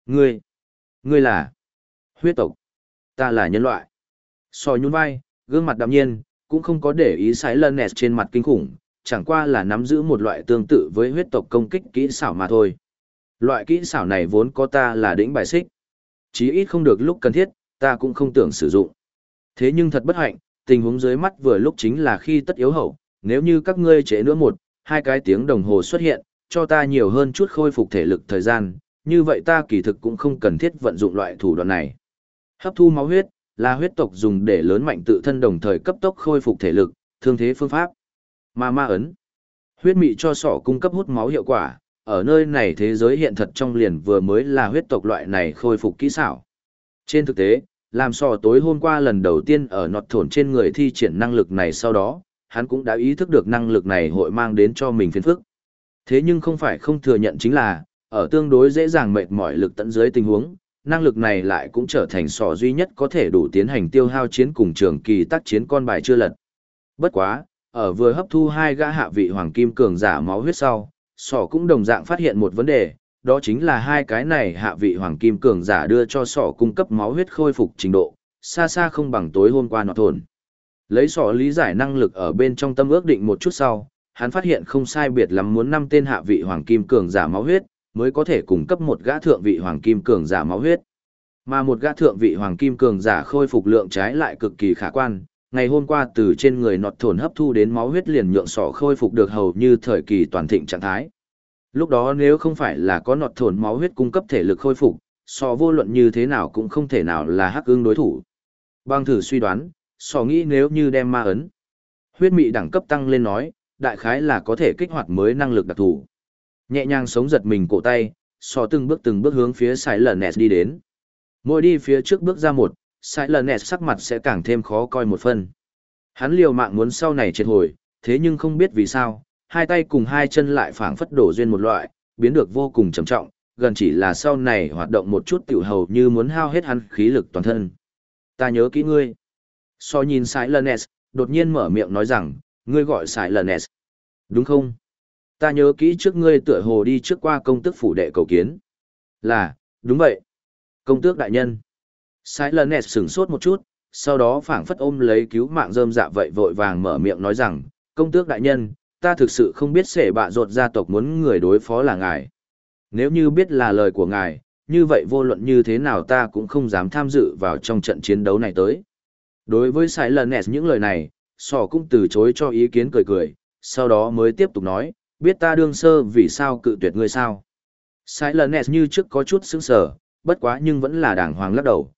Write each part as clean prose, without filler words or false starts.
Ngươi, ngươi là huyết tộc, ta là nhân loại. Sò nhún vai, gương mặt đạm nhiên, cũng không có để ý Silenes trên mặt kinh khủng, chẳng qua là nắm giữ một loại tương tự với huyết tộc công kích kỹ xảo mà thôi. Loại kỹ xảo này vốn có ta là đỉnh bài xích. Chí ít không được lúc cần thiết, ta cũng không tưởng sử dụng. Thế nhưng thật bất hạnh, tình huống dưới mắt vừa lúc chính là khi tất yếu hậu, nếu như các ngươi trễ nữa 1-2 tiếng đồng hồ xuất hiện, cho ta nhiều hơn chút khôi phục thể lực thời gian, như vậy ta kỳ thực cũng không cần thiết vận dụng loại thủ đoạn này. Hấp thu máu huyết là huyết tộc dùng để lớn mạnh tự thân đồng thời cấp tốc khôi phục thể lực, thương thế phương pháp. Mà ma ấn, huyết mị cho sọ cung cấp hút máu hiệu quả, ở nơi này thế giới hiện thật trong liền vừa mới là huyết tộc loại này khôi phục kỹ xảo. Trên thực tế, làm sọ tối hôm qua lần đầu tiên ở nọt thổn trên người thi triển năng lực này sau đó, hắn cũng đã ý thức được năng lực này hội mang đến cho mình phiền phức. Thế nhưng không phải không thừa nhận chính là, ở tương đối dễ dàng mệt mỏi lực tận dưới tình huống, năng lực này lại cũng trở thành sọ duy nhất có thể đủ tiến hành tiêu hao chiến cùng trường kỳ tác chiến con bài chưa lật. Bất quá, ở vừa hấp thu 2 gã hạ vị hoàng kim cường giả máu huyết sau, sọ cũng đồng dạng phát hiện một vấn đề, đó chính là 2 cái này hạ vị hoàng kim cường giả đưa cho sọ cung cấp máu huyết khôi phục trình độ, xa xa không bằng tối hôm qua nọ thồn. Lấy sọ lý giải năng lực ở bên trong tâm ước định một chút sau, hắn phát hiện không sai biệt lắm muốn 5 tên hạ vị hoàng kim cường giả máu huyết, mới có thể cung cấp một gã thượng vị hoàng kim cường giả máu huyết. Mà một gã thượng vị hoàng kim cường giả khôi phục lượng trái lại cực kỳ khả quan, ngày hôm qua từ trên người nọt thổn hấp thu đến máu huyết liền nhượng sọ khôi phục được hầu như thời kỳ toàn thịnh trạng thái. Lúc đó nếu không phải là có nọt thổn máu huyết cung cấp thể lực khôi phục, sọ vô luận như thế nào cũng không thể nào là hắc ương đối thủ. Bằng thử suy đoán, sọ nghĩ nếu như đem ma ấn huyết mị đẳng cấp tăng lên nói, đại khái là có thể kích hoạt mới năng lực đặc thù. Nhẹ nhàng sống giật mình cổ tay, sọ từng bước hướng phía Silenes đi đến. Mỗi đi phía trước bước ra một, Silenes sắc mặt sẽ càng thêm khó coi một phần. Hắn liều mạng muốn sau này triệt hồi, thế nhưng không biết vì sao, 2 tay cùng 2 chân lại phảng phất đổ duyên một loại, biến được vô cùng trầm trọng, gần chỉ là sau này hoạt động một chút tiểu hầu như muốn hao hết hắn khí lực toàn thân. Ta nhớ kỹ ngươi. So nhìn Silenes, đột nhiên mở miệng nói rằng, ngươi gọi Silenes. Đúng không? Ta nhớ kỹ trước ngươi tựa hồ đi trước qua công tước phủ đệ cầu kiến. Là, đúng vậy. Công tước đại nhân. Silenes sửng sốt một chút, sau đó phảng phất ôm lấy cứu mạng rơm dạ vậy vội vàng mở miệng nói rằng, công tước đại nhân, ta thực sự không biết sể bạ rột gia tộc muốn người đối phó là ngài. Nếu như biết là lời của ngài, như vậy vô luận như thế nào ta cũng không dám tham dự vào trong trận chiến đấu này tới. Đối với Silenes những lời này, sò cũng từ chối cho ý kiến cười cười, sau đó mới tiếp tục nói, biết ta đương sơ vì sao cự tuyệt ngươi sao. Silenes như trước có chút sững sờ, bất quá nhưng vẫn là đàng hoàng lắc đầu,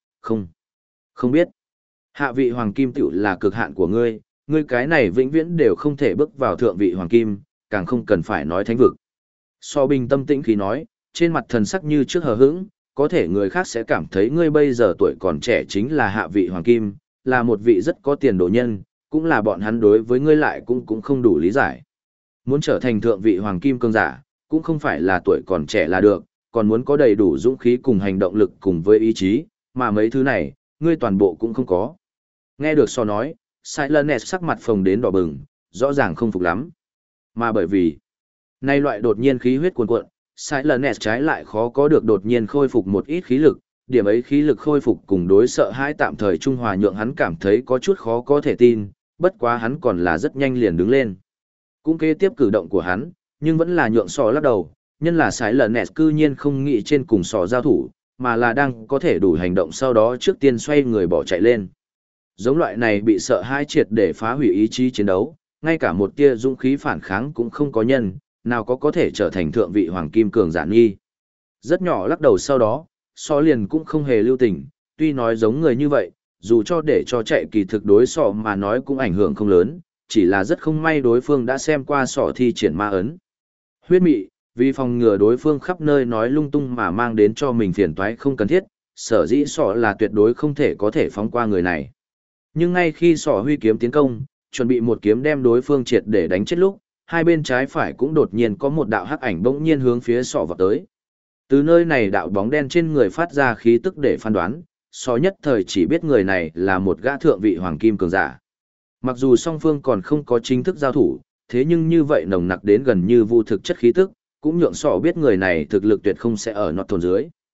không biết. Hạ vị hoàng kim tiểu là cực hạn của ngươi, ngươi cái này vĩnh viễn đều không thể bước vào thượng vị hoàng kim, càng không cần phải nói thánh vực. So bình tâm tĩnh khí nói, trên mặt thần sắc như trước hờ hững, có thể người khác sẽ cảm thấy ngươi bây giờ tuổi còn trẻ chính là hạ vị hoàng kim, là một vị rất có tiền đồ nhân, cũng là bọn hắn đối với ngươi lại cũng không đủ lý giải. Muốn trở thành thượng vị hoàng kim cường giả, cũng không phải là tuổi còn trẻ là được, còn muốn có đầy đủ dũng khí cùng hành động lực cùng với ý chí, mà mấy thứ này, ngươi toàn bộ cũng không có. Nghe được so nói, Silenes sắc mặt phồng đến đỏ bừng, rõ ràng không phục lắm. Mà bởi vì, nay loại đột nhiên khí huyết cuồn cuộn, Silenes trái lại khó có được đột nhiên khôi phục một ít khí lực, điểm ấy khí lực khôi phục cùng đối sợ hãi tạm thời trung hòa nhượng hắn cảm thấy có chút khó có thể tin, bất quá hắn còn là rất nhanh liền đứng lên. Cũng kế tiếp cử động của hắn, nhưng vẫn là nhượng sò lắc đầu, nhân là Silenes cư nhiên không nghĩ trên cùng sò giao thủ, mà là đang có thể đủ hành động sau đó trước tiên xoay người bỏ chạy lên. Giống loại này bị sợ hãi triệt để phá hủy ý chí chiến đấu, ngay cả một tia dũng khí phản kháng cũng không có nhân, nào có thể trở thành thượng vị hoàng kim cường giả nghi. Rất nhỏ lắc đầu sau đó, so liền cũng không hề lưu tình, tuy nói giống người như vậy, dù cho để cho chạy kỳ thực đối sọ mà nói cũng ảnh hưởng không lớn, chỉ là rất không may đối phương đã xem qua sọ thi triển ma ấn. Huyết mị, vì phòng ngừa đối phương khắp nơi nói lung tung mà mang đến cho mình phiền toái không cần thiết, sở dĩ sọ là tuyệt đối không thể có thể phóng qua người này. Nhưng ngay khi sọ huy kiếm tiến công, chuẩn bị một kiếm đem đối phương triệt để đánh chết lúc, hai bên trái phải cũng đột nhiên có một đạo hắc ảnh bỗng nhiên hướng phía sọ vào tới. Từ nơi này đạo bóng đen trên người phát ra khí tức để phán đoán, sọ nhất thời chỉ biết người này là một gã thượng vị hoàng kim cường giả. Mặc dù song phương còn không có chính thức giao thủ, thế nhưng như vậy nồng nặc đến gần như vô thực chất khí tức, cũng nhượng sọ biết người này thực lực tuyệt không sẽ ở nọt thồn dưới.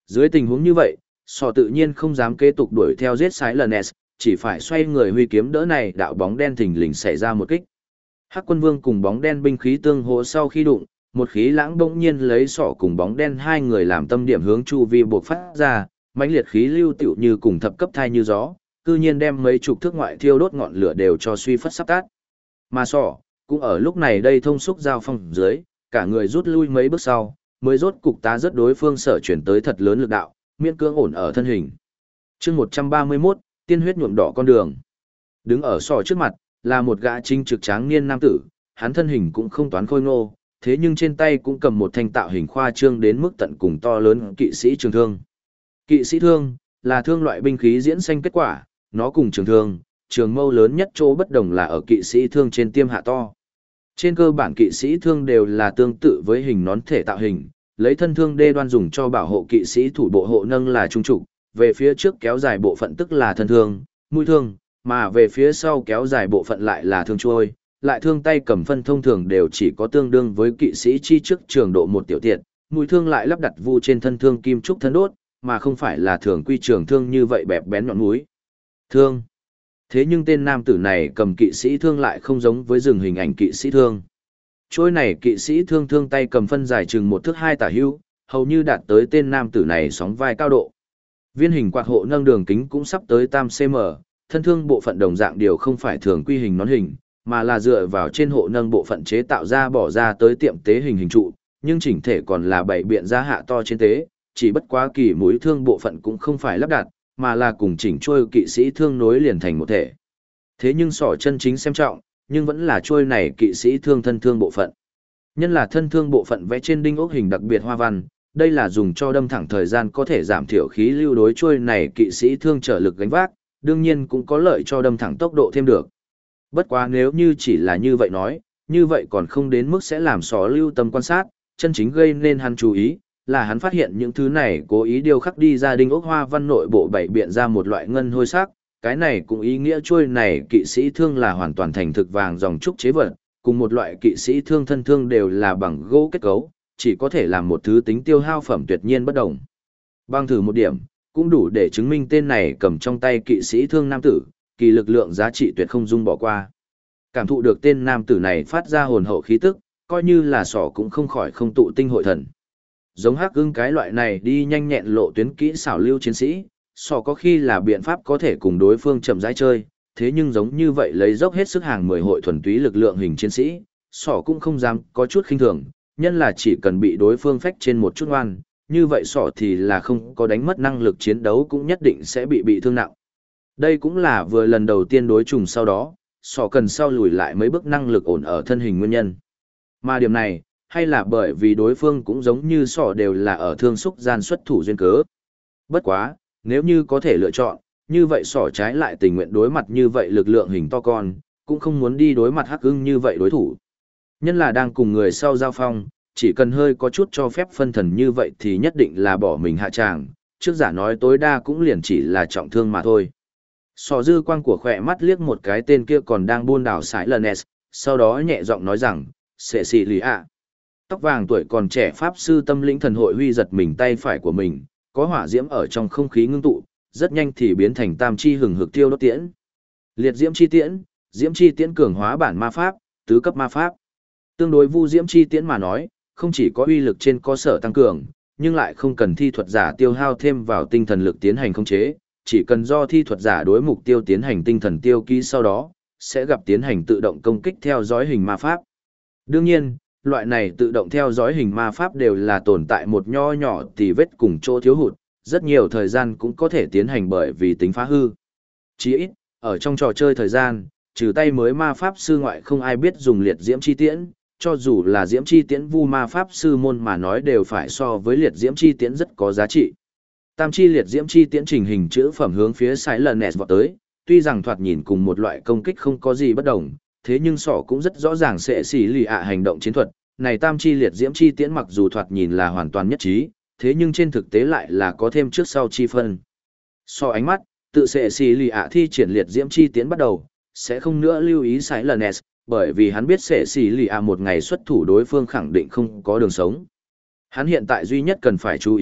Dưới tình huống như vậy, sọ tự nhiên không dám kế tục đuổi theo giết Silenes, chỉ phải xoay người huy kiếm đỡ này đạo bóng đen thình lình xảy ra một kích. Hắc Quân Vương cùng bóng đen binh khí tương hỗ sau khi đụng, một khí lãng bỗng nhiên lấy sọ cùng bóng đen hai người làm tâm điểm hướng chu vi buộc phát ra, mãnh liệt khí lưu tựu như cùng thập cấp thai như gió, cư nhiên đem mấy chục thước ngoại thiêu đốt ngọn lửa đều cho suy phất sắp tát. Mà sọ, cũng ở lúc này đây thông xúc giao phong dưới, cả người rút lui mấy bước sau, mới rốt cục tá rất đối phương sở chuyển tới thật lớn lực đạo, miễn cưỡng ổn ở thân hình. Chương 131, tiên huyết nhuộm đỏ con đường. Đứng ở sọ trước mặt, là một gã trinh trực tráng niên nam tử, hắn thân hình cũng không toán khôi ngô, thế nhưng trên tay cũng cầm một thanh tạo hình khoa trương đến mức tận cùng to lớn kỵ sĩ trường thương. Kỵ sĩ thương là thương loại binh khí diễn sanh kết quả, nó cùng trường thương, trường mâu lớn nhất chỗ bất đồng là ở kỵ sĩ thương trên tiêm hạ to. Trên cơ bản kỵ sĩ thương đều là tương tự với hình nón thể tạo hình, lấy thân thương đê đoan dùng cho bảo hộ kỵ sĩ thủ bộ hộ nâng là trung trục, về phía trước kéo dài bộ phận tức là thân thương, mũi thương, mà về phía sau kéo dài bộ phận lại là thương chuôi, lại thương tay cầm phân thông thường đều chỉ có tương đương với kỵ sĩ chi trước trường độ một tiểu tiện, mũi thương lại lắp đặt vu trên thân thương kim trúc thân đốt, mà không phải là thường quy trường thương như vậy bẹp bén nhọn mũi. Thương. Thế nhưng tên nam tử này cầm kỵ sĩ thương lại không giống với rừng hình ảnh kỵ sĩ thương. Trôi này kỵ sĩ thương thương tay cầm phân dài chừng 1 thước 2 tả hữu, hầu như đạt tới tên nam tử này sóng vai cao độ. Viên hình quạt hộ nâng đường kính cũng sắp tới tam cm, thân thương bộ phận đồng dạng điều không phải thường quy hình nón hình, mà là dựa vào trên hộ nâng bộ phận chế tạo ra bỏ ra tới tiệm tế hình hình trụ, nhưng chỉnh thể còn là bảy biện ra hạ to trên tế, chỉ bất quá kỳ mũi thương bộ phận cũng không phải lắp đặt, mà là cùng chỉnh trôi kỵ sĩ thương nối liền thành một thể. Thế nhưng sỏ chân chính xem trọng, nhưng vẫn là trôi này kỵ sĩ thương thân thương bộ phận. Nhân là thân thương bộ phận vẽ trên đinh ốc hình đặc biệt hoa văn, đây là dùng cho đâm thẳng thời gian có thể giảm thiểu khí lưu đối trôi này kỵ sĩ thương trở lực gánh vác, đương nhiên cũng có lợi cho đâm thẳng tốc độ thêm được. Bất quá nếu như chỉ là như vậy nói, như vậy còn không đến mức sẽ làm sỏ lưu tâm quan sát, chân chính gây nên hắn chú ý, là hắn phát hiện những thứ này cố ý điêu khắc đi ra đinh ốc hoa văn nội bộ bảy biện ra một loại ngân hôi sắc, cái này cũng ý nghĩa chuôi này kỵ sĩ thương là hoàn toàn thành thực vàng dòng trúc chế vật, cùng một loại kỵ sĩ thương thân thương đều là bằng gỗ kết cấu, chỉ có thể làm một thứ tính tiêu hao phẩm tuyệt nhiên bất đồng. Bằng thử một điểm, cũng đủ để chứng minh tên này cầm trong tay kỵ sĩ thương nam tử, kỳ lực lượng giá trị tuyệt không dung bỏ qua. Cảm thụ được tên nam tử này phát ra hồn hậu khí tức, coi như là sỏ cũng không khỏi không tụ tinh hội thần. Giống hắc ưng cái loại này đi nhanh nhẹn lộ tuyến kỹ xảo lưu chiến sĩ, sỏ có khi là biện pháp có thể cùng đối phương chậm rãi chơi, thế nhưng giống như vậy lấy dốc hết sức hàng 10 hội thuần túy lực lượng hình chiến sĩ, sỏ cũng không dám có chút khinh thường, nhân là chỉ cần bị đối phương phách trên một chút ngoan, như vậy sỏ thì là không có đánh mất năng lực chiến đấu cũng nhất định sẽ bị thương nặng. Đây cũng là vừa lần đầu tiên đối trùng sau đó, sỏ cần sau lùi lại mấy bước năng lực ổn ở thân hình nguyên nhân. Mà điểm này, hay là bởi vì đối phương cũng giống như sỏ đều là ở thương xúc gian xuất thủ duyên cớ. Bất quá, nếu như có thể lựa chọn, như vậy sỏ trái lại tình nguyện đối mặt như vậy lực lượng hình to con, cũng không muốn đi đối mặt hắc ưng như vậy đối thủ. Nhân là đang cùng người sau giao phong, chỉ cần hơi có chút cho phép phân thần như vậy thì nhất định là bỏ mình hạ tràng, trước giả nói tối đa cũng liền chỉ là trọng thương mà thôi. Sỏ dư quang của khỏe mắt liếc một cái tên kia còn đang buôn đảo sải lần S, sau đó nhẹ giọng nói rằng, sẽ xì lì ạ. Tóc vàng tuổi còn trẻ pháp sư tâm lĩnh thần hội huy giật mình tay phải của mình, có hỏa diễm ở trong không khí ngưng tụ, rất nhanh thì biến thành tam chi hừng hực tiêu đốt tiễn. Liệt diễm chi tiễn cường hóa bản ma pháp, tứ cấp ma pháp. Tương đối vu diễm chi tiễn mà nói, không chỉ có uy lực trên cơ sở tăng cường, nhưng lại không cần thi thuật giả tiêu hao thêm vào tinh thần lực tiến hành khống chế, chỉ cần do thi thuật giả đối mục tiêu tiến hành tinh thần tiêu ký sau đó, sẽ gặp tiến hành tự động công kích theo dõi hình ma pháp. Đương nhiên, loại này tự động theo dõi hình ma pháp đều là tồn tại một nho nhỏ tì vết cùng chỗ thiếu hụt, rất nhiều thời gian cũng có thể tiến hành bởi vì tính phá hư. Chỉ ít, ở trong trò chơi thời gian, trừ tay mới ma pháp sư ngoại không ai biết dùng liệt diễm chi tiễn, cho dù là diễm chi tiễn vu ma pháp sư môn mà nói đều phải so với liệt diễm chi tiễn rất có giá trị. Tam chi liệt diễm chi tiễn trình hình chữ phẩm hướng phía Silenes vọt tới, tuy rằng thoạt nhìn cùng một loại công kích không có gì bất đồng, thế nhưng sỏ cũng rất rõ ràng sẽ xỉ lì ạ hành động chiến thuật, này tam chi liệt diễm chi tiễn mặc dù thoạt nhìn là hoàn toàn nhất trí, thế nhưng trên thực tế lại là có thêm trước sau chi phân. So ánh mắt, tự sẽ xỉ lì ạ thi triển liệt diễm chi tiễn bắt đầu, sẽ không nữa lưu ý Silenes, bởi vì hắn biết sẽ xỉ lì ạ một ngày xuất thủ đối phương khẳng định không có đường sống. Hắn hiện tại duy nhất cần phải chú ý,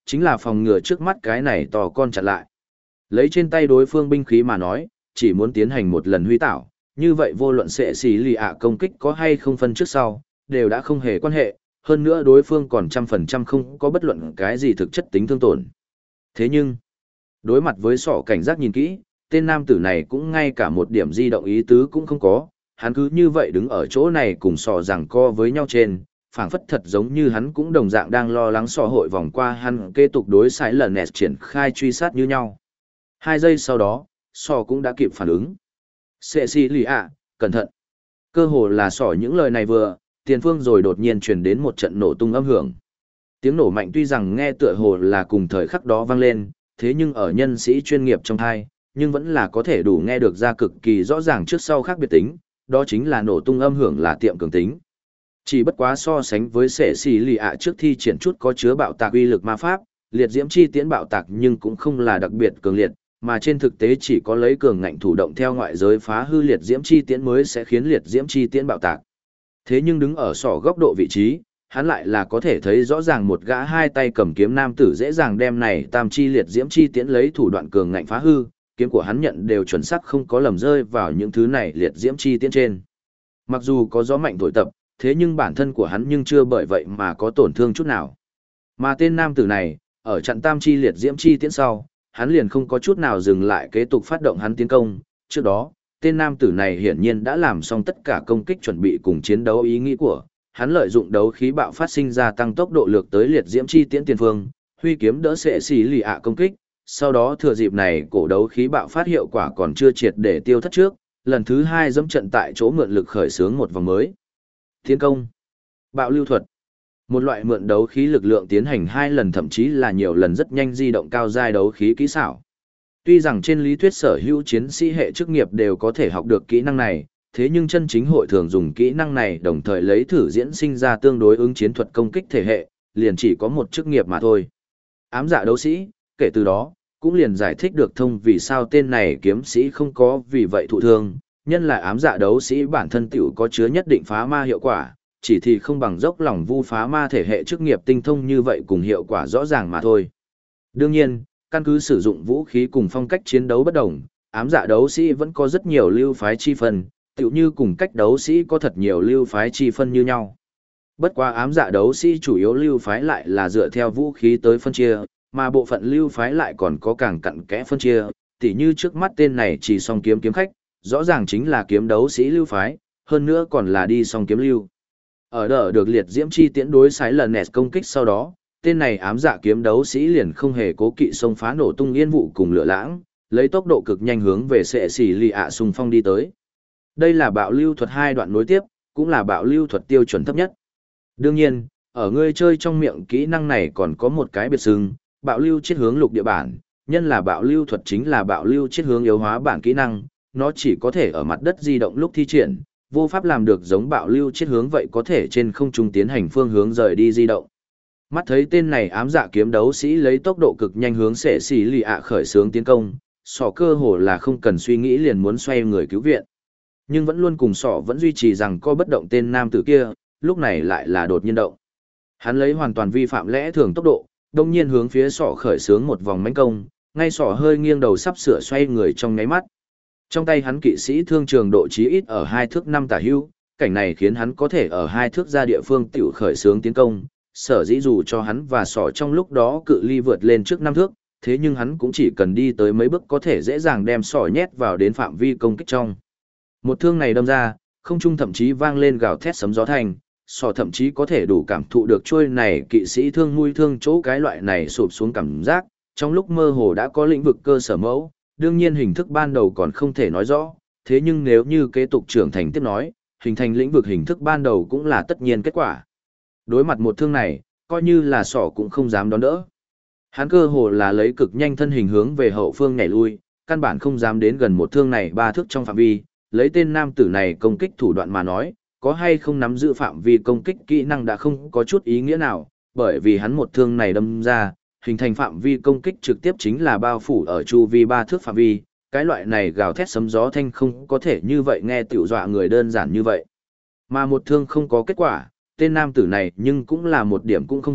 chính là phòng ngừa trước mắt cái này to con chặn lại. Lấy trên tay đối phương binh khí mà nói, chỉ muốn tiến hành một lần huy tạo, như vậy vô luận sẽ xì lì ạ công kích có hay không phân trước sau, đều đã không hề quan hệ, hơn nữa đối phương còn 100% không có bất luận cái gì thực chất tính thương tổn. Thế nhưng, đối mặt với sọ cảnh giác nhìn kỹ, tên nam tử này cũng ngay cả một điểm di động ý tứ cũng không có, hắn cứ như vậy đứng ở chỗ này cùng sọ giằng co với nhau trên, phảng phất thật giống như hắn cũng đồng dạng đang lo lắng sọ hội vòng qua hắn kế tục đối sải lần nẹt triển khai truy sát như nhau. 2 giây sau đó, sọ cũng đã kịp phản ứng. Sệ xì lì ạ, cẩn thận. Cơ hồ là sọ những lời này vừa, tiền phương rồi đột nhiên truyền đến một trận nổ tung âm hưởng. Tiếng nổ mạnh tuy rằng nghe tựa hồ là cùng thời khắc đó vang lên, thế nhưng ở nhân sĩ chuyên nghiệp trong thai, nhưng vẫn là có thể đủ nghe được ra cực kỳ rõ ràng trước sau khác biệt tính, đó chính là nổ tung âm hưởng là tiệm cường tính. Chỉ bất quá so sánh với sệ xì lì ạ trước thi triển chút có chứa bạo tạc uy lực ma pháp, liệt diễm chi tiễn bạo tạc nhưng cũng không là đặc biệt cường liệt, mà trên thực tế chỉ có lấy cường ngạnh thủ động theo ngoại giới phá hư liệt diễm chi tiễn mới sẽ khiến liệt diễm chi tiễn bạo tạc. Thế nhưng đứng ở sọ góc độ vị trí, hắn lại là có thể thấy rõ ràng một gã 2 tay cầm kiếm nam tử dễ dàng đem này tam chi liệt diễm chi tiễn lấy thủ đoạn cường ngạnh phá hư, kiếm của hắn nhận đều chuẩn xác không có lầm rơi vào những thứ này liệt diễm chi tiễn trên. Mặc dù có gió mạnh thổi tập, thế nhưng bản thân của hắn nhưng chưa bởi vậy mà có tổn thương chút nào. Mà tên nam tử này, ở trận tam chi liệt diễm chi tiễn sau, hắn liền không có chút nào dừng lại kế tục phát động hắn tiến công. Trước đó, tên nam tử này hiển nhiên đã làm xong tất cả công kích chuẩn bị cùng chiến đấu ý nghĩ của, hắn lợi dụng đấu khí bạo phát sinh ra tăng tốc độ lược tới liệt diễm chi tiễn tiền phương, huy kiếm đỡ sệ xì lì ạ công kích, sau đó thừa dịp này cổ đấu khí bạo phát hiệu quả còn chưa triệt để tiêu thất trước, lần thứ 2 dẫm trận tại chỗ mượn lực khởi xướng một vòng mới. Tiến công, bạo lưu thuật, một loại mượn đấu khí lực lượng tiến hành 2 lần thậm chí là nhiều lần rất nhanh di động cao giai đấu khí kỹ xảo. Tuy rằng trên lý thuyết sở hữu chiến sĩ hệ chức nghiệp đều có thể học được kỹ năng này, thế nhưng chân chính hội thường dùng kỹ năng này đồng thời lấy thử diễn sinh ra tương đối ứng chiến thuật công kích thể hệ, liền chỉ có một chức nghiệp mà thôi. Ám dạ đấu sĩ, kể từ đó, cũng liền giải thích được thông vì sao tên này kiếm sĩ không có vì vậy thụ thương, nhân là ám dạ đấu sĩ bản thân tiểu có chứa nhất định phá ma hiệu quả, chỉ thì không bằng dốc lòng vu phá ma thể hệ chức nghiệp tinh thông như vậy cùng hiệu quả rõ ràng mà thôi. Đương nhiên, căn cứ sử dụng vũ khí cùng phong cách chiến đấu bất đồng, ám dạ đấu sĩ vẫn có rất nhiều lưu phái chi phân, tựu như cùng cách đấu sĩ có thật nhiều lưu phái chi phân như nhau. Bất quá ám dạ đấu sĩ chủ yếu lưu phái lại là dựa theo vũ khí tới phân chia, mà bộ phận lưu phái lại còn có càng cặn kẽ phân chia, tỉ như trước mắt tên này chỉ song kiếm kiếm khách, rõ ràng chính là kiếm đấu sĩ lưu phái, hơn nữa còn là đi song kiếm lưu. Ở đỡ được liệt diễm chi tiễn đối sái lần nẹt công kích sau đó, tên này ám dạ kiếm đấu sĩ liền không hề cố kỵ xông phá nổ tung yên vụ cùng lửa lãng, lấy tốc độ cực nhanh hướng về sệ xỉ lì ạ xung phong đi tới. Đây là bạo lưu thuật 2 đoạn nối tiếp, cũng là bạo lưu thuật tiêu chuẩn thấp nhất. Đương nhiên, ở người chơi trong miệng kỹ năng này còn có một cái biệt xưng, bạo lưu chiết hướng lục địa bản, nhân là bạo lưu thuật chính là bạo lưu chiết hướng yếu hóa bản kỹ năng, nó chỉ có thể ở mặt đất di động lúc thi triển, vô pháp làm được giống bạo lưu chiết hướng vậy có thể trên không trung tiến hành phương hướng rời đi di động. Mắt thấy tên này ám dạ kiếm đấu sĩ lấy tốc độ cực nhanh hướng sệ xỉ lì ạ khởi xướng tiến công, sọ cơ hồ là không cần suy nghĩ liền muốn xoay người cứu viện. Nhưng vẫn luôn cùng sọ vẫn duy trì rằng có bất động tên nam tử kia, lúc này lại là đột nhiên động. Hắn lấy hoàn toàn vi phạm lẽ thường tốc độ, đồng nhiên hướng phía sọ khởi xướng một vòng mãnh công, ngay sọ hơi nghiêng đầu sắp sửa xoay người trong nháy mắt. Trong tay hắn kỵ sĩ thương trường độ chí ít ở 2 thước 5 tả hữu, cảnh này khiến hắn có thể ở 2 thước ra địa phương tiểu khởi xướng tiến công, sở dĩ dù cho hắn và sọ trong lúc đó cự ly vượt lên trước 5 thước, thế nhưng hắn cũng chỉ cần đi tới mấy bước có thể dễ dàng đem sọ nhét vào đến phạm vi công kích trong. Một thương này đâm ra, không trung thậm chí vang lên gào thét sấm gió thành, sọ thậm chí có thể đủ cảm thụ được trôi này kỵ sĩ thương mũi thương chỗ cái loại này sụp xuống cảm giác, trong lúc mơ hồ đã có lĩnh vực cơ sở mẫu, đương nhiên hình thức ban đầu còn không thể nói rõ, thế nhưng nếu như kế tục trưởng thành tiếp nói, hình thành lĩnh vực hình thức ban đầu cũng là tất nhiên kết quả. Đối mặt một thương này, coi như là sọ cũng không dám đón đỡ. Hắn cơ hồ là lấy cực nhanh thân hình hướng về hậu phương nhảy lui, căn bản không dám đến gần một thương này 3 thước trong phạm vi, lấy tên nam tử này công kích thủ đoạn mà nói, có hay không nắm giữ phạm vi công kích kỹ năng đã không có chút ý nghĩa nào, bởi vì hắn một thương này đâm ra, hình thành phạm vi công kích trực tiếp chính là bao phủ ở chu vi 3 thước phạm vi, cái loại này gào thét sấm gió thanh không có thể như vậy nghe tiểu dọa người đơn giản như vậy. Mà một thương không có kết quả, tên nam tử này nhưng cũng là một điểm cũng không đội,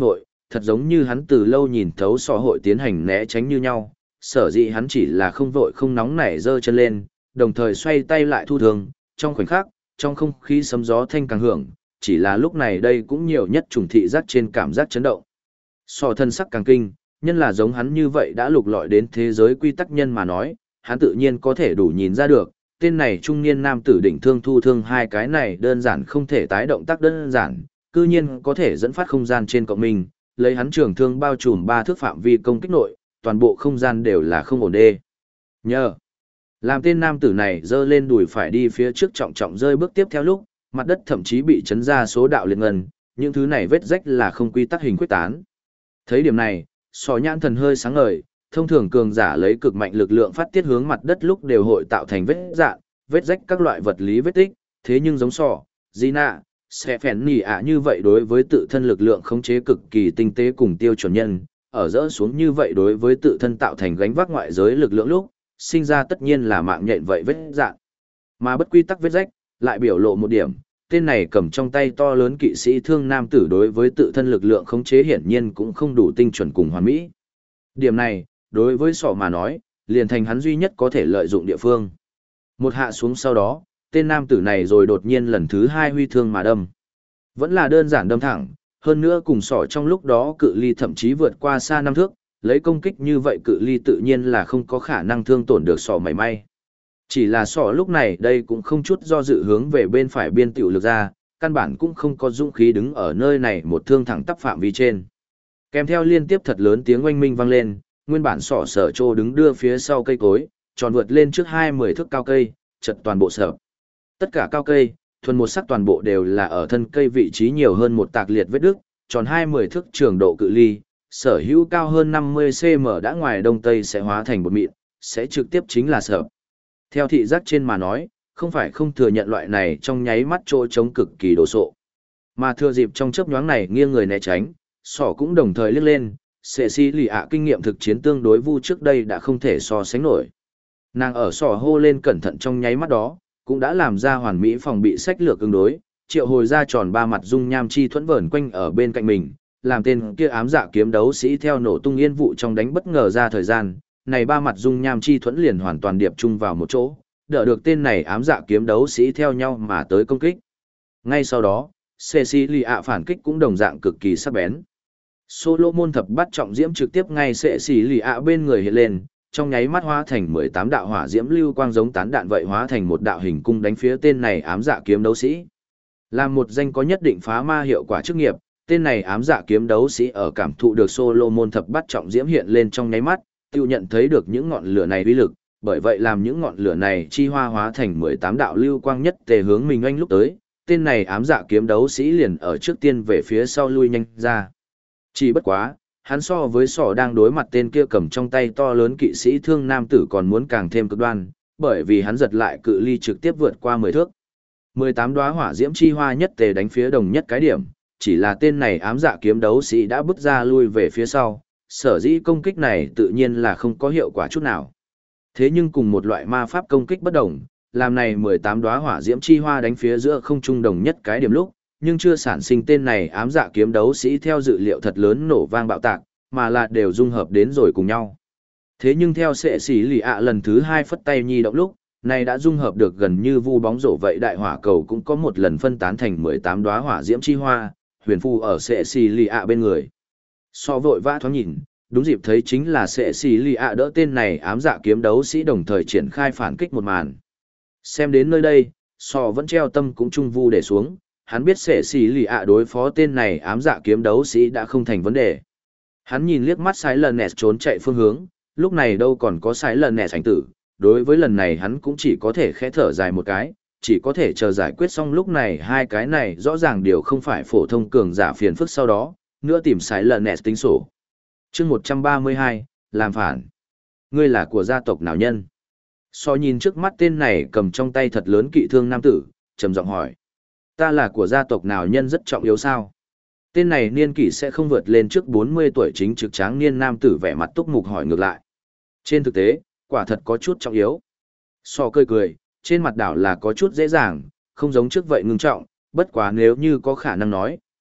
thật giống như hắn từ lâu nhìn thấu sọ hội tiến hành né tránh như nhau, sở dĩ hắn chỉ là không vội không nóng nảy giơ chân lên, đồng thời xoay tay lại thu thường, trong khoảnh khắc, trong không khí sấm gió thanh càng hưởng, chỉ là lúc này đây cũng nhiều nhất trùng thị giác trên cảm giác chấn động. Sọ thân sắc càng kinh, nhân là giống hắn như vậy đã lục lọi đến thế giới quy tắc nhân mà nói, hắn tự nhiên có thể đủ nhìn ra được, tên này trung niên nam tử đỉnh thương thu thương hai cái này đơn giản không thể tái động tác đơn giản, cư nhiên có thể dẫn phát không gian trên cộng mình, lấy hắn trường thương bao trùm 3 thước phạm vi công kích nội, toàn bộ không gian đều là không ổn đê. Nhờ, làm tên nam tử này giơ lên đùi phải đi phía trước trọng trọng rơi bước tiếp theo lúc, mặt đất thậm chí bị chấn ra số đạo liệt ngân, những thứ này vết rách là không quy tắc hình quyết tán. Thấy điểm này, Sọ nhãn thần hơi sáng ngời, thông thường cường giả lấy cực mạnh lực lượng phát tiết hướng mặt đất lúc đều hội tạo thành vết dạn, vết rách các loại vật lý vết tích, thế nhưng giống Sọ, Gina, sẽ phèn nỉ ạ như vậy đối với tự thân lực lượng khống chế cực kỳ tinh tế cùng tiêu chuẩn nhân, ở dỡ xuống như vậy đối với tự thân tạo thành gánh vác ngoại giới lực lượng lúc, sinh ra tất nhiên là mạng nhện vậy vết dạn. Mà bất quy tắc vết rách, lại biểu lộ một điểm, tên này cầm trong tay to lớn kỵ sĩ thương nam tử đối với tự thân lực lượng khống chế hiển nhiên cũng không đủ tinh chuẩn cùng hoàn mỹ. Điểm này, đối với Sọ mà nói, liền thành hắn duy nhất có thể lợi dụng địa phương. Một hạ xuống sau đó, tên nam tử này rồi đột nhiên lần thứ hai huy thương mà đâm. Vẫn là đơn giản đâm thẳng, hơn nữa cùng Sọ trong lúc đó cự ly thậm chí vượt qua xa 5 thước, lấy công kích như vậy cự ly tự nhiên là không có khả năng thương tổn được Sọ mảy may. Chỉ là Sọ lúc này đây cũng không chút do dự hướng về bên phải biên tiểu lực ra, căn bản cũng không có dũng khí đứng ở nơi này một thương thẳng tắp phạm vi trên. Kèm theo liên tiếp thật lớn tiếng oanh minh vang lên, nguyên bản Sọ sở trô đứng đưa phía sau cây cối, tròn vượt lên trước 20 thước cao cây, chật toàn bộ sở. Tất cả cao cây, thuần một sắc toàn bộ đều là ở thân cây vị trí nhiều hơn một tạc liệt vết đứt, tròn 20 thước trường độ cự ly, sở hữu cao hơn 50 cm đã ngoài đông tây sẽ hóa thành bột mịn, sẽ trực tiếp chính là sở. Theo thị giác trên mà nói, không phải không thừa nhận loại này trong nháy mắt chỗ trống cực kỳ đồ sộ. Mà thừa dịp trong chớp nhoáng này nghiêng người né tránh, Sọ cũng đồng thời liếc lên, Cecilia kinh nghiệm thực chiến tương đối vu trước đây đã không thể so sánh nổi. Nàng ở Sọ hô lên cẩn thận trong nháy mắt đó, cũng đã làm ra hoàn mỹ phòng bị sách lược ứng đối, triệu hồi ra tròn 3 mặt dung nham chi thuẫn vờn quanh ở bên cạnh mình, làm tên kia ám dạ kiếm đấu sĩ theo nổ tung yên vụ trong đánh bất ngờ ra thời gian, này 3 mặt dung nham chi thuẫn liền hoàn toàn điệp chung vào một chỗ, đỡ được tên này ám dạ kiếm đấu sĩ theo nhau mà tới công kích. Ngay sau đó, Cecilia phản kích cũng đồng dạng cực kỳ sắc bén. Solomon thập bát trọng diễm trực tiếp ngay Cecilia bên người hiện lên, trong nháy mắt hóa thành 18 đạo hỏa diễm lưu quang giống tán đạn vậy hóa thành một đạo hình cung đánh phía tên này ám dạ kiếm đấu sĩ. Làm một danh có nhất định phá ma hiệu quả chức nghiệp, tên này ám dạ kiếm đấu sĩ ở cảm thụ được Solomon thập bát trọng diễm hiện lên trong nháy mắt, tự nhận thấy được những ngọn lửa này uy lực, bởi vậy làm những ngọn lửa này chi hoa hóa thành 18 đạo lưu quang nhất tề hướng mình anh lúc tới, tên này ám dạ kiếm đấu sĩ liền ở trước tiên về phía sau lui nhanh ra. Chỉ bất quá, hắn so với Sọ đang đối mặt tên kia cầm trong tay to lớn kỵ sĩ thương nam tử còn muốn càng thêm cực đoan, bởi vì hắn giật lại cự ly trực tiếp vượt qua 10 thước. 18 đóa hỏa diễm chi hoa nhất tề đánh phía đồng nhất cái điểm, chỉ là tên này ám dạ kiếm đấu sĩ đã bước ra lui về phía sau, sở dĩ công kích này tự nhiên là không có hiệu quả chút nào. Thế nhưng cùng một loại ma pháp công kích bất đồng, làm này 18 đóa hỏa diễm chi hoa đánh phía giữa không trung đồng nhất cái điểm lúc, nhưng chưa sản sinh tên này ám dạ kiếm đấu sĩ theo dự liệu thật lớn nổ vang bạo tạc, mà là đều dung hợp đến rồi cùng nhau. Thế nhưng theo sệ xỉ lì ạ lần thứ 2 phất tay nhi động lúc, này đã dung hợp được gần như vu bóng rổ vậy đại hỏa cầu cũng có một lần phân tán thành 18 đóa hỏa diễm chi hoa, huyền phù ở sệ xỉ lì ạ bên người. So vội vã thoáng nhìn, đúng dịp thấy chính là sệ xỉ lì ạ đỡ tên này ám dạ kiếm đấu sĩ đồng thời triển khai phản kích một màn. Xem đến nơi đây, So vẫn treo tâm cũng trung vu để xuống, hắn biết sệ xỉ lì ạ đối phó tên này ám dạ kiếm đấu sĩ đã không thành vấn đề. Hắn nhìn liếc mắt Sileness trốn chạy phương hướng, lúc này đâu còn có Sileness ảnh tử, đối với lần này hắn cũng chỉ có thể khẽ thở dài một cái, chỉ có thể chờ giải quyết xong lúc này hai cái này rõ ràng đều không phải phổ thông cường giả phiền phức sau đó, nữa tìm Sileness tính sổ. Chương 132, làm phản. Ngươi là của gia tộc nào nhân? So nhìn trước mắt tên này cầm trong tay thật lớn kỵ thương nam tử, trầm giọng hỏi. Ta là của gia tộc nào nhân rất trọng yếu sao? Tên này niên kỷ sẽ không vượt lên trước 40 tuổi chính trực tráng niên nam tử vẻ mặt túc mục hỏi ngược lại. Trên thực tế, quả thật có chút trọng yếu. So cười cười, trên mặt đảo là có chút dễ dàng, không giống trước vậy ngưng trọng, bất quá nếu như có khả năng nói,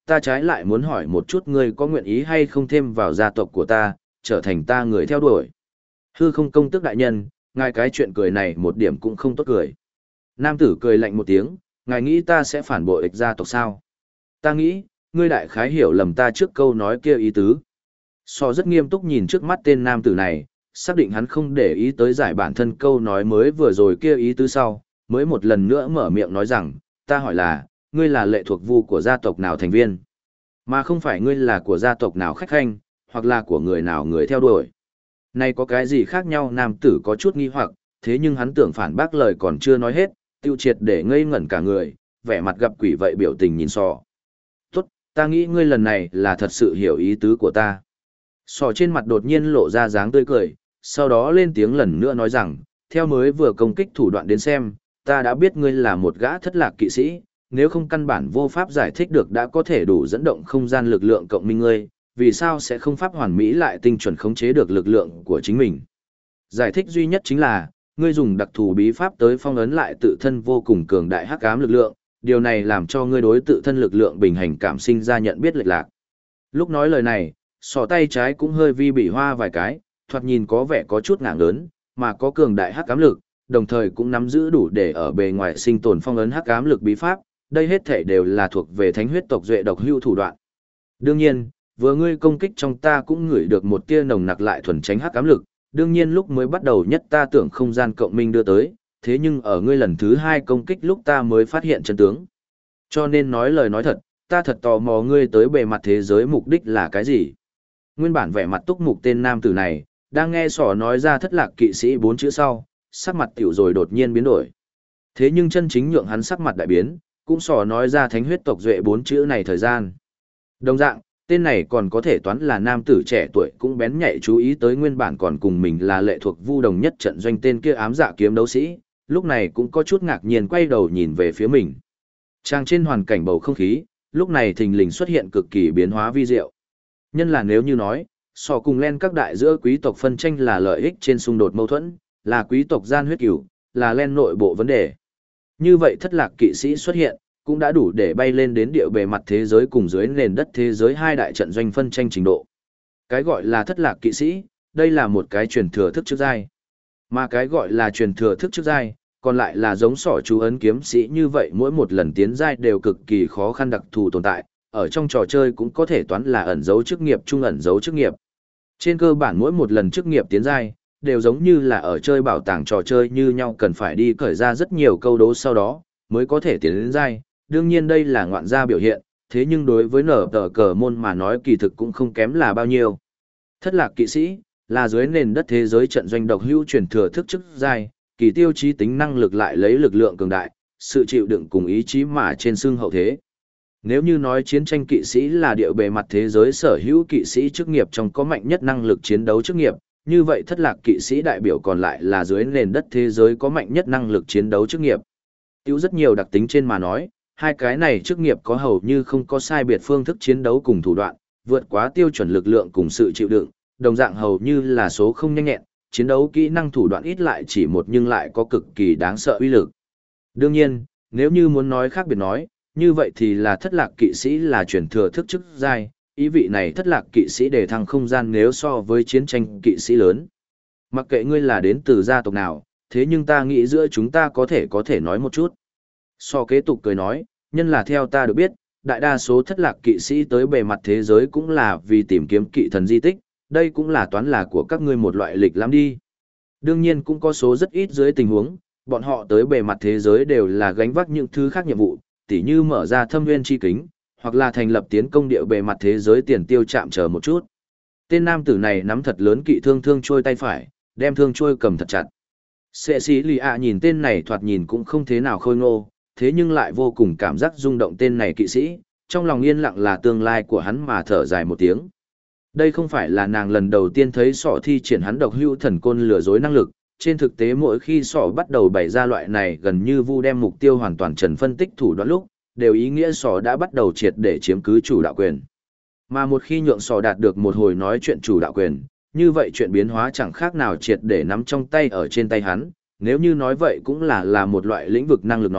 ta trái lại muốn hỏi một chút ngươi có nguyện ý hay không thêm vào gia tộc của ta, trở thành ta người theo đuổi. Hư không công tước đại nhân, ngài cái chuyện cười này một điểm cũng không tốt cười. Nam tử cười lạnh một tiếng, ngài nghĩ ta sẽ phản bội ích gia tộc sao? Ta nghĩ, ngươi đại khái hiểu lầm ta trước câu nói kia ý tứ. So rất nghiêm túc nhìn trước mắt tên nam tử này, xác định hắn không để ý tới giải bản thân câu nói mới vừa rồi kia ý tứ sau, mới một lần nữa mở miệng nói rằng, ta hỏi là, ngươi là lệ thuộc vu của gia tộc nào thành viên, mà không phải ngươi là của gia tộc nào khách khanh, hoặc là của người nào người theo đuổi. Này có cái gì khác nhau? Nam tử có chút nghi hoặc, thế nhưng hắn tưởng phản bác lời còn chưa nói hết, tiêu triệt để ngây ngẩn cả người, vẻ mặt gặp quỷ vậy biểu tình nhìn Sò. Tốt, ta nghĩ ngươi lần này là thật sự hiểu ý tứ của ta. Sò trên mặt đột nhiên lộ ra dáng tươi cười, sau đó lên tiếng lần nữa nói rằng, theo mới vừa công kích thủ đoạn đến xem, ta đã biết ngươi là một gã thất lạc kỵ sĩ, nếu không căn bản vô pháp giải thích được đã có thể đủ dẫn động không gian lực lượng cộng minh ngươi, vì sao sẽ không pháp hoàn mỹ lại tinh chuẩn khống chế được lực lượng của chính mình. Giải thích duy nhất chính là, ngươi dùng đặc thù bí pháp tới phong ấn lại tự thân vô cùng cường đại hắc ám lực lượng, điều này làm cho ngươi đối tự thân lực lượng bình hành cảm sinh ra nhận biết lệch lạc. Lúc nói lời này, sò tay trái cũng hơi vi bị hoa vài cái, thoạt nhìn có vẻ có chút ngạng lớn, mà có cường đại hắc ám lực, đồng thời cũng nắm giữ đủ để ở bề ngoài sinh tồn phong ấn hắc ám lực bí pháp, đây hết thể đều là thuộc về thánh huyết tộc duệ độc hưu thủ đoạn. Đương nhiên, vừa ngươi công kích trong ta cũng ngửi được một tia nồng nặc lại thuần tránh hắc ám lực, đương nhiên lúc mới bắt đầu nhất ta tưởng không gian cộng minh đưa tới, thế nhưng ở ngươi lần thứ hai công kích lúc ta mới phát hiện chân tướng. Cho nên nói lời nói thật, ta thật tò mò ngươi tới bề mặt thế giới mục đích là cái gì. Nguyên bản vẻ mặt túc mục tên nam tử này, đang nghe Sỏ nói ra thất lạc kỵ sĩ 4 chữ sau, sắc mặt tiểu rồi đột nhiên biến đổi. Thế nhưng chân chính nhượng hắn sắc mặt đại biến, cũng Sỏ nói ra thánh huyết tộc duệ 4 chữ này thời gian. Đồng dạng, tên này còn có thể toán là nam tử trẻ tuổi cũng bén nhạy chú ý tới nguyên bản còn cùng mình là lệ thuộc vu đồng nhất trận doanh tên kia ám dạ kiếm đấu sĩ, lúc này cũng có chút ngạc nhiên quay đầu nhìn về phía mình. Trang trên hoàn cảnh bầu không khí, lúc này thình lình xuất hiện cực kỳ biến hóa vi diệu. Nhân là nếu như nói, Sò cùng Len các đại giữa quý tộc phân tranh là lợi ích trên xung đột mâu thuẫn, là quý tộc gian huyết cửu, là Len nội bộ vấn đề. Như vậy thất lạc kỵ sĩ xuất hiện, cũng đã đủ để bay lên đến địa bề mặt thế giới cùng dưới nền đất thế giới hai đại trận doanh phân tranh trình độ. Cái gọi là thất lạc kỵ sĩ, đây là một cái truyền thừa thức trước giai. Mà cái gọi là truyền thừa thức trước giai, còn lại là giống Sỏ chú ấn kiếm sĩ như vậy mỗi một lần tiến giai đều cực kỳ khó khăn đặc thù tồn tại, ở trong trò chơi cũng có thể toán là ẩn dấu chức nghiệp trung ẩn dấu chức nghiệp. Trên cơ bản mỗi một lần chức nghiệp tiến giai, đều giống như là ở chơi bảo tàng trò chơi như nhau cần phải đi khởi ra rất nhiều câu đố sau đó, mới có thể tiến đến giai. Đương nhiên đây là ngoạn gia biểu hiện, thế nhưng đối với nở tờ cờ môn mà nói kỳ thực cũng không kém là bao nhiêu. Thất lạc kỵ sĩ, là dưới nền đất thế giới trận doanh độc hữu truyền thừa thức chức giai, kỳ tiêu chí tính năng lực lại lấy lực lượng cường đại, sự chịu đựng cùng ý chí mà trên xương hậu thế. Nếu như nói chiến tranh kỵ sĩ là địa bề mặt thế giới sở hữu kỵ sĩ chức nghiệp trong có mạnh nhất năng lực chiến đấu chức nghiệp, như vậy thất lạc kỵ sĩ đại biểu còn lại là dưới nền đất thế giới có mạnh nhất năng lực chiến đấu chức nghiệp. Tiêu rất nhiều đặc tính trên mà nói, hai cái này chức nghiệp có hầu như không có sai biệt phương thức chiến đấu cùng thủ đoạn, vượt quá tiêu chuẩn lực lượng cùng sự chịu đựng, đồng dạng hầu như là số không nhanh nhẹn, chiến đấu kỹ năng thủ đoạn ít lại chỉ một nhưng lại có cực kỳ đáng sợ uy lực. Đương nhiên, nếu như muốn nói khác biệt nói, như vậy thì là thất lạc kỵ sĩ là truyền thừa thức chức giai, ý vị này thất lạc kỵ sĩ để thăng không gian nếu so với chiến tranh kỵ sĩ lớn. Mặc kệ ngươi là đến từ gia tộc nào, thế nhưng ta nghĩ giữa chúng ta có thể nói một chút. So kế tục cười nói, nhân là theo ta được biết, đại đa số thất lạc kỵ sĩ tới bề mặt thế giới cũng là vì tìm kiếm kỵ thần di tích, đây cũng là toán là của các ngươi một loại lịch lắm đi. Đương nhiên cũng có số rất ít dưới tình huống, bọn họ tới bề mặt thế giới đều là gánh vác những thứ khác nhiệm vụ, tỉ như mở ra thâm nguyên chi kính, hoặc là thành lập tiến công địa bề mặt thế giới tiền tiêu chạm chờ một chút. Tên nam tử này nắm thật lớn kỵ thương trôi tay phải, đem thương trôi cầm thật chặt. Cecilia nhìn tên này thoạt nhìn cũng không thế nào khôi ngô, thế nhưng lại vô cùng cảm giác rung động tên này kỵ sĩ, trong lòng yên lặng là tương lai của hắn mà thở dài một tiếng. Đây không phải là nàng lần đầu tiên thấy Sọ thi triển hắn độc hữu thần côn lừa dối năng lực, trên thực tế mỗi khi Sọ bắt đầu bày ra loại này gần như vu đem mục tiêu hoàn toàn trần phân tích thủ đoạn lúc, đều ý nghĩa Sọ đã bắt đầu triệt để chiếm cứ chủ đạo quyền. Mà một khi nhượng Sọ đạt được một hồi nói chuyện chủ đạo quyền, như vậy chuyện biến hóa chẳng khác nào triệt để nắm trong tay ở trên tay hắn, nếu như nói vậy cũng là một loại lĩnh vực năng lực nói,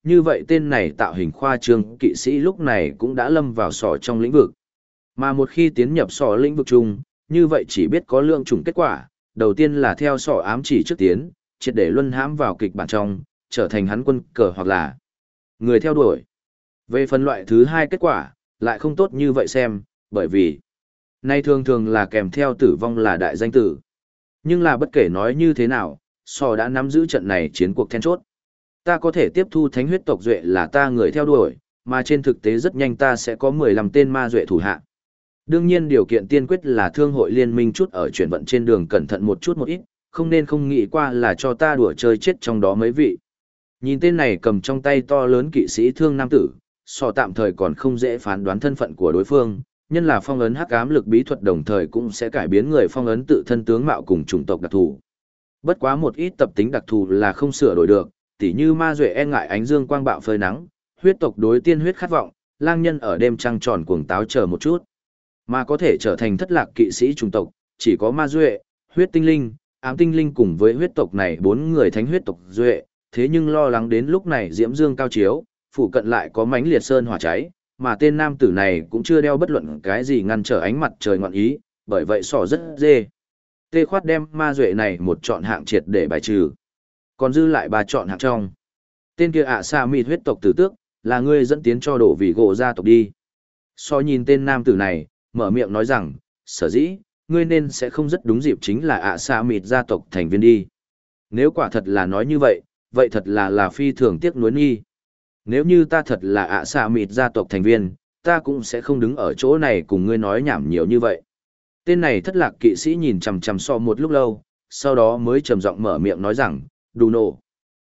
như vậy tên này tạo hình khoa trương kỵ sĩ lúc này cũng đã lâm vào sỏ trong lĩnh vực. Mà một khi tiến nhập sỏ lĩnh vực chung, như vậy chỉ biết có lượng chủng kết quả, đầu tiên là theo sỏ ám chỉ trước tiến, triệt để luân hãm vào kịch bản trong, trở thành hắn quân cờ hoặc là người theo đuổi. Về phần loại thứ hai kết quả, lại không tốt như vậy xem, bởi vì nay thường thường là kèm theo tử vong là đại danh tử. Nhưng là bất kể nói như thế nào, sò đã nắm giữ trận này chiến cuộc then chốt. Ta có thể tiếp thu thánh huyết tộc duệ là ta người theo đuổi, mà trên thực tế rất nhanh ta sẽ có 15 tên ma duệ thủ hạ. Đương nhiên điều kiện tiên quyết là thương hội liên minh chút ở chuyển vận trên đường cẩn thận một chút một ít, không nên không nghĩ qua là cho ta đùa chơi chết trong đó mấy vị. Nhìn tên này cầm trong tay to lớn kỵ sĩ thương nam tử, sò tạm thời còn không dễ phán đoán thân phận của đối phương, nhân là phong ấn hắc ám lực bí thuật đồng thời cũng sẽ cải biến người phong ấn tự thân tướng mạo cùng chủng tộc đặc thù. Bất quá một ít tập tính đặc thù là không sửa đổi được, tỉ như ma duệ e ngại ánh dương quang bạo phơi nắng, huyết tộc đối tiên huyết khát vọng, lang nhân ở đêm trăng tròn cuồng táo chờ một chút. Mà có thể trở thành thất lạc kỵ sĩ chủng tộc, chỉ có ma duệ, huyết tinh linh, ám tinh linh cùng với huyết tộc này 4 người thánh huyết tộc duệ, thế nhưng lo lắng đến lúc này diễm dương cao chiếu, phụ cận lại có mánh liệt sơn hỏa cháy, mà tên nam tử này cũng chưa đeo bất luận cái gì ngăn trở ánh mặt trời ngọn ý, bởi vậy sỏ rất dê. Tê khoát đem ma duệ này một chọn hạng triệt để bài trừ. Còn dư lại 3 chọn hạng trong. Tên kia Sa Mịt huyết tộc tử tước, là ngươi dẫn tiến cho đổ vì gỗ gia tộc đi. So nhìn tên nam tử này, mở miệng nói rằng, sở dĩ, ngươi nên sẽ không rất đúng dịp chính là Sa Mịt gia tộc thành viên đi. Nếu quả thật là nói như vậy, vậy thật là phi thường tiếc nuối nghi. Nếu như ta thật là Sa Mịt gia tộc thành viên, ta cũng sẽ không đứng ở chỗ này cùng ngươi nói nhảm nhiều như vậy. Tên này thất lạc kỵ sĩ nhìn chằm chằm so một lúc lâu, sau đó mới trầm giọng mở miệng nói rằng, đủ nổ.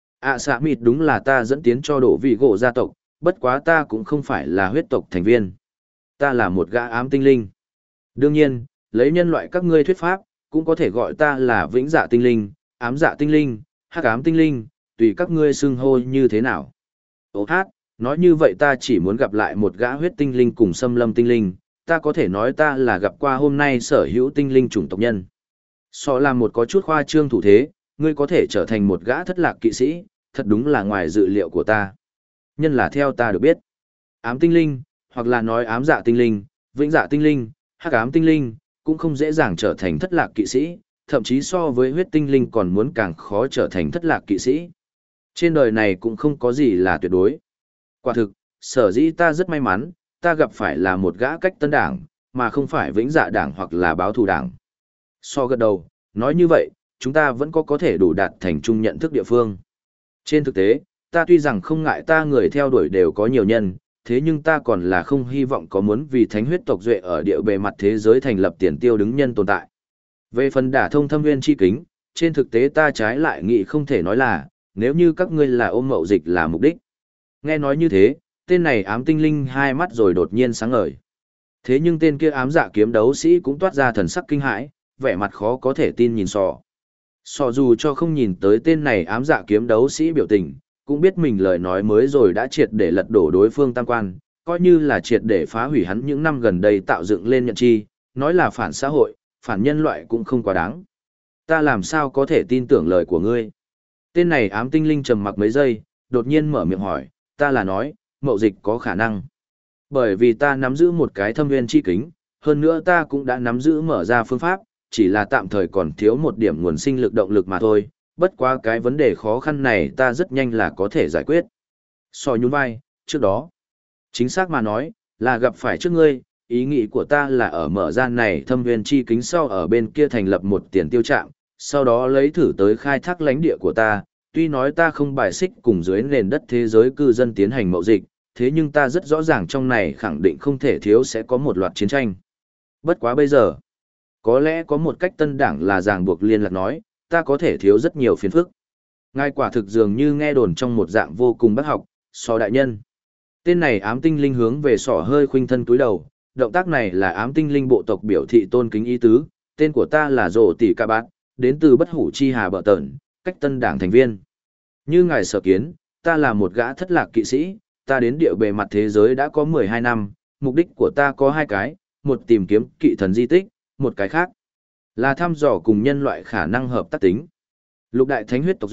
Sa Mịt đúng là ta dẫn tiến cho đổ vị gỗ gia tộc, bất quá ta cũng không phải là huyết tộc thành viên. Ta là một gã ám tinh linh. Đương nhiên, lấy nhân loại các ngươi thuyết pháp, cũng có thể gọi ta là vĩnh dạ tinh linh, ám dạ tinh linh, hắc ám tinh linh, tùy các ngươi xưng hô như thế nào. Ô hát, nói như vậy ta chỉ muốn gặp lại một gã huyết tinh linh cùng xâm lâm tinh linh, ta có thể nói ta là gặp qua hôm nay sở hữu tinh linh chủng tộc nhân. So là một có chút khoa trương thủ thế, ngươi có thể trở thành một gã thất lạc kỵ sĩ, thật đúng là ngoài dự liệu của ta. Nhân là theo ta được biết, ám tinh linh, hoặc là nói ám dạ tinh linh, vĩnh dạ tinh linh, hắc ám tinh linh, cũng không dễ dàng trở thành thất lạc kỵ sĩ, thậm chí so với huyết tinh linh còn muốn càng khó trở thành thất lạc kỵ sĩ. Trên đời này cũng không có gì là tuyệt đối. Quả thực, sở dĩ ta rất may mắn, ta gặp phải là một gã cách tân đảng, mà không phải vĩnh dạ đảng hoặc là báo thù đảng. So gật đầu, nói như vậy, chúng ta vẫn có thể đủ đạt thành chung nhận thức địa phương. Trên thực tế, ta tuy rằng không ngại ta người theo đuổi đều có nhiều nhân, thế nhưng ta còn là không hy vọng có muốn vì thánh huyết tộc duệ ở địa bề mặt thế giới thành lập tiền tiêu đứng nhân tồn tại. Về phần đả thông thâm nguyên chi kính, trên thực tế ta trái lại nghĩ không thể nói là, nếu như các ngươi là ôm mậu dịch là mục đích. Nghe nói như thế, tên này ám tinh linh hai mắt rồi đột nhiên sáng ngời. Thế nhưng tên kia ám dạ kiếm đấu sĩ cũng toát ra thần sắc kinh hãi, vẻ mặt khó có thể tin nhìn sò. Sò dù cho không nhìn tới tên này ám dạ kiếm đấu sĩ biểu tình, cũng biết mình lời nói mới rồi đã triệt để lật đổ đối phương tam quan, coi như là triệt để phá hủy hắn những năm gần đây tạo dựng lên nhận chi, nói là phản xã hội, phản nhân loại cũng không quá đáng. Ta làm sao có thể tin tưởng lời của ngươi? Tên này ám tinh linh trầm mặc mấy giây, đột nhiên mở miệng hỏi, ta là nói, mậu dịch có khả năng. Bởi vì ta nắm giữ một cái thâm nguyên chi kính, hơn nữa ta cũng đã nắm giữ mở ra phương pháp, chỉ là tạm thời còn thiếu một điểm nguồn sinh lực động lực mà thôi, bất quá cái vấn đề khó khăn này ta rất nhanh là có thể giải quyết. So nhún vai, trước đó, chính xác mà nói, là gặp phải trước ngươi, ý nghĩ của ta là ở mở ra này thâm nguyên chi kính sau ở bên kia thành lập một tiền tiêu trạm, sau đó lấy thử tới khai thác lãnh địa của ta, tuy nói ta không bài xích cùng dưới nền đất thế giới cư dân tiến hành mậu dịch, thế nhưng ta rất rõ ràng trong này khẳng định không thể thiếu sẽ có một loạt chiến tranh. Bất quá bây giờ, có lẽ có một cách tân đảng là ràng buộc liên lạc nói, ta có thể thiếu rất nhiều phiền phức. Ngài quả thực dường như nghe đồn trong một dạng vô cùng bác học, so đại nhân. Tên này ám tinh linh hướng về sỏ hơi khuynh thân túi đầu, động tác này là ám tinh linh bộ tộc biểu thị tôn kính ý tứ, tên của ta là Rồ Tỷ Ca Bát, đến từ bất hủ chi hà bờ tẩn, cách tân đảng thành viên. Như ngài sở kiến, ta là một gã thất lạc kỵ sĩ, ta đến địa bề mặt thế giới đã có 12 năm, mục đích của ta có hai cái, một tìm kiếm kỵ thần di tích, một cái khác là thăm dò cùng nhân loại khả năng hợp tác tính. Lục đại thánh huyết tộc duệ,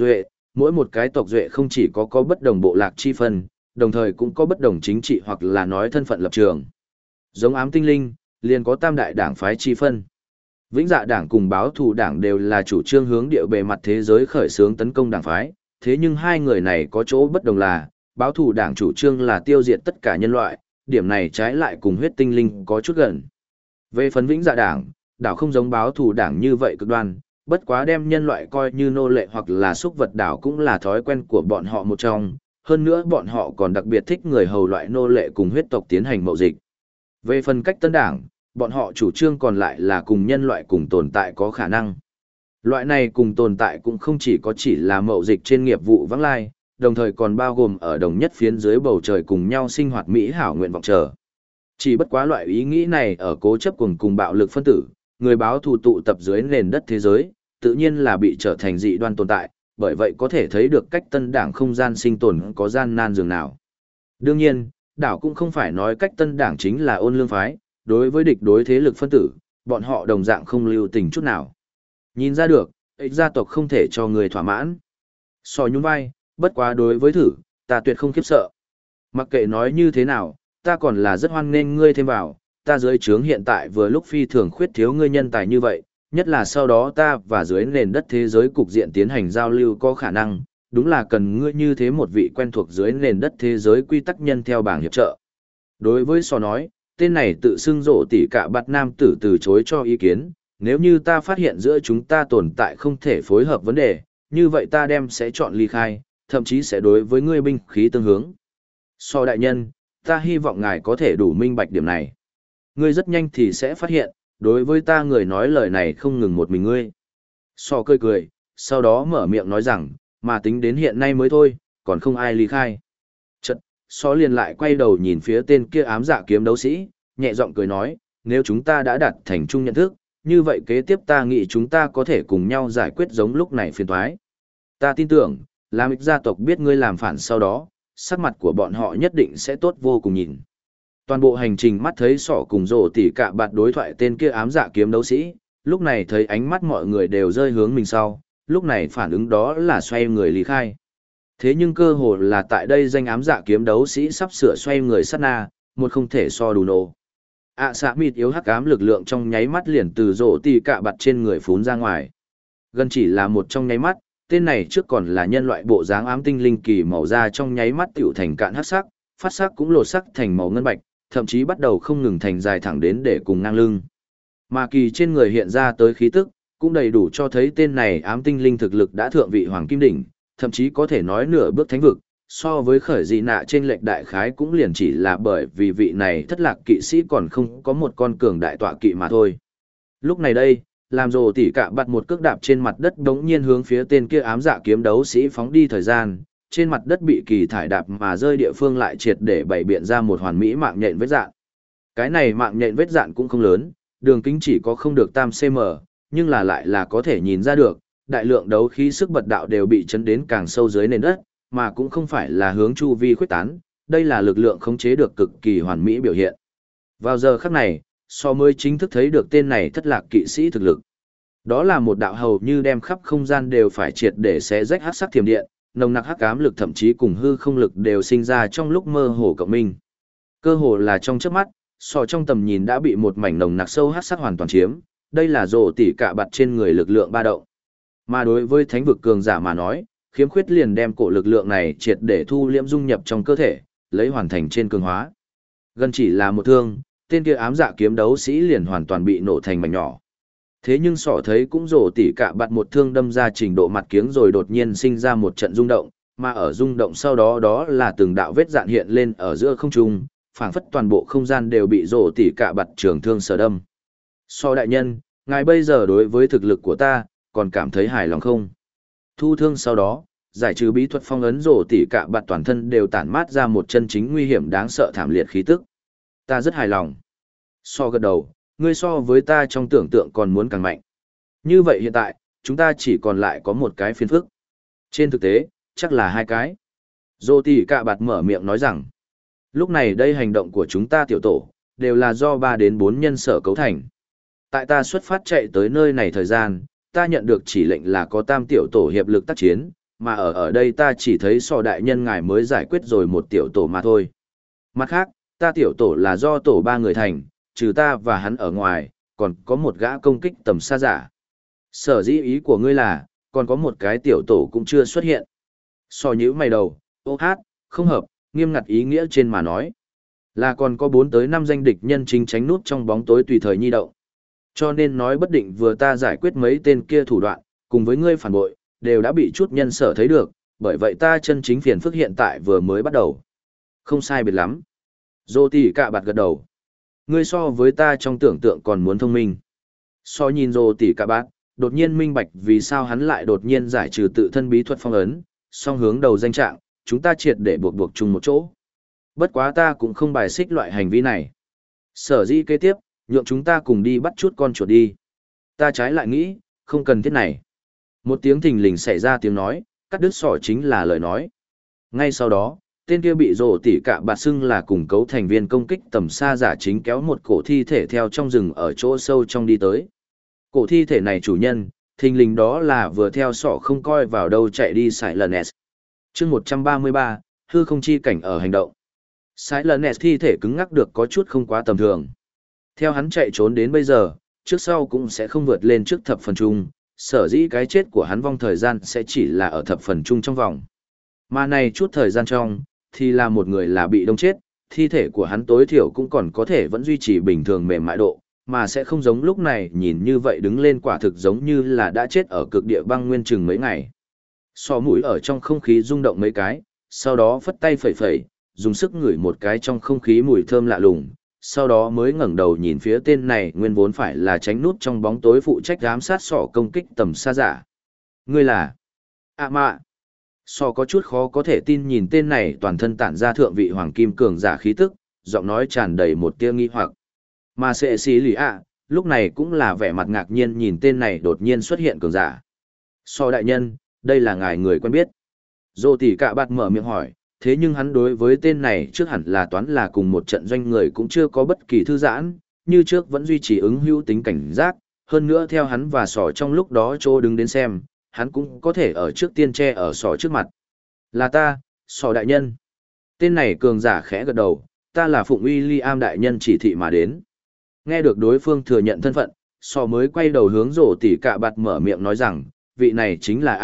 mỗi một cái tộc duệ không chỉ có bất đồng bộ lạc chi phân, đồng thời cũng có bất đồng chính trị hoặc là nói thân phận lập trường. Giống ám tinh linh, liền có tam đại đảng phái chi phân. Vĩnh Dạ đảng cùng báo thù đảng đều là chủ trương hướng địa bề mặt thế giới khởi xướng tấn công đảng phái, thế nhưng hai người này có chỗ bất đồng là, báo thù đảng chủ trương là tiêu diệt tất cả nhân loại, điểm này trái lại cùng huyết tinh linh có chút gần. Về phần Vĩnh Dạ đảng, đảo không giống báo thù đảng như vậy cực đoan, bất quá đem nhân loại coi như nô lệ hoặc là súc vật đảo cũng là thói quen của bọn họ một trong, hơn nữa bọn họ còn đặc biệt thích người hầu loại nô lệ cùng huyết tộc tiến hành mậu dịch. Về phần cách tân đảng, bọn họ chủ trương còn lại là cùng nhân loại cùng tồn tại có khả năng. Loại này cùng tồn tại cũng không chỉ là mậu dịch trên nghiệp vụ vãng lai, đồng thời còn bao gồm ở đồng nhất phiến dưới bầu trời cùng nhau sinh hoạt mỹ hảo nguyện vọng chờ. Chỉ bất quá loại ý nghĩ này ở cố chấp cùng bạo lực phân tử, người báo thù tụ tập dưới nền đất thế giới, tự nhiên là bị trở thành dị đoan tồn tại, bởi vậy có thể thấy được cách tân đảng không gian sinh tồn có gian nan dường nào. Đương nhiên, đảo cũng không phải nói cách tân đảng chính là ôn lương phái, đối với địch đối thế lực phân tử, bọn họ đồng dạng không lưu tình chút nào. Nhìn ra được, gia tộc không thể cho người thỏa mãn. Sò nhún vai, bất quá đối với thử, ta tuyệt không khiếp sợ. Mặc kệ nói như thế nào, ta còn là rất hoan nghênh ngươi thêm vào, ta dưới trướng hiện tại vừa lúc phi thường khuyết thiếu ngươi nhân tài như vậy, nhất là sau đó ta và dưới nền đất thế giới cục diện tiến hành giao lưu có khả năng, đúng là cần ngươi như thế một vị quen thuộc dưới nền đất thế giới quy tắc nhân theo bảng hiệp trợ. Đối với sò nói, tên này tự xưng rộ tỉ cả bạt nam tử từ chối cho ý kiến, nếu như ta phát hiện giữa chúng ta tồn tại không thể phối hợp vấn đề, như vậy ta sẽ chọn ly khai, thậm chí sẽ đối với ngươi binh khí tương hướng. So đại nhân, ta hy vọng ngài có thể đủ minh bạch điểm này. Ngươi rất nhanh thì sẽ phát hiện, đối với ta người nói lời này không ngừng một mình ngươi. So cười cười, sau đó mở miệng nói rằng, mà tính đến hiện nay mới thôi, còn không ai ly khai. Chật, So liền lại quay đầu nhìn phía tên kia ám dạ kiếm đấu sĩ, nhẹ giọng cười nói, nếu chúng ta đã đạt thành chung nhận thức, như vậy kế tiếp ta nghĩ chúng ta có thể cùng nhau giải quyết giống lúc này phiền toái. Ta tin tưởng, làm ích gia tộc biết ngươi làm phản sau đó, sắc mặt của bọn họ nhất định sẽ tốt vô cùng nhìn. Toàn bộ hành trình mắt thấy sỏ cùng rổ tỉ cả bạt đối thoại tên kia ám dạ kiếm đấu sĩ, lúc này thấy ánh mắt mọi người đều rơi hướng mình sau, lúc này phản ứng đó là xoay người lý khai. Thế nhưng cơ hồ là tại đây danh ám dạ kiếm đấu sĩ sắp sửa xoay người sát na, một không thể so đủ nổ. Xạ mịt yếu hắc ám lực lượng trong nháy mắt liền từ rổ tỉ cả bạt trên người phún ra ngoài. Gần chỉ là một trong nháy mắt, tên này trước còn là nhân loại bộ dáng ám tinh linh kỳ màu da trong nháy mắt tiểu thành cạn hắc sắc, phát sắc cũng lột sắc thành màu ngân bạch, thậm chí bắt đầu không ngừng thành dài thẳng đến để cùng ngang lưng. Mà kỳ trên người hiện ra tới khí tức, cũng đầy đủ cho thấy tên này ám tinh linh thực lực đã thượng vị hoàng kim đỉnh, thậm chí có thể nói nửa bước thánh vực, so với khởi dị nạ trên lệch đại khái cũng liền chỉ là bởi vì vị này thất lạc kỵ sĩ còn không có một con cường đại tọa kỵ mà thôi. Lúc này đây, làm rồ tỉ cả bạt một cước đạp trên mặt đất đống nhiên hướng phía tên kia ám dạ kiếm đấu sĩ phóng đi thời gian, trên mặt đất bị kỳ thải đạp mà rơi địa phương lại triệt để bày biện ra một hoàn mỹ mạng nhện vết dạn. Cái này mạng nhện vết dạn cũng không lớn, đường kính chỉ có không được tam cm, nhưng lại là có thể nhìn ra được, đại lượng đấu khí sức bật đạo đều bị chấn đến càng sâu dưới nền đất, mà cũng không phải là hướng chu vi khuếch tán, đây là lực lượng khống chế được cực kỳ hoàn mỹ biểu hiện. Vào giờ khắc này, So mới chính thức thấy được tên này thất lạc kỵ sĩ thực lực. Đó là một đạo hầu như đem khắp không gian đều phải triệt để xé rách hắc sắc thiểm điện, nồng nặc hắc ám lực thậm chí cùng hư không lực đều sinh ra trong lúc mơ hồ cộng minh. Cơ hồ là trong chớp mắt, So trong tầm nhìn đã bị một mảnh nồng nặc sâu hắc sắc hoàn toàn chiếm, đây là rồ tỉ cả bạt trên người lực lượng ba động. Mà đối với thánh vực cường giả mà nói, khiếm khuyết liền đem cổ lực lượng này triệt để thu liễm dung nhập trong cơ thể, lấy hoàn thành trên cường hóa. Gần chỉ là một thương, tên kia ám dạ kiếm đấu sĩ liền hoàn toàn bị nổ thành mảnh nhỏ. Thế nhưng sọ thấy cũng rồ tỉ cả bạt một thương đâm ra trình độ mặt kiếng rồi đột nhiên sinh ra một trận rung động, mà ở rung động sau đó đó là từng đạo vết dạn hiện lên ở giữa không trung, phảng phất toàn bộ không gian đều bị rồ tỉ cả bạt trường thương sở đâm. So đại nhân, ngài bây giờ đối với thực lực của ta, còn cảm thấy hài lòng không? Thu thương sau đó, giải trừ bí thuật phong ấn rồ tỉ cả bạt toàn thân đều tản mát ra một chân chính nguy hiểm đáng sợ thảm liệt khí tức. Ta rất hài lòng. So gật đầu, ngươi so với ta trong tưởng tượng còn muốn càng mạnh. Như vậy hiện tại, chúng ta chỉ còn lại có một cái phiền phức. Trên thực tế, chắc là hai cái. Dô tỉ cả bạt mở miệng nói rằng, lúc này đây hành động của chúng ta tiểu tổ, đều là do 3 đến 4 nhân sở cấu thành. Tại ta xuất phát chạy tới nơi này thời gian, ta nhận được chỉ lệnh là có tam tiểu tổ hiệp lực tác chiến, mà ở đây ta chỉ thấy sò đại nhân ngài mới giải quyết rồi một tiểu tổ mà thôi. Mặt khác, ta tiểu tổ là do tổ 3 người thành, trừ ta và hắn ở ngoài, còn có một gã công kích tầm xa giả. Sở dĩ ý của ngươi là, còn có một cái tiểu tổ cũng chưa xuất hiện. Sò nhíu mày đầu, ô hát, không hợp, nghiêm ngặt ý nghĩa trên mà nói. Là còn có 4 tới 5 danh địch nhân chính tránh nút trong bóng tối tùy thời nhi động. Cho nên nói bất định vừa ta giải quyết mấy tên kia thủ đoạn, cùng với ngươi phản bội, đều đã bị chút nhân sở thấy được, bởi vậy ta chân chính phiền phức hiện tại vừa mới bắt đầu. Không sai biệt lắm. Dô tỷ cạ bạt gật đầu. Ngươi so với ta trong tưởng tượng còn muốn thông minh. So nhìn dô tỷ cạ bạt, đột nhiên minh bạch vì sao hắn lại đột nhiên giải trừ tự thân bí thuật phong ấn, song hướng đầu danh trạng, chúng ta triệt để buộc chung một chỗ. Bất quá ta cũng không bài xích loại hành vi này. Sở dĩ kế tiếp, nhượng chúng ta cùng đi bắt chút con chuột đi. Ta trái lại nghĩ, không cần thiết này. Một tiếng thình lình xảy ra tiếng nói, cắt đứt sỏ chính là lời nói. Ngay sau đó, tên kia bị rồ tỉ cả bạt xưng là cùng cấu thành viên công kích tầm xa giả chính kéo một cổ thi thể theo trong rừng ở chỗ sâu trong đi tới. Cổ thi thể này chủ nhân, thình lình đó là vừa theo sỏ không coi vào đâu chạy đi Silence. Chương 133, hư không chi cảnh ở hành động. Silence thi thể cứng ngắc được có chút không quá tầm thường. Theo hắn chạy trốn đến bây giờ, trước sau cũng sẽ không vượt lên trước thập phần chung, sở dĩ cái chết của hắn vong thời gian sẽ chỉ là ở thập phần chung trong vòng. Mà này chút thời gian trong, thì là một người là bị đông chết, thi thể của hắn tối thiểu cũng còn có thể vẫn duy trì bình thường mềm mại độ, mà sẽ không giống lúc này nhìn như vậy đứng lên quả thực giống như là đã chết ở cực địa băng nguyên chừng mấy ngày. Sò mũi ở trong không khí rung động mấy cái, sau đó phất tay phẩy phẩy, dùng sức ngửi một cái trong không khí mùi thơm lạ lùng, sau đó mới ngẩng đầu nhìn phía tên này nguyên vốn phải là tránh nút trong bóng tối phụ trách giám sát sỏ công kích tầm xa giả. Ngươi là... mạ. Sò có chút khó có thể tin nhìn tên này toàn thân tản ra thượng vị hoàng kim cường giả khí tức, giọng nói tràn đầy một tia nghi hoặc. Mà sệ xí lì lúc này cũng là vẻ mặt ngạc nhiên nhìn tên này đột nhiên xuất hiện cường giả. Sò đại nhân, đây là ngài người quen biết. Dô tỷ cạ bạt mở miệng hỏi, thế nhưng hắn đối với tên này trước hẳn là toán là cùng một trận doanh người cũng chưa có bất kỳ thư giãn, như trước vẫn duy trì ứng hữu tính cảnh giác, hơn nữa theo hắn và sỏ trong lúc đó chỗ đứng đến xem, hắn cũng có thể ở trước tiên che ở sỏ trước mặt. Là ta, sỏ đại nhân. Tên này cường giả khẽ gật đầu, ta là phụng William đại nhân chỉ thị mà đến. Nghe được đối phương thừa nhận thân phận, sỏ mới quay đầu hướng rổ tỉ cạ bạt mở miệng nói rằng, vị này chính là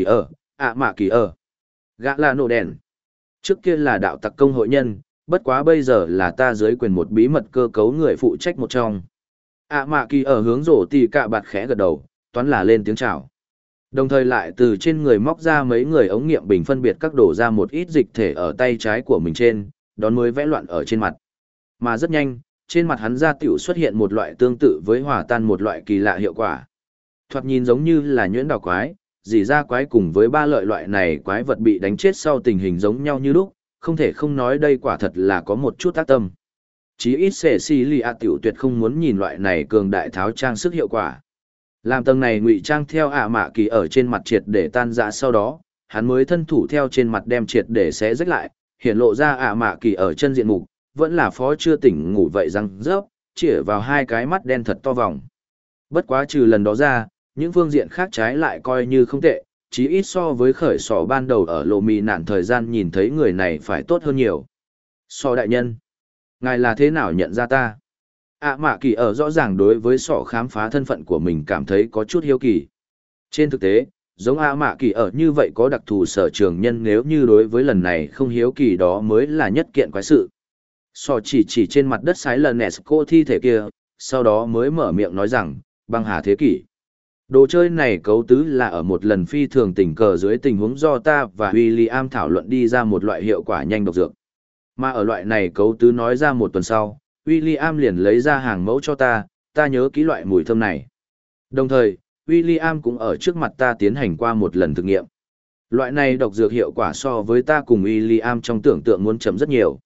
ạ mạ kỳ ở. Gã là nổ đèn. Trước kia là đạo tặc công hội nhân, bất quá bây giờ là ta dưới quyền một bí mật cơ cấu người phụ trách một trong. Mạ kỳ ở hướng rổ tỉ cạ bạt khẽ gật đầu, toán là lên tiếng chào. Đồng thời lại từ trên người móc ra mấy người ống nghiệm bình phân biệt các đổ ra một ít dịch thể ở tay trái của mình trên, đón mới vẽ loạn ở trên mặt. Mà rất nhanh, trên mặt hắn ra tiểu xuất hiện một loại tương tự với hòa tan một loại kỳ lạ hiệu quả. Thoạt nhìn giống như là nhuyễn đào quái, dì ra quái cùng với ba lợi loại này quái vật bị đánh chết sau tình hình giống nhau như lúc, không thể không nói đây quả thật là có một chút tác tâm. Chí ít xệ xì lì tiểu tuyệt không muốn nhìn loại này cường đại tháo trang sức hiệu quả. Làm tầng này ngụy trang theo mạ kỳ ở trên mặt triệt để tan rã sau đó, hắn mới thân thủ theo trên mặt đem triệt để xé rách lại, hiện lộ ra mạ kỳ ở chân diện mục, vẫn là phó chưa tỉnh ngủ vậy răng rớp, chĩa vào hai cái mắt đen thật to vòng. Bất quá trừ lần đó ra, những phương diện khác trái lại coi như không tệ, chí ít so với khởi sỏ ban đầu ở lộ mì nạn thời gian nhìn thấy người này phải tốt hơn nhiều. Sỏ đại nhân, ngài là thế nào nhận ra ta? Mạ kỳ ở rõ ràng đối với sỏ khám phá thân phận của mình cảm thấy có chút hiếu kỳ. Trên thực tế, giống mạ kỳ ở như vậy có đặc thù sở trường nhân nếu như đối với lần này không hiếu kỳ đó mới là nhất kiện quái sự. Sỏ chỉ trên mặt đất sái lần cô thi thể kia, sau đó mới mở miệng nói rằng, băng hà thế kỷ. Đồ chơi này cấu tứ là ở một lần phi thường tình cờ dưới tình huống do ta và William thảo luận đi ra một loại hiệu quả nhanh độc dược. Mà ở loại này cấu tứ nói ra một tuần sau, William liền lấy ra hàng mẫu cho ta nhớ kỹ loại mùi thơm này. Đồng thời, William cũng ở trước mặt ta tiến hành qua một lần thực nghiệm. Loại này độc dược hiệu quả so với ta cùng William trong tưởng tượng muốn chấm rất nhiều.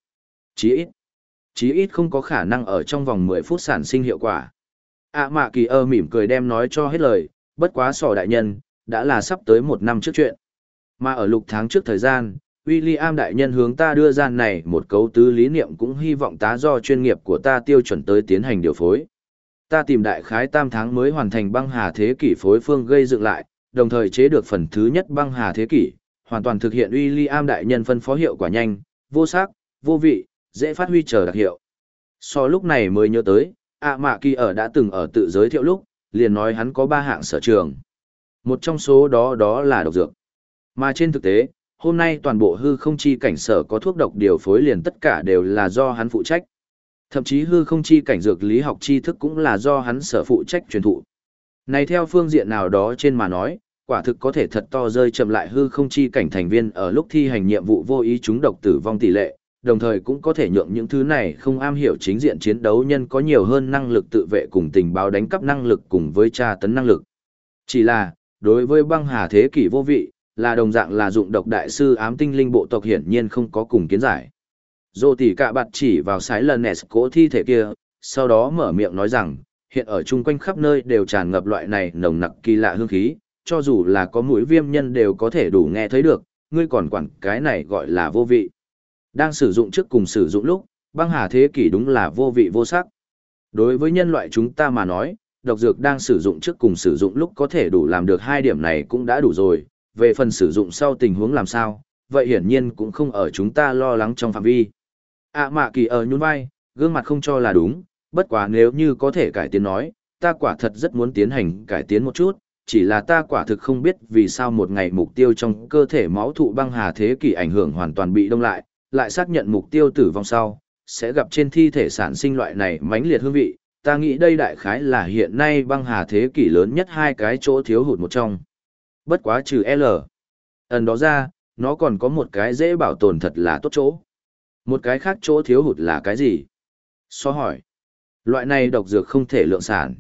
Chí ít không có khả năng ở trong vòng 10 phút sản sinh hiệu quả. Mạ kỳ ơ mỉm cười đem nói cho hết lời, bất quá sỏ đại nhân, đã là sắp tới 1 năm trước chuyện. Mà ở lục tháng trước thời gian, William đại nhân hướng ta đưa ra này một cấu tứ lý niệm cũng hy vọng tá do chuyên nghiệp của ta tiêu chuẩn tới tiến hành điều phối. Ta tìm đại khái 3 tháng mới hoàn thành băng hà thế kỷ phối phương gây dựng lại, đồng thời chế được phần thứ nhất băng hà thế kỷ, hoàn toàn thực hiện William đại nhân phân phó hiệu quả nhanh, vô sắc, vô vị, dễ phát huy chờ đặc hiệu. So lúc này mới nhớ tới, Mạ Kỳ ở đã từng ở tự giới thiệu lúc, liền nói hắn có 3 hạng sở trường. Một trong số đó là độc dược. Mà trên thực tế, hôm nay toàn bộ hư không chi cảnh sở có thuốc độc điều phối liền tất cả đều là do hắn phụ trách. Thậm chí hư không chi cảnh dược lý học tri thức cũng là do hắn sở phụ trách truyền thụ. Này theo phương diện nào đó trên mà nói, quả thực có thể thật to rơi chậm lại hư không chi cảnh thành viên ở lúc thi hành nhiệm vụ vô ý trúng độc tử vong tỷ lệ, đồng thời cũng có thể nhượng những thứ này không am hiểu chính diện chiến đấu nhân có nhiều hơn năng lực tự vệ cùng tình báo đánh cắp năng lực cùng với tra tấn năng lực. Chỉ là, đối với băng hà thế kỷ vô vị, là đồng dạng là dụng độc đại sư ám tinh linh bộ tộc hiển nhiên không có cùng kiến giải. Dô tỉ cạ bạt chỉ vào sái lần nẹt cố thi thể kia, sau đó mở miệng nói rằng, hiện ở chung quanh khắp nơi đều tràn ngập loại này nồng nặc kỳ lạ hương khí, cho dù là có mũi viêm nhân đều có thể đủ nghe thấy được, ngươi còn quản cái này gọi là vô vị. Đang sử dụng trước cùng sử dụng lúc, băng hà thế kỷ đúng là vô vị vô sắc. Đối với nhân loại chúng ta mà nói, độc dược đang sử dụng trước cùng sử dụng lúc có thể đủ làm được 2 điểm này cũng đã đủ rồi, về phần sử dụng sau tình huống làm sao, vậy hiển nhiên cũng không ở chúng ta lo lắng trong phạm vi. Mạ Kỳ ở nhún vai, gương mặt không cho là đúng, bất quá nếu như có thể cải tiến nói, ta quả thật rất muốn tiến hành cải tiến một chút, chỉ là ta quả thực không biết vì sao một ngày mục tiêu trong cơ thể máu thụ băng hà thế kỷ ảnh hưởng hoàn toàn bị đông lại xác nhận mục tiêu tử vong sau, sẽ gặp trên thi thể sản sinh loại này mãnh liệt hương vị, ta nghĩ đây đại khái là hiện nay băng hà thế kỷ lớn nhất 2 cái chỗ thiếu hụt một trong. Bất quá trừ L. Ẩn đó ra, nó còn có một cái dễ bảo tồn thật là tốt chỗ. Một cái khác chỗ thiếu hụt là cái gì? So hỏi. Loại này độc dược không thể lượng sản.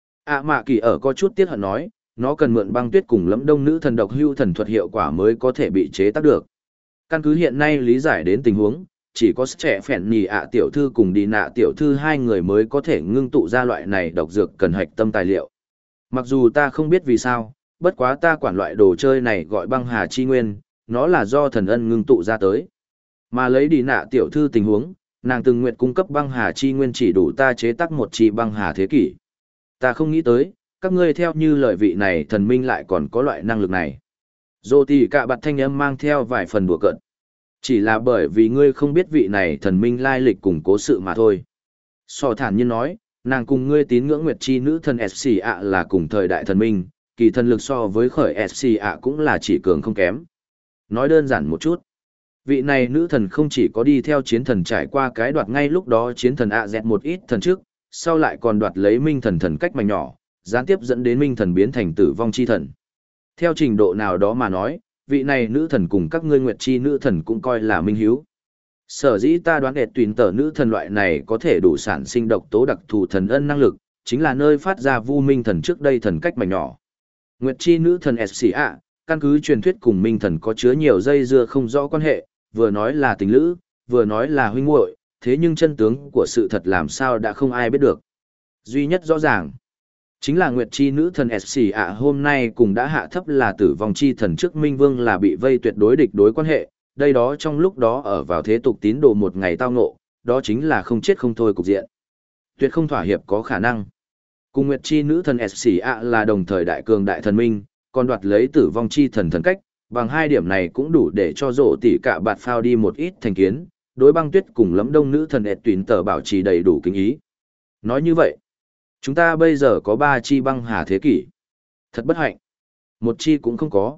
Mạ Kỳ ở có chút tiếc hận nói, nó cần mượn băng tuyết cùng lẫm đông nữ thần độc hưu thần thuật hiệu quả mới có thể bị chế tác được. Căn cứ hiện nay lý giải đến tình huống, chỉ có trẻ phèn nhì tiểu thư cùng đi nạ tiểu thư 2 người mới có thể ngưng tụ ra loại này độc dược cần hạch tâm tài liệu. Mặc dù ta không biết vì sao, bất quá ta quản loại đồ chơi này gọi băng hà chi nguyên, nó là do thần ân ngưng tụ ra tới. Mà lấy đi nạ tiểu thư tình huống, nàng từng nguyện cung cấp băng hà chi nguyên chỉ đủ ta chế tác một chi băng hà thế kỷ. Ta không nghĩ tới, các ngươi theo như lời vị này thần minh lại còn có loại năng lực này. Dô tỉ cạ bạt thanh âm mang theo vài phần đùa cợt. Chỉ là bởi vì ngươi không biết vị này thần minh lai lịch cùng cố sự mà thôi. So thản nhiên nói, nàng cùng ngươi tín ngưỡng nguyệt chi nữ thần SC là cùng thời đại thần minh, kỳ thần lực so với khởi SC cũng là chỉ cường không kém. Nói đơn giản một chút. Vị này nữ thần không chỉ có đi theo chiến thần trải qua cái đoạt ngay lúc đó chiến thần dẹt một ít thần trước, sau lại còn đoạt lấy minh thần thần cách mảnh nhỏ, gián tiếp dẫn đến minh thần biến thành tử vong chi thần. Theo trình độ nào đó mà nói, vị này nữ thần cùng các ngươi nguyệt chi nữ thần cũng coi là minh hiếu. Sở dĩ ta đoán tuyển tờ nữ thần loại này có thể đủ sản sinh độc tố đặc thù thần ân năng lực, chính là nơi phát ra vu minh thần trước đây thần cách mảnh nhỏ. Nguyệt chi nữ thần SCA, căn cứ truyền thuyết cùng minh thần có chứa nhiều dây dưa không rõ quan hệ, vừa nói là tình lữ, vừa nói là huynh muội, thế nhưng chân tướng của sự thật làm sao đã không ai biết được. Duy nhất rõ ràng, chính là Nguyệt chi nữ thần SCA hôm nay cùng đã hạ thấp là tử vong chi thần trước Minh Vương là bị vây tuyệt đối địch đối quan hệ, đây đó trong lúc đó ở vào thế tục tín đồ một ngày tao ngộ, đó chính là không chết không thôi cục diện. Tuyệt không thỏa hiệp có khả năng. Cùng Nguyệt chi nữ thần SCA là đồng thời đại cường đại thần minh, còn đoạt lấy tử vong chi thần thần cách, bằng 2 điểm này cũng đủ để cho rổ tỉ cả bạt phao đi một ít thành kiến, đối băng tuyết cùng lẫm đông nữ thần tuyển tờ bảo trì đầy đủ kính ý. Nói như vậy, chúng ta bây giờ có 3 chi băng hà thế kỷ. Thật bất hạnh. Một chi cũng không có.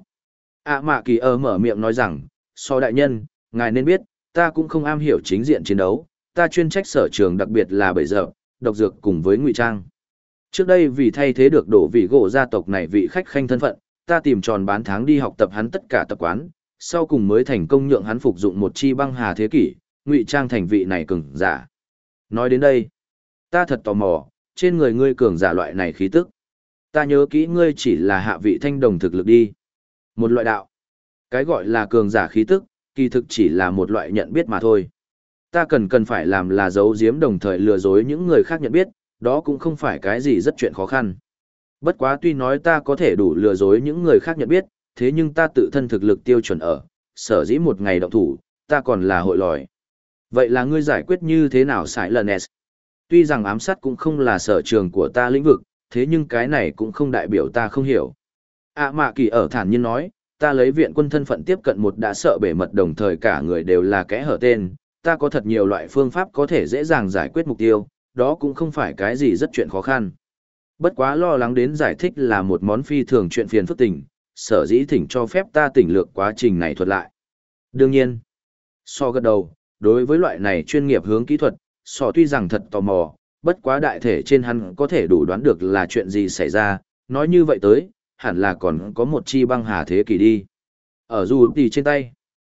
Mạ Kỳ mở miệng nói rằng, so đại nhân, ngài nên biết, ta cũng không am hiểu chính diện chiến đấu, ta chuyên trách sở trường đặc biệt là bầy giờ, độc dược cùng với ngụy trang. Trước đây vì thay thế được đổ vị gỗ gia tộc này vị khách khanh thân phận, ta tìm tròn bán tháng đi học tập hắn tất cả tập quán, sau cùng mới thành công nhượng hắn phục dụng một chi băng hà thế kỷ, ngụy trang thành vị này cường giả. Nói đến đây, ta thật tò mò, trên người ngươi cường giả loại này khí tức. Ta nhớ kỹ ngươi chỉ là hạ vị thanh đồng thực lực đi. Một loại đạo. Cái gọi là cường giả khí tức, kỳ thực chỉ là một loại nhận biết mà thôi. Ta cần phải làm là giấu giếm đồng thời lừa dối những người khác nhận biết, đó cũng không phải cái gì rất chuyện khó khăn. Bất quá tuy nói ta có thể đủ lừa dối những người khác nhận biết, thế nhưng ta tự thân thực lực tiêu chuẩn ở, sở dĩ một ngày động thủ, ta còn là hội lòi. Vậy là ngươi giải quyết như thế nào Silence? Tuy rằng ám sát cũng không là sở trường của ta lĩnh vực, thế nhưng cái này cũng không đại biểu ta không hiểu. ạ mạ kỳ ở thản nhiên nói, ta lấy viện quân thân phận tiếp cận một đã sợ bể mật đồng thời cả người đều là kẽ hở tên, ta có thật nhiều loại phương pháp có thể dễ dàng giải quyết mục tiêu, đó cũng không phải cái gì rất chuyện khó khăn. Bất quá lo lắng đến giải thích là một món phi thường chuyện phiền phức tình, sở dĩ thỉnh cho phép ta tỉnh lược quá trình này thuật lại. Đương nhiên, so gật đầu, đối với loại này chuyên nghiệp hướng kỹ thuật, so tuy rằng thật tò mò, bất quá đại thể trên hắn có thể đủ đoán được là chuyện gì xảy ra, nói như vậy tới, hẳn là còn có một chi băng hà thế kỷ đi. Ở dù tỷ trên tay,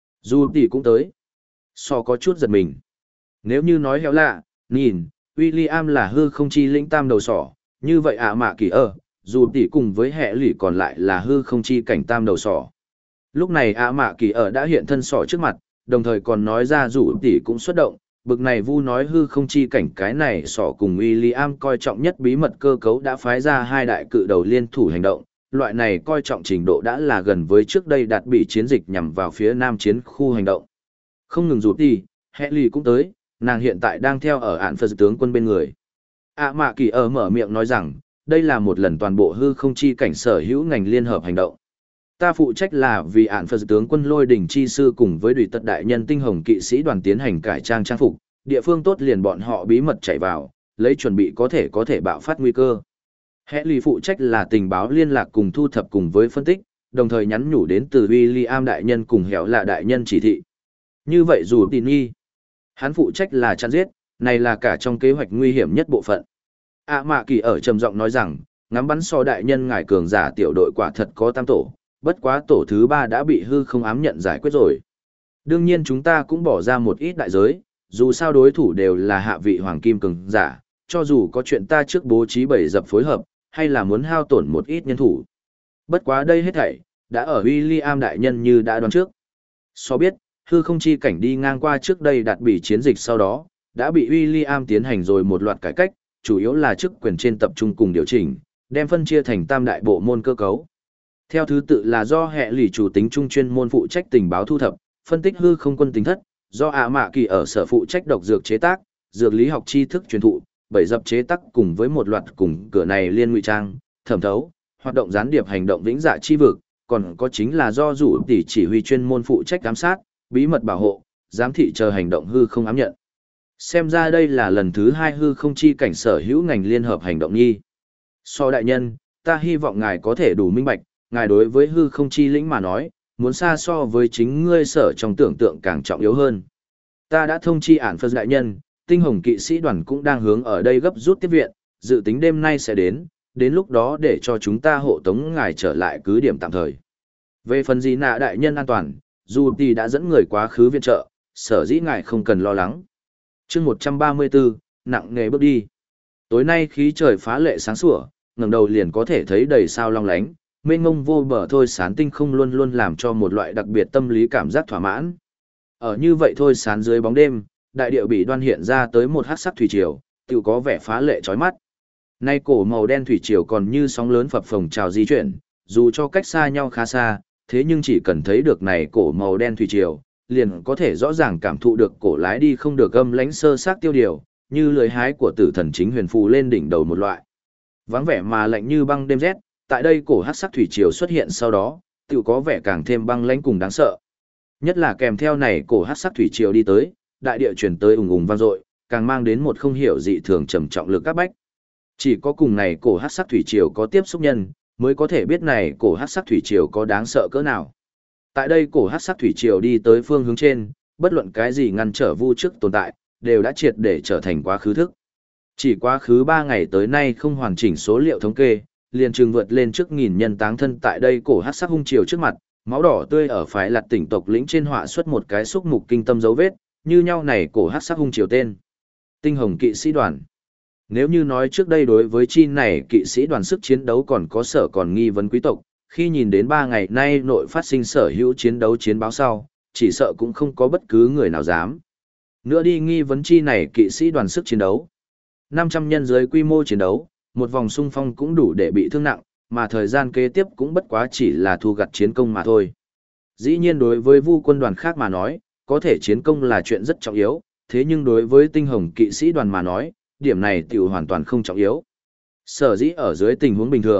dù tỷ cũng tới. So có chút giật mình. Nếu như nói héo lạ, nhìn, William là hư không chi lĩnh tam đầu sỏ, như vậy ạ mạ kỳ ở, dù tỷ cùng với hệ lụy còn lại là hư không chi cảnh tam đầu sỏ. Lúc này ạ mạ kỳ ở đã hiện thân sỏ trước mặt, đồng thời còn nói ra dù tỷ cũng xuất động, bực này vu nói hư không chi cảnh cái này sỏ cùng William coi trọng nhất bí mật cơ cấu đã phái ra hai đại cự đầu liên thủ hành động, loại này coi trọng trình độ đã là gần với trước đây đạt bị chiến dịch nhằm vào phía nam chiến khu hành động. Không ngừng rụt đi, hệ lì cũng tới, nàng hiện tại đang theo ở ạn phật tướng quân bên người. ạ mạ kỳ ở mở miệng nói rằng, đây là một lần toàn bộ hư không chi cảnh sở hữu ngành liên hợp hành động. Ta phụ trách là vì ạn phật tướng quân lôi đỉnh chi sư cùng với đùi tật đại nhân tinh hồng kỵ sĩ đoàn tiến hành cải trang trang phục, địa phương tốt liền bọn họ bí mật chạy vào, lấy chuẩn bị có thể bạo phát nguy cơ. Hệ lì phụ trách là tình báo liên lạc cùng thu thập cùng với phân tích, đồng thời nhắn nhủ đến từ William đại nhân cùng héo là đại nhân chỉ thị. Như vậy dù tin nghi, hắn phụ trách là chặn giết, này là cả trong kế hoạch nguy hiểm nhất bộ phận. ạ mạ kỳ ở trầm giọng nói rằng, ngắm bắn so đại nhân ngài cường giả tiểu đội quả thật có tam tổ, bất quá tổ thứ 3 đã bị hư không ám nhận giải quyết rồi. Đương nhiên chúng ta cũng bỏ ra một ít đại giới, dù sao đối thủ đều là hạ vị hoàng kim cường giả, cho dù có chuyện ta trước bố trí bầy dập phối hợp, hay là muốn hao tổn một ít nhân thủ. Bất quá đây hết thảy, đã ở William đại nhân như đã đoán trước. So biết, hư không chi cảnh đi ngang qua trước đây đạt bị chiến dịch sau đó, đã bị William tiến hành rồi một loạt cải cách, chủ yếu là chức quyền trên tập trung cùng điều chỉnh, đem phân chia thành tam đại bộ môn cơ cấu. Theo thứ tự là do hệ lì chủ tính trung chuyên môn phụ trách tình báo thu thập, phân tích hư không quân tính thất, do ạ mạ kỳ ở sở phụ trách độc dược chế tác, dược lý học tri thức truyền thụ, bảy dập chế tác cùng với một loạt cùng cửa này liên ngụy trang, thẩm thấu, hoạt động gián điệp hành động vĩnh dạ chi vực, còn có chính là do rủ tỷ chỉ huy chuyên môn phụ trách giám sát, bí mật bảo hộ, giám thị chờ hành động hư không ám nhận. Xem ra đây là lần thứ 2 hư không chi cảnh sở hữu ngành liên hợp hành động nhi. So đại nhân, ta hy vọng ngài có thể đủ minh bạch, ngài đối với hư không chi lĩnh mà nói, muốn xa so với chính ngươi sở trong tưởng tượng càng trọng yếu hơn. Ta đã thông chi ản phật đại nhân, tinh hồng kỵ sĩ đoàn cũng đang hướng ở đây gấp rút tiếp viện, dự tính đêm nay sẽ đến lúc đó để cho chúng ta hộ tống ngài trở lại cứ điểm tạm thời. Về phần gì nạ đại nhân an toàn, dù tỷ đã dẫn người quá khứ viện trợ, sở dĩ ngài không cần lo lắng. Chương 134, nặng nghề bước đi. Tối nay khí trời phá lệ sáng sủa, ngẩng đầu liền có thể thấy đầy sao long lánh, mênh mông vô bờ thôi sán tinh không luôn luôn làm cho một loại đặc biệt tâm lý cảm giác thỏa mãn. Ở như vậy thôi sán dưới bóng đêm, đại địa bị đoan hiện ra tới một hắc sắc thủy triều, tự có vẻ phá lệ chói mắt. Nay cổ màu đen thủy triều còn như sóng lớn phập phồng trào di chuyển, dù cho cách xa nhau khá xa, thế nhưng chỉ cần thấy được này cổ màu đen thủy triều, liền có thể rõ ràng cảm thụ được cổ lái đi không được âm lãnh sơ xác tiêu điều, như lưỡi hái của tử thần chính huyền phù lên đỉnh đầu một loại. Vắng vẻ mà lạnh như băng đêm rét, tại đây cổ hắc sắc thủy triều xuất hiện sau đó, tự có vẻ càng thêm băng lãnh cùng đáng sợ. Nhất là kèm theo này cổ hắc sắc thủy triều đi tới, đại địa chuyển tới ùng ùng vang dội, càng mang đến một không hiểu dị thường trầm trọng lực các bách. Chỉ có cùng này cổ hắc sắc thủy triều có tiếp xúc nhân, mới có thể biết này cổ hắc sắc thủy triều có đáng sợ cỡ nào. Tại đây cổ hắc sắc thủy triều đi tới phương hướng trên, bất luận cái gì ngăn trở vu trước tồn tại, đều đã triệt để trở thành quá khứ thức. Chỉ quá khứ 3 ngày tới nay không hoàn chỉnh số liệu thống kê, liền trường vượt lên trước 1000 nhân táng thân tại đây cổ hắc sắc hung triều trước mặt, máu đỏ tươi ở phái lật tỉnh tộc lĩnh trên họa xuất một cái xúc mục kinh tâm dấu vết, như nhau này cổ hắc sắc hung triều tên. Tinh hồng kỵ sĩ đoàn. Nếu như nói trước đây đối với chi này kỵ sĩ đoàn sức chiến đấu còn có sở còn nghi vấn quý tộc, khi nhìn đến 3 ngày nay nội phát sinh sở hữu chiến đấu chiến báo sau, chỉ sợ cũng không có bất cứ người nào dám. Nữa đi nghi vấn chi này kỵ sĩ đoàn sức chiến đấu. 500 nhân dưới quy mô chiến đấu, một vòng xung phong cũng đủ để bị thương nặng, mà thời gian kế tiếp cũng bất quá chỉ là thu gặt chiến công mà thôi. Dĩ nhiên đối với vu quân đoàn khác mà nói, có thể chiến công là chuyện rất trọng yếu, thế nhưng đối với tinh hồng kỵ sĩ đoàn mà nói, điểm này tiểu hoàn toàn không trọng yếu. Sở dĩ ở dưới tình huống bình thường,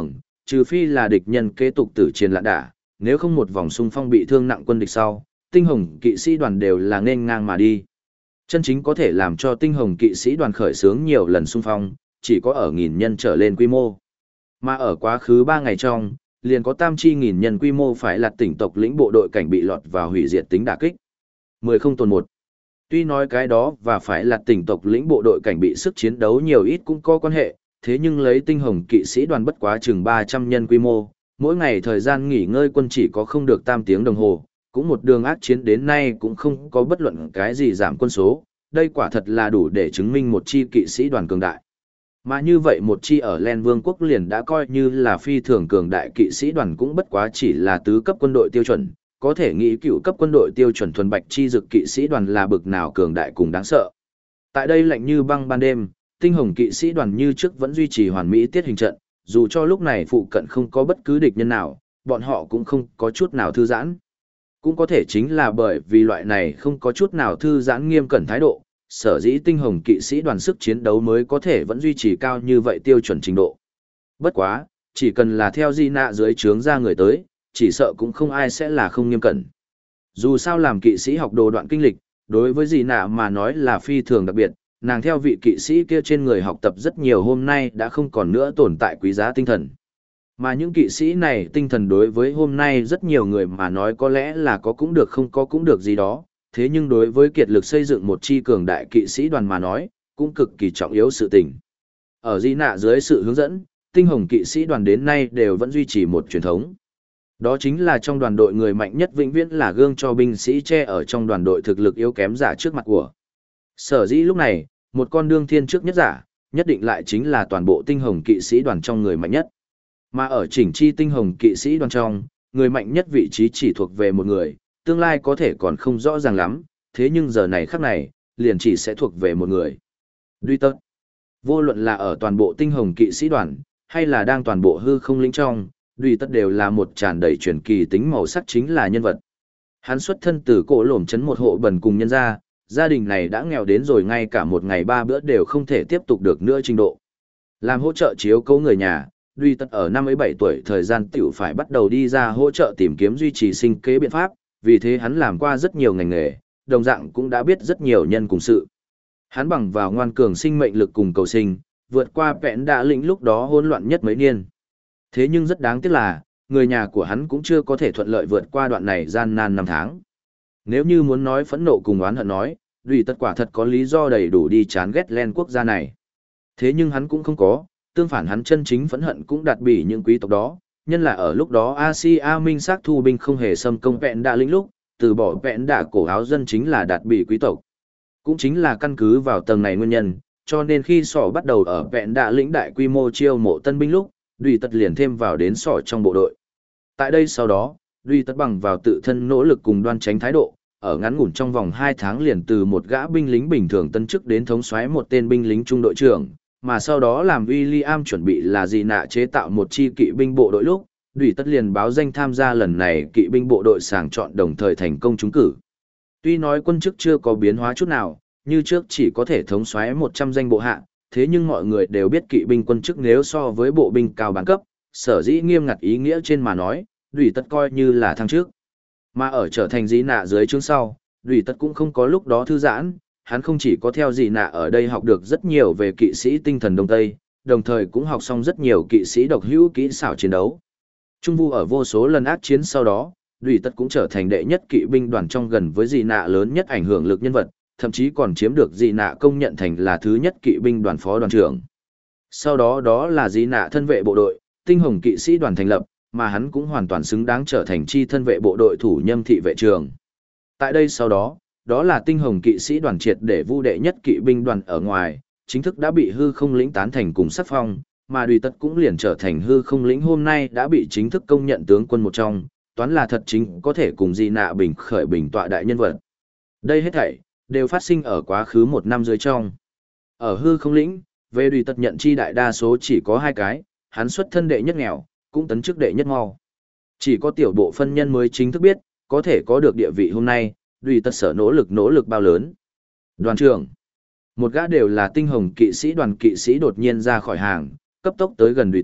Trừ phi là địch nhân kế tục tử chiến lạn đả, nếu không một vòng xung phong bị thương nặng quân địch sau, tinh hồng kỵ sĩ đoàn đều là nên ngang mà đi. Chân chính có thể làm cho tinh hồng kỵ sĩ đoàn khởi xướng nhiều lần xung phong, chỉ có ở nghìn nhân trở lên quy mô. Mà ở quá khứ 3 ngày trong, liền có tam chi nghìn nhân quy mô phải lạt tỉnh tộc lĩnh bộ đội cảnh bị lọt vào hủy diệt tính đả kích. 10 không tồn 1. Tuy nói cái đó và phải lạt tỉnh tộc lĩnh bộ đội cảnh bị sức chiến đấu nhiều ít cũng có quan hệ, thế nhưng lấy tinh hồng kỵ sĩ đoàn bất quá chừng 300 nhân quy mô, mỗi ngày thời gian nghỉ ngơi quân chỉ có không được 8 tiếng đồng hồ, cũng một đường ác chiến đến nay cũng không có bất luận cái gì giảm quân số, đây quả thật là đủ để chứng minh một chi kỵ sĩ đoàn cường đại. Mà như vậy một chi ở Len Vương quốc liền đã coi như là phi thường cường đại kỵ sĩ đoàn cũng bất quá chỉ là tứ cấp quân đội tiêu chuẩn, có thể nghĩ cựu cấp quân đội tiêu chuẩn thuần bạch chi dực kỵ sĩ đoàn là bực nào cường đại cùng đáng sợ. Tại đây lạnh như băng ban đêm, tinh hồng kỵ sĩ đoàn như trước vẫn duy trì hoàn mỹ tiết hình trận, dù cho lúc này phụ cận không có bất cứ địch nhân nào, bọn họ cũng không có chút nào thư giãn. Cũng có thể chính là bởi vì loại này không có chút nào thư giãn nghiêm cẩn thái độ, sở dĩ tinh hồng kỵ sĩ đoàn sức chiến đấu mới có thể vẫn duy trì cao như vậy tiêu chuẩn trình độ. Bất quá, chỉ cần là theo di nạ dưới trướng ra người tới, chỉ sợ cũng không ai sẽ là không nghiêm cẩn. Dù sao làm kỵ sĩ học đồ đoạn kinh lịch, đối với di nạ mà nói là phi thường đặc biệt, nàng theo vị kỵ sĩ kia trên người học tập rất nhiều hôm nay đã không còn nữa tồn tại quý giá tinh thần. Mà những kỵ sĩ này tinh thần đối với hôm nay rất nhiều người mà nói có lẽ là có cũng được không có cũng được gì đó, thế nhưng đối với kiệt lực xây dựng một chi cường đại kỵ sĩ đoàn mà nói, cũng cực kỳ trọng yếu sự tình. Ở di nạ dưới sự hướng dẫn, tinh hồng kỵ sĩ đoàn đến nay đều vẫn duy trì một truyền thống. Đó chính là trong đoàn đội người mạnh nhất vĩnh viễn là gương cho binh sĩ che ở trong đoàn đội thực lực yếu kém giả trước mặt của. Sở dĩ lúc này, một con đương thiên trước nhất giả, nhất định lại chính là toàn bộ tinh hồng kỵ sĩ đoàn trong người mạnh nhất. Mà ở chỉnh chi tinh hồng kỵ sĩ đoàn trong, người mạnh nhất vị trí chỉ thuộc về một người, tương lai có thể còn không rõ ràng lắm, thế nhưng giờ này khắc này, liền chỉ sẽ thuộc về một người. Duy tất. Vô luận là ở toàn bộ tinh hồng kỵ sĩ đoàn, hay là đang toàn bộ hư không lĩnh trong, Duy tất đều là một tràn đầy truyền kỳ tính màu sắc chính là nhân vật. Hắn xuất thân từ cổ lổm trấn một hộ bần cùng nhân gia đình này đã nghèo đến rồi ngay cả một ngày 3 bữa đều không thể tiếp tục được nữa trình độ. Làm hỗ trợ chiếu cố người nhà, Duy tất ở năm 17 tuổi thời gian tiểu phải bắt đầu đi ra hỗ trợ tìm kiếm duy trì sinh kế biện pháp, vì thế hắn làm qua rất nhiều ngành nghề, đồng dạng cũng đã biết rất nhiều nhân cùng sự. Hắn bằng vào ngoan cường sinh mệnh lực cùng cầu sinh, vượt qua vẹn đạ lĩnh lúc đó hỗn loạn nhất mấy niên. Thế nhưng rất đáng tiếc là, người nhà của hắn cũng chưa có thể thuận lợi vượt qua đoạn này gian nan năm tháng. Nếu như muốn nói phẫn nộ cùng oán hận nói, Duy tất quả thật có lý do đầy đủ đi chán ghét Len quốc gia này. Thế nhưng hắn cũng không có, tương phản hắn chân chính phẫn hận cũng đạt bỉ những quý tộc đó, nhân là ở lúc đó Asia minh xác thu binh không hề xâm công vẹn đạ lĩnh lúc, từ bỏ vẹn đạ cổ áo dân chính là đạt bỉ quý tộc. Cũng chính là căn cứ vào tầng này nguyên nhân, cho nên khi sỏ bắt đầu ở vẹn đạ lĩnh đại quy mô chiêu mộ tân binh lúc, Duy tất liền thêm vào đến sỏ trong bộ đội. Tại đây sau đó, Duy tất bằng vào tự thân nỗ lực cùng đoan tránh thái độ, ở ngắn ngủn trong vòng 2 tháng liền từ một gã binh lính bình thường tân chức đến thống soái một tên binh lính trung đội trưởng, mà sau đó làm William chuẩn bị là gì nạ chế tạo một chi kỵ binh bộ đội lúc, Duy tất liền báo danh tham gia lần này kỵ binh bộ đội sàng chọn đồng thời thành công trúng cử. Tuy nói quân chức chưa có biến hóa chút nào, như trước chỉ có thể thống soái 100 danh bộ hạ, thế nhưng mọi người đều biết kỵ binh quân chức nếu so với bộ binh cao bán cấp, sở dĩ nghiêm ngặt ý nghĩa trên mà nói, Duy tất coi như là thăng trước. Mà ở trở thành dĩ nạ dưới chương sau, Duy tất cũng không có lúc đó thư giãn, hắn không chỉ có theo dĩ nạ ở đây học được rất nhiều về kỵ sĩ tinh thần Đông Tây, đồng thời cũng học xong rất nhiều kỵ sĩ độc hữu kỹ xảo chiến đấu. Trung vu ở vô số lần ác chiến sau đó, Duy tất cũng trở thành đệ nhất kỵ binh đoàn trong gần với dĩ nạ lớn nhất ảnh hưởng lực nhân vật, thậm chí còn chiếm được dĩ nạ công nhận thành là thứ nhất kỵ binh đoàn phó đoàn trưởng. Sau đó đó là dĩ nạ thân vệ bộ đội, tinh hồng kỵ sĩ đoàn thành lập, mà hắn cũng hoàn toàn xứng đáng trở thành chi thân vệ bộ đội thủ nhâm thị vệ trường. Tại đây sau đó, đó là tinh hồng kỵ sĩ đoàn triệt để vu đệ nhất kỵ binh đoàn ở ngoài, chính thức đã bị hư không lĩnh tán thành cùng sắc phong, mà Duy tất cũng liền trở thành hư không lĩnh hôm nay đã bị chính thức công nhận tướng quân một trong, toán là thật chính có thể cùng di nạ bình khởi bình tọa đại nhân vật. Đây hết thảy đều phát sinh ở quá khứ 1 năm dưới trong. Ở hư không lĩnh, về Duy tất nhận chi đại đa số chỉ có 2 cái, hắn xuất thân đệ nhất nghèo, cũng tấn chức đệ nhất mau. Chỉ có tiểu bộ phân nhân mới chính thức biết, có thể có được địa vị hôm nay, Duy tất sở nỗ lực bao lớn. Đoàn trưởng, một gã đều là tinh hồng kỵ sĩ đoàn kỵ sĩ đột nhiên ra khỏi hàng, cấp tốc tới gần Duy tất,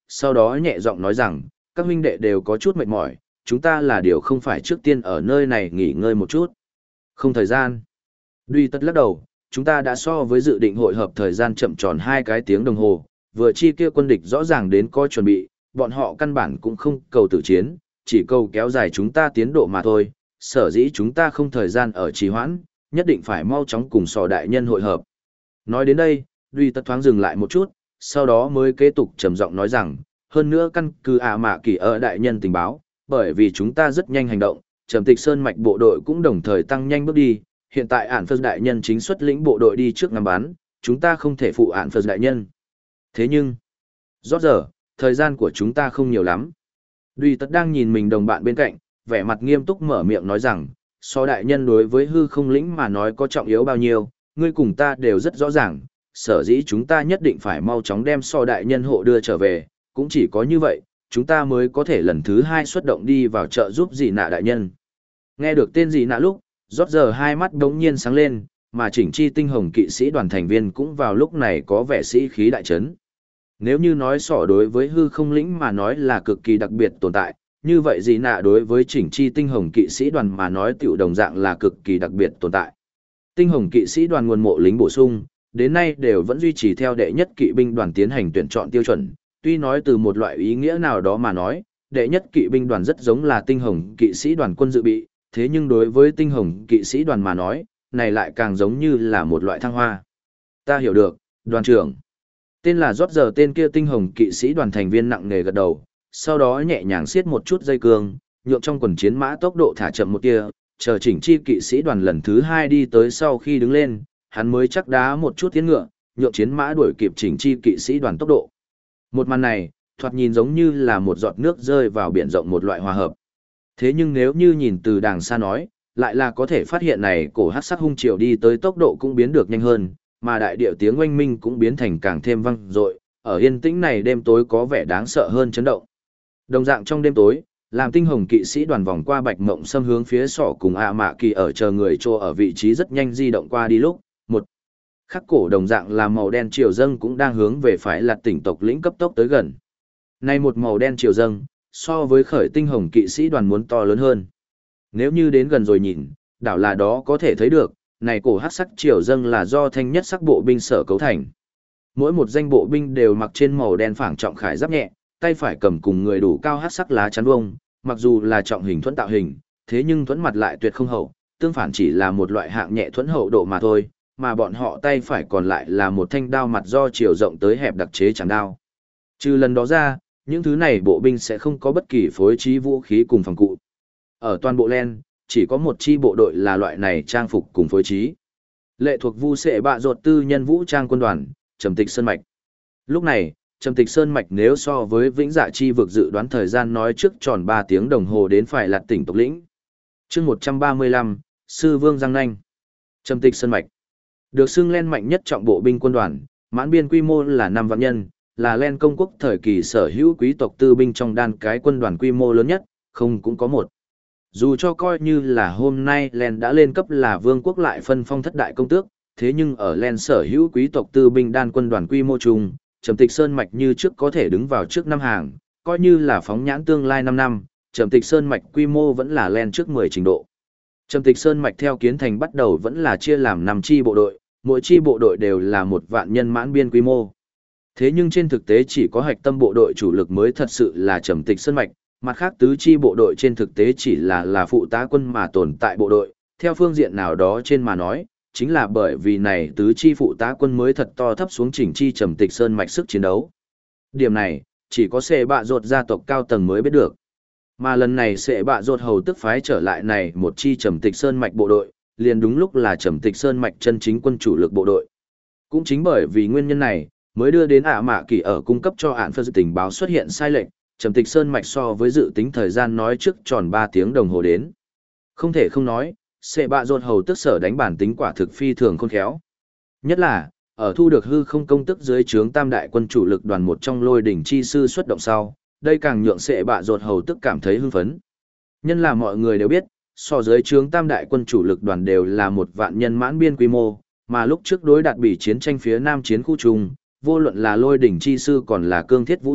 sau đó nhẹ giọng nói rằng, các huynh đệ đều có chút mệt mỏi, chúng ta là điều không phải trước tiên ở nơi này nghỉ ngơi một chút. Không thời gian. Duy tất lắc đầu, chúng ta đã so với dự định hội hợp thời gian chậm tròn 2 cái tiếng đồng hồ, vừa chi kia quân địch rõ ràng đến có chuẩn bị, bọn họ căn bản cũng không cầu tử chiến, chỉ cầu kéo dài chúng ta tiến độ mà thôi, sở dĩ chúng ta không thời gian ở trì hoãn, nhất định phải mau chóng cùng sò đại nhân hội hợp. Nói đến đây, Duy tất thoáng dừng lại một chút, sau đó mới kế tục trầm giọng nói rằng, hơn nữa căn cứ mạ kỳ ở đại nhân tình báo, bởi vì chúng ta rất nhanh hành động, Trầm Tịch Sơn mạch bộ đội cũng đồng thời tăng nhanh bước đi, hiện tại ản phật đại nhân chính xuất lĩnh bộ đội đi trước ngắm bắn, chúng ta không thể phụ ản phật đại nhân. Thế nhưng, rót giờ, thời gian của chúng ta không nhiều lắm. Duy tất đang nhìn mình đồng bạn bên cạnh, vẻ mặt nghiêm túc mở miệng nói rằng, so đại nhân đối với hư không lĩnh mà nói có trọng yếu bao nhiêu, ngươi cùng ta đều rất rõ ràng, sở dĩ chúng ta nhất định phải mau chóng đem so đại nhân hộ đưa trở về, cũng chỉ có như vậy, chúng ta mới có thể lần thứ 2 xuất động đi vào trợ giúp dị nạ đại nhân. Nghe được tên dị nạ lúc, rót giờ hai mắt đống nhiên sáng lên, mà chỉnh chi tinh hồng kỵ sĩ đoàn thành viên cũng vào lúc này có vẻ sĩ khí đại trấn. Nếu như nói sỏ đối với hư không lĩnh mà nói là cực kỳ đặc biệt tồn tại, như vậy dị nạ đối với chỉnh chi tinh hồng kỵ sĩ đoàn mà nói tiểu đồng dạng là cực kỳ đặc biệt tồn tại. Tinh hồng kỵ sĩ đoàn nguồn mộ lính bổ sung, đến nay đều vẫn duy trì theo đệ nhất kỵ binh đoàn tiến hành tuyển chọn tiêu chuẩn, tuy nói từ một loại ý nghĩa nào đó mà nói, đệ nhất kỵ binh đoàn rất giống là tinh hồng kỵ sĩ đoàn quân dự bị, thế nhưng đối với tinh hồng kỵ sĩ đoàn mà nói, này lại càng giống như là một loại thăng hoa. Ta hiểu được, đoàn trưởng. Tên là rót giờ tên kia tinh hồng kỵ sĩ đoàn thành viên nặng nề gật đầu, sau đó nhẹ nhàng siết một chút dây cương, nhượng trong quần chiến mã tốc độ thả chậm một tia, chờ chỉnh chi kỵ sĩ đoàn lần thứ 2 đi tới sau khi đứng lên, hắn mới chắc đá một chút tiến ngựa, nhượng chiến mã đuổi kịp chỉnh chi kỵ sĩ đoàn tốc độ. Một màn này, thoạt nhìn giống như là một giọt nước rơi vào biển rộng một loại hòa hợp. Thế nhưng nếu như nhìn từ đàng xa nói, lại là có thể phát hiện này cổ hắc sắc hung triều đi tới tốc độ cũng biến được nhanh hơn, mà đại điệu tiếng oanh minh cũng biến thành càng thêm vang dội, ở yên tĩnh này đêm tối có vẻ đáng sợ hơn chấn động. Đồng dạng trong đêm tối, làm tinh hồng kỵ sĩ đoàn vòng qua bạch mộng xâm hướng phía sọ cùng mạ kỳ ở chờ người trô ở vị trí rất nhanh di động qua đi lúc, một khắc cổ đồng dạng là màu đen triều dâng cũng đang hướng về phải lạt tỉnh tộc lĩnh cấp tốc tới gần. Nay một màu đen triều dâng, so với khởi tinh hồng kỵ sĩ đoàn muốn to lớn hơn. Nếu như đến gần rồi nhìn, đảo là đó có thể thấy được, này cổ hắc sắc triều dâng là do thanh nhất sắc bộ binh sở cấu thành. Mỗi một danh bộ binh đều mặc trên màu đen phảng trọng khải giáp nhẹ, tay phải cầm cùng người đủ cao hắc sắc lá chắn bông, mặc dù là trọng hình thuẫn tạo hình, thế nhưng thuẫn mặt lại tuyệt không hậu, tương phản chỉ là một loại hạng nhẹ thuẫn hậu độ mà thôi, mà bọn họ tay phải còn lại là một thanh đao mặt do chiều rộng tới hẹp đặc chế chẳng đao. Trừ lần đó ra, những thứ này bộ binh sẽ không có bất kỳ phối trí vũ khí cùng phòng cụ. Ở toàn bộ Len, chỉ có một chi bộ đội là loại này trang phục cùng phối trí. Lệ thuộc Vu Sệ Bạ Rột tư nhân vũ trang quân đoàn, Trầm Tịch Sơn Mạch. Lúc này, Trầm Tịch Sơn Mạch nếu so với Vĩnh Dạ chi vực dự đoán thời gian nói trước tròn 3 tiếng đồng hồ đến phải lạt tỉnh tộc lĩnh. Chương 135, Sư Vương Giang Nanh. Trầm Tịch Sơn Mạch. Được xưng Len mạnh nhất trọng bộ binh quân đoàn, mãn biên quy mô là 5 vạn nhân, là Len công quốc thời kỳ sở hữu quý tộc tư binh trong đan cái quân đoàn quy mô lớn nhất, không cũng có một. Dù cho coi như là hôm nay Len đã lên cấp là vương quốc lại phân phong thất đại công tước, thế nhưng ở Len sở hữu quý tộc tư binh đan quân đoàn quy mô chung, Trầm Tịch Sơn Mạch như trước có thể đứng vào trước năm hàng, coi như là phóng nhãn tương lai 5 năm, Trầm Tịch Sơn Mạch quy mô vẫn là Len trước 10 trình độ. Trầm Tịch Sơn Mạch theo kiến thành bắt đầu vẫn là chia làm 5 chi bộ đội, mỗi chi bộ đội đều là 1 vạn nhân mãn biên quy mô. Thế nhưng trên thực tế chỉ có hạch tâm bộ đội chủ lực mới thật sự là Trầm Tịch Sơn Mạch, mặt khác tứ chi bộ đội trên thực tế chỉ là phụ tá quân mà tồn tại bộ đội, theo phương diện nào đó trên mà nói, chính là bởi vì này tứ chi phụ tá quân mới thật to thấp xuống chỉnh chi Trầm Tịch Sơn Mạch sức chiến đấu. Điểm này, chỉ có Sệ Bạ Rột gia tộc cao tầng mới biết được. Mà lần này Sệ Bạ Rột hầu tức phái trở lại này một chi Trầm Tịch Sơn Mạch bộ đội, liền đúng lúc là Trầm Tịch Sơn Mạch chân chính quân chủ lực bộ đội. Cũng chính bởi vì nguyên nhân này, mới đưa đến mạ kỳ ở cung cấp cho ản phân tình báo xuất hiện sai lệch, Trầm Tịch Sơn Mạch so với dự tính thời gian nói trước tròn 3 tiếng đồng hồ đến. Không thể không nói, Sệ Bạ Rột hầu tức sở đánh bản tính quả thực phi thường khôn khéo. Nhất là, ở thu được hư không công tức dưới trướng tam đại quân chủ lực đoàn một trong Lôi đỉnh chi sư xuất động sau, đây càng nhượng Sệ Bạ Rột hầu tức cảm thấy hưng phấn. Nhân là mọi người đều biết, so dưới trướng tam đại quân chủ lực đoàn đều là 1 vạn nhân mãn biên quy mô, mà lúc trước đối đạt bỉ chiến tranh phía nam chiến khu trung, vô luận là Lôi đỉnh chi sư còn là Cương Thiết Vũ Dực,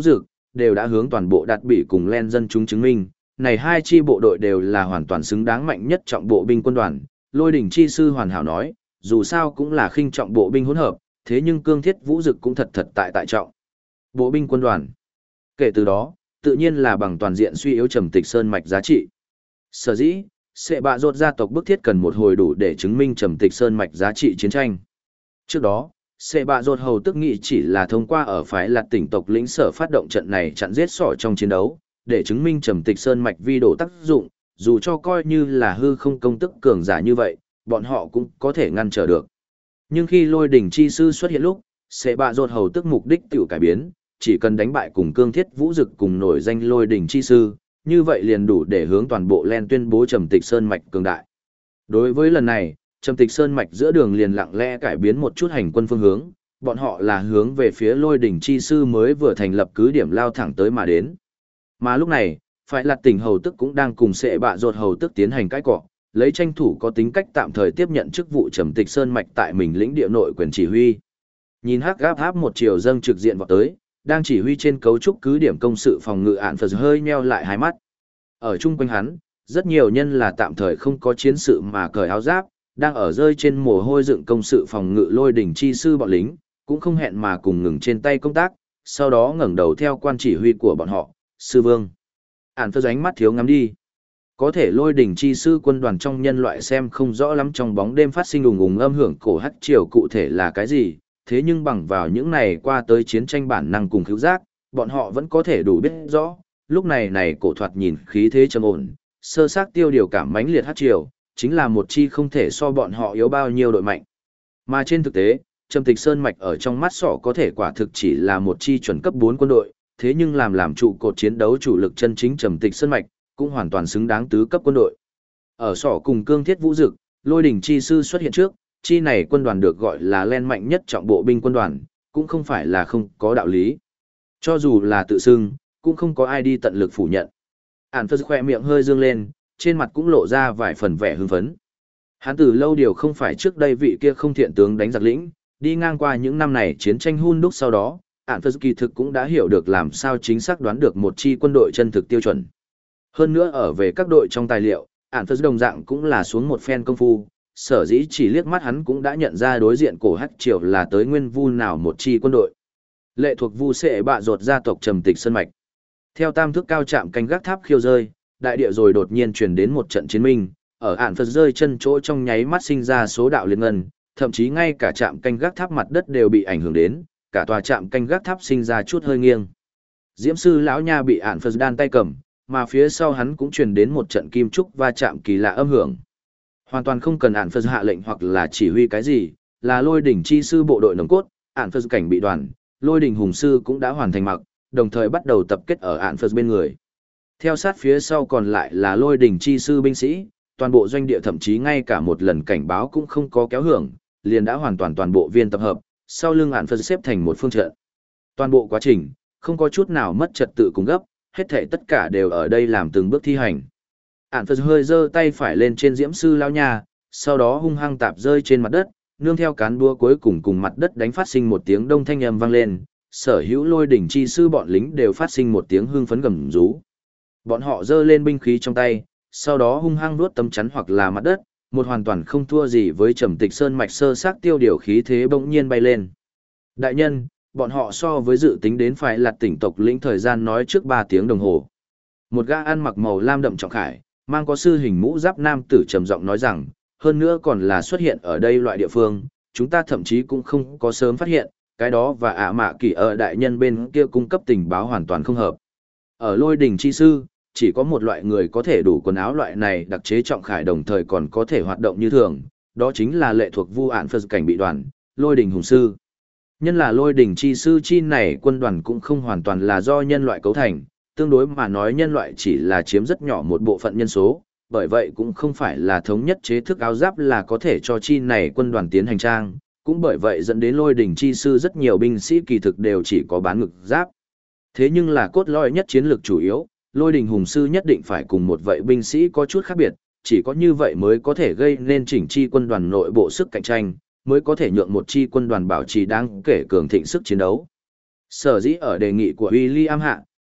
đều đã hướng toàn bộ đạt bị cùng len dân chúng chứng minh, này hai chi bộ đội đều là hoàn toàn xứng đáng mạnh nhất trọng bộ binh quân đoàn. Lôi đỉnh chi sư hoàn hảo nói, dù sao cũng là khinh trọng bộ binh hỗn hợp, thế nhưng cương thiết vũ dực cũng thật tại trọng. Bộ binh quân đoàn. Kể từ đó, tự nhiên là bằng toàn diện suy yếu Trầm Tịch Sơn mạch giá trị. Sở dĩ, sẽ bạ rột gia tộc bức thiết cần một hồi đủ để chứng minh Trầm Tịch Sơn mạch giá trị chiến tranh. Trước đó, sẽ bạ rột hầu tức nghị chỉ là thông qua ở phái Lạt tỉnh tộc lĩnh sở phát động trận này chặn giết sỏ trong chiến đấu, để chứng minh Trầm Tịch Sơn mạch vi đổ tác dụng, dù cho coi như là hư không công tức cường giả như vậy, bọn họ cũng có thể ngăn trở được. Nhưng khi lôi đỉnh chi sư xuất hiện lúc, sẽ bạ rột hầu tức mục đích tiểu cải biến, chỉ cần đánh bại cùng cương thiết vũ dực cùng nổi danh lôi đỉnh chi sư, như vậy liền đủ để hướng toàn bộ len tuyên bố Trầm Tịch Sơn mạch cường đại. Đối với lần này, Trầm Tịch Sơn mạch giữa đường liền lặng lẽ cải biến một chút hành quân phương hướng, bọn họ là hướng về phía lôi đỉnh chi sư mới vừa thành lập cứ điểm lao thẳng tới mà đến. Mà lúc này, phải Lạt tỉnh hầu tức cũng đang cùng sẽ bạ rột hầu tức tiến hành cãi cọ, lấy tranh thủ có tính cách tạm thời tiếp nhận chức vụ Trầm Tịch Sơn mạch tại mình lĩnh địa nội quyền chỉ huy. Nhìn hắc gáp áp một chiều dâng trực diện vào tới, đang chỉ huy trên cấu trúc cứ điểm công sự phòng ngự ạn phật hơi nheo lại hai mắt. Ở chung quanh hắn, rất nhiều nhân là tạm thời không có chiến sự mà cởi áo giáp, đang ở rơi trên mồ hôi dựng công sự phòng ngự lôi đỉnh chi sư bọn lính, cũng không hẹn mà cùng ngừng trên tay công tác, sau đó ngẩng đầu theo quan chỉ huy của bọn họ, sư vương. Ản phật ánh mắt thiếu ngắm đi. Có thể lôi đỉnh chi sư quân đoàn trong nhân loại xem không rõ lắm trong bóng đêm phát sinh ùng ùng âm hưởng cổ hắc triều cụ thể là cái gì, thế nhưng bằng vào những này qua tới chiến tranh bản năng cùng cứu giác, bọn họ vẫn có thể đủ biết rõ, lúc này cổ thoạt nhìn khí thế trầm ổn, sơ xác tiêu điều cảm mãnh liệt hắc triều, chính là một chi không thể so bọn họ yếu bao nhiêu đội mạnh. Mà trên thực tế, Trầm Tịch Sơn mạch ở trong mắt sọ có thể quả thực chỉ là một chi chuẩn cấp 4 quân đội, thế nhưng làm trụ cột chiến đấu chủ lực chân chính Trầm Tịch Sơn mạch, cũng hoàn toàn xứng đáng tứ cấp quân đội. Ở sọ cùng cương thiết vũ dực, lôi đỉnh chi sư xuất hiện trước, chi này quân đoàn được gọi là len mạnh nhất trọng bộ binh quân đoàn, cũng không phải là không có đạo lý. Cho dù là tự xưng, cũng không có ai đi tận lực phủ nhận. Ản phật khoe miệng hơi dương lên, trên mặt cũng lộ ra vài phần vẻ hưng phấn. Hắn từ lâu điều không phải trước đây vị kia không thiện tướng đánh giặc lĩnh, đi ngang qua những năm này chiến tranh hun đúc sau đó, Ản phật kỳ thực cũng đã hiểu được làm sao chính xác đoán được một chi quân đội chân thực tiêu chuẩn. Hơn nữa ở về các đội trong tài liệu, Ản phật đồng dạng cũng là xuống một phen công phu, sở dĩ chỉ liếc mắt hắn cũng đã nhận ra đối diện cổ hắc triều là tới nguyên vu nào một chi quân đội. Lệ thuộc vu sệ bạ rột gia tộc Trầm Tịch Sơn mạch. Theo tam thước cao chạm canh gác tháp khiêu rơi, đại địa rồi đột nhiên truyền đến một trận chiến minh, ở ạn phật rơi chân chỗ trong nháy mắt sinh ra số đạo liên ngân, thậm chí ngay cả trạm canh gác tháp mặt đất đều bị ảnh hưởng đến, cả tòa trạm canh gác tháp sinh ra chút hơi nghiêng. Diễm sư lão nha bị ạn phật đan tay cầm, mà phía sau hắn cũng truyền đến một trận kim trúc va chạm kỳ lạ âm hưởng. Hoàn toàn không cần ạn phật hạ lệnh hoặc là chỉ huy cái gì, là lôi đỉnh chi sư bộ đội nòng cốt, ạn phật cảnh bị đoàn, lôi đỉnh hùng sư cũng đã hoàn thành mặc, đồng thời bắt đầu tập kết ở ạn phật bên người. Theo sát phía sau còn lại là lôi đỉnh chi sư binh sĩ, toàn bộ doanh địa thậm chí ngay cả một lần cảnh báo cũng không có kéo hưởng, liền đã hoàn toàn bộ viên tập hợp, sau lưng ạn phật xếp thành một phương trận. Toàn bộ quá trình, không có chút nào mất trật tự cùng gấp, hết thảy tất cả đều ở đây làm từng bước thi hành. Ản phật hơi giơ tay phải lên trên diễm sư lao nha, sau đó hung hăng tạp rơi trên mặt đất, nương theo cán búa cuối cùng mặt đất đánh phát sinh một tiếng đông thanh âm vang lên, sở hữu lôi đỉnh chi sư bọn lính đều phát sinh một tiếng hưng phấn gầm rú. Bọn họ giơ lên binh khí trong tay, sau đó hung hăng đuốt tấm chắn hoặc là mặt đất, một hoàn toàn không thua gì với Trầm Tịch Sơn mạch sơ xác tiêu điều khí thế bỗng nhiên bay lên. Đại nhân, bọn họ so với dự tính đến phải Lạt tỉnh tộc lĩnh thời gian nói trước 3 tiếng đồng hồ. Một gã ăn mặc màu lam đậm trọng khải, mang có sư hình mũ giáp nam tử trầm giọng nói rằng, hơn nữa còn là xuất hiện ở đây loại địa phương, chúng ta thậm chí cũng không có sớm phát hiện, cái đó và ạ mạ kỳ ở đại nhân bên kia cung cấp tình báo hoàn toàn không hợp. Ở lôi đỉnh chi sư, chỉ có một loại người có thể đủ quần áo loại này đặc chế trọng khải đồng thời còn có thể hoạt động như thường, đó chính là lệ thuộc vu ạn phật cảnh bị đoàn, lôi đỉnh hùng sư. Nhân là lôi đỉnh chi sư chi này quân đoàn cũng không hoàn toàn là do nhân loại cấu thành, tương đối mà nói nhân loại chỉ là chiếm rất nhỏ một bộ phận nhân số, bởi vậy cũng không phải là thống nhất chế thức áo giáp là có thể cho chi này quân đoàn tiến hành trang, cũng bởi vậy dẫn đến lôi đỉnh chi sư rất nhiều binh sĩ kỳ thực đều chỉ có bán ngực giáp. Thế nhưng là cốt lõi nhất chiến lược chủ yếu, lôi đỉnh hùng sư nhất định phải cùng một vậy binh sĩ có chút khác biệt, chỉ có như vậy mới có thể gây nên chỉnh chi quân đoàn nội bộ sức cạnh tranh, mới có thể nhượng một chi quân đoàn bảo trì đáng kể cường thịnh sức chiến đấu. Sở dĩ ở đề nghị của William hạ,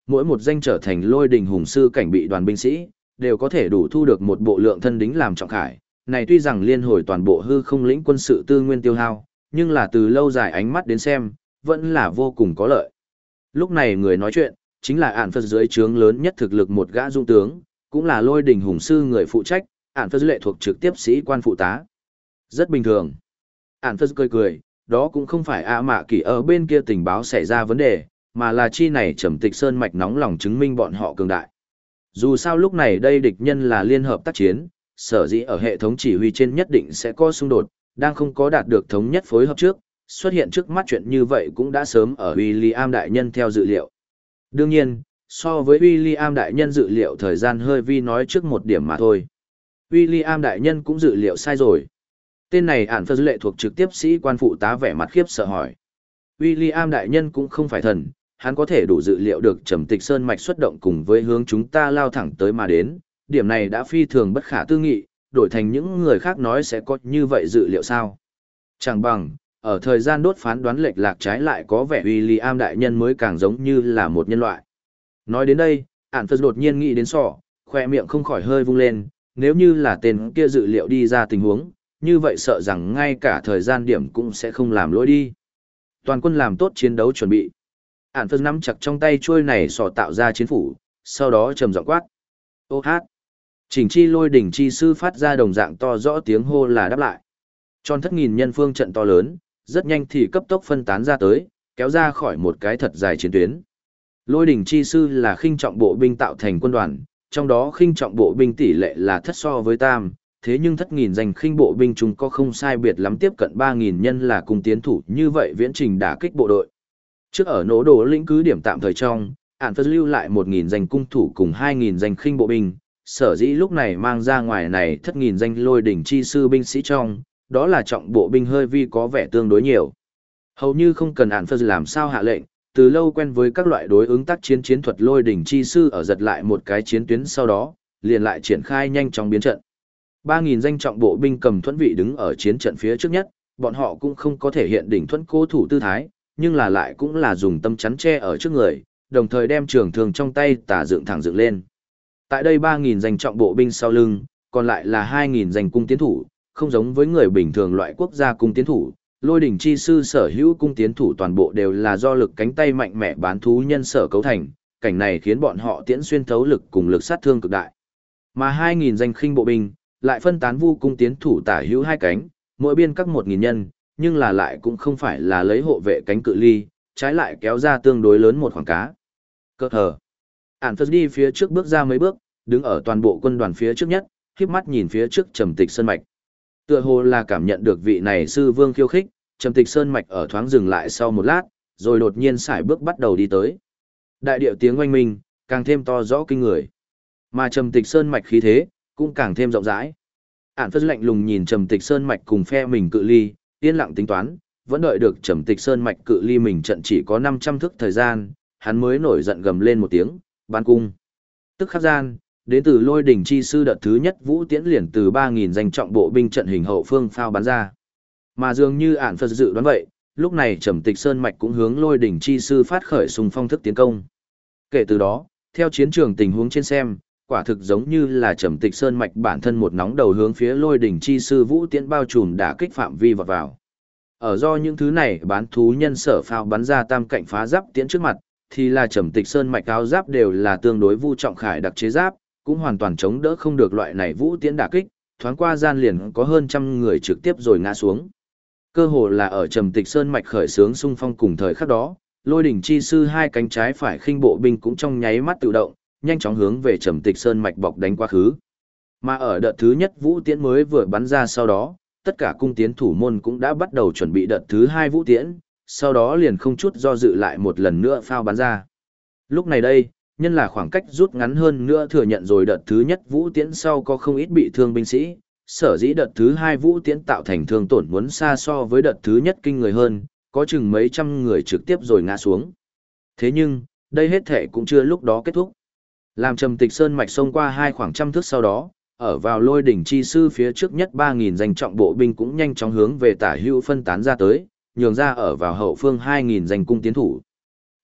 mỗi một danh trở thành lôi đình hùng sư cảnh bị đoàn binh sĩ, đều có thể đủ thu được một bộ lượng thân đính làm trọng khải. Này tuy rằng liên hồi toàn bộ hư không lĩnh quân sự tư nguyên tiêu hao, nhưng là từ lâu dài ánh mắt đến xem, vẫn là vô cùng có lợi. Lúc này người nói chuyện, chính là ản phật dưới trướng lớn nhất thực lực một gã dung tướng, cũng là lôi đình hùng sư người phụ trách, ản phật lệ thuộc trực tiếp sĩ quan phụ tá. Rất bình thường. Ản phật cười cười, đó cũng không phải A Mạ Kỳ ở bên kia tình báo xảy ra vấn đề, mà là chi này Trầm Tịch Sơn mạch nóng lòng chứng minh bọn họ cường đại. Dù sao lúc này đây địch nhân là liên hợp tác chiến, sở dĩ ở hệ thống chỉ huy trên nhất định sẽ có xung đột, đang không có đạt được thống nhất phối hợp trước, xuất hiện trước mắt chuyện như vậy cũng đã sớm ở William đại nhân theo dự liệu. Đương nhiên, so với William đại nhân dự liệu thời gian hơi vi nói trước một điểm mà thôi. William đại nhân cũng dự liệu sai rồi. Tên này ản phật lệ thuộc trực tiếp sĩ quan phụ tá vẻ mặt khiếp sợ hỏi. William đại nhân cũng không phải thần, hắn có thể đủ dự liệu được Trầm Tịch Sơn mạch xuất động cùng với hướng chúng ta lao thẳng tới mà đến, điểm này đã phi thường bất khả tư nghị, đổi thành những người khác nói sẽ có như vậy dự liệu sao? Chẳng bằng, ở thời gian đốt phán đoán lệch lạc trái lại có vẻ William đại nhân mới càng giống như là một nhân loại. Nói đến đây, ản phật đột nhiên nghĩ đến sọ, khoe miệng không khỏi hơi vung lên, nếu như là tên kia dự liệu đi ra tình huống, như vậy sợ rằng ngay cả thời gian điểm cũng sẽ không làm lỗi đi. Toàn quân làm tốt chiến đấu chuẩn bị. Ản phật nắm chặt trong tay chuôi này sọ tạo ra chiến phủ, sau đó trầm giọng quát. Ô hát. Chỉnh chi lôi đỉnh chi sư phát ra đồng dạng to rõ tiếng hô là đáp lại. Tròn thất nghìn nhân phương trận to lớn, rất nhanh thì cấp tốc phân tán ra tới, kéo ra khỏi một cái thật dài chiến tuyến. Lôi đỉnh chi sư là khinh trọng bộ binh tạo thành quân đoàn, trong đó khinh trọng bộ binh tỷ lệ là thất so với tam, thế nhưng thất nghìn danh khinh bộ binh chúng có không sai biệt lắm tiếp cận 3.000 nhân là cùng tiến thủ như vậy viễn trình đả kích bộ đội. Trước ở nỗ đồ lĩnh cứ điểm tạm thời trong, ản phật lưu lại 1.000 danh cung thủ cùng 2.000 danh khinh bộ binh, sở dĩ lúc này mang ra ngoài này thất nghìn danh lôi đỉnh chi sư binh sĩ trong, đó là trọng bộ binh hơi vi có vẻ tương đối nhiều. Hầu như không cần ản phật làm sao hạ lệnh, từ lâu quen với các loại đối ứng tác chiến chiến thuật lôi đỉnh chi sư ở giật lại một cái chiến tuyến sau đó, liền lại triển khai nhanh chóng biến trận. 3.000 danh trọng bộ binh cầm thuẫn vị đứng ở chiến trận phía trước nhất, bọn họ cũng không có thể hiện đỉnh thuẫn cố thủ tư thái, nhưng là lại cũng là dùng tâm chắn che ở trước người, đồng thời đem trường thương trong tay tả dựng thẳng dựng lên. Tại đây 3.000 danh trọng bộ binh sau lưng, còn lại là 2.000 danh cung tiến thủ, không giống với người bình thường loại quốc gia cung tiến thủ, lôi đỉnh chi sư sở hữu cung tiến thủ toàn bộ đều là do lực cánh tay mạnh mẽ bán thú nhân sở cấu thành, cảnh này khiến bọn họ tiễn xuyên thấu lực cùng lực sát thương cực đại. Mà 2.000 danh khinh bộ binh, lại phân tán vu cung tiến thủ tả hữu hai cánh, mỗi biên các 1.000 nhân, nhưng là lại cũng không phải là lấy hộ vệ cánh cự ly, trái lại kéo ra tương đối lớn một khoảng cá. Cơ hờ. Ản phật đi phía trước bước ra mấy bước, đứng ở toàn bộ quân đoàn phía trước nhất, khiếp mắt nhìn phía trước Trầm Tịch Sơn mạch. Tựa hồ là cảm nhận được vị này sư vương khiêu khích, Trầm Tịch Sơn mạch ở thoáng dừng lại sau một lát, rồi đột nhiên sải bước bắt đầu đi tới. Đại điệu tiếng oanh minh, càng thêm to rõ kinh người. Mà Trầm Tịch Sơn mạch khí thế, cũng càng thêm rộng rãi. Ản phật lạnh lùng nhìn Trầm Tịch Sơn mạch cùng phe mình cự ly, yên lặng tính toán, vẫn đợi được Trầm Tịch Sơn mạch cự ly mình trận chỉ có 500 thước thời gian, hắn mới nổi giận gầm lên một tiếng, ban cung. Tức khắc gian, đến từ lôi đỉnh chi sư đợt thứ nhất vũ tiễn liền từ 3.000 danh trọng bộ binh trận hình hậu phương phao bắn ra. Mà dường như ản phật dự đoán vậy, lúc này Trầm Tịch Sơn mạch cũng hướng lôi đỉnh chi sư phát khởi xung phong thức tiến công. Kể từ đó, theo chiến trường tình huống trên xem, quả thực giống như là Trầm Tịch Sơn mạch bản thân một nóng đầu hướng phía lôi đỉnh chi sư vũ tiễn bao trùm đả kích phạm vi vọt vào. Ở do những thứ này bán thú nhân sở phao bắn ra tam cạnh phá giáp tiễn trước mặt, thì là Trầm Tịch Sơn mạch áo giáp đều là tương đối vu trọng khải đặc chế giáp, cũng hoàn toàn chống đỡ không được loại này vũ tiễn đả kích, thoáng qua gian liền có hơn trăm người trực tiếp rồi ngã xuống. Cơ hồ là ở Trầm Tịch Sơn mạch khởi xướng xung phong cùng thời khắc đó, lôi đỉnh chi sư hai cánh trái phải khinh bộ binh cũng trong nháy mắt tự động, nhanh chóng hướng về Trầm Tịch Sơn mạch bọc đánh quá khứ. Mà ở đợt thứ nhất vũ tiễn mới vừa bắn ra sau đó, tất cả cung tiến thủ môn cũng đã bắt đầu chuẩn bị đợt thứ hai vũ tiễn, sau đó liền không chút do dự lại một lần nữa phao bắn ra. Lúc này đây, nhân là khoảng cách rút ngắn hơn nữa thừa nhận rồi đợt thứ nhất vũ tiễn sau có không ít bị thương binh sĩ, sở dĩ đợt thứ hai vũ tiễn tạo thành thương tổn muốn xa so với đợt thứ nhất kinh người hơn, có chừng mấy trăm người trực tiếp rồi ngã xuống. Thế nhưng, đây hết thể cũng chưa lúc đó kết thúc. Làm Trầm Tịch Sơn mạch xông qua hai khoảng trăm thước sau đó, ở vào lôi đỉnh chi sư phía trước nhất 3.000 danh trọng bộ binh cũng nhanh chóng hướng về tả hữu phân tán ra tới, nhường ra ở vào hậu phương 2.000 danh cung tiến thủ.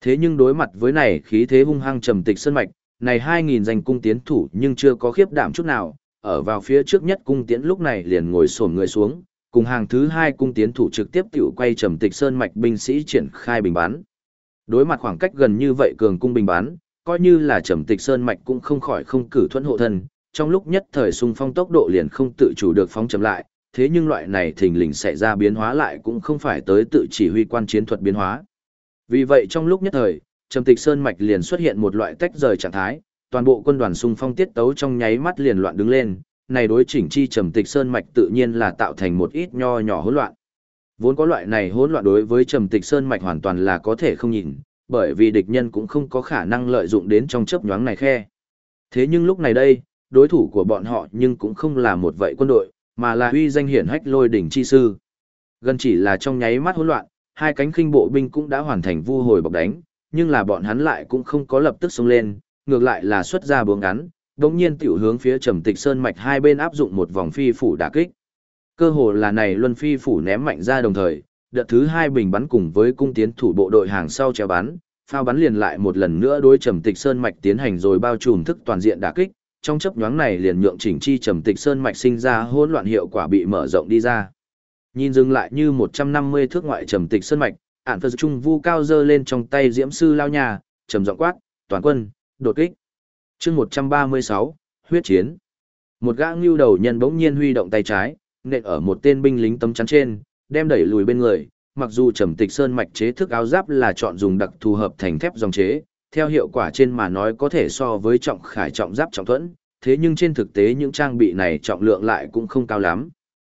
Thế nhưng đối mặt với này khí thế hung hăng trầm tịch sơn mạch, này 2.000 danh cung tiến thủ nhưng chưa có khiếp đảm chút nào, ở vào phía trước nhất cung tiến lúc này liền ngồi xổm người xuống, cùng hàng thứ hai cung tiến thủ trực tiếp tiểu quay trầm tịch sơn mạch binh sĩ triển khai bình bắn. Đối mặt khoảng cách gần như vậy cường cung bình bắn, coi như là trầm tịch sơn mạch cũng không khỏi không cử thuẫn hộ thân, trong lúc nhất thời xung phong tốc độ liền không tự chủ được phóng chậm lại, thế nhưng loại này thình lình xảy ra biến hóa lại cũng không phải tới tự chỉ huy quan chiến thuật biến hóa. Vì vậy trong lúc nhất thời, trầm tịch sơn mạch liền xuất hiện một loại tách rời trạng thái, toàn bộ quân đoàn xung phong tiết tấu trong nháy mắt liền loạn đứng lên, này đối chỉnh chi trầm tịch sơn mạch tự nhiên là tạo thành một ít nho nhỏ hỗn loạn. Vốn có loại này hỗn loạn đối với trầm tịch sơn mạch hoàn toàn là có thể không nhìn, bởi vì địch nhân cũng không có khả năng lợi dụng đến trong chớp nhoáng này khe. Thế nhưng lúc này đây, đối thủ của bọn họ nhưng cũng không là một vậy quân đội, mà là uy danh hiển hách Lôi đỉnh chi sư. Gần chỉ là trong nháy mắt hỗn loạn, hai cánh khinh bộ binh cũng đã hoàn thành vu hồi bọc đánh, nhưng là bọn hắn lại cũng không có lập tức xông lên, ngược lại là xuất ra búa ngắn, đống nhiên tiểu hướng phía trầm tịch sơn mạch hai bên áp dụng một vòng phi phủ đả kích. Cơ hồ là này luân phi phủ ném mạnh ra đồng thời, đợt thứ hai bình bắn cùng với cung tiến thủ bộ đội hàng sau chéo bắn, phao bắn liền lại một lần nữa đối trầm tịch sơn mạch tiến hành rồi bao trùm thức toàn diện đả kích, trong chớp nhoáng này liền nhượng chỉnh chi trầm tịch sơn mạch sinh ra hỗn loạn hiệu quả bị mở rộng đi ra. Nhìn dừng lại như 150 thước ngoại trầm tịch sơn mạch, ản phật trung vu cao dơ lên trong tay diễm sư lao nhà, trầm giọng quát, toàn quân, đột kích. Chương 136, huyết chiến. Một gã ngưu đầu nhân bỗng nhiên huy động tay trái, nện ở một tên binh lính tấm chắn trên, đem đẩy lùi bên người. Mặc dù trầm tịch sơn mạch chế thức áo giáp là chọn dùng đặc thù hợp thành thép dòng chế, theo hiệu quả trên mà nói có thể so với trọng khải trọng giáp trọng thuẫn, thế nhưng trên thực tế những trang bị này trọng lượng lại cũng không cao lắm.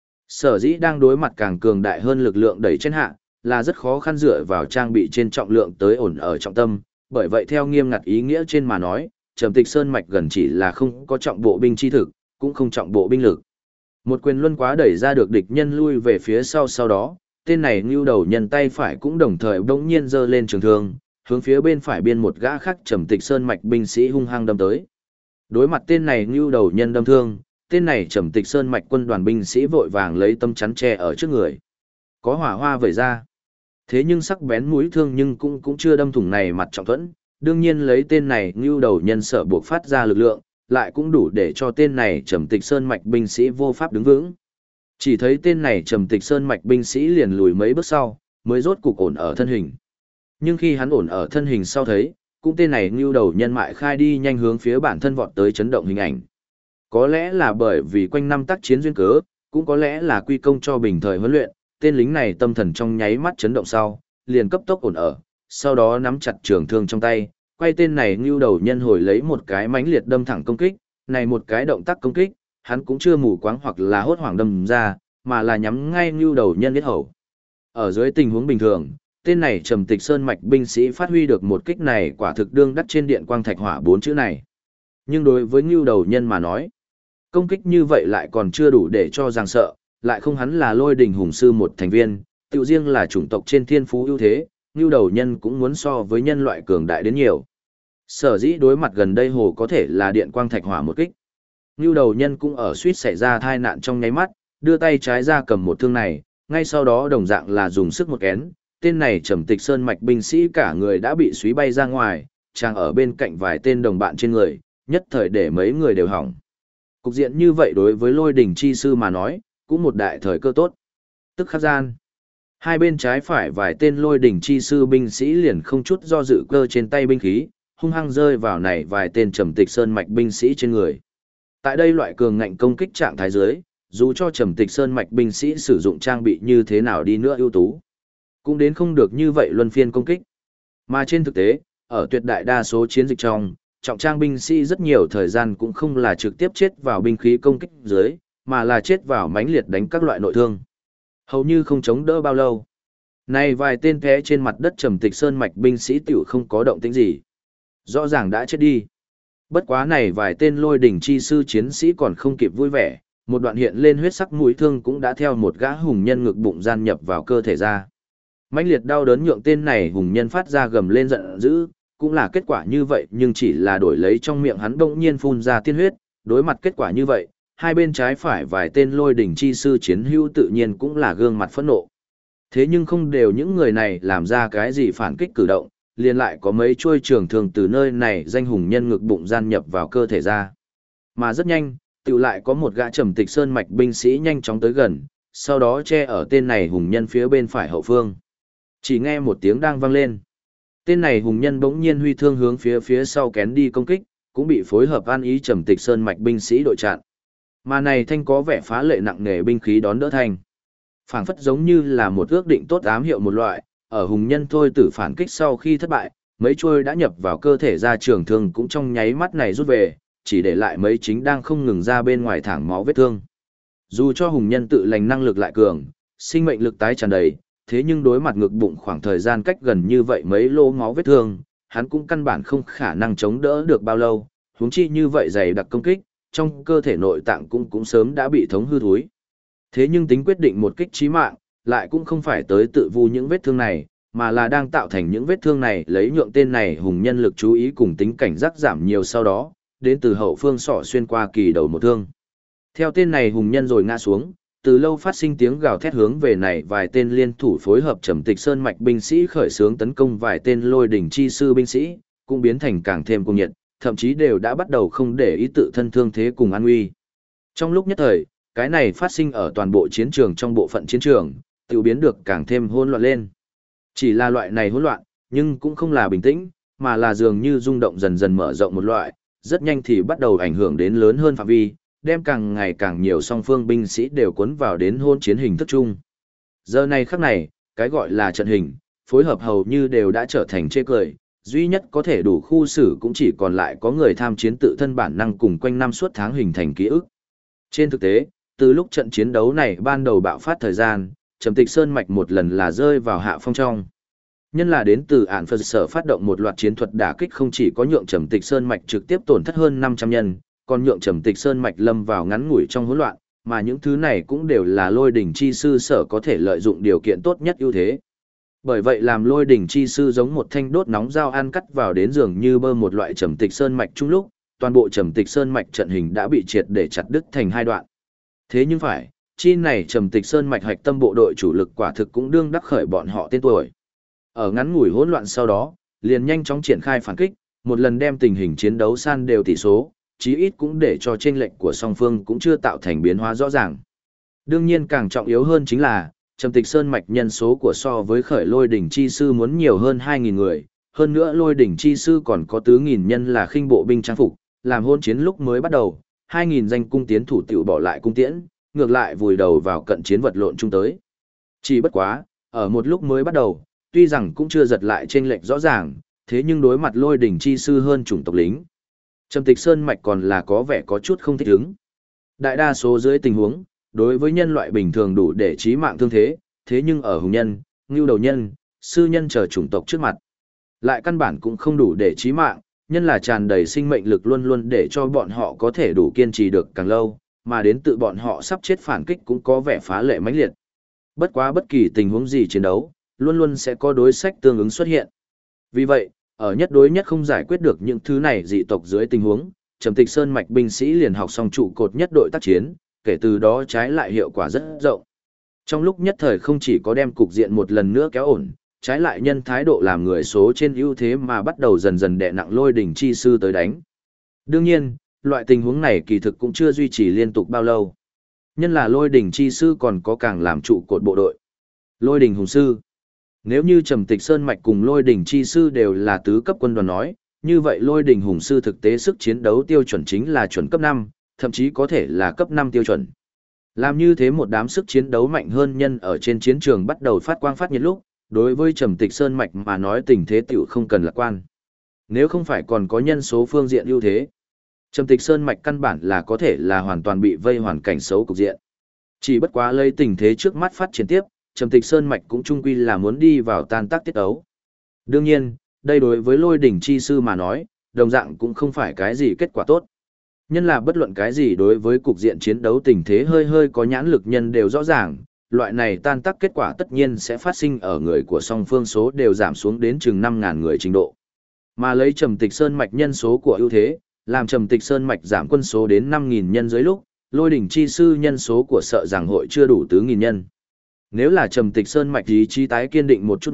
Sở dĩ đang đối mặt càng cường đại hơn lực lượng đẩy trên hạ, là rất khó khăn dựa vào trang bị trên trọng lượng tới ổn ở trọng tâm, bởi vậy theo nghiêm ngặt ý nghĩa trên mà nói, trầm tịch sơn mạch gần chỉ là không có trọng bộ binh chi thực, cũng không trọng bộ binh lực. Một quyền luân quá đẩy ra được địch nhân lui về phía sau đó, tên này ngưu đầu nhân tay phải cũng đồng thời bỗng nhiên giơ lên trường thương, hướng phía bên phải biên một gã khác trầm tịch sơn mạch binh sĩ hung hăng đâm tới. Đối mặt tên này ngưu đầu nhân đâm thương, tên này trầm tịch sơn mạch quân đoàn binh sĩ vội vàng lấy tâm chắn che ở trước người. Có hỏa hoa vẩy ra. Thế nhưng sắc bén mũi thương nhưng cũng chưa đâm thủng này mặt trọng thuẫn, đương nhiên lấy tên này ngưu đầu nhân sở buộc phát ra lực lượng, lại cũng đủ để cho tên này trầm tịch sơn mạch binh sĩ vô pháp đứng vững. Chỉ thấy tên này trầm tịch sơn mạch binh sĩ liền lùi mấy bước sau, mới rốt cục ổn ở thân hình. Nhưng khi hắn ổn ở thân hình sau thấy, cũng tên này ngưu đầu nhân mại khai đi nhanh hướng phía bản thân vọt tới chấn động hình ảnh. Có lẽ là bởi vì quanh năm tác chiến duyên cớ, cũng có lẽ là quy công cho bình thời huấn luyện, tên lính này tâm thần trong nháy mắt chấn động sau, liền cấp tốc ổn ở, sau đó nắm chặt trường thương trong tay, quay tên này ngưu đầu nhân hồi lấy một cái mãnh liệt đâm thẳng công kích, này một cái động tác công kích, hắn cũng chưa mù quáng hoặc là hốt hoảng đâm ra, mà là nhắm ngay ngưu đầu nhân yết hầu. Ở dưới tình huống bình thường, tên này trầm tịch sơn mạch binh sĩ phát huy được một kích này quả thực đương đắt trên điện quang thạch hỏa bốn chữ này. Nhưng đối với ngưu đầu nhân mà nói, công kích như vậy lại còn chưa đủ để cho giằng sợ, lại không hắn là Lôi Đình hùng sư một thành viên, tự riêng là chủng tộc trên thiên phú ưu thế, ngưu đầu nhân cũng muốn so với nhân loại cường đại đến nhiều. Sở dĩ đối mặt gần đây hồ có thể là điện quang thạch hỏa một kích. Ngưu đầu nhân cũng ở suýt xảy ra tai nạn trong nháy mắt, đưa tay trái ra cầm một thương này, ngay sau đó đồng dạng là dùng sức một kén, tên này trầm tịch sơn mạch binh sĩ cả người đã bị suý bay ra ngoài, chàng ở bên cạnh vài tên đồng bạn trên người, nhất thời để mấy người đều hỏng. Cục diện như vậy đối với Lôi Đỉnh chi sư mà nói, cũng một đại thời cơ tốt. Tức khắc gian, hai bên trái phải vài tên Lôi Đỉnh chi sư binh sĩ liền không chút do dự cơ trên tay binh khí, hung hăng rơi vào này vài tên trầm tịch sơn mạch binh sĩ trên người. Tại đây loại cường ngạnh công kích trạng thái dưới, dù cho trầm tịch sơn mạch binh sĩ sử dụng trang bị như thế nào đi nữa ưu tú, cũng đến không được như vậy luân phiên công kích. Mà trên thực tế, ở tuyệt đại đa số chiến dịch trong, trọng trang binh sĩ rất nhiều thời gian cũng không là trực tiếp chết vào binh khí công kích dưới, mà là chết vào mãnh liệt đánh các loại nội thương. Hầu như không chống đỡ bao lâu. Này vài tên té trên mặt đất trầm tịch sơn mạch binh sĩ tiểu không có động tĩnh gì. Rõ ràng đã chết đi. Bất quá này vài tên Lôi Đỉnh chi sư chiến sĩ còn không kịp vui vẻ, một đoạn hiện lên huyết sắc mũi thương cũng đã theo một gã hùng nhân ngực bụng gian nhập vào cơ thể ra. Mãnh liệt đau đớn nhượng tên này hùng nhân phát ra gầm lên giận dữ, cũng là kết quả như vậy nhưng chỉ là đổi lấy trong miệng hắn bỗng nhiên phun ra tiên huyết, đối mặt kết quả như vậy, hai bên trái phải vài tên Lôi Đỉnh chi sư chiến hữu tự nhiên cũng là gương mặt phẫn nộ. Thế nhưng không đều những người này làm ra cái gì phản kích cử động, liền lại có mấy chuôi trường thương từ nơi này danh hùng nhân ngực bụng gian nhập vào cơ thể ra. Mà rất nhanh, tự lại có một gã Trầm Tịch Sơn mạch binh sĩ nhanh chóng tới gần, sau đó che ở tên này hùng nhân phía bên phải hậu phương. Chỉ nghe một tiếng đang vang lên. Tên này hùng nhân bỗng nhiên huy thương hướng phía phía sau kén đi công kích, cũng bị phối hợp an ý Trầm Tịch Sơn mạch binh sĩ đội chặn. Mà này thanh có vẻ phá lệ nặng nề binh khí đón đỡ thanh. Phảng phất giống như là một ước định tốt ám hiệu một loại, ở hùng nhân thôi tử phản kích sau khi thất bại, mấy chuôi đã nhập vào cơ thể ra trường thương cũng trong nháy mắt này rút về, chỉ để lại mấy chính đang không ngừng ra bên ngoài thẳng máu vết thương. Dù cho hùng nhân tự lành năng lực lại cường, sinh mệnh lực tái tràn đầy, thế nhưng đối mặt ngực bụng khoảng thời gian cách gần như vậy mấy lỗ máu vết thương, hắn cũng căn bản không khả năng chống đỡ được bao lâu, huống chi như vậy dày đặc công kích, trong cơ thể nội tạng cũng sớm đã bị thống hư thúi. Thế nhưng tính quyết định một kích chí mạng, lại cũng không phải tới tự vu những vết thương này, mà là đang tạo thành những vết thương này lấy nhượng tên này hùng nhân lực chú ý cùng tính cảnh giác giảm nhiều sau đó, đến từ hậu phương sọ xuyên qua kỳ đầu một thương. Theo tên này hùng nhân rồi ngã xuống, từ lâu phát sinh tiếng gào thét hướng về này vài tên liên thủ phối hợp Trầm Tịch Sơn mạch binh sĩ khởi xướng tấn công vài tên Lôi đỉnh chi sư binh sĩ, cũng biến thành càng thêm cuồng nhiệt, thậm chí đều đã bắt đầu không để ý tự thân thương thế cùng an nguy. Trong lúc nhất thời, cái này phát sinh ở toàn bộ chiến trường trong bộ phận chiến trường, tự biến được càng thêm hỗn loạn lên. Chỉ là loại này hỗn loạn, nhưng cũng không là bình tĩnh, mà là dường như rung động dần dần mở rộng một loại, rất nhanh thì bắt đầu ảnh hưởng đến lớn hơn phạm vi, đem càng ngày càng nhiều song phương binh sĩ đều cuốn vào đến hôn chiến hình thức chung. Giờ này khắc này, cái gọi là trận hình, phối hợp hầu như đều đã trở thành chê cười, duy nhất có thể đủ khu xử cũng chỉ còn lại có người tham chiến tự thân bản năng cùng quanh năm suốt tháng hình thành ký ức. Trên thực tế, từ lúc trận chiến đấu này ban đầu bạo phát thời gian, Trầm Tịch Sơn mạch một lần là rơi vào hạ phong trong. Nhân là đến từ ản Phật sở phát động một loạt chiến thuật đả kích không chỉ có nhượng Trầm Tịch Sơn mạch trực tiếp tổn thất hơn 500 nhân, còn nhượng Trầm Tịch Sơn mạch lâm vào ngắn ngủi trong hỗn loạn, mà những thứ này cũng đều là Lôi đỉnh chi sư sở có thể lợi dụng điều kiện tốt nhất ưu thế. Bởi vậy làm Lôi đỉnh chi sư giống một thanh đốt nóng dao ăn cắt vào đến giường như bơ một loại Trầm Tịch Sơn mạch chung lúc, toàn bộ Trầm Tịch Sơn mạch trận hình đã bị triệt để chặt đứt thành hai đoạn. Thế nhưng phải, chi này Trầm Tịch Sơn mạch hạch tâm bộ đội chủ lực quả thực cũng đương đắc khởi bọn họ tên tuổi. Ở ngắn ngủi hỗn loạn sau đó, liền nhanh chóng triển khai phản kích, một lần đem tình hình chiến đấu san đều tỷ số, chí ít cũng để cho chênh lệch của song phương cũng chưa tạo thành biến hóa rõ ràng. Đương nhiên càng trọng yếu hơn chính là, Trầm Tịch Sơn mạch nhân số của so với khởi Lôi đỉnh chi sư muốn nhiều hơn 2.000 người, hơn nữa Lôi đỉnh chi sư còn có tứ 1.000 nhân là khinh bộ binh trang phục, làm hôn chiến lúc mới bắt đầu, 2.000 danh cung tiến thủ tiểu bỏ lại cung tiễn, ngược lại vùi đầu vào cận chiến vật lộn chung tới. Chỉ bất quá, ở một lúc mới bắt đầu, tuy rằng cũng chưa giật lại chênh lệch rõ ràng, thế nhưng đối mặt Lôi đỉnh chi sư hơn chủng tộc lính. Trầm Tịch Sơn mạch còn là có vẻ có chút không thích ứng. Đại đa số dưới tình huống, đối với nhân loại bình thường đủ để chí mạng thương thế, thế nhưng ở hùng nhân, ngưu đầu nhân, sư nhân chờ chủng tộc trước mặt, lại căn bản cũng không đủ để chí mạng, nhân là tràn đầy sinh mệnh lực luôn luôn để cho bọn họ có thể đủ kiên trì được càng lâu, mà đến tự bọn họ sắp chết phản kích cũng có vẻ phá lệ mãnh liệt. Bất quá bất kỳ tình huống gì chiến đấu, luôn luôn sẽ có đối sách tương ứng xuất hiện. Vì vậy, ở nhất đối nhất không giải quyết được những thứ này dị tộc dưới tình huống, Trầm Tịch Sơn mạch binh sĩ liền học xong trụ cột nhất đội tác chiến, kể từ đó trái lại hiệu quả rất rộng. Trong lúc nhất thời không chỉ có đem cục diện một lần nữa kéo ổn, trái lại nhân thái độ làm người số trên ưu thế mà bắt đầu dần dần đè nặng Lôi đỉnh chi sư tới đánh. Đương nhiên, loại tình huống này kỳ thực cũng chưa duy trì liên tục bao lâu. Nhân là Lôi đỉnh chi sư còn có càng làm trụ cột bộ đội. Lôi đỉnh hùng sư. Nếu như Trầm Tịch Sơn mạch cùng Lôi đỉnh chi sư đều là tứ cấp quân đoàn nói, như vậy Lôi đỉnh hùng sư thực tế sức chiến đấu tiêu chuẩn chính là chuẩn cấp 5, thậm chí có thể là cấp 5 tiêu chuẩn. Làm như thế một đám sức chiến đấu mạnh hơn nhân ở trên chiến trường bắt đầu phát quang phát nhiệt lúc, đối với Trầm Tịch Sơn mạch mà nói tình thế tiểu không cần lạc quan. Nếu không phải còn có nhân số phương diện ưu thế, Trầm Tịch Sơn mạch căn bản là có thể là hoàn toàn bị vây hoàn cảnh xấu cục diện. Chỉ bất quá lấy tình thế trước mắt phát triển tiếp, Trầm Tịch Sơn mạch cũng chung quy là muốn đi vào tan tác tiết ấu. Đương nhiên, đây đối với Lôi đỉnh chi sư mà nói, đồng dạng cũng không phải cái gì kết quả tốt. Nhân là bất luận cái gì đối với cục diện chiến đấu tình thế hơi hơi có nhãn lực nhân đều rõ ràng, loại này tan tác kết quả tất nhiên sẽ phát sinh ở người của song phương số đều giảm xuống đến chừng 5.000 người trình độ. Mà lấy Trầm Tịch Sơn mạch nhân số của ưu thế, làm Trầm Tịch Sơn mạch giảm quân số đến 5.000 nhân dưới lúc, Lôi đỉnh chi sư nhân số của sợ rằng hội chưa đủ tứ 1.000 nhân. Nếu là Trầm Tịch Sơn mạch ý chí tái kiên định một chút nói,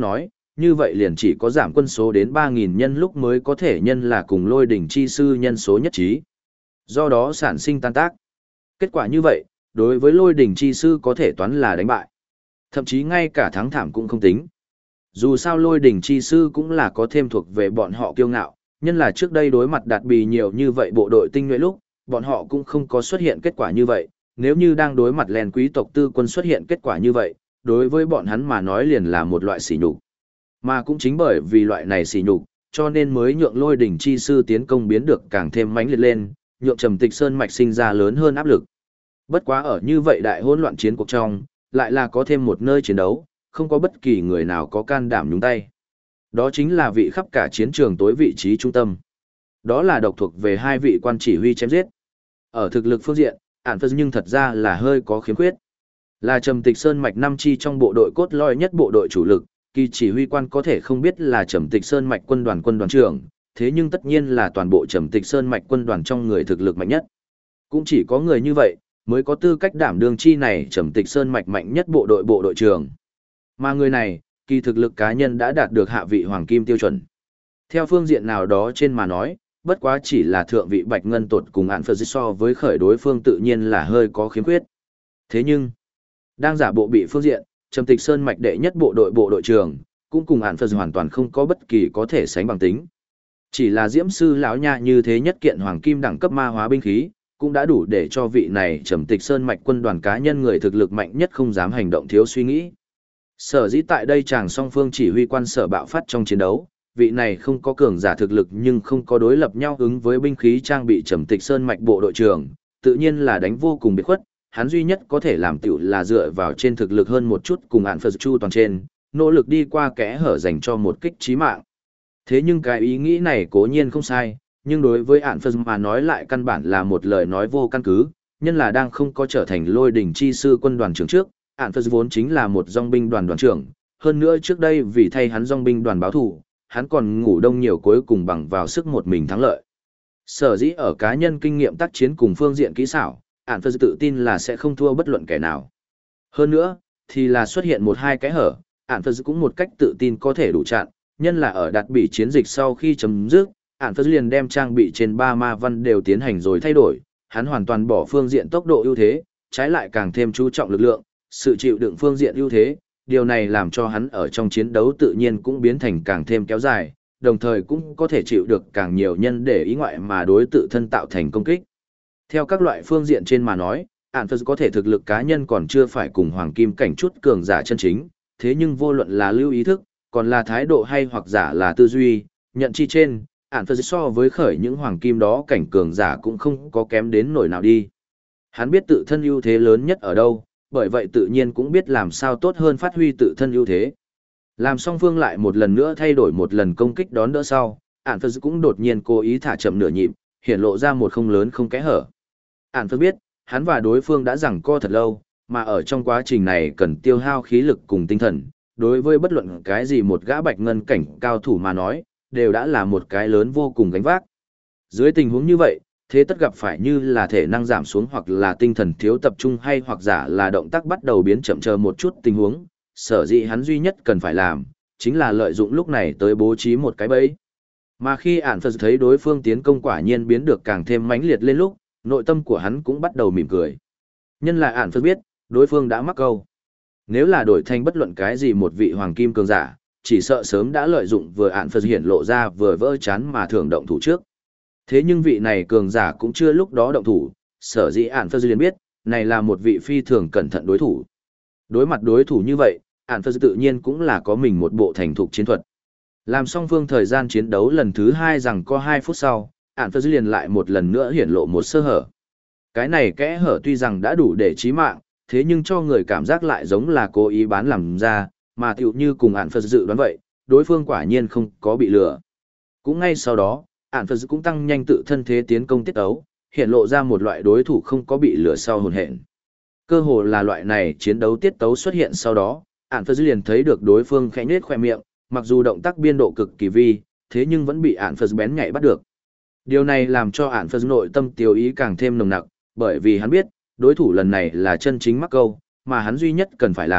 như vậy liền chỉ có giảm quân số đến 3.000 nhân lúc mới có thể nhân là cùng lôi đỉnh chi sư nhân số nhất trí. Do đó sản sinh tan tác. Kết quả như vậy, đối với lôi đỉnh chi sư có thể toán là đánh bại. Thậm chí ngay cả thắng thảm cũng không tính. Dù sao lôi đỉnh chi sư cũng là có thêm thuộc về bọn họ kiêu ngạo, nhân là trước đây đối mặt đạt bì nhiều như vậy bộ đội tinh nhuệ lúc, bọn họ cũng không có xuất hiện kết quả như vậy, nếu như đang đối mặt lèn quý tộc tư quân xuất hiện kết quả như vậy, đối với bọn hắn mà nói liền là một loại sỉ nhục. Mà cũng chính bởi vì loại này sỉ nhục, cho nên mới nhượng lôi đỉnh chi sư tiến công biến được càng thêm mãnh liệt lên, nhượng Trầm Tịch Sơn mạch sinh ra lớn hơn áp lực. Bất quá ở như vậy đại hỗn loạn chiến cuộc trong, lại là có thêm một nơi chiến đấu, không có bất kỳ người nào có can đảm nhúng tay. Đó chính là vị khắp cả chiến trường tối vị trí trung tâm. Đó là độc thuộc về hai vị quan chỉ huy chém giết. Ở thực lực phương diện, ản phật nhưng thật ra là hơi có khiếm khuyết. Là Trầm Tịch Sơn mạch năm chi trong bộ đội cốt lõi nhất bộ đội chủ lực, kỳ chỉ huy quan có thể không biết là Trầm Tịch Sơn mạch quân đoàn trưởng, thế nhưng tất nhiên là toàn bộ Trầm Tịch Sơn mạch quân đoàn trong người thực lực mạnh nhất. Cũng chỉ có người như vậy mới có tư cách đảm đương chi này Trầm Tịch Sơn mạch mạnh nhất bộ đội trưởng. Mà người này, kỳ thực lực cá nhân đã đạt được hạ vị hoàng kim tiêu chuẩn. Theo phương diện nào đó trên mà nói, bất quá chỉ là thượng vị bạch ngân tột cùng ản phật so với khởi đối phương tự nhiên là hơi có khiếm khuyết. Thế nhưng, đang giả bộ bị phương diện, Trầm Tịch Sơn mạch đệ nhất bộ đội trưởng, cũng cùng ản phật hoàn toàn không có bất kỳ có thể sánh bằng tính. Chỉ là diễm sư lão nha như thế nhất kiện hoàng kim đẳng cấp ma hóa binh khí, cũng đã đủ để cho vị này Trầm Tịch Sơn mạch quân đoàn cá nhân người thực lực mạnh nhất không dám hành động thiếu suy nghĩ. Sở dĩ tại đây chàng song phương chỉ huy quan sở bạo phát trong chiến đấu, vị này không có cường giả thực lực nhưng không có đối lập nhau ứng với binh khí trang bị Trầm Tịch Sơn mạch bộ đội trưởng, tự nhiên là đánh vô cùng biệt khuất, hắn duy nhất có thể làm tiểu là dựa vào trên thực lực hơn một chút cùng ản phật chu toàn trên, nỗ lực đi qua kẽ hở dành cho một kích chí mạng. Thế nhưng cái ý nghĩ này cố nhiên không sai, nhưng đối với ản phật mà nói lại căn bản là một lời nói vô căn cứ, nhân là đang không có trở thành lôi đỉnh chi sư quân đoàn trưởng trước, ản phật vốn chính là một dòng binh đoàn trưởng, hơn nữa trước đây vì thay hắn dòng binh đoàn báo thù, hắn còn ngủ đông nhiều cuối cùng bằng vào sức một mình thắng lợi. Sở dĩ ở cá nhân kinh nghiệm tác chiến cùng phương diện kỹ xảo, ản phật tự tin là sẽ không thua bất luận kẻ nào. Hơn nữa, thì là xuất hiện một hai cái hở, ản phật cũng một cách tự tin có thể đủ chặn, nhân là ở đạt bị chiến dịch sau khi chấm dứt, ản phật liền đem trang bị trên 3 ma văn đều tiến hành rồi thay đổi, hắn hoàn toàn bỏ phương diện tốc độ ưu thế, trái lại càng thêm chú trọng lực lượng, sự chịu đựng phương diện ưu thế, điều này làm cho hắn ở trong chiến đấu tự nhiên cũng biến thành càng thêm kéo dài, đồng thời cũng có thể chịu được càng nhiều nhân để ý ngoại mà đối tự thân tạo thành công kích. Theo các loại phương diện trên mà nói, ản phật có thể thực lực cá nhân còn chưa phải cùng hoàng kim cảnh chút cường giả chân chính, thế nhưng vô luận là lưu ý thức, còn là thái độ hay hoặc giả là tư duy, nhận chi trên, ản phật so với khởi những hoàng kim đó cảnh cường giả cũng không có kém đến nổi nào đi. Hắn biết tự thân ưu thế lớn nhất ở đâu, bởi vậy tự nhiên cũng biết làm sao tốt hơn phát huy tự thân ưu thế. Làm song phương lại một lần nữa thay đổi một lần công kích đón đỡ sau, ản phật cũng đột nhiên cố ý thả chậm nửa nhịp, hiện lộ ra một không lớn không kẽ hở. Ản phật biết, hắn và đối phương đã giằng co thật lâu, mà ở trong quá trình này cần tiêu hao khí lực cùng tinh thần, đối với bất luận cái gì một gã bạch ngân cảnh cao thủ mà nói, đều đã là một cái lớn vô cùng gánh vác. Dưới tình huống như vậy, thế tất gặp phải như là thể năng giảm xuống hoặc là tinh thần thiếu tập trung hay hoặc giả là động tác bắt đầu biến chậm chờ một chút tình huống, sở dĩ hắn duy nhất cần phải làm, chính là lợi dụng lúc này tới bố trí một cái bẫy. Mà khi ản phật thấy đối phương tiến công quả nhiên biến được càng thêm mãnh liệt lên lúc, nội tâm của hắn cũng bắt đầu mỉm cười. Nhân là ản phật biết, đối phương đã mắc câu. Nếu là đổi thành bất luận cái gì một vị hoàng kim cường giả, chỉ sợ sớm đã lợi dụng vừa ản phật hiển lộ ra vừa vỡ chán mà thường động thủ trước. Thế nhưng vị này cường giả cũng chưa lúc đó động thủ, sở dĩ ản phật liền biết, này là một vị phi thường cẩn thận đối thủ. Đối mặt đối thủ như vậy, ản phật tự nhiên cũng là có mình một bộ thành thục chiến thuật. Làm song phương thời gian chiến đấu lần thứ 2 rằng có 2 phút sau, ản phật liền lại một lần nữa hiển lộ một sơ hở. Cái này kẽ hở tuy rằng đã đủ để chí mạng, thế nhưng cho người cảm giác lại giống là cố ý bán làm ra, mà tựu như cùng ản phật dự đoán vậy, đối phương quả nhiên không có bị lừa. Cũng ngay sau đó, ản phật cũng tăng nhanh tự thân thế tiến công tiết ấu, hiện lộ ra một loại đối thủ không có bị lừa sau hồn hện. Cơ hồ là loại này chiến đấu tiết tấu xuất hiện sau đó, ản phật liền thấy được đối phương khẽ nhếch khoe miệng, mặc dù động tác biên độ cực kỳ vi, thế nhưng vẫn bị ản phật bén nhạy bắt được. Điều này làm cho ản phật nội tâm tiêu ý càng thêm nồng nặc, bởi vì hắn biết, đối thủ lần này là chân chính mắc câu, mà hắn duy nhất cần phải làm,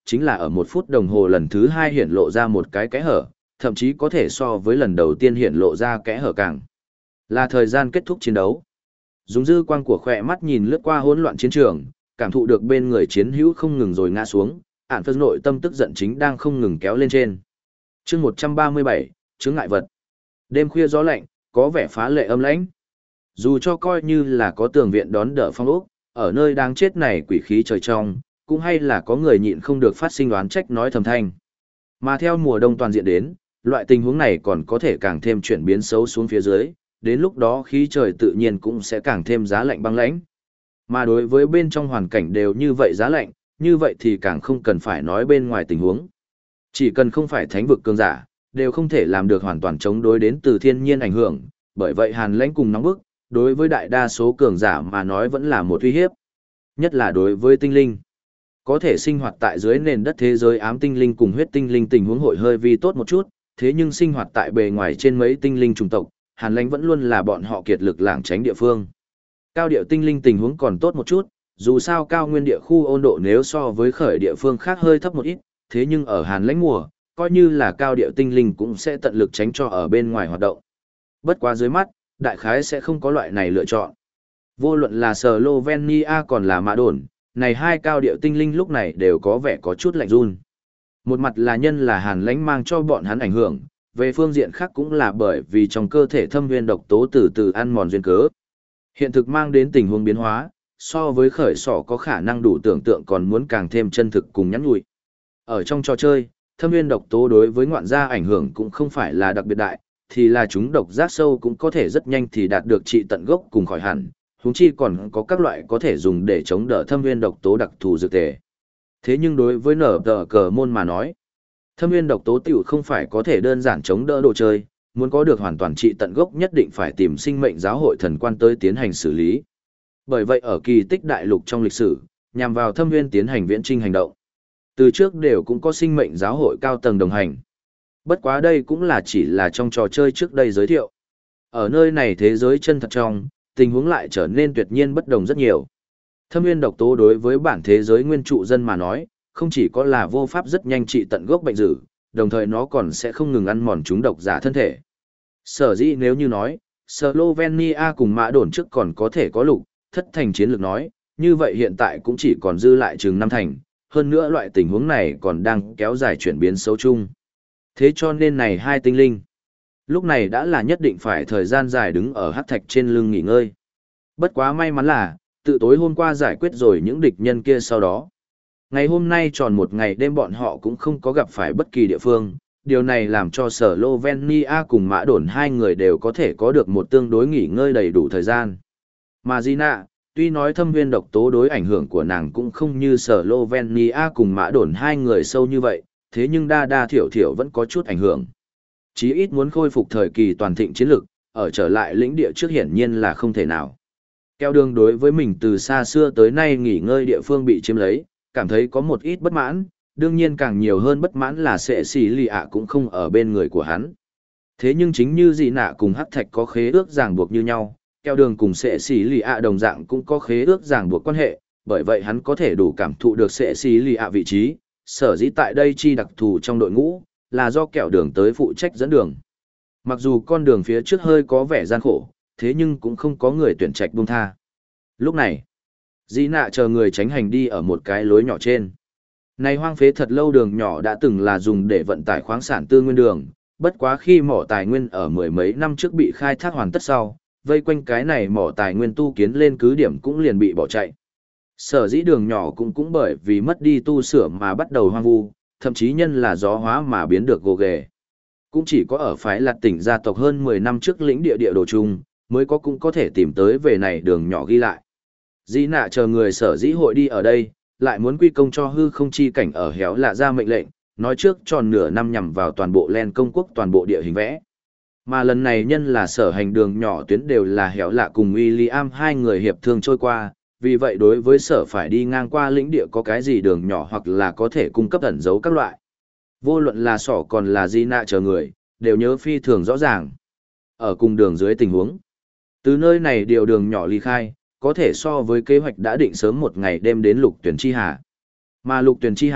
chính là ở 1 phút đồng hồ lần thứ 2 hiển lộ ra một cái kẽ hở, thậm chí có thể so với lần đầu tiên hiển lộ ra kẽ hở càng. Là thời gian kết thúc chiến đấu. Dùng dư quang của khỏe mắt nhìn lướt qua hỗn loạn chiến trường, cảm thụ được bên người chiến hữu không ngừng rồi ngã xuống, ản phật nội tâm tức giận chính đang không ngừng kéo lên trên. Chương 137, chướng ngại vật. Đêm khuya gió lạnh, có vẻ phá lệ âm lãnh. Dù cho coi như là có tường viện đón đỡ phong ốc, ở nơi đang chết này quỷ khí trời trong, cũng hay là có người nhịn không được phát sinh oán trách nói thầm thanh. Mà theo mùa đông toàn diện đến, loại tình huống này còn có thể càng thêm chuyển biến xấu xuống phía dưới, đến lúc đó khí trời tự nhiên cũng sẽ càng thêm giá lạnh băng lãnh. Mà đối với bên trong hoàn cảnh đều như vậy giá lạnh, như vậy thì càng không cần phải nói bên ngoài tình huống. Chỉ cần không phải thánh vực cường giả, đều không thể làm được hoàn toàn chống đối đến từ thiên nhiên ảnh hưởng, bởi vậy hàn lãnh cùng nóng bức, đối với đại đa số cường giả mà nói vẫn là một uy hiếp. Nhất là đối với tinh linh. Có thể sinh hoạt tại dưới nền đất thế giới ám tinh linh cùng huyết tinh linh tình huống hội hơi vi tốt một chút, thế nhưng sinh hoạt tại bề ngoài trên mấy tinh linh chủng tộc, hàn lãnh vẫn luôn là bọn họ kiệt lực lảng tránh địa phương. Cao địa tinh linh tình huống còn tốt một chút, dù sao cao nguyên địa khu ôn độ nếu so với khởi địa phương khác hơi thấp một ít, thế nhưng ở hàn lãnh mùa, coi như là cao địa tinh linh cũng sẽ tận lực tránh cho ở bên ngoài hoạt động. Bất quá dưới mắt, đại khái sẽ không có loại này lựa chọn. Vô luận là Slovenia còn là Mã Đồn, này hai cao địa tinh linh lúc này đều có vẻ có chút lạnh run. Một mặt là nhân là hàn lãnh mang cho bọn hắn ảnh hưởng, về phương diện khác cũng là bởi vì trong cơ thể thâm viên độc tố từ từ ăn mòn duyên cớ. Hiện thực mang đến tình huống biến hóa, so với khởi sỏ có khả năng đủ tưởng tượng còn muốn càng thêm chân thực cùng nhắn nhủi. Ở trong trò chơi, thâm viên độc tố đối với ngoạn gia ảnh hưởng cũng không phải là đặc biệt đại, thì là chúng độc giác sâu cũng có thể rất nhanh thì đạt được trị tận gốc cùng khỏi hẳn, huống chi còn có các loại có thể dùng để chống đỡ thâm viên độc tố đặc thù dược tề. Thế nhưng đối với nở tờ cờ môn mà nói, thâm viên độc tố tiểu không phải có thể đơn giản chống đỡ đồ chơi, muốn có được hoàn toàn trị tận gốc nhất định phải tìm sinh mệnh giáo hội thần quan tới tiến hành xử lý. Bởi vậy ở kỳ tích đại lục trong lịch sử, nhằm vào thâm viên tiến hành viễn trinh hành động. Từ trước đều cũng có sinh mệnh giáo hội cao tầng đồng hành. Bất quá đây cũng là chỉ là trong trò chơi trước đây giới thiệu. Ở nơi này thế giới chân thật trong, tình huống lại trở nên tuyệt nhiên bất đồng rất nhiều. Thâm viên độc tố đối với bản thế giới nguyên trụ dân mà nói, không chỉ có là vô pháp rất nhanh trị tận gốc bệnh dữ, đồng thời nó còn sẽ không ngừng ăn mòn chúng độc giả thân thể. Sở dĩ nếu như nói, Slovenia cùng Mã Đồn trước còn có thể có lục, thất thành chiến lược nói, như vậy hiện tại cũng chỉ còn dư lại chừng 5 thành, hơn nữa loại tình huống này còn đang kéo dài chuyển biến xấu chung. Thế cho nên này hai tinh linh, lúc này đã là nhất định phải thời gian dài đứng ở hắc thạch trên lưng nghỉ ngơi. Bất quá may mắn là, tự tối hôm qua giải quyết rồi những địch nhân kia sau đó. Ngày hôm nay tròn một ngày đêm bọn họ cũng không có gặp phải bất kỳ địa phương, điều này làm cho Slovenia cùng Mã Đồn hai người đều có thể có được một tương đối nghỉ ngơi đầy đủ thời gian. Mà Gina, tuy nói thâm viên độc tố đối ảnh hưởng của nàng cũng không như Slovenia cùng Mã Đồn hai người sâu như vậy, thế nhưng đa đa thiểu thiểu vẫn có chút ảnh hưởng. Chí ít muốn khôi phục thời kỳ toàn thịnh chiến lực, ở trở lại lĩnh địa trước hiển nhiên là không thể nào. Keo đường đối với mình từ xa xưa tới nay nghỉ ngơi địa phương bị chiếm lấy, cảm thấy có một ít bất mãn, đương nhiên càng nhiều hơn bất mãn là sệ xì lì ạ cũng không ở bên người của hắn. Thế nhưng chính như dị nạ cùng hắc thạch có khế ước ràng buộc như nhau, keo đường cùng sệ xì lì ạ đồng dạng cũng có khế ước ràng buộc quan hệ, bởi vậy hắn có thể đủ cảm thụ được sệ xì lì ạ vị trí, sở dĩ tại đây chi đặc thù trong đội ngũ, là do kẹo đường tới phụ trách dẫn đường. Mặc dù con đường phía trước hơi có vẻ gian khổ, thế nhưng cũng không có người tuyển trạch buông tha. Lúc này, Dĩ nạ chờ người tránh hành đi ở một cái lối nhỏ trên. Này hoang phế thật lâu đường nhỏ đã từng là dùng để vận tải khoáng sản tư nguyên đường, bất quá khi mỏ tài nguyên ở mười mấy năm trước bị khai thác hoàn tất sau, vây quanh cái này mỏ tài nguyên tu kiến lên cứ điểm cũng liền bị bỏ chạy. Sở dĩ đường nhỏ cũng bởi vì mất đi tu sửa mà bắt đầu hoang vu, thậm chí nhân là gió hóa mà biến được gồ ghề. Cũng chỉ có ở phái Lạt tỉnh gia tộc hơn 10 năm trước lĩnh địa địa đồ chung, mới cũng có thể tìm tới về này đường nhỏ ghi lại. Dĩ nạ chờ người sở dĩ hội đi ở đây, lại muốn quy công cho hư không chi cảnh ở héo lạ ra mệnh lệnh, nói trước tròn nửa năm nhằm vào toàn bộ len công quốc toàn bộ địa hình vẽ. Mà lần này nhân là sở hành đường nhỏ tuyến đều là héo lạ cùng William hai người hiệp thương trôi qua, vì vậy đối với sở phải đi ngang qua lĩnh địa có cái gì đường nhỏ hoặc là có thể cung cấp ẩn dấu các loại. Vô luận là sỏ còn là di nạ chờ người, đều nhớ phi thường rõ ràng. Ở cùng đường dưới tình huống, từ nơi này điều đường nhỏ ly khai, có thể so với kế hoạch đã định sớm một ngày đêm đến lục tuyển chi hà. Mà lục tuyển chi hà,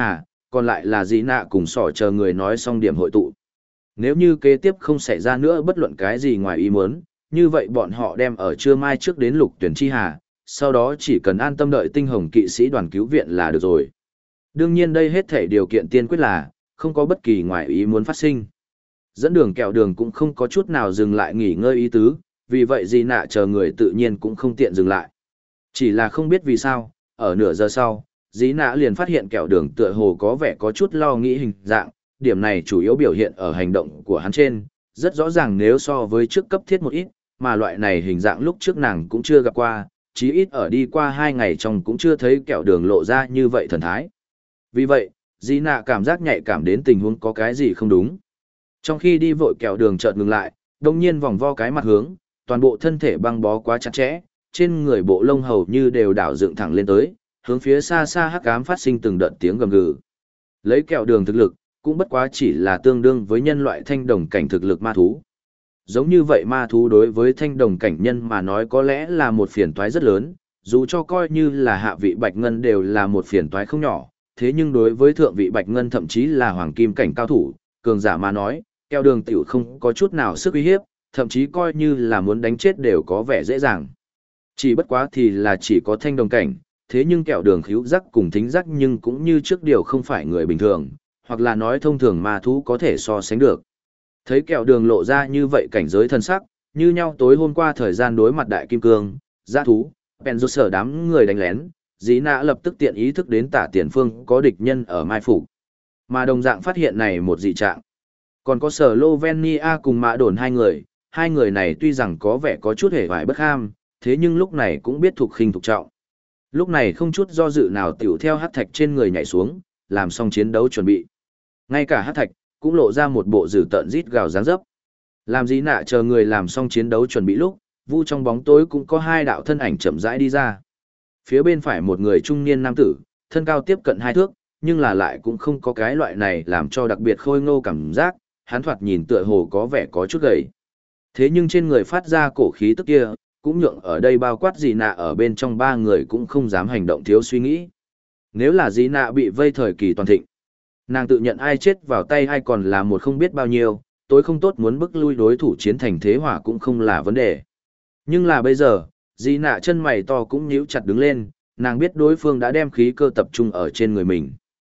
còn lại là Dĩ Nạ cùng sỏ chờ người nói xong điểm hội tụ. Nếu như kế tiếp không xảy ra nữa bất luận cái gì ngoài ý muốn, như vậy bọn họ đem ở trưa mai trước đến lục tuyển chi hà, sau đó chỉ cần an tâm đợi tinh hồng kỵ sĩ đoàn cứu viện là được rồi. Đương nhiên đây hết thể điều kiện tiên quyết là, không có bất kỳ ngoài ý muốn phát sinh. Dẫn đường kẹo đường cũng không có chút nào dừng lại nghỉ ngơi ý tứ, vì vậy Dĩ Nạ chờ người tự nhiên cũng không tiện dừng lại. Chỉ là không biết vì sao, ở nửa giờ sau, Dĩ Nạ liền phát hiện kẹo đường tựa hồ có vẻ có chút lo nghĩ hình dạng, điểm này chủ yếu biểu hiện ở hành động của hắn trên, rất rõ ràng nếu so với trước cấp thiết một ít, mà loại này hình dạng lúc trước nàng cũng chưa gặp qua, chí ít ở đi qua 2 ngày trong cũng chưa thấy kẹo đường lộ ra như vậy thần thái. Vì vậy, Dĩ Nạ cảm giác nhạy cảm đến tình huống có cái gì không đúng. Trong khi đi vội kẹo đường chợt ngừng lại, đồng nhiên vòng vo cái mặt hướng, toàn bộ thân thể băng bó quá chặt chẽ, trên người bộ lông hầu như đều đảo dựng thẳng lên tới, hướng phía xa xa hắc ám phát sinh từng đợt tiếng gầm gừ. Lấy kẹo đường thực lực, cũng bất quá chỉ là tương đương với nhân loại thanh đồng cảnh thực lực ma thú. Giống như vậy ma thú đối với thanh đồng cảnh nhân mà nói có lẽ là một phiền toái rất lớn, dù cho coi như là hạ vị bạch ngân đều là một phiền toái không nhỏ, thế nhưng đối với thượng vị bạch ngân thậm chí là hoàng kim cảnh cao thủ, cường giả mà nói, kẹo đường tiểu không có chút nào sức uy hiếp, thậm chí coi như là muốn đánh chết đều có vẻ dễ dàng. Chỉ bất quá thì là chỉ có thanh đồng cảnh, thế nhưng kẹo đường khíu giác cùng thính giác nhưng cũng như trước điều không phải người bình thường, hoặc là nói thông thường ma thú có thể so sánh được. Thấy kẹo đường lộ ra như vậy cảnh giới thân sắc, như nhau tối hôm qua thời gian đối mặt đại kim cương, giã thú, bèn rút sở đám người đánh lén, Dĩ Nạ lập tức tiện ý thức đến tả tiền phương có địch nhân ở mai phục, mà đồng dạng phát hiện này một dị trạng. Còn có sở Lovenia cùng mã đồn hai người này tuy rằng có vẻ có chút hề hoài bất ham, thế nhưng lúc này cũng biết thuộc khinh thuộc trọng. Lúc này không chút do dự nào tiểu theo hắc thạch trên người nhảy xuống, làm xong chiến đấu chuẩn bị. Ngay cả hắc thạch cũng lộ ra một bộ dữ tợn rít gào dáng dấp. Làm Dĩ Nạ chờ người làm xong chiến đấu chuẩn bị lúc, vu trong bóng tối cũng có 2 đạo thân ảnh chậm rãi đi ra. Phía bên phải một người trung niên nam tử, thân cao tiếp cận 2 thước, nhưng là lại cũng không có cái loại này làm cho đặc biệt khôi ngô cảm giác, hắn thoạt nhìn tựa hồ có vẻ có chút gầy. Thế nhưng trên người phát ra cổ khí tức kia, cũng nhượng ở đây bao quát Dĩ Nạ ở bên trong 3 người cũng không dám hành động thiếu suy nghĩ. Nếu là Dĩ Nạ bị vây thời kỳ toàn thịnh, nàng tự nhận ai chết vào tay ai còn là một không biết bao nhiêu, tối không tốt muốn bức lui đối thủ chiến thành thế hỏa cũng không là vấn đề. Nhưng là bây giờ, Dĩ Nạ chân mày to cũng nhíu chặt đứng lên, nàng biết đối phương đã đem khí cơ tập trung ở trên người mình.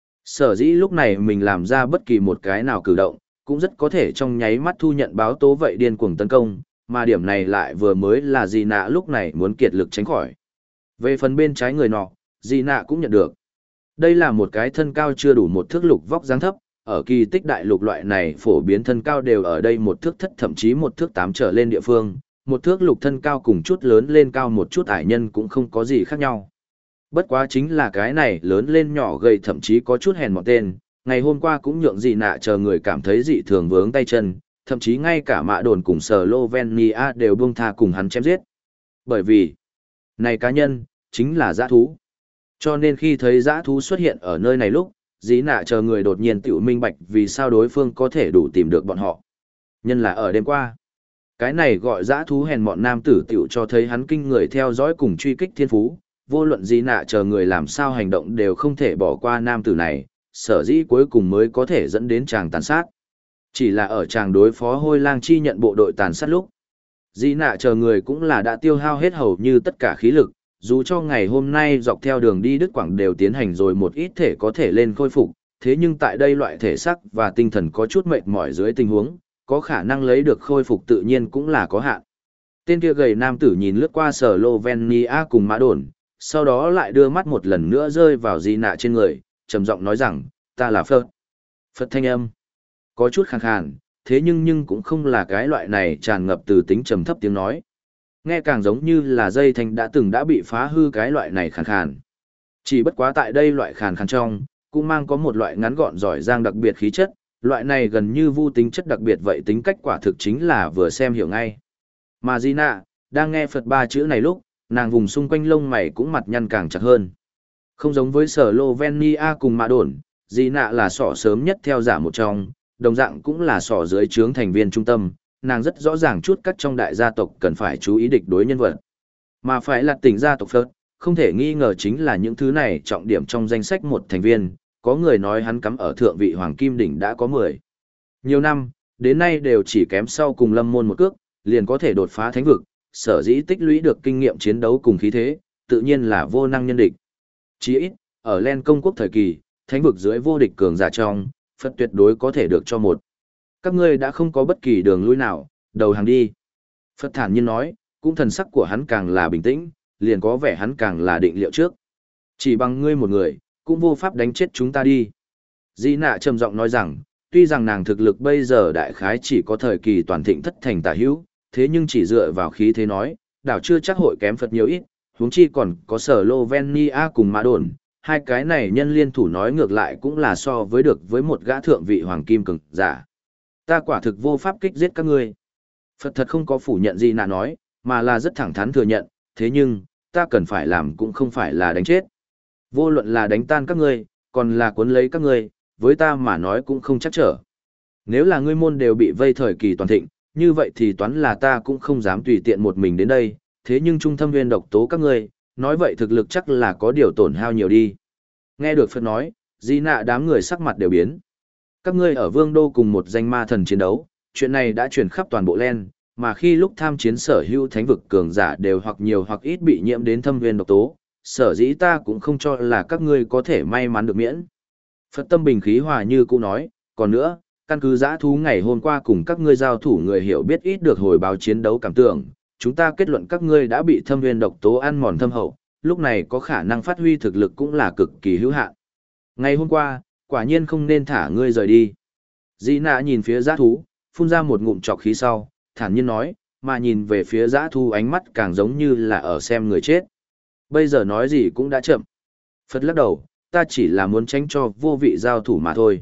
Sở dĩ lúc này mình làm ra bất kỳ một cái nào cử động, cũng rất có thể trong nháy mắt thu nhận báo tố vậy điên cuồng tấn công, mà điểm này lại vừa mới là Dĩ Nạ lúc này muốn kiệt lực tránh khỏi. Về phần bên trái người nọ, Dĩ Nạ cũng nhận được. Đây là một cái thân cao chưa đủ 1 thước lục vóc dáng thấp, ở kỳ tích đại lục loại này phổ biến thân cao đều ở đây 1 thước thất thậm chí 1 thước 8 trở lên địa phương, 1 thước lục thân cao cùng chút lớn lên cao một chút ải nhân cũng không có gì khác nhau. Bất quá chính là cái này lớn lên nhỏ gầy thậm chí có chút hèn mọn tên, ngày hôm qua cũng nhượng Dĩ Nạ chờ người cảm thấy dị thường vướng tay chân, thậm chí ngay cả mã đồn cùng sở Lovenia đều buông tha cùng hắn chém giết. Bởi vì, này cá nhân, chính là dã thú. Cho nên khi thấy dã thú xuất hiện ở nơi này lúc, Dĩ Nạ chờ người đột nhiên tiểu minh bạch vì sao đối phương có thể đủ tìm được bọn họ. Nhân là ở đêm qua. Cái này gọi dã thú hèn mọn nam tử tiểu cho thấy hắn kinh người theo dõi cùng truy kích thiên phú, vô luận Dĩ Nạ chờ người làm sao hành động đều không thể bỏ qua nam tử này, sở dĩ cuối cùng mới có thể dẫn đến chàng tàn sát. Chỉ là ở chàng đối phó Hôi Lang chi nhận bộ đội tàn sát lúc, Dĩ Nạ chờ người cũng là đã tiêu hao hết hầu như tất cả khí lực, dù cho ngày hôm nay dọc theo đường đi Đức Quảng đều tiến hành rồi một ít thể có thể lên khôi phục, thế nhưng tại đây loại thể xác và tinh thần có chút mệt mỏi dưới tình huống, có khả năng lấy được khôi phục tự nhiên cũng là có hạn. Tên kia gầy nam tử nhìn lướt qua sở Lovenia cùng mã đồn, sau đó lại đưa mắt một lần nữa rơi vào Dĩ Nạ trên người, trầm giọng nói rằng, ta là Phật. Phật thanh âm. Có chút khàn khàn, thế nhưng cũng không là cái loại này tràn ngập từ tính trầm thấp tiếng nói. Nghe càng giống như là dây thanh đã bị phá hư cái loại này khàn khàn. Chỉ bất quá tại đây loại khàn khàn trong, cũng mang có một loại ngắn gọn giỏi giang đặc biệt khí chất, loại này gần như vô tính chất đặc biệt vậy tính cách quả thực chính là vừa xem hiểu ngay. Mà Dĩ Nạ, đang nghe Phật 3 chữ này lúc, nàng vùng xung quanh lông mày cũng mặt nhăn càng chặt hơn. Không giống với sở Lovenia cùng mã đồn, Dĩ Nạ là sỏ sớm nhất theo giả một trong, đồng dạng cũng là sỏ dưới trướng thành viên trung tâm, nàng rất rõ ràng chút các trong đại gia tộc cần phải chú ý địch đối nhân vật. Mà phải là tỉnh gia tộc Phật, không thể nghi ngờ chính là những thứ này trọng điểm trong danh sách một thành viên, có người nói hắn cắm ở thượng vị hoàng kim đỉnh đã có 10 nhiều năm, đến nay đều chỉ kém sau cùng Lâm Môn một cước, liền có thể đột phá thánh vực, sở dĩ tích lũy được kinh nghiệm chiến đấu cùng khí thế, tự nhiên là vô năng nhân địch. Chỉ ít, ở Len công quốc thời kỳ, thánh vực dưới vô địch cường giả trong, Phật tuyệt đối có thể được cho một. Các ngươi đã không có bất kỳ đường lui nào, đầu hàng đi. Phật thản nhiên nói, cũng thần sắc của hắn càng là bình tĩnh, liền có vẻ hắn càng là định liệu trước. Chỉ bằng ngươi một người, cũng vô pháp đánh chết chúng ta đi. Di nạ trầm giọng nói rằng, tuy rằng nàng thực lực bây giờ đại khái chỉ có thời kỳ toàn thịnh thất thành tả hữu, thế nhưng chỉ dựa vào khí thế nói, đảo chưa chắc hội kém Phật nhiều ít, huống chi còn có sở Slovenia cùng Mã Đồn, hai cái này nhân liên thủ nói ngược lại cũng là so với được với một gã thượng vị hoàng kim cường giả. Ta quả thực vô pháp kích giết các ngươi. Phật thật không có phủ nhận gì nạ nói, mà là rất thẳng thắn thừa nhận, thế nhưng, ta cần phải làm cũng không phải là đánh chết. Vô luận là đánh tan các ngươi, còn là cuốn lấy các ngươi, với ta mà nói cũng không chắc trở. Nếu là ngươi môn đều bị vây thời kỳ toàn thịnh, như vậy thì toán là ta cũng không dám tùy tiện một mình đến đây, thế nhưng trung thâm nguyên độc tố các ngươi, nói vậy thực lực chắc là có điều tổn hao nhiều đi. Nghe được Phật nói, Di nạ đám người sắc mặt đều biến. Các ngươi ở Vương Đô cùng một danh ma thần chiến đấu, chuyện này đã truyền khắp toàn bộ Len, mà khi lúc tham chiến sở hữu thánh vực cường giả đều hoặc nhiều hoặc ít bị nhiễm đến thâm viên độc tố, sở dĩ ta cũng không cho là các ngươi có thể may mắn được miễn. Phật tâm bình khí hòa như cũ nói, còn nữa, căn cứ giã thú ngày hôm qua cùng các ngươi giao thủ người hiểu biết ít được hồi báo chiến đấu cảm tưởng, chúng ta kết luận các ngươi đã bị thâm viên độc tố ăn mòn thâm hậu, lúc này có khả năng phát huy thực lực cũng là cực kỳ hữu hạn. Ngày hôm qua, quả nhiên không nên thả ngươi rời đi. Di nạ nhìn phía giã thú, phun ra một ngụm trọc khí sau, thản nhiên nói, mà nhìn về phía giã thú ánh mắt càng giống như là ở xem người chết. Bây giờ nói gì cũng đã chậm. Phật lắc đầu, ta chỉ là muốn tránh cho vô vị giao thủ mà thôi.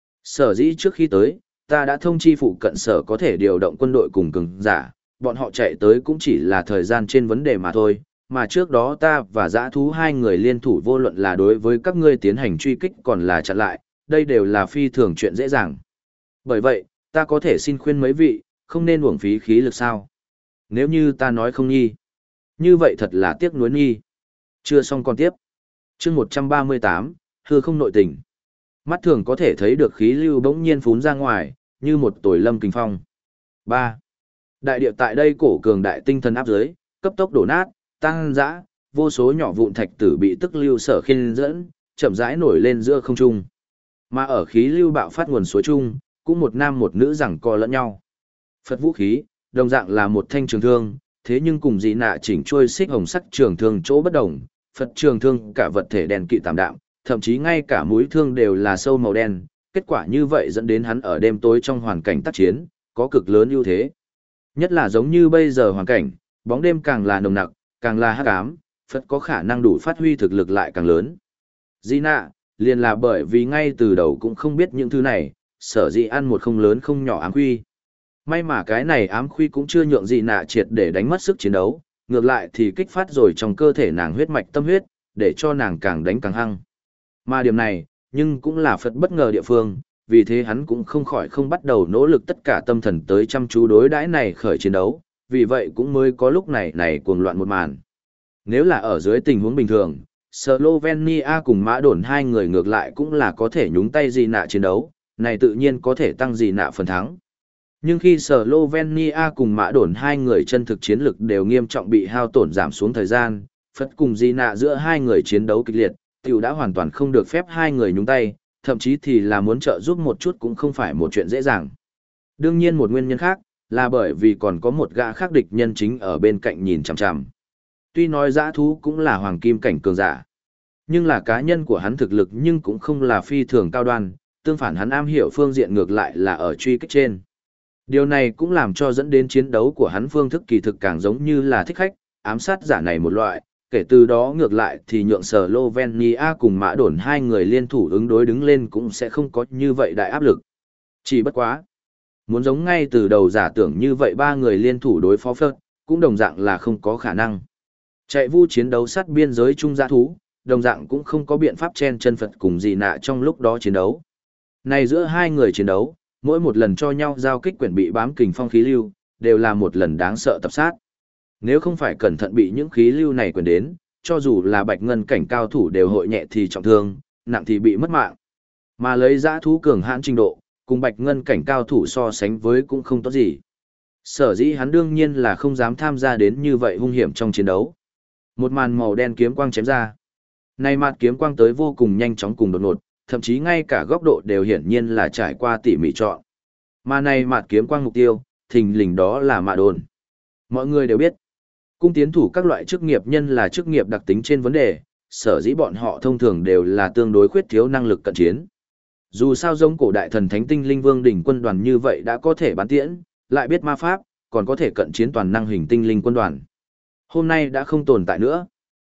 Sở dĩ trước khi tới, ta đã thông chi phụ cận sở có thể điều động quân đội cùng cường giả, bọn họ chạy tới cũng chỉ là thời gian trên vấn đề mà thôi, mà trước đó ta và dã thú hai người liên thủ vô luận là đối với các ngươi tiến hành truy kích còn là chặn lại, đây đều là phi thường chuyện dễ dàng. Bởi vậy, ta có thể xin khuyên mấy vị, không nên uổng phí khí lực sao. Nếu như ta nói không nghi, như vậy thật là tiếc nuối nghi. Chưa xong còn tiếp. Chương 138, hư không nội tình. Mắt thường có thể thấy được khí lưu bỗng nhiên phún ra ngoài, như một tồi lâm kinh phong. 3. Đại địa tại đây cổ cường đại tinh thần áp dưới, cấp tốc đổ nát, tăng dã, vô số nhỏ vụn thạch tử bị tức lưu sở khiên dẫn, chậm rãi nổi lên giữa không trung. Mà ở khí lưu bạo phát nguồn suối trung, cũng một nam một nữ giằng co lẫn nhau. Phật vũ khí, đồng dạng là một thanh trường thương, thế nhưng cùng dị nạ chỉnh trôi xích hồng sắc trường thương chỗ bất đồng, Phật trường thương cả vật thể đèn kỵ tạm đạm, thậm chí ngay cả mũi thương đều là sâu màu đen, kết quả như vậy dẫn đến hắn ở đêm tối trong hoàn cảnh tác chiến, có cực lớn ưu thế. Nhất là giống như bây giờ hoàn cảnh, bóng đêm càng là nồng nặc, càng là hắc ám, Phật có khả năng đủ phát huy thực lực lại càng lớn. Dị nạ, liền là bởi vì ngay từ đầu cũng không biết những thứ này, sở dĩ ăn một không lớn không nhỏ ám khuy. May mà cái này ám khuy cũng chưa nhượng dị nạ triệt để đánh mất sức chiến đấu, ngược lại thì kích phát rồi trong cơ thể nàng huyết mạch tâm huyết, để cho nàng càng đánh càng hăng. Mà điểm này, nhưng cũng là Phật bất ngờ địa phương, vì thế hắn cũng không khỏi không bắt đầu nỗ lực tất cả tâm thần tới chăm chú đối đãi này khởi chiến đấu, vì vậy cũng mới có lúc này cuồng loạn một màn. Nếu là ở dưới tình huống bình thường, Slovenia cùng Mã Đồn hai người ngược lại cũng là có thể nhúng tay dị nạ chiến đấu, này tự nhiên có thể tăng dị nạ phần thắng. Nhưng khi Slovenia cùng Mã Đồn hai người chân thực chiến lực đều nghiêm trọng bị hao tổn giảm xuống thời gian, Phật cùng dị nạ giữa hai người chiến đấu kịch liệt, tiểu đã hoàn toàn không được phép hai người nhúng tay, thậm chí thì là muốn trợ giúp một chút cũng không phải một chuyện dễ dàng. Đương nhiên một nguyên nhân khác, là bởi vì còn có một gã khác địch nhân chính ở bên cạnh nhìn chằm chằm. Tuy nói dã thú cũng là hoàng kim cảnh cường giả, nhưng là cá nhân của hắn thực lực nhưng cũng không là phi thường cao đoan, tương phản hắn am hiểu phương diện ngược lại là ở truy kích trên. Điều này cũng làm cho dẫn đến chiến đấu của hắn phương thức kỳ thực càng giống như là thích khách, ám sát giả này một loại, kể từ đó ngược lại thì nhượng Slovenia cùng Mã Đồn hai người liên thủ ứng đối đứng lên cũng sẽ không có như vậy đại áp lực. Chỉ bất quá. Muốn giống ngay từ đầu giả tưởng như vậy ba người liên thủ đối phó Phật, cũng đồng dạng là không có khả năng. Chạy vu chiến đấu sát biên giới chung dã thú, đồng dạng cũng không có biện pháp chen chân Phật cùng dị nạ trong lúc đó chiến đấu. Này giữa hai người chiến đấu, mỗi một lần cho nhau giao kích quyển bị bám kình phong khí lưu, đều là một lần đáng sợ tập sát. Nếu không phải cẩn thận bị những khí lưu này quyển đến, cho dù là bạch ngân cảnh cao thủ đều hội nhẹ thì trọng thương, nặng thì bị mất mạng. Mà lấy dã thú cường hãn trình độ, cùng bạch ngân cảnh cao thủ so sánh với cũng không tốt gì. Sở dĩ hắn đương nhiên là không dám tham gia đến như vậy hung hiểm trong chiến đấu. Một màn màu đen kiếm quang chém ra. Này mặt kiếm quang tới vô cùng nhanh chóng cùng đột ngột, thậm chí ngay cả góc độ đều hiển nhiên là trải qua tỉ mỉ chọn. Mà này mặt kiếm quang mục tiêu, thình lình đó là Mạ Đồn. Mọi người đều biết, cung tiến thủ các loại chức nghiệp nhân là chức nghiệp đặc tính trên vấn đề, sở dĩ bọn họ thông thường đều là tương đối khuyết thiếu năng lực cận chiến. Dù sao giống cổ đại thần thánh tinh linh vương đỉnh quân đoàn như vậy đã có thể bắn tiễn, lại biết ma pháp, còn có thể cận chiến toàn năng hình tinh linh quân đoàn. Hôm nay đã không tồn tại nữa.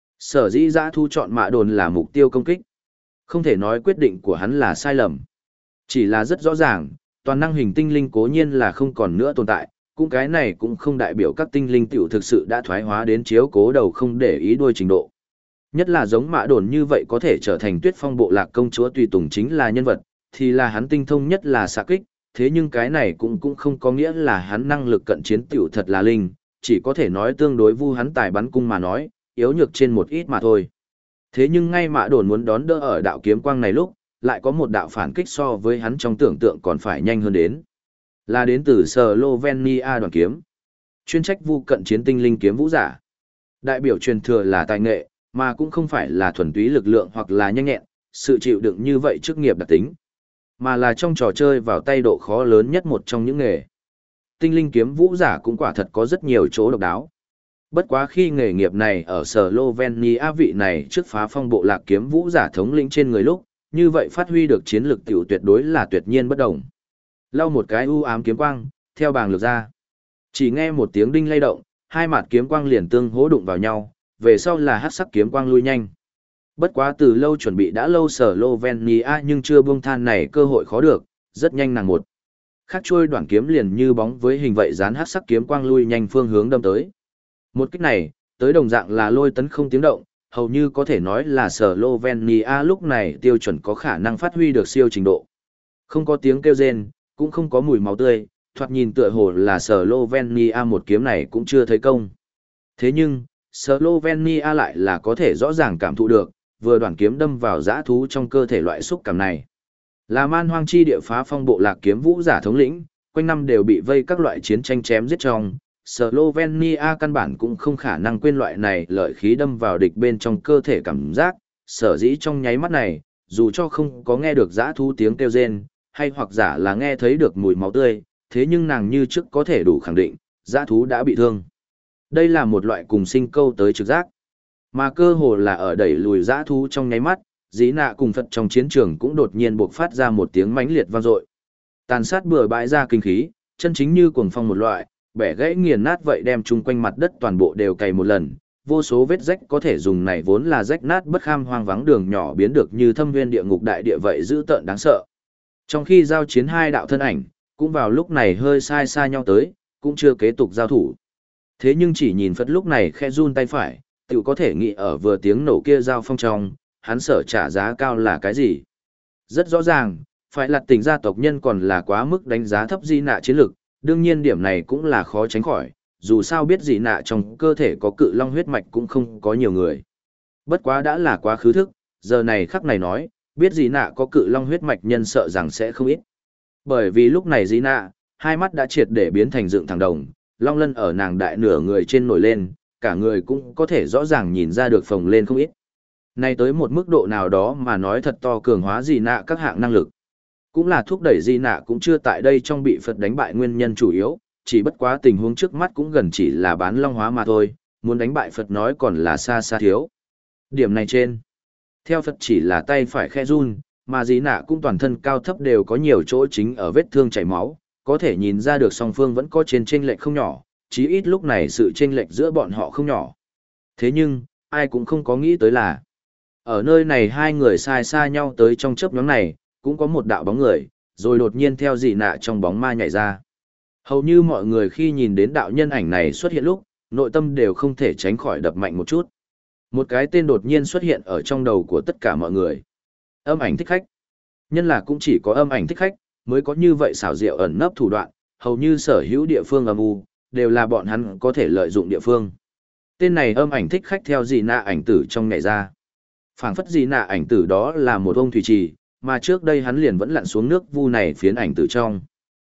Sở dĩ dã thu chọn Mạ Đồn là mục tiêu công kích. Không thể nói quyết định của hắn là sai lầm. Chỉ là rất rõ ràng, toàn năng hình tinh linh cố nhiên là không còn nữa tồn tại, cũng cái này cũng không đại biểu các tinh linh tiểu thực sự đã thoái hóa đến chiếu cố đầu không để ý đuôi trình độ. Nhất là giống Mạ Đồn như vậy có thể trở thành Tuyết Phong bộ lạc công chúa tùy tùng chính là nhân vật, thì là hắn tinh thông nhất là xạ kích, thế nhưng cái này cũng không có nghĩa là hắn năng lực cận chiến tiểu thật là linh, chỉ có thể nói tương đối vu hắn tài bắn cung mà nói, yếu nhược trên một ít mà thôi. Thế nhưng ngay Mạ Đồn muốn đón đỡ ở đạo kiếm quang này lúc, lại có một đạo phản kích so với hắn trong tưởng tượng còn phải nhanh hơn đến. Là đến từ Slovenia đoàn kiếm. Chuyên trách vu cận chiến tinh linh kiếm vũ giả. Đại biểu truyền thừa là tài nghệ, mà cũng không phải là thuần túy lực lượng hoặc là nhanh nhẹn, sự chịu đựng như vậy chức nghiệp đặc tính. Mà là trong trò chơi vào tay độ khó lớn nhất một trong những nghề. Tinh linh kiếm vũ giả cũng quả thật có rất nhiều chỗ độc đáo. Bất quá khi nghề nghiệp này ở Slovenia vị này trước phá phong bộ lạc kiếm vũ giả thống lĩnh trên người lúc, như vậy phát huy được chiến lực tiểu tuyệt đối là tuyệt nhiên bất đồng. Lau một cái u ám kiếm quang, theo bảng lược ra. Chỉ nghe một tiếng đinh lay động, hai mặt kiếm quang liền tương hỗ đụng vào nhau, về sau là hắc sắc kiếm quang lui nhanh. Bất quá từ lâu chuẩn bị đã lâu Slovenia nhưng chưa buông than này cơ hội khó được, rất nhanh nàng một. Khác trôi đoạn kiếm liền như bóng với hình vậy dán hắc sắc kiếm quang lui nhanh phương hướng đâm tới. Một kích này, tới đồng dạng là lôi tấn không tiếng động, hầu như có thể nói là Slovenia lúc này tiêu chuẩn có khả năng phát huy được siêu trình độ. Không có tiếng kêu rên, cũng không có mùi máu tươi, thoạt nhìn tựa hồ là Slovenia một kiếm này cũng chưa thấy công. Thế nhưng, Slovenia lại là có thể rõ ràng cảm thụ được, vừa đoạn kiếm đâm vào dã thú trong cơ thể loại xúc cảm này. Là man hoang chi địa phá phong bộ lạc kiếm vũ giả thống lĩnh, quanh năm đều bị vây các loại chiến tranh chém giết trong. Slovenia căn bản cũng không khả năng quên loại này lợi khí đâm vào địch bên trong cơ thể cảm giác, sở dĩ trong nháy mắt này, dù cho không có nghe được dã thú tiếng kêu rên, hay hoặc giả là nghe thấy được mùi máu tươi, thế nhưng nàng như trước có thể đủ khẳng định, dã thú đã bị thương. Đây là một loại cùng sinh câu tới trực giác, mà cơ hồ là ở đẩy lùi dã thú trong nháy mắt, dĩ nạ cùng Phật trong chiến trường cũng đột nhiên bộc phát ra một tiếng mãnh liệt vang dội. Tàn sát bừa bãi ra kinh khí, chân chính như cuồng phong một loại, bẻ gãy nghiền nát vậy đem chung quanh mặt đất toàn bộ đều cày một lần, vô số vết rách có thể dùng này vốn là rách nát bất kham hoang vắng đường nhỏ biến được như thâm viên địa ngục đại địa vậy dữ tợn đáng sợ. Trong khi giao chiến hai đạo thân ảnh, cũng vào lúc này hơi sai xa nhau tới, cũng chưa kế tục giao thủ. Thế nhưng chỉ nhìn Phật lúc này khẽ run tay phải, tự có thể nghĩ ở vừa tiếng nổ kia giao phong trong, hắn sợ trả giá cao là cái gì. Rất rõ ràng, phải là tỉnh gia tộc nhân còn là quá mức đánh giá thấp di nạ chiến lực, đương nhiên điểm này cũng là khó tránh khỏi, dù sao biết dị nạ trong cơ thể có cự long huyết mạch cũng không có nhiều người. Bất quá đã là quá khứ thức, giờ này khắc này nói, biết dị nạ có cự long huyết mạch nhân sợ rằng sẽ không ít. Bởi vì lúc này dị nạ, hai mắt đã triệt để biến thành dựng thẳng đồng, long lân ở nàng đại nửa người trên nổi lên, cả người cũng có thể rõ ràng nhìn ra được phồng lên không ít. Nay tới một mức độ nào đó mà nói thật to cường hóa dị nạ các hạng năng lực. Cũng là thúc đẩy di nạ cũng chưa tại đây trong bị Phật đánh bại nguyên nhân chủ yếu, chỉ bất quá tình huống trước mắt cũng gần chỉ là bán long hóa mà thôi, muốn đánh bại Phật nói còn là xa xa thiếu. Điểm này trên, theo Phật chỉ là tay phải khe run, mà di nạ cũng toàn thân cao thấp đều có nhiều chỗ chính ở vết thương chảy máu, có thể nhìn ra được song phương vẫn có trên chênh lệch không nhỏ, chí ít lúc này sự chênh lệch giữa bọn họ không nhỏ. Thế nhưng, ai cũng không có nghĩ tới là, ở nơi này hai người sai xa nhau tới trong chớp nhóm này, cũng có một đạo bóng người, rồi đột nhiên theo dị nạ trong bóng ma nhảy ra. Hầu như mọi người khi nhìn đến đạo nhân ảnh này xuất hiện lúc, nội tâm đều không thể tránh khỏi đập mạnh một chút. Một cái tên đột nhiên xuất hiện ở trong đầu của tất cả mọi người. Âm ảnh thích khách. Nhân là cũng chỉ có âm ảnh thích khách, mới có như vậy xảo diệu ẩn nấp thủ đoạn, hầu như sở hữu địa phương âm u, đều là bọn hắn có thể lợi dụng địa phương. Tên này âm ảnh thích khách theo dị nạ ảnh tử trong nhảy ra. Phảng phất dị nạ ảnh tử đó là một ông thủy trì, mà trước đây hắn liền vẫn lặn xuống nước vu này phiến ảnh từ trong.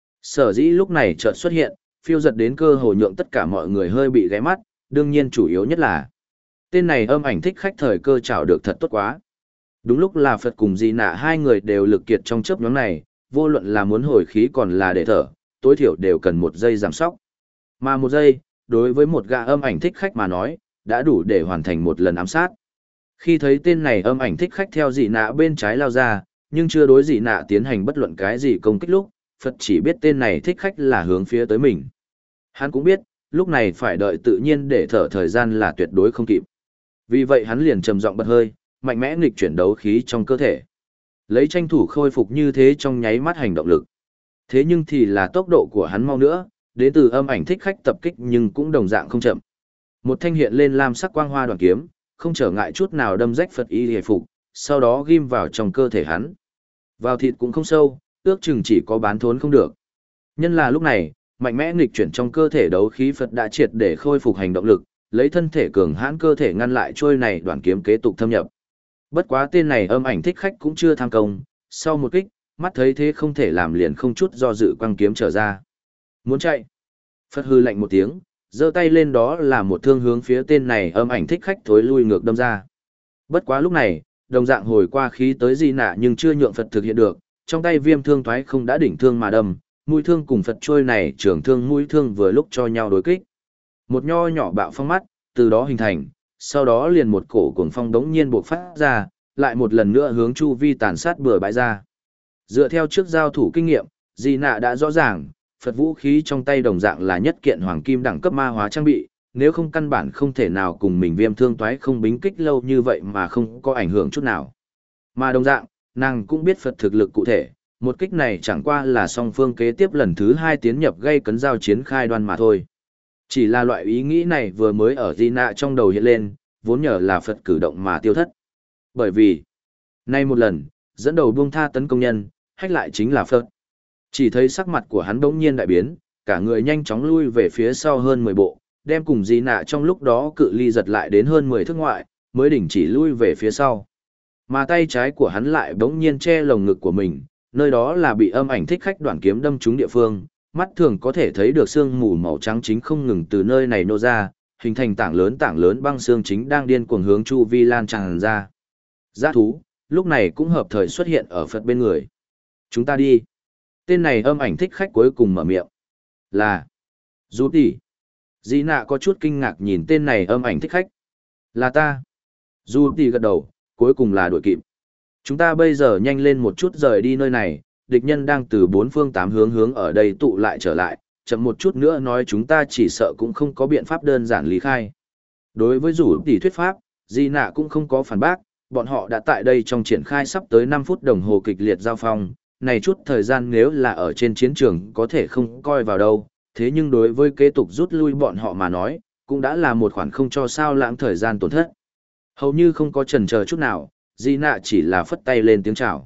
Sở dĩ lúc này chợt xuất hiện, phiêu giật đến cơ hồ nhượng tất cả mọi người hơi bị ghé mắt, đương nhiên chủ yếu nhất là tên này âm ảnh thích khách thời cơ chào được thật tốt quá. Đúng lúc là Phật cùng Di Nạ hai người đều lực kiệt trong chớp nhoáng này, vô luận là muốn hồi khí còn là để thở, tối thiểu đều cần 1 giây giảm sóc. Mà 1 giây, đối với một gã âm ảnh thích khách mà nói, đã đủ để hoàn thành một lần ám sát. Khi thấy tên này âm ảnh thích khách theo Dị Nạ bên trái lao ra, nhưng chưa đối Dị Nạ tiến hành bất luận cái gì công kích lúc, Phật chỉ biết tên này thích khách là hướng phía tới mình. Hắn cũng biết, lúc này phải đợi tự nhiên để thở thời gian là tuyệt đối không kịp. Vì vậy hắn liền trầm giọng bật hơi, mạnh mẽ nghịch chuyển đấu khí trong cơ thể. Lấy tranh thủ khôi phục như thế trong nháy mắt hành động lực. Thế nhưng thì là tốc độ của hắn mau nữa, đến từ âm ảnh thích khách tập kích nhưng cũng đồng dạng không chậm. Một thanh hiện lên lam sắc quang hoa đoàn kiếm, không trở ngại chút nào đâm rách Phật y hề phục, sau đó ghim vào trong cơ thể hắn. Vào thịt cũng không sâu, ước chừng chỉ có bán thốn không được. Nhân là lúc này, mạnh mẽ nghịch chuyển trong cơ thể đấu khí Phật đã triệt để khôi phục hành động lực, lấy thân thể cường hãn cơ thể ngăn lại trôi này đoàn kiếm kế tục thâm nhập. Bất quá tên này âm ảnh thích khách cũng chưa tham công, sau một kích, mắt thấy thế không thể làm liền không chút do dự quăng kiếm trở ra. Muốn chạy. Phật hư lạnh một tiếng, giơ tay lên đó là một thương hướng phía tên này âm ảnh thích khách thối lui ngược đâm ra. Bất quá lúc này, đồng dạng hồi qua khí tới Di Nạ nhưng chưa nhượng Phật thực hiện được, trong tay viêm thương thoái không đã đỉnh thương mà đâm, mũi thương cùng Phật trôi này trường thương mũi thương vừa lúc cho nhau đối kích. Một nho nhỏ bạo phong mắt, từ đó hình thành, sau đó liền một cổ cuồng phong đống nhiên bộc phát ra, lại một lần nữa hướng chu vi tàn sát bừa bãi ra. Dựa theo trước giao thủ kinh nghiệm, Di Nạ đã rõ ràng, Phật vũ khí trong tay đồng dạng là nhất kiện hoàng kim đẳng cấp ma hóa trang bị, nếu không căn bản không thể nào cùng mình viêm thương toái không bính kích lâu như vậy mà không có ảnh hưởng chút nào. Mà đồng dạng, nàng cũng biết Phật thực lực cụ thể, một kích này chẳng qua là song phương kế tiếp lần thứ 2 tiến nhập gây cấn giao chiến khai đoan mà thôi. Chỉ là loại ý nghĩ này vừa mới ở Di Nạ trong đầu hiện lên, vốn nhờ là Phật cử động mà tiêu thất. Bởi vì, nay một lần, dẫn đầu buông tha tấn công nhân, hách lại chính là Phật. Chỉ thấy sắc mặt của hắn bỗng nhiên đại biến, cả người nhanh chóng lui về phía sau hơn 10 bộ, đem cùng Di Nạ trong lúc đó cự ly giật lại đến hơn 10 thước ngoại, mới đình chỉ lui về phía sau. Mà tay trái của hắn lại bỗng nhiên che lồng ngực của mình, nơi đó là bị âm ảnh thích khách đoạn kiếm đâm trúng địa phương, mắt thường có thể thấy được sương mù màu trắng chính không ngừng từ nơi này nô ra, hình thành tảng lớn băng xương chính đang điên cuồng hướng chu vi lan tràn ra. Dã thú, lúc này cũng hợp thời xuất hiện ở Phật bên người. Chúng ta đi. Tên này âm ảnh thích khách cuối cùng mở miệng. Là. Rút đi. Di Nạ có chút kinh ngạc nhìn tên này âm ảnh thích khách. Là ta. Rút đi gật đầu, cuối cùng là đuổi kịp. Chúng ta bây giờ nhanh lên một chút rời đi nơi này, địch nhân đang từ 4 phương 8 hướng ở đây tụ lại trở lại, chậm một chút nữa nói chúng ta chỉ sợ cũng không có biện pháp đơn giản lý khai. Đối với rủ tỷ thuyết pháp, Di Nạ cũng không có phản bác, bọn họ đã tại đây trong triển khai sắp tới 5 phút đồng hồ kịch liệt giao phong, này chút thời gian nếu là ở trên chiến trường có thể không coi vào đâu, thế nhưng đối với kế tục rút lui bọn họ mà nói, cũng đã là một khoản không cho sao lãng thời gian tổn thất. Hầu như không có chần chờ chút nào, Di Nạ chỉ là phất tay lên tiếng chào.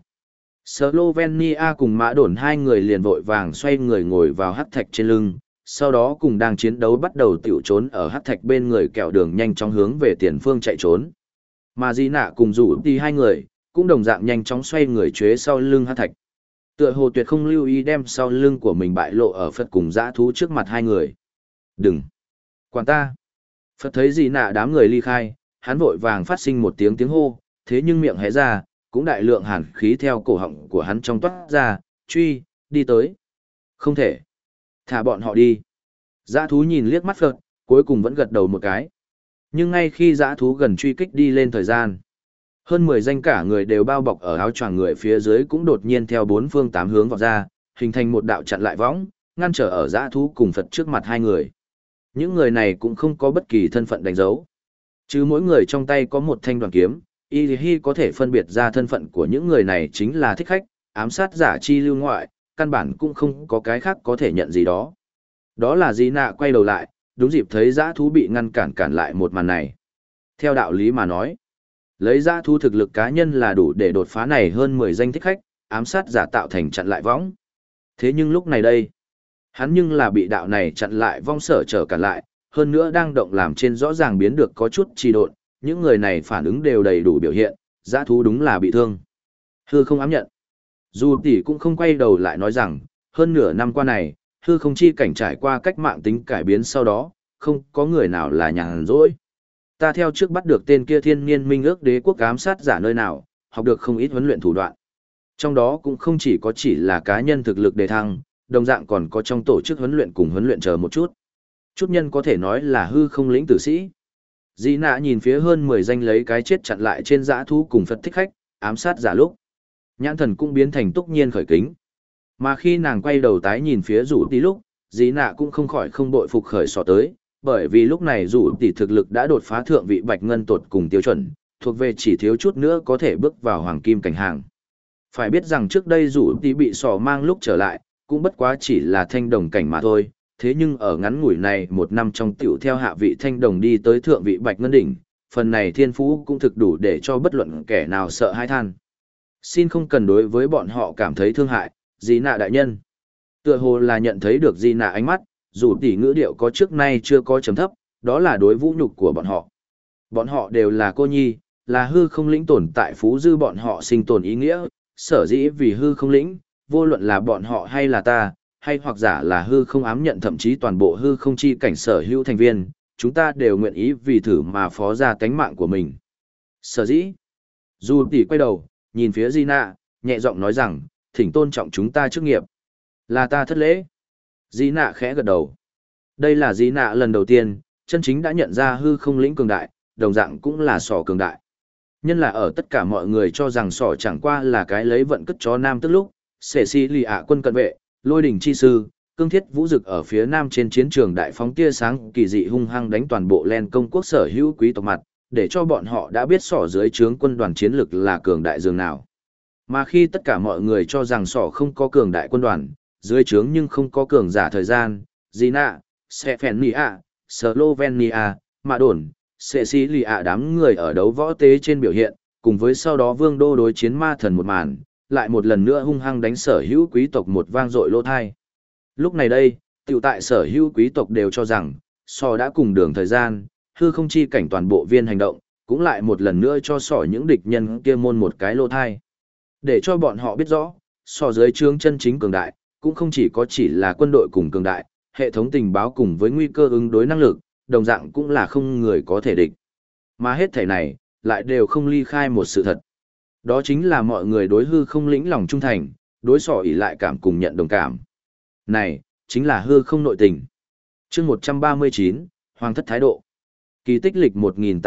Slovenia cùng Mã Đồn hai người liền vội vàng xoay người ngồi vào hắc thạch trên lưng, sau đó cùng đang chiến đấu bắt đầu tiểu trốn ở hắc thạch bên người kẹo đường nhanh chóng hướng về tiền phương chạy trốn. Mà Di Nạ cùng rủ đi hai người, cũng đồng dạng nhanh chóng xoay người chế sau lưng hắc thạch. Tựa hồ tuyệt không lưu ý đem sau lưng của mình bại lộ ở Phật cùng dã thú trước mặt hai người. Đừng! Quản ta! Phật thấy Di Nạ đám người ly khai, hắn vội vàng phát sinh một tiếng hô, thế nhưng miệng hé ra, cũng đại lượng hàn khí theo cổ họng của hắn trong toát ra, truy, đi tới. Không thể. Thả bọn họ đi. Dã thú nhìn liếc mắt Phật, cuối cùng vẫn gật đầu một cái. Nhưng ngay khi dã thú gần truy kích đi lên thời gian, hơn 10 danh cả người đều bao bọc ở áo choàng người phía dưới cũng đột nhiên theo 4 phương 8 hướng vọt ra, hình thành một đạo chặn lại võng, ngăn trở ở dã thú cùng Phật trước mặt hai người. Những người này cũng không có bất kỳ thân phận đánh dấu. Chứ mỗi người trong tay có một thanh đoàn kiếm, Y có thể phân biệt ra thân phận của những người này chính là thích khách, ám sát giả chi lưu ngoại, căn bản cũng không có cái khác có thể nhận gì đó. Đó là Di Nạ quay đầu lại, đúng dịp thấy dã thú bị ngăn cản lại một màn này. Theo đạo lý mà nói, lấy dã thú thực lực cá nhân là đủ để đột phá này hơn 10 danh thích khách, ám sát giả tạo thành chặn lại võng. Thế nhưng lúc này đây, hắn nhưng là bị đạo này chặn lại vong sở trở cản lại, hơn nữa đang động làm trên rõ ràng biến được có chút trì độn, những người này phản ứng đều đầy đủ biểu hiện, dã thú đúng là bị thương. Hư không ám nhận. Dù tỷ cũng không quay đầu lại nói rằng, hơn nửa năm qua này, hư không chi cảnh trải qua cách mạng tính cải biến sau đó, không có người nào là nhàn rỗi. Ta theo trước bắt được tên kia thiên niên minh ước đế quốc ám sát giả nơi nào, học được không ít huấn luyện thủ đoạn. Trong đó cũng không chỉ là cá nhân thực lực đề thăng, đồng dạng còn có trong tổ chức huấn luyện cùng huấn luyện chờ một chút. Chút nhân có thể nói là hư không lĩnh tử sĩ. Dĩ nạ nhìn phía hơn 10 danh lấy cái chết chặn lại trên dã thú cùng Phật thích khách, ám sát giả lúc. Nhãn thần cũng biến thành túc nhiên khởi kính. Mà khi nàng quay đầu tái nhìn phía rủ tí lúc, dĩ nạ cũng không khỏi không bội phục khởi sọ tới, bởi vì lúc này rủ tỷ thực lực đã đột phá thượng vị bạch ngân tột cùng tiêu chuẩn, thuộc về chỉ thiếu chút nữa có thể bước vào hoàng kim cảnh hàng. Phải biết rằng trước đây rủ tỷ bị sọ mang lúc trở lại, cũng bất quá chỉ là thanh đồng cảnh mà thôi, thế nhưng ở ngắn ngủi này một năm trong tiểu theo hạ vị thanh đồng đi tới thượng vị bạch ngân đỉnh, phần này thiên phú cũng thực đủ để cho bất luận kẻ nào sợ hãi than. Xin không cần đối với bọn họ cảm thấy thương hại, Di Nạ đại nhân. Tựa hồ là nhận thấy được Di Nạ ánh mắt, dù tỷ ngữ điệu có trước nay chưa có chấm thấp, đó là đối vũ nhục của bọn họ. Bọn họ đều là cô nhi, là hư không lĩnh tồn tại phú dư bọn họ sinh tồn ý nghĩa, sở dĩ vì hư không lĩnh, vô luận là bọn họ hay là ta, hay hoặc giả là hư không ám nhận thậm chí toàn bộ hư không chi cảnh sở hữu thành viên, chúng ta đều nguyện ý vì thử mà phó ra tánh mạng của mình. Sở dĩ, dù tỷ quay đầu, nhìn phía Di Nạ, nhẹ giọng nói rằng, thỉnh tôn trọng chúng ta trước nghiệp. Là ta thất lễ. Di Nạ khẽ gật đầu. Đây là Di Nạ lần đầu tiên, chân chính đã nhận ra hư không lĩnh cường đại, đồng dạng cũng là sỏ cường đại. Nhân là ở tất cả mọi người cho rằng sỏ chẳng qua là cái lấy vận cất chó nam tức lúc, sẻ si lì ạ quân cận vệ, lôi đỉnh chi sư, cương thiết vũ dực ở phía nam trên chiến trường đại phóng tia sáng kỳ dị hung hăng đánh toàn bộ len công quốc sở hữu quý tộc mặt, để cho bọn họ đã biết sỏ dưới trướng quân đoàn chiến lực là cường đại dường nào. Mà khi tất cả mọi người cho rằng sỏ không có cường đại quân đoàn, dưới trướng nhưng không có cường giả thời gian, Gina, Sefenia, Slovenia, Mạ Đồn, Cecilia đám người ở đấu võ tế trên biểu hiện, cùng với sau đó vương đô đối chiến ma thần một màn, lại một lần nữa hung hăng đánh sở hữu quý tộc một vang dội lô thai. Lúc này đây, tiểu tại sở hữu quý tộc đều cho rằng, sỏ đã cùng đường thời gian, hư không chi cảnh toàn bộ viên hành động, cũng lại một lần nữa cho sỏ những địch nhân kia môn một cái lô thai. Để cho bọn họ biết rõ, sỏ dưới trướng chân chính cường đại, cũng không chỉ là quân đội cùng cường đại, hệ thống tình báo cùng với nguy cơ ứng đối năng lực, đồng dạng cũng là không người có thể địch. Mà hết thể này, lại đều không ly khai một sự thật. Đó chính là mọi người đối hư không lĩnh lòng trung thành, đối sỏ ỷ lại cảm cùng nhận đồng cảm. Này, chính là hư không nội tình. Chương 139, Hoàng thất thái độ. Kỳ tích lịch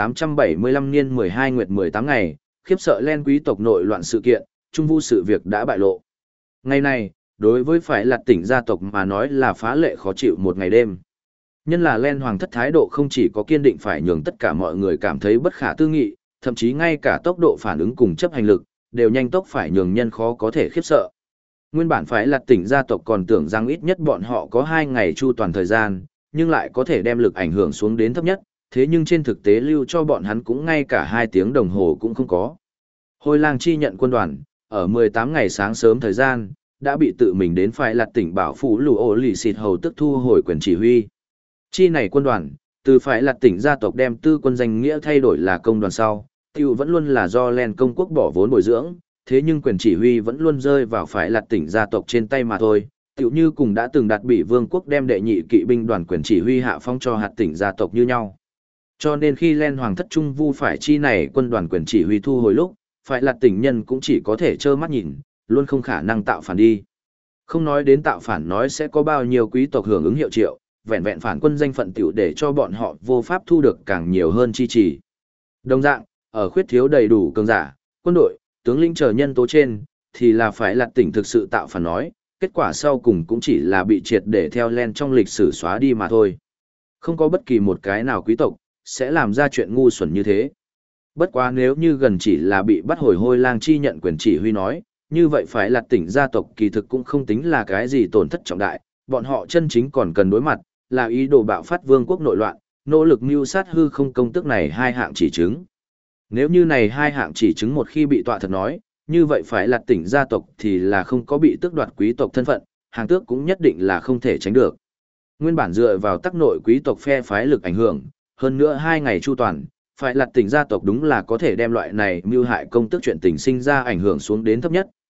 1875 niên 12 nguyệt 18 ngày, khiếp sợ len quý tộc nội loạn sự kiện, trung vu sự việc đã bại lộ. Ngày này, đối với phải là tỉnh gia tộc mà nói là phá lệ khó chịu một ngày đêm. Nhân là len hoàng thất thái độ không chỉ có kiên định phải nhường tất cả mọi người cảm thấy bất khả tư nghị, thậm chí ngay cả tốc độ phản ứng cùng chấp hành lực, đều nhanh tốc phải nhường nhân khó có thể khiếp sợ. Nguyên bản phải là tỉnh gia tộc còn tưởng rằng ít nhất bọn họ có 2 ngày chu toàn thời gian, nhưng lại có thể đem lực ảnh hưởng xuống đến thấp nhất, thế nhưng trên thực tế lưu cho bọn hắn cũng ngay cả 2 tiếng đồng hồ cũng không có. Hôi lang chi nhận quân đoàn, ở 18 ngày sáng sớm thời gian, đã bị tự mình đến phải là tỉnh bảo phủ lù ổ lì xịt hầu tức thu hồi quyền chỉ huy. Chi này quân đoàn, từ phải là tỉnh gia tộc đem tư quân danh nghĩa thay đổi là công đoàn sau, tiêu vẫn luôn là do len công quốc bỏ vốn bồi dưỡng, thế nhưng quyền chỉ huy vẫn luôn rơi vào phải là tỉnh gia tộc trên tay mà thôi, tiểu như cùng đã từng đạt bị vương quốc đem đệ nhị kỵ binh đoàn quyền chỉ huy hạ phong cho hạt tỉnh gia tộc như nhau. Cho nên khi len hoàng thất trung vu phải chi này quân đoàn quyền chỉ huy thu hồi lúc, phải là tỉnh nhân cũng chỉ có thể trơ mắt nhìn, luôn không khả năng tạo phản đi. Không nói đến tạo phản nói sẽ có bao nhiêu quý tộc hưởng ứng hiệu triệu, vẹn vẹn phản quân danh phận tiểu để cho bọn họ vô pháp thu được càng nhiều hơn chi trì. Đồng dạng, ở khuyết thiếu đầy đủ cường giả, quân đội, tướng lĩnh chờ nhân tố trên, thì là phải là tỉnh thực sự tạo phản nói, kết quả sau cùng cũng chỉ là bị triệt để theo len trong lịch sử xóa đi mà thôi. Không có bất kỳ một cái nào quý tộc, sẽ làm ra chuyện ngu xuẩn như thế. Bất quá nếu như gần chỉ là bị bắt hồi hôi lang chi nhận quyền chỉ huy nói, như vậy phải là tỉnh gia tộc kỳ thực cũng không tính là cái gì tổn thất trọng đại, bọn họ chân chính còn cần đối mặt, là ý đồ bạo phát vương quốc nội loạn, nỗ lực mưu sát hư không công tức này 2 hạng chỉ chứng. Nếu như này 2 hạng chỉ chứng một khi bị tọa thật nói, như vậy phải là tỉnh gia tộc thì là không có bị tước đoạt quý tộc thân phận, hàng tước cũng nhất định là không thể tránh được. Nguyên bản dựa vào tác nội quý tộc phe phái lực ảnh hưởng, hơn nữa 2 ngày chu toàn, phải là tỉnh gia tộc đúng là có thể đem loại này mưu hại công tước chuyện tình sinh ra ảnh hưởng xuống đến thấp nhất,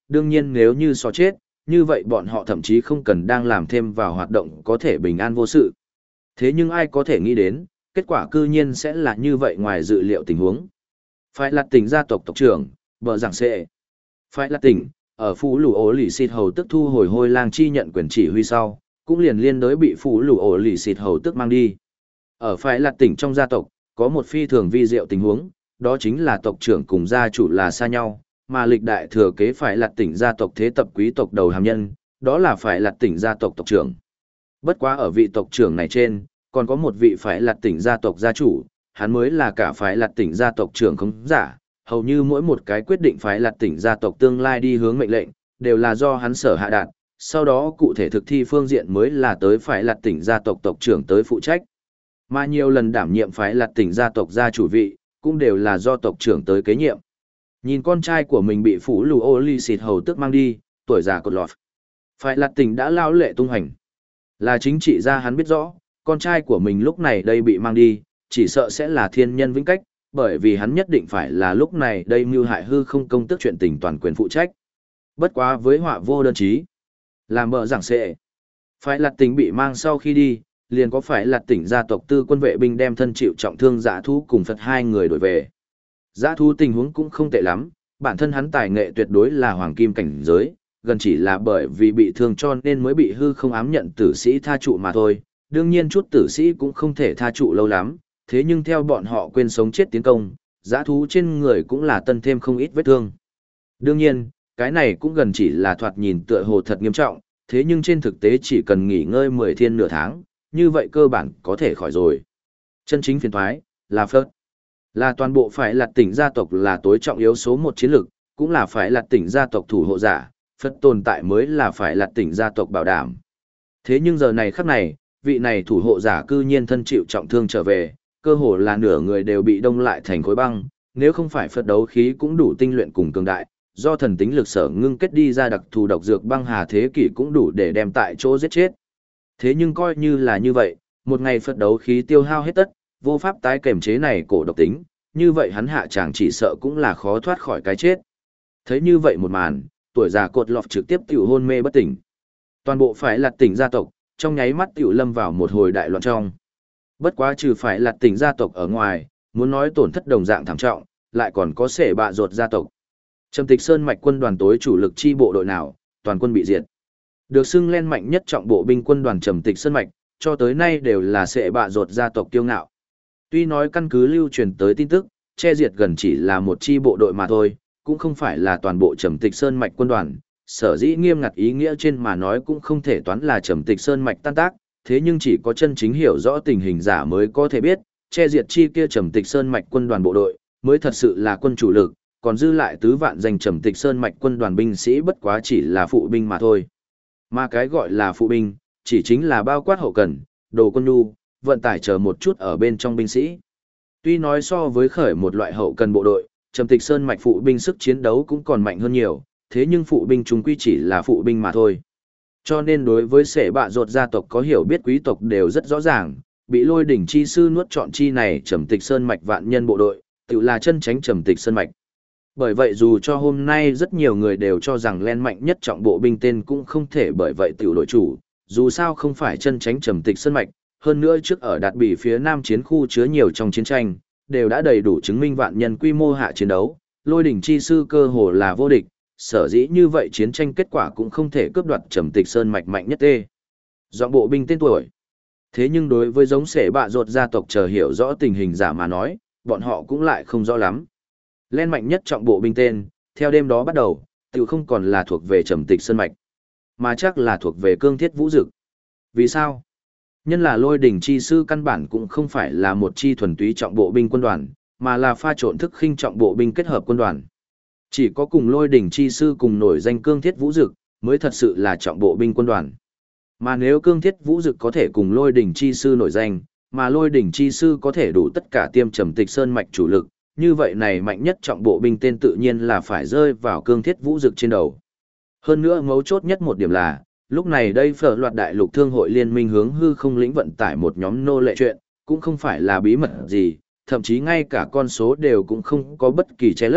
Đương nhiên nếu như so chết, như vậy bọn họ thậm chí không cần đang làm thêm vào hoạt động có thể bình an vô sự. Thế nhưng ai có thể nghĩ đến, kết quả cư nhiên sẽ là như vậy ngoài dự liệu tình huống. Phải là tỉnh gia tộc tộc trưởng, vợ giảng sệ. Phải là tỉnh, ở Phú Lù Ổ Lì Xịt Hầu tức thu hồi Hôi Lang chi nhận quyền chỉ huy sau, cũng liền liên đối bị Phú Lù Ổ Lì Xịt Hầu tức mang đi. Ở Phải là tỉnh trong gia tộc, có một phi thường vi diệu tình huống, đó chính là tộc trưởng cùng gia chủ là xa nhau, mà lịch đại thừa kế Phải là tỉnh gia tộc thế tập quý tộc đầu hàm nhân, đó là Phải là tỉnh gia tộc tộc trưởng. Bất quá ở vị tộc trưởng này trên, còn có một vị Phải là tỉnh gia tộc gia chủ, hắn mới là cả Phải là tỉnh gia tộc trưởng không giả, hầu như mỗi một cái quyết định Phải là tỉnh gia tộc tương lai đi hướng mệnh lệnh, đều là do hắn sở hạ đạt, sau đó cụ thể thực thi phương diện mới là tới Phải là tỉnh gia tộc tộc trưởng tới phụ trách. Mà nhiều lần đảm nhiệm Phải là tỉnh gia tộc gia chủ vị, cũng đều là do tộc trưởng tới kế nhiệm. Nhìn con trai của mình bị Phú Lù Ô Ly Xịt Hầu tức mang đi, tuổi già cột lọt. Phải là tỉnh đã lao lệ tung hành. Là chính trị gia hắn biết rõ, con trai của mình lúc này đây bị mang đi, chỉ sợ sẽ là thiên nhân vĩnh cách, bởi vì hắn nhất định phải là lúc này đây mưu hại hư không công tức chuyện tình toàn quyền phụ trách. Bất quá với họa vô đơn chí. Làm bờ giảng sệ. Phải là tỉnh bị mang sau khi đi, liền có phải là tỉnh gia tộc tư quân vệ binh đem thân chịu trọng thương dã thú cùng Phật hai người đổi về. Dã thú tình huống cũng không tệ lắm, bản thân hắn tài nghệ tuyệt đối là hoàng kim cảnh giới, gần chỉ là bởi vì bị thương cho nên mới bị hư không ám nhận tử sĩ tha trụ mà thôi. Đương nhiên chút tử sĩ cũng không thể tha trụ lâu lắm, thế nhưng theo bọn họ quên sống chết tiến công, dã thú trên người cũng là tân thêm không ít vết thương. Đương nhiên, cái này cũng gần chỉ là thoạt nhìn tựa hồ thật nghiêm trọng, thế nhưng trên thực tế chỉ cần nghỉ ngơi 10 thiên nửa tháng, như vậy cơ bản có thể khỏi rồi. Chân chính phiền thoái, là Phật. Là toàn bộ Phải là tỉnh gia tộc là tối trọng yếu số một chiến lược, cũng là Phải là tỉnh gia tộc thủ hộ giả, Phật tồn tại mới là Phải là tỉnh gia tộc bảo đảm. Thế nhưng giờ này khắc này, vị này thủ hộ giả cư nhiên thân chịu trọng thương trở về, cơ hồ là nửa người đều bị đông lại thành khối băng, nếu không phải Phật đấu khí cũng đủ tinh luyện cùng cường đại, do thần tính lực sở ngưng kết đi ra đặc thù độc dược băng hà thế kỷ cũng đủ để đem tại chỗ giết chết. Thế nhưng coi như là như vậy, một ngày Phật đấu khí tiêu hao hết tất, vô pháp tái kềm chế này cổ độc tính, như vậy hắn hạ chàng chỉ sợ cũng là khó thoát khỏi cái chết. Thấy như vậy một màn, tuổi già cột lọt trực tiếp tiểu hôn mê bất tỉnh. Toàn bộ Phải là tỉnh gia tộc, trong nháy mắt tiểu lâm vào một hồi đại loạn trong. Bất quá trừ Phải là tỉnh gia tộc ở ngoài, muốn nói tổn thất đồng dạng thảm trọng, lại còn có Sể Bạ Rột gia tộc. Trầm Tịch Sơn mạch quân đoàn tối chủ lực chi bộ đội nào, toàn quân bị diệt. Được xưng lên mạnh nhất trọng bộ binh quân đoàn Trầm Tịch Sơn mạch, cho tới nay đều là Sể Bạ Rột gia tộc kiêu ngạo. Tuy nói căn cứ lưu truyền tới tin tức, che diệt gần chỉ là một chi bộ đội mà thôi, cũng không phải là toàn bộ Trầm Tịch Sơn mạch quân đoàn, sở dĩ nghiêm ngặt ý nghĩa trên mà nói cũng không thể toán là Trầm Tịch Sơn mạch tan tác, thế nhưng chỉ có chân chính hiểu rõ tình hình giả mới có thể biết, che diệt chi kia Trầm Tịch Sơn mạch quân đoàn bộ đội, mới thật sự là quân chủ lực, còn dư lại tứ vạn danh Trầm Tịch Sơn mạch quân đoàn binh sĩ bất quá chỉ là phụ binh mà thôi. Mà cái gọi là phụ binh, chỉ chính là bao quát hậu cần, đồ quân nhu, vận tải chờ một chút ở bên trong binh sĩ. Tuy nói so với khởi một loại hậu cần bộ đội, Trầm Tịch Sơn mạch phụ binh sức chiến đấu cũng còn mạnh hơn nhiều, thế nhưng phụ binh chúng quy chỉ là phụ binh mà thôi. Cho nên đối với Sể Bạ Rột gia tộc có hiểu biết quý tộc đều rất rõ ràng, bị Lôi đỉnh chi sư nuốt trọn chi này Trầm Tịch Sơn mạch vạn nhân bộ đội, tự là chân tránh Trầm Tịch Sơn mạch. Bởi vậy dù cho hôm nay rất nhiều người đều cho rằng len mạnh nhất trọng bộ binh tên cũng không thể bởi vậy tiểu đổi chủ, dù sao không phải chân tránh Trầm Tịch Sơn mạch, hơn nữa trước ở Đạt Bỉ phía nam chiến khu chứa nhiều trong chiến tranh, đều đã đầy đủ chứng minh vạn nhân quy mô hạ chiến đấu, Lôi đỉnh chi sư cơ hồ là vô địch, sở dĩ như vậy chiến tranh kết quả cũng không thể cướp đoạt Trầm Tịch Sơn mạch mạnh nhất tê. Dọn bộ binh tên tuổi. Thế nhưng đối với giống Sể Bạ Rột gia tộc chờ hiểu rõ tình hình giả mà nói, bọn họ cũng lại không rõ lắm. Lên mạnh nhất trọng bộ binh tên, theo đêm đó bắt đầu, tự không còn là thuộc về Trầm Tịch Sơn mạch, mà chắc là thuộc về Cương Thiết Vũ Dực. Vì sao? Nhân là Lôi đỉnh chi sư căn bản cũng không phải là một chi thuần túy trọng bộ binh quân đoàn, mà là pha trộn thức khinh trọng bộ binh kết hợp quân đoàn. Chỉ có cùng Lôi đỉnh chi sư cùng nổi danh Cương Thiết Vũ Dực, mới thật sự là trọng bộ binh quân đoàn. Mà nếu Cương Thiết Vũ Dực có thể cùng Lôi đỉnh chi sư nổi danh, mà Lôi đỉnh chi sư có thể đủ tất cả tiêm Trầm Tịch Sơn mạch chủ lực, như vậy này mạnh nhất trọng bộ binh tên tự nhiên là phải rơi vào Cương Thiết Vũ Dực trên đầu. Hơn nữa mấu chốt nhất một điểm là, lúc này đây Phở Loạt Đại Lục Thương hội liên minh hướng hư không lĩnh vận tải một nhóm nô lệ chuyện, cũng không phải là bí mật gì, thậm chí ngay cả con số đều cũng không có bất kỳ che lấp,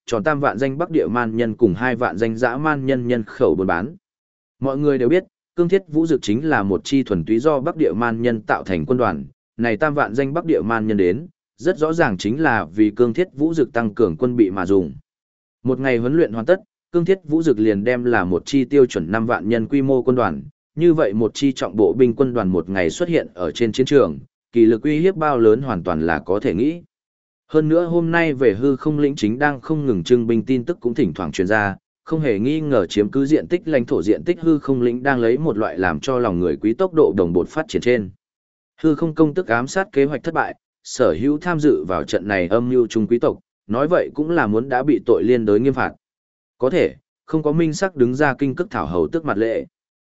tròn tam vạn danh Bắc Địa man nhân cùng 2 vạn danh dã man nhân nhân khẩu buôn bán. Mọi người đều biết, Cương Thiết Vũ Dực chính là một chi thuần túy do Bắc Địa man nhân tạo thành quân đoàn, này tam vạn danh Bắc Địa man nhân đến, rất rõ ràng chính là vì Cương Thiết Vũ Dực tăng cường quân bị mà dùng. Một ngày huấn luyện hoàn tất, Cương Thiết Vũ Dực liền đem là một chi tiêu chuẩn 5 vạn nhân quy mô quân đoàn, như vậy một chi trọng bộ binh quân đoàn một ngày xuất hiện ở trên chiến trường, kỳ lực uy hiếp bao lớn hoàn toàn là có thể nghĩ. Hơn nữa hôm nay về hư không lĩnh chính đang không ngừng trưng binh tin tức cũng thỉnh thoảng truyền ra, không hề nghi ngờ chiếm cứ diện tích lãnh thổ diện tích hư không lĩnh đang lấy một loại làm cho lòng người quý tốc độ đồng bộ phát triển trên. Hư không công tức ám sát kế hoạch thất bại, sở hữu tham dự vào trận này âm mưu trung quý tộc, nói vậy cũng là muốn đã bị tội liên đới nghiêm phạt. Có thể, không có minh sắc đứng ra kinh cức thảo hầu tức mặt lệ.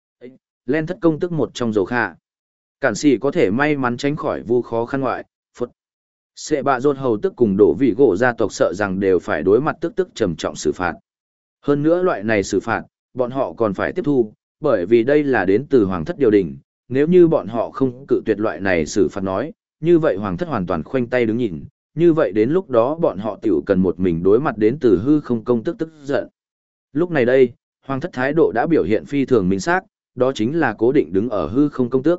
Len thất công tức một trong dầu khả. Cản sĩ có thể may mắn tránh khỏi vu khó khăn ngoại, phút. Sệ bạ rốt hầu tức cùng đổ vị gỗ gia tộc sợ rằng đều phải đối mặt tức trầm trọng xử phạt. Hơn nữa loại này xử phạt, bọn họ còn phải tiếp thu, bởi vì đây là đến từ hoàng thất điều đình, nếu như bọn họ không cự tuyệt loại này xử phạt nói, như vậy hoàng thất hoàn toàn khoanh tay đứng nhìn, như vậy đến lúc đó bọn họ tiểu cần một mình đối mặt đến từ hư không công tức giận. Lúc này đây, hoàng thất thái độ đã biểu hiện phi thường minh xác, đó chính là cố định đứng ở hư không công tước,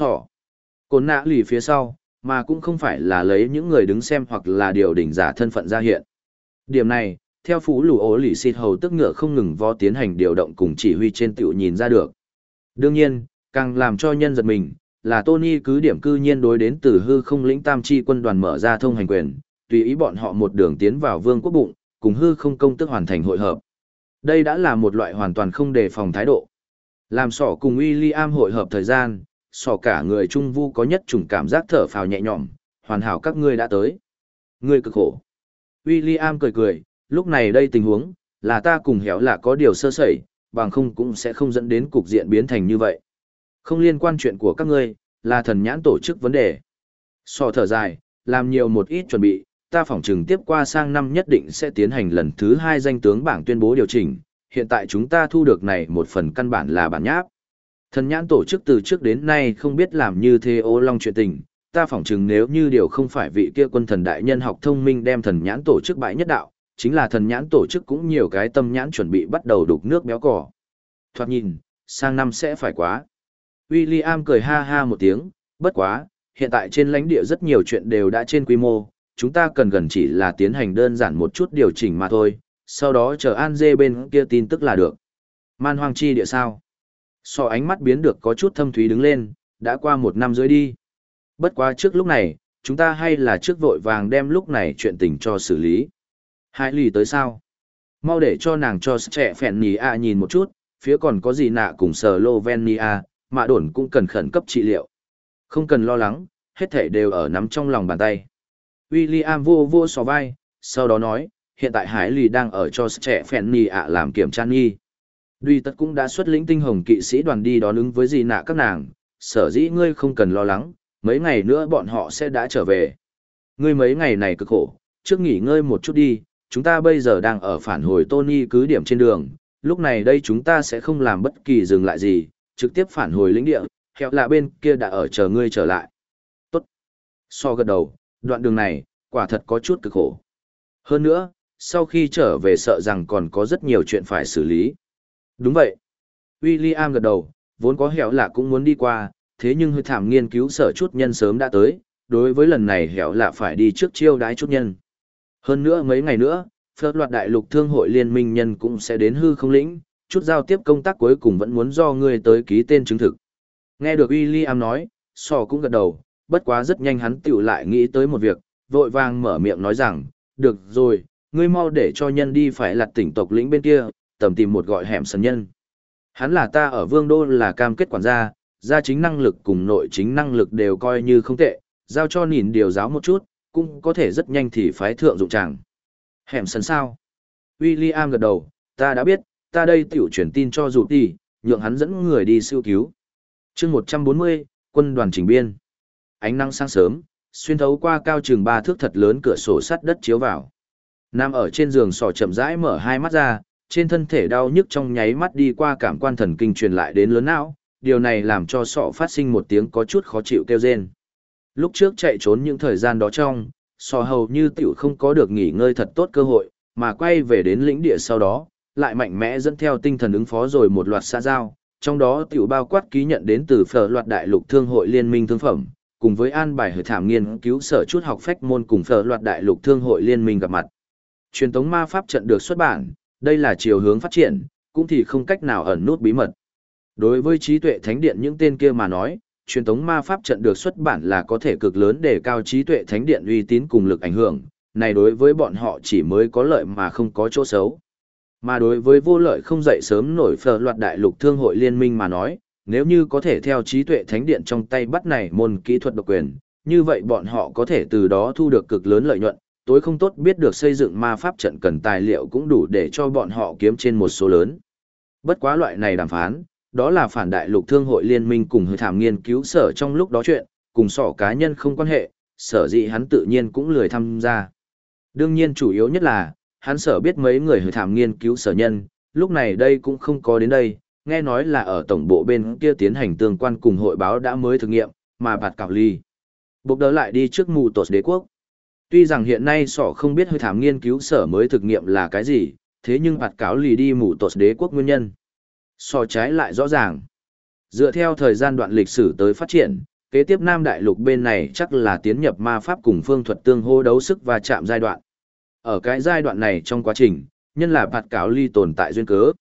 Cồn nạ lì phía sau, mà cũng không phải là lấy những người đứng xem hoặc là điều đỉnh giả thân phận ra hiện. Điểm này, theo phú lù ố lì xịt hầu tức ngựa không ngừng vo tiến hành điều động cùng chỉ huy trên tiểu nhìn ra được. Đương nhiên, càng làm cho nhân giật mình, là Tony cứ điểm cư nhiên đối đến từ hư không lĩnh tam chi quân đoàn mở ra thông hành quyền, tùy ý bọn họ một đường tiến vào vương quốc bụng, cùng hư không công tức hoàn thành hội hợp. Đây đã là một loại hoàn toàn không đề phòng thái độ. Làm sỏ cùng William hội hợp thời gian, sỏ cả người trung vu có nhất chủng cảm giác thở phào nhẹ nhõm, hoàn hảo các ngươi đã tới. Ngươi cực khổ. William cười cười, lúc này đây tình huống, là ta cùng héo là có điều sơ sẩy, bằng không cũng sẽ không dẫn đến cục diện biến thành như vậy. Không liên quan chuyện của các ngươi, là thần nhãn tổ chức vấn đề. Sỏ thở dài, làm nhiều một ít chuẩn bị, ta phỏng chừng tiếp qua sang năm nhất định sẽ tiến hành lần thứ 2 danh tướng bảng tuyên bố điều chỉnh, hiện tại chúng ta thu được này một phần căn bản là bản nháp. Thần nhãn tổ chức từ trước đến nay không biết làm như thế ô long chuyện tình, ta phỏng chừng nếu như điều không phải vị kia quân thần đại nhân học thông minh đem thần nhãn tổ chức bại nhất đạo, chính là thần nhãn tổ chức cũng nhiều cái tâm nhãn chuẩn bị bắt đầu đục nước béo cỏ. Thoạt nhìn, sang năm sẽ phải quá. William cười ha ha một tiếng, bất quá, hiện tại trên lãnh địa rất nhiều chuyện đều đã trên quy mô, chúng ta cần gần chỉ là tiến hành đơn giản một chút điều chỉnh mà thôi, sau đó chờ An Dê bên kia tin tức là được. Man hoang chi địa sao? So ánh mắt biến được có chút thâm thúy đứng lên, đã qua 1 năm rưỡi đi. Bất quá trước lúc này, chúng ta hay là trước vội vàng đem lúc này chuyện tình cho xử lý. Hai lì tới sao? Mau để cho nàng cho trẻ phèn nì a nhìn một chút, phía còn có gì nạ cùng Slovenia, mạ đồn cũng cần khẩn cấp trị liệu. Không cần lo lắng, hết thảy đều ở nắm trong lòng bàn tay. William vô sò vai, sau đó nói, hiện tại Hải Lì đang ở cho trẻ phèn nì ạ làm kiểm tra nghi. Duy tất cũng đã xuất lĩnh tinh hồng kỵ sĩ đoàn đi đón ứng với gì nạ các nàng, sở dĩ ngươi không cần lo lắng, mấy ngày nữa bọn họ sẽ đã trở về. Ngươi mấy ngày này cực khổ, trước nghỉ ngơi một chút đi, chúng ta bây giờ đang ở phản hồi Tony cứ điểm trên đường, lúc này đây chúng ta sẽ không làm bất kỳ dừng lại gì, trực tiếp phản hồi lĩnh địa, hẹo là bên kia đã ở chờ ngươi trở lại. Tốt. So gật đầu, đoạn đường này, quả thật có chút cực khổ. Hơn nữa, sau khi trở về sợ rằng còn có rất nhiều chuyện phải xử lý. Đúng vậy. William gật đầu, vốn có hẻo lạ cũng muốn đi qua, thế nhưng hơi thảm nghiên cứu sở chút nhân sớm đã tới, đối với lần này hẻo lạ phải đi trước chiêu đái chút nhân. Hơn nữa mấy ngày nữa, phật loạt đại lục thương hội liên minh nhân cũng sẽ đến hư không lĩnh, chút giao tiếp công tác cuối cùng vẫn muốn do ngươi tới ký tên chứng thực. Nghe được William nói, Sò cũng gật đầu, bất quá rất nhanh hắn tiểu lại nghĩ tới một việc, vội vàng mở miệng nói rằng, được rồi, ngươi mau để cho nhân đi phải lặt tỉnh tộc lĩnh bên kia, tầm tìm một gọi hẻm sân nhân. Hắn là ta ở Vương Đô là cam kết quản gia, gia chính năng lực cùng nội chính năng lực đều coi như không tệ, giao cho nhìn điều giáo một chút, cũng có thể rất nhanh thì phái thượng dụng chàng. Hẻm sân sao? William gật đầu, ta đã biết, ta đây tiểu truyền tin cho Dụ Tỷ, nhượng hắn dẫn người đi siêu cứu. Chương 140, quân đoàn chỉnh biên. Ánh nắng sáng sớm, xuyên thấu qua cao chừng 3 thước thật lớn cửa sổ sắt đất chiếu vào. Nằm ở trên giường Sò chậm rãi mở hai mắt ra, trên thân thể đau nhức trong nháy mắt đi qua cảm quan thần kinh truyền lại đến lớn não, điều này làm cho Sọ phát sinh một tiếng có chút khó chịu kêu rên. Lúc trước chạy trốn những thời gian đó trong, Sọ hầu như tiểu không có được nghỉ ngơi thật tốt cơ hội, mà quay về đến lĩnh địa sau đó, lại mạnh mẽ dẫn theo tinh thần ứng phó rồi một loạt xã giao, trong đó tiểu bao quát ký nhận đến từ phở loạt đại lục thương hội liên minh thương phẩm, cùng với an bài hội thảm nghiên cứu sở chút học phách môn cùng phở loạt đại lục thương hội liên minh gặp mặt. Truyền tống ma pháp trận được xuất bản, đây là chiều hướng phát triển, cũng thì không cách nào ẩn nút bí mật. Đối với trí tuệ thánh điện những tên kia mà nói, truyền tống ma pháp trận được xuất bản là có thể cực lớn để cao trí tuệ thánh điện uy tín cùng lực ảnh hưởng, này đối với bọn họ chỉ mới có lợi mà không có chỗ xấu. Mà đối với vô lợi không dậy sớm nổi phở loạt đại lục thương hội liên minh mà nói, nếu như có thể theo trí tuệ thánh điện trong tay bắt này môn kỹ thuật độc quyền, như vậy bọn họ có thể từ đó thu được cực lớn lợi nhuận, tối không tốt biết được xây dựng ma pháp trận cần tài liệu cũng đủ để cho bọn họ kiếm trên một số lớn. Bất quá loại này đàm phán, đó là phản đại lục thương hội liên minh cùng hội thảm nghiên cứu sở trong lúc đó chuyện, cùng sỏ cá nhân không quan hệ, sở dĩ hắn tự nhiên cũng lười tham gia. Đương nhiên chủ yếu nhất là, hắn sở biết mấy người hội thảm nghiên cứu sở nhân, lúc này đây cũng không có đến đây, nghe nói là ở tổng bộ bên kia tiến hành tương quan cùng hội báo đã mới thực nghiệm, mà bạt cảo ly. Bộc đỡ lại đi trước mù tột đế quốc. Tuy rằng hiện nay sỏ không biết hội thảm nghiên cứu sở mới thực nghiệm là cái gì, thế nhưng bạt cảo ly đi mù tột đế quốc nguyên nhân. Sỏ trái lại rõ ràng. Dựa theo thời gian đoạn lịch sử tới phát triển, kế tiếp Nam Đại Lục bên này chắc là tiến nhập ma pháp cùng phương thuật tương hô đấu sức và chạm giai đoạn. Ở cái giai đoạn này trong quá trình, nhân là bạt cảo ly tồn tại duyên cớ.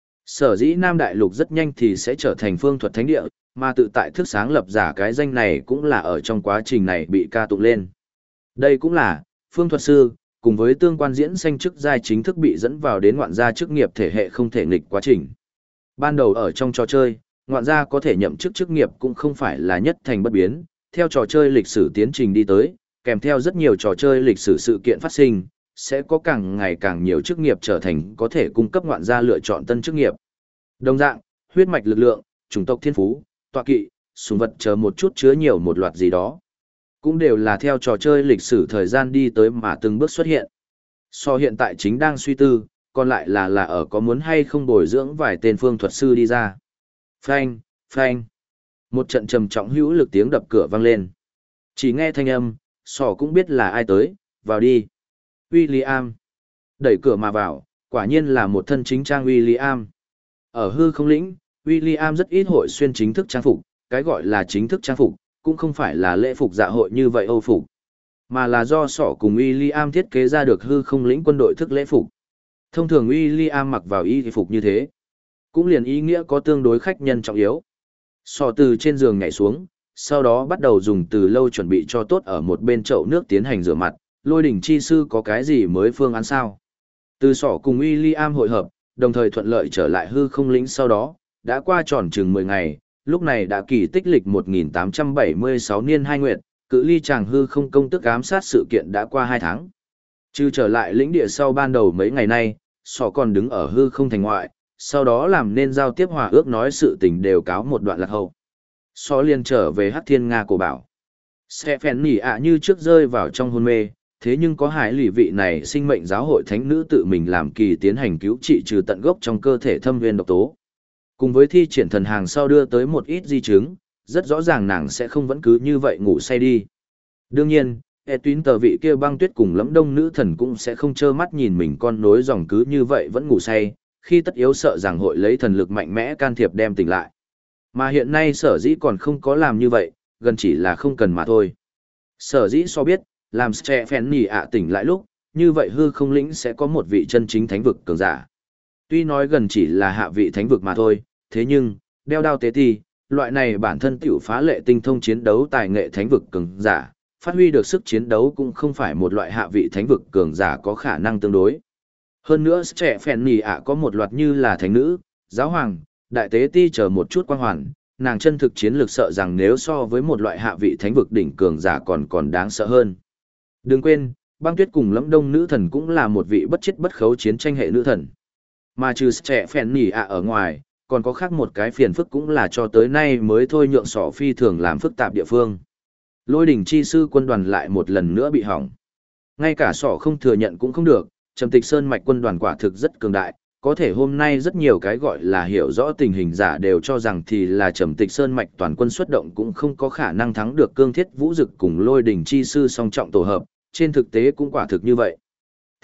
Sở dĩ Nam Đại Lục rất nhanh thì sẽ trở thành phương thuật thánh địa, mà tự tại thức sáng lập giả cái danh này cũng là ở trong quá trình này bị ca tụng lên. Đây cũng là, phương thuật sư, cùng với tương quan diễn sanh chức giai chính thức bị dẫn vào đến ngoạn gia chức nghiệp thể hệ không thể nghịch quá trình. Ban đầu ở trong trò chơi, ngoạn gia có thể nhậm chức chức nghiệp cũng không phải là nhất thành bất biến, theo trò chơi lịch sử tiến trình đi tới, kèm theo rất nhiều trò chơi lịch sử sự kiện phát sinh, sẽ có càng ngày càng nhiều chức nghiệp trở thành có thể cung cấp ngoạn gia lựa chọn tân chức nghiệp. Đồng dạng, huyết mạch lực lượng, chủng tộc thiên phú, tọa kỵ, súng vật chờ một chút chứa nhiều một loạt gì đó. Cũng đều là theo trò chơi lịch sử thời gian đi tới mà từng bước xuất hiện. So hiện tại chính đang suy tư, còn lại là ở có muốn hay không bồi dưỡng vài tên phương thuật sư đi ra. Phanh, phanh. Một trận trầm trọng hữu lực tiếng đập cửa vang lên. Chỉ nghe thanh âm, sò cũng biết là ai tới, vào đi. William. Đẩy cửa mà vào, quả nhiên là một thân chính trang William. Ở hư không lĩnh, William rất ít hội xuyên chính thức trang phục, cái gọi là chính thức trang phục, cũng không phải là lễ phục dạ hội như vậy Âu phục, mà là do sỏ cùng William thiết kế ra được hư không lĩnh quân đội thức lễ phục. Thông thường William mặc vào y phục như thế, cũng liền ý nghĩa có tương đối khách nhân trọng yếu. Sỏ từ trên giường nhảy xuống, sau đó bắt đầu dùng từ lâu chuẩn bị cho tốt ở một bên chậu nước tiến hành rửa mặt. Lôi đỉnh chi sư có cái gì mới phương án sao? Từ sỏ cùng William hội hợp, đồng thời thuận lợi trở lại hư không lĩnh sau đó, đã qua tròn chừng 10 ngày, lúc này đã kỳ tích lịch 1876 niên 2 nguyệt, cự ly chàng hư không công tức ám sát sự kiện đã qua 2 tháng. Trừ trở lại lĩnh địa sau ban đầu mấy ngày nay, sỏ còn đứng ở hư không thành ngoại, sau đó làm nên giao tiếp hòa ước nói sự tình đều cáo một đoạn lạc hậu. Sỏ liền trở về Hắc Thiên Nga cổ bảo. Stephen nỉ ạ như trước rơi vào trong hôn mê, thế nhưng có hải lì vị này sinh mệnh giáo hội thánh nữ tự mình làm kỳ tiến hành cứu trị trừ tận gốc trong cơ thể thâm viên độc tố. Cùng với thi triển thần hàng sau đưa tới một ít di chứng, rất rõ ràng nàng sẽ không vẫn cứ như vậy ngủ say đi. Đương nhiên, Etwin tờ vị kia băng tuyết cùng lẫm đông nữ thần cũng sẽ không trơ mắt nhìn mình con nối dòng cứ như vậy vẫn ngủ say, khi tất yếu sợ rằng hội lấy thần lực mạnh mẽ can thiệp đem tỉnh lại. Mà hiện nay sở dĩ còn không có làm như vậy, gần chỉ là không cần mà thôi. Sở dĩ so biết, làm Stephen ạ tỉnh lại lúc, như vậy hư không lĩnh sẽ có một vị chân chính thánh vực cường giả. Tuy nói gần chỉ là hạ vị thánh vực mà thôi, thế nhưng, đeo đao tế ti, loại này bản thân tiểu phá lệ tinh thông chiến đấu tài nghệ thánh vực cường giả, phát huy được sức chiến đấu cũng không phải một loại hạ vị thánh vực cường giả có khả năng tương đối. Hơn nữa Stephen ạ có một loạt như là thánh nữ, giáo hoàng, đại tế ti chờ một chút quang hoàn, nàng chân thực chiến lược sợ rằng nếu so với một loại hạ vị thánh vực đỉnh cường giả còn đáng sợ hơn. Đừng quên, băng tuyết cùng lẫm đông nữ thần cũng là một vị bất chết bất khấu chiến tranh hệ nữ thần. Mà trừ Stephen ạ ở ngoài, còn có khác một cái phiền phức cũng là cho tới nay mới thôi nhượng sỏ phi thường làm phức tạp địa phương. Lôi đỉnh chi sư quân đoàn lại một lần nữa bị hỏng. Ngay cả sỏ không thừa nhận cũng không được, Trầm Tịch Sơn mạch quân đoàn quả thực rất cường đại, có thể hôm nay rất nhiều cái gọi là hiểu rõ tình hình giả đều cho rằng thì là Trầm Tịch Sơn mạch toàn quân xuất động cũng không có khả năng thắng được Cương Thiết Vũ Dực cùng Lôi đỉnh chi sư song trọng tổ hợp, trên thực tế cũng quả thực như vậy.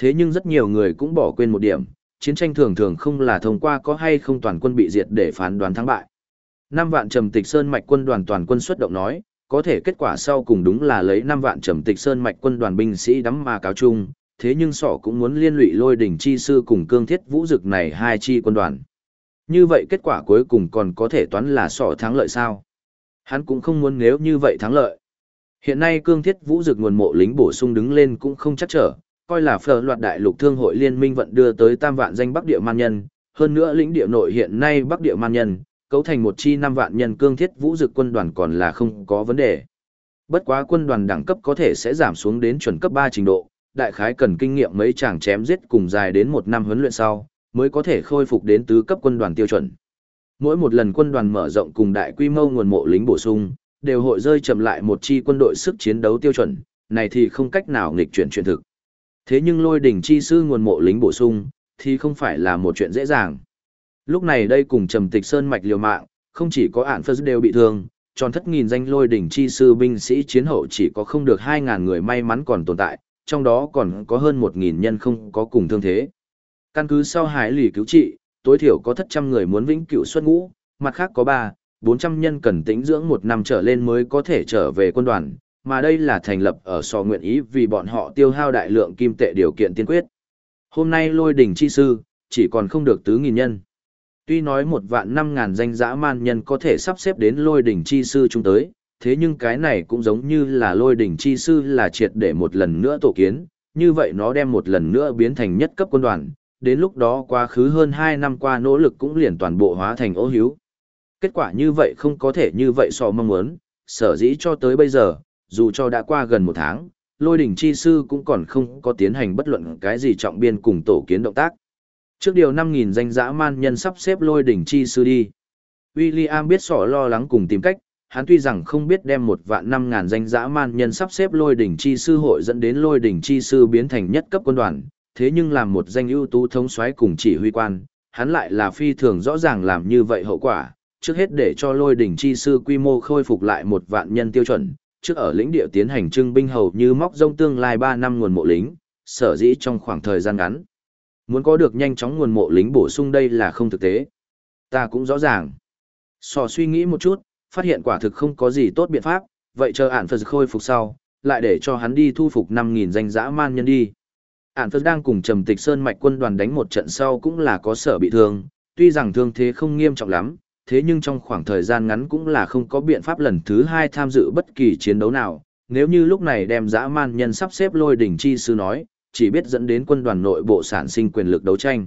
Thế nhưng rất nhiều người cũng bỏ quên một điểm, chiến tranh thường thường không là thông qua có hay không toàn quân bị diệt để phán đoán thắng bại. 5 vạn Trầm Tịch Sơn mạch quân đoàn toàn quân xuất động nói, có thể kết quả sau cùng đúng là lấy 5 vạn Trầm Tịch Sơn mạch quân đoàn binh sĩ đắm mà cáo chung, thế nhưng sọ cũng muốn liên lụy Lôi Đỉnh chi sư cùng Cương Thiết Vũ Dực này hai chi quân đoàn. Như vậy kết quả cuối cùng còn có thể toán là sọ thắng lợi sao? Hắn cũng không muốn nếu như vậy thắng lợi. Hiện nay Cương Thiết Vũ Dực nguồn mộ lính bổ sung đứng lên cũng không chắc trở, coi là phở loạt đại lục thương hội liên minh vận đưa tới tam vạn danh Bắc Địa man nhân, hơn nữa lĩnh địa nội hiện nay Bắc Địa man nhân, cấu thành một chi 5 vạn nhân Cương Thiết Vũ Dực quân đoàn còn là không có vấn đề. Bất quá quân đoàn đẳng cấp có thể sẽ giảm xuống đến chuẩn cấp 3 trình độ, đại khái cần kinh nghiệm mấy chàng chém giết cùng dài đến 1 năm huấn luyện sau, mới có thể khôi phục đến tứ cấp quân đoàn tiêu chuẩn. Mỗi một lần quân đoàn mở rộng cùng đại quy mô nguồn mộ lính bổ sung, đều hội rơi chậm lại một chi quân đội sức chiến đấu tiêu chuẩn, này thì không cách nào nghịch chuyển chuyện thực. Thế nhưng Lôi Đỉnh chi sư nguồn mộ lính bổ sung, thì không phải là một chuyện dễ dàng. Lúc này đây cùng Trầm Tịch Sơn mạch liều mạng, không chỉ có ản phật đều bị thương, tròn thất nghìn danh Lôi Đỉnh chi sư binh sĩ chiến hậu chỉ có không được 2.000 người may mắn còn tồn tại, trong đó còn có hơn 1.000 nhân không có cùng thương thế. Căn cứ sau hải lì cứu trị, tối thiểu có thất trăm người muốn vĩnh cửu xuất ngũ, mặt khác có 400 nhân cần tĩnh dưỡng 1 năm trở lên mới có thể trở về quân đoàn, mà đây là thành lập ở sò nguyện ý vì bọn họ tiêu hao đại lượng kim tệ điều kiện tiên quyết. Hôm nay Lôi Đỉnh chi sư, chỉ còn không được tứ nghìn nhân. Tuy nói 1.500.000 danh dã man nhân có thể sắp xếp đến Lôi Đỉnh chi sư chúng tới, thế nhưng cái này cũng giống như là Lôi Đỉnh chi sư là triệt để một lần nữa tổ kiến, như vậy nó đem một lần nữa biến thành nhất cấp quân đoàn, đến lúc đó quá khứ hơn 2 năm qua nỗ lực cũng liền toàn bộ hóa thành ố hiếu. Kết quả như vậy không có thể như vậy so mong muốn, sở dĩ cho tới bây giờ, dù cho đã qua gần 1 tháng, Lôi Đỉnh chi sư cũng còn không có tiến hành bất luận cái gì trọng biên cùng tổ kiến động tác. Trước điều 5.000 danh dã man nhân sắp xếp Lôi Đỉnh chi sư đi. William biết sỏ lo lắng cùng tìm cách, hắn tuy rằng không biết đem 1.500.000 danh dã man nhân sắp xếp Lôi Đỉnh chi sư hội dẫn đến Lôi Đỉnh chi sư biến thành nhất cấp quân đoàn, thế nhưng làm một danh ưu tú thống soái cùng chỉ huy quan, hắn lại là phi thường rõ ràng làm như vậy hậu quả, trước hết để cho Lôi Đỉnh chi sư quy mô khôi phục lại 1 vạn nhân tiêu chuẩn, trước ở lĩnh địa tiến hành trưng binh hầu như móc rông tương lai 3 năm nguồn mộ lính, sở dĩ trong khoảng thời gian ngắn. Muốn có được nhanh chóng nguồn mộ lính bổ sung đây là không thực tế. Ta cũng rõ ràng. Sò suy nghĩ một chút, phát hiện quả thực không có gì tốt biện pháp, vậy chờ ản Phật khôi phục sau, lại để cho hắn đi thu phục 5.000 danh dã man nhân đi. Ản Phật đang cùng Trầm Tịch Sơn mạch quân đoàn đánh một trận sau cũng là có sở bị thương, tuy rằng thương thế không nghiêm trọng lắm, thế nhưng trong khoảng thời gian ngắn cũng là không có biện pháp lần thứ 2 tham dự bất kỳ chiến đấu nào, nếu như lúc này đem dã man nhân sắp xếp Lôi Đỉnh chi sư nói, chỉ biết dẫn đến quân đoàn nội bộ sản sinh quyền lực đấu tranh.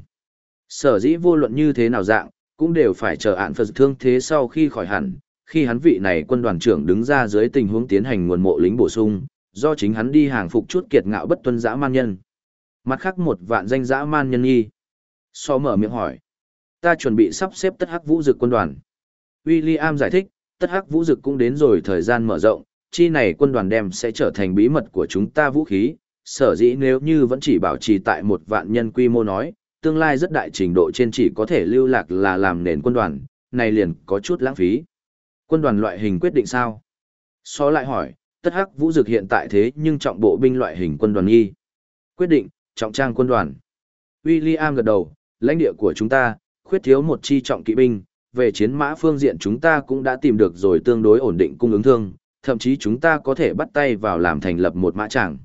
Sở dĩ vô luận như thế nào dạng, cũng đều phải chờ ản Phật thương thế sau khi khỏi hẳn, khi hắn vị này quân đoàn trưởng đứng ra dưới tình huống tiến hành nguồn mộ lính bổ sung, do chính hắn đi hàng phục chút kiệt ngạo bất tuân dã man nhân. Mặt khác 1 vạn danh dã man nhân nghi. So mở miệng hỏi. Ta chuẩn bị sắp xếp Tất Hắc Vũ Dực quân đoàn. William giải thích, Tất Hắc Vũ Dực cũng đến rồi thời gian mở rộng, chi này quân đoàn đem sẽ trở thành bí mật của chúng ta vũ khí, sở dĩ nếu như vẫn chỉ bảo trì tại 1 vạn nhân quy mô nói, tương lai rất đại trình độ trên chỉ có thể lưu lạc là làm nền quân đoàn, này liền có chút lãng phí. Quân đoàn loại hình quyết định sao? So lại hỏi, Tất Hắc Vũ Dực hiện tại thế nhưng trọng bộ binh loại hình quân đoàn nghi. Quyết định, trọng trang quân đoàn. William gật đầu, lãnh địa của chúng ta, khuyết thiếu một chi trọng kỵ binh, về chiến mã phương diện chúng ta cũng đã tìm được rồi tương đối ổn định cung ứng thương, thậm chí chúng ta có thể bắt tay vào làm thành lập một mã tràng.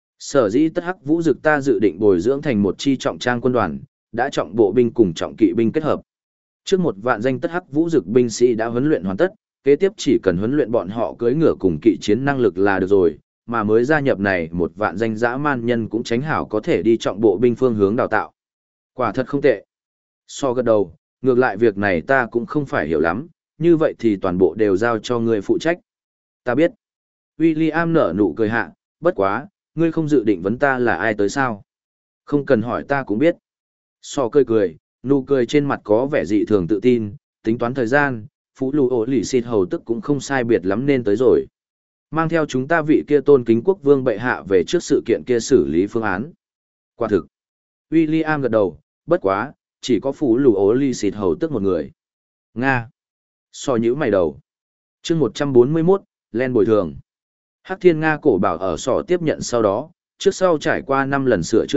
Sở dĩ Tất Hắc Vũ Dực ta dự định bồi dưỡng thành một chi trọng trang quân đoàn, đã trọng bộ binh cùng trọng kỵ binh kết hợp. Trước 1 vạn danh Tất Hắc Vũ Dực binh sĩ đã huấn luyện hoàn tất, kế tiếp chỉ cần huấn luyện bọn họ cưỡi ngựa cùng kỵ chiến năng lực là được rồi, mà mới gia nhập này 1 vạn danh dã man nhân cũng tránh hảo có thể đi trọng bộ binh phương hướng đào tạo. Quả thật không tệ. So gật đầu, ngược lại việc này ta cũng không phải hiểu lắm, như vậy thì toàn bộ đều giao cho người phụ trách. Ta biết. William nở nụ cười hạ, bất quá, ngươi không dự định vấn ta là ai tới sao? Không cần hỏi ta cũng biết. So cười, nụ cười trên mặt có vẻ dị thường tự tin, tính toán thời gian, Phú Lù Ổ Lì Xịt hầu tức cũng không sai biệt lắm nên tới rồi. Mang theo chúng ta vị kia tôn kính quốc vương bệ hạ về trước sự kiện kia xử lý phương án. Quả thực. William gật đầu, bất quá, chỉ có Phú Lù Ổ Lì Xịt hầu tức một người. Nga. So nhữ mày đầu. Chương 141, Len bồi thường. Hắc Thiên Nga cổ bảo ở sỏ tiếp nhận sau đó, trước sau trải qua 5 lần sửa chữa lại,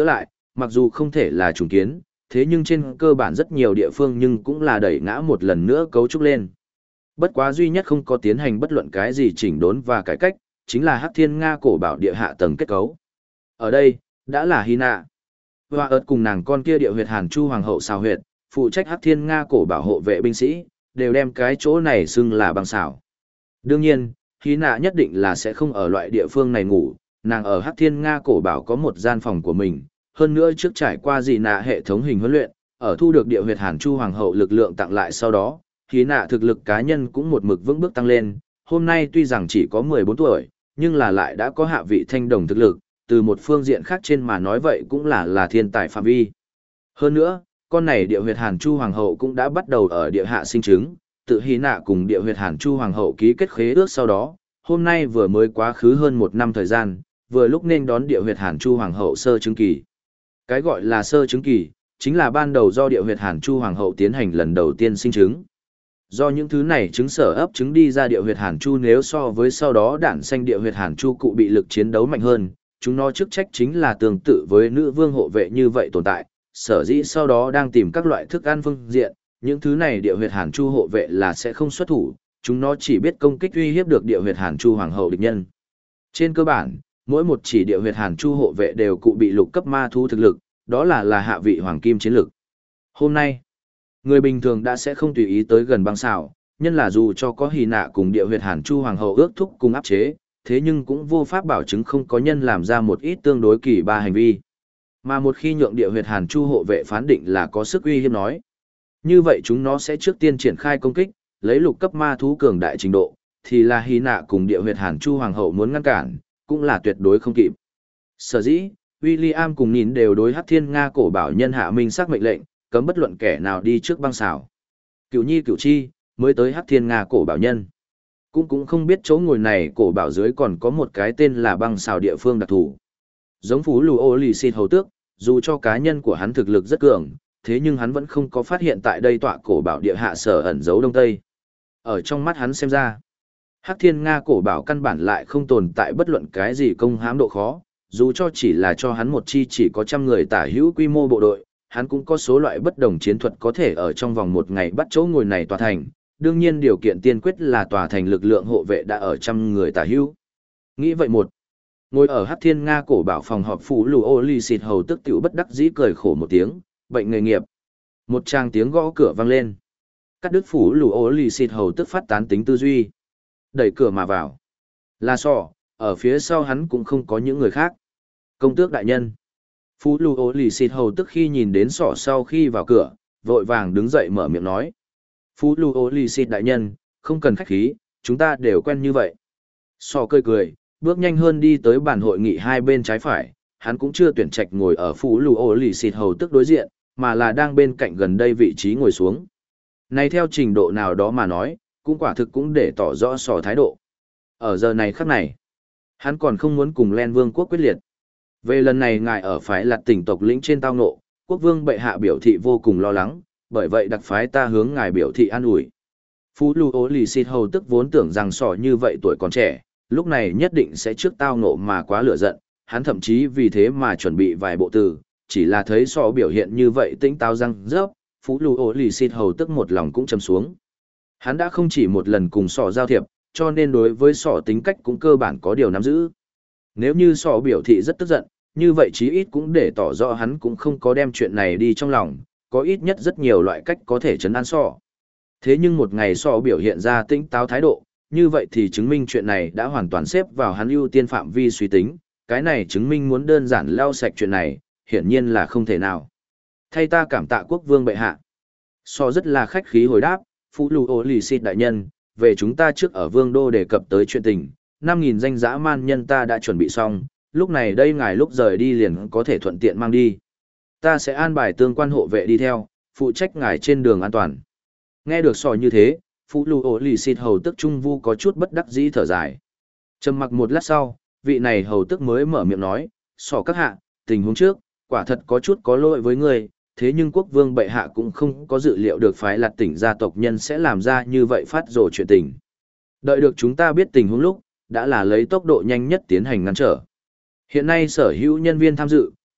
mặc dù không thể là trùng kiến, thế nhưng trên cơ bản rất nhiều địa phương nhưng cũng là đẩy ngã một lần nữa cấu trúc lên. Bất quá duy nhất không có tiến hành bất luận cái gì chỉnh đốn và cải cách, chính là Hắc Thiên Nga cổ bảo địa hạ tầng kết cấu. Ở đây, đã là Hy Nạ. Hoa ớt cùng nàng con kia địa huyệt Hàn Chu Hoàng hậu xào huyệt, phụ trách Hắc Thiên Nga cổ bảo hộ vệ binh sĩ, đều đem cái chỗ này xưng là băng xào. Đương nhiên, Hy Nạ nhất định là sẽ không ở loại địa phương này ngủ, nàng ở Hắc Thiên Nga cổ bảo có một gian phòng của mình, hơn nữa trước trải qua dị nạ hệ thống hình huấn luyện, ở thu được địa huyệt Hàn Chu Hoàng hậu lực lượng tặng lại sau đó, Hy Nạ thực lực cá nhân cũng một mực vững bước tăng lên, hôm nay tuy rằng chỉ có 14 tuổi, nhưng là lại đã có hạ vị thanh đồng thực lực, từ một phương diện khác trên mà nói vậy cũng là thiên tài phạm vi. Hơn nữa, con này địa huyệt Hàn Chu Hoàng hậu cũng đã bắt đầu ở địa hạ sinh trứng, tự Hy Nạ cùng địa huyệt Hàn Chu Hoàng hậu ký kết khế ước sau đó, hôm nay vừa mới quá khứ hơn 1 năm thời gian, vừa lúc nên đón địa huyệt Hàn Chu Hoàng hậu sơ chứng kỳ. Cái gọi là sơ chứng kỳ, chính là ban đầu do địa huyệt Hàn Chu Hoàng hậu tiến hành lần đầu tiên sinh trứng. Do những thứ này trứng sở ấp trứng đi ra địa huyệt Hàn Chu nếu so với sau đó đản sanh địa huyệt Hàn Chu cụ bị lực chiến đấu mạnh hơn, chúng nó chức trách chính là tương tự với nữ vương hộ vệ như vậy tồn tại, sở dĩ sau đó đang tìm các loại thức ăn phương diện, những thứ này địa huyệt Hàn Chu hộ vệ là sẽ không xuất thủ, chúng nó chỉ biết công kích uy hiếp được địa huyệt Hàn Chu Hoàng hậu địch nhân. Trên cơ bản, mỗi một chỉ địa huyệt Hàn Chu hộ vệ đều cụ bị lục cấp ma thú thực lực, đó là hạ vị hoàng kim chiến lực. Hôm nay, người bình thường đã sẽ không tùy ý tới gần băng xào, nhân là dù cho có Hy Nạ cùng địa huyệt Hàn Chu Hoàng hậu ước thúc cùng áp chế, thế nhưng cũng vô pháp bảo chứng không có nhân làm ra một ít tương đối kỳ ba hành vi. Mà một khi nhượng địa huyệt Hàn Chu hộ vệ phán định là có sức uy hiếp nói, như vậy chúng nó sẽ trước tiên triển khai công kích, lấy lục cấp ma thú cường đại trình độ, thì là Hy Nạ cùng địa huyệt Hàn Chu Hoàng hậu muốn ngăn cản, cũng là tuyệt đối không kịp. Sở dĩ, William cùng Nín đều đối Hắc Thiên Nga cổ bảo nhân hạ minh xác mệnh lệnh, cấm bất luận kẻ nào đi trước băng xào. Cửu Nhi Cửu Chi, mới tới Hắc Thiên Nga cổ bảo nhân. Cũng không biết chỗ ngồi này cổ bảo dưới còn có một cái tên là băng xào địa phương đặc thù. Giống Phú Lù Ô Lì Xịt Hầu Tước, dù cho cá nhân của hắn thực lực rất cường, thế nhưng hắn vẫn không có phát hiện tại đây tọa cổ bảo địa hạ sở ẩn giấu đông tây. Ở trong mắt hắn xem ra, Hắc Thiên Nga cổ bảo căn bản lại không tồn tại bất luận cái gì công hãm độ khó, dù cho chỉ là cho hắn một chi chỉ có 100 người tả hữu quy mô bộ đội, hắn cũng có số loại bất đồng chiến thuật có thể ở trong vòng 1 ngày bắt chỗ ngồi này tòa thành. Đương nhiên điều kiện tiên quyết là tòa thành lực lượng hộ vệ đã ở 100 người tả hữu. Nghĩ vậy ngồi ở Hắc Thiên Nga cổ bảo phòng họp Phú Lù Ô Lì Xịt Hầu Tức tiểu bất đắc dĩ cười khổ một tiếng, bệnh nghề nghiệp. Một tràng tiếng gõ cửa vang lên. Cắt đứt Phú Lù Ô Lì Xịt Hầu Tức phát tán tính tư duy. Đẩy cửa mà vào. Là Sọ, ở phía sau hắn cũng không có những người khác. Công tước đại nhân. Phú Lù Ô Lì Xịt Hầu Tức khi nhìn đến Sọ sau khi vào cửa, vội vàng đứng dậy mở miệng nói. Phú Lù Ô Lì Xịt đại nhân, không cần khách khí, chúng ta đều quen như vậy. Sọ cười, bước nhanh hơn đi tới bàn hội nghị hai bên trái phải, hắn cũng chưa tuyển trạch ngồi ở Phú Lù Ô Lì Xịt Hầu Tức đối diện, mà là đang bên cạnh gần đây vị trí ngồi xuống. Này theo trình độ nào đó mà nói, cũng quả thực cũng để tỏ rõ Sọ thái độ. Ở giờ này khắc này, hắn còn không muốn cùng Len Vương quốc quyết liệt. Về lần này ngài ở phái Lạt tỉnh tộc lĩnh trên tao ngộ, quốc vương bệ hạ biểu thị vô cùng lo lắng, bởi vậy đặc phái ta hướng ngài biểu thị an ủi. Phú Lù Ô Lì Xịt Hầu Tức vốn tưởng rằng Sọ như vậy tuổi còn trẻ, lúc này nhất định sẽ trước tao ngộ mà quá lửa giận, hắn thậm chí vì thế mà chuẩn bị vài bộ từ, chỉ là thấy Sọ biểu hiện như vậy tĩnh táo răng rớp, Phú Lù Ô Lì Xịt Hầu Tức một lòng cũng trầm xuống. Hắn đã không chỉ một lần cùng Sọ giao thiệp, cho nên đối với Sọ tính cách cũng cơ bản có điều nắm giữ. Nếu như Sọ biểu thị rất tức giận, như vậy chí ít cũng để tỏ rõ hắn cũng không có đem chuyện này đi trong lòng, có ít nhất rất nhiều loại cách có thể trấn an Sọ. Thế nhưng một ngày Sọ biểu hiện ra tĩnh táo thái độ, như vậy thì chứng minh chuyện này đã hoàn toàn xếp vào hắn ưu tiên phạm vi suy tính, cái này chứng minh muốn đơn giản lau sạch chuyện này, hiển nhiên là không thể nào. Thay ta cảm tạ quốc vương bệ hạ. Sọ rất là khách khí hồi đáp, Phú Lù Ô Lì Xịt đại nhân, về chúng ta trước ở vương đô đề cập tới chuyện tình, 5.000 danh dã man nhân ta đã chuẩn bị xong, lúc này đây ngài lúc rời đi liền có thể thuận tiện mang đi. Ta sẽ an bài tương quan hộ vệ đi theo, phụ trách ngài trên đường an toàn. Nghe được Sọ như thế, Phú Lù Ô Lì Xịt Hầu Tức Trung Vu có chút bất đắc dĩ thở dài. Trầm mặc một lát sau, vị này hầu tức mới mở miệng nói, Sọ các hạ, tình huống trước, quả thật có chút có lỗi với người, thế nhưng quốc vương bệ hạ cũng không có dự liệu được phái Lạt tỉnh gia tộc nhân sẽ làm ra như vậy phát rồ chuyện tình. Đợi được chúng ta biết tình huống lúc, đã là lấy tốc độ nhanh nhất tiến hành ngăn trở. Hiện nay sở hữu nhân viên tham dự,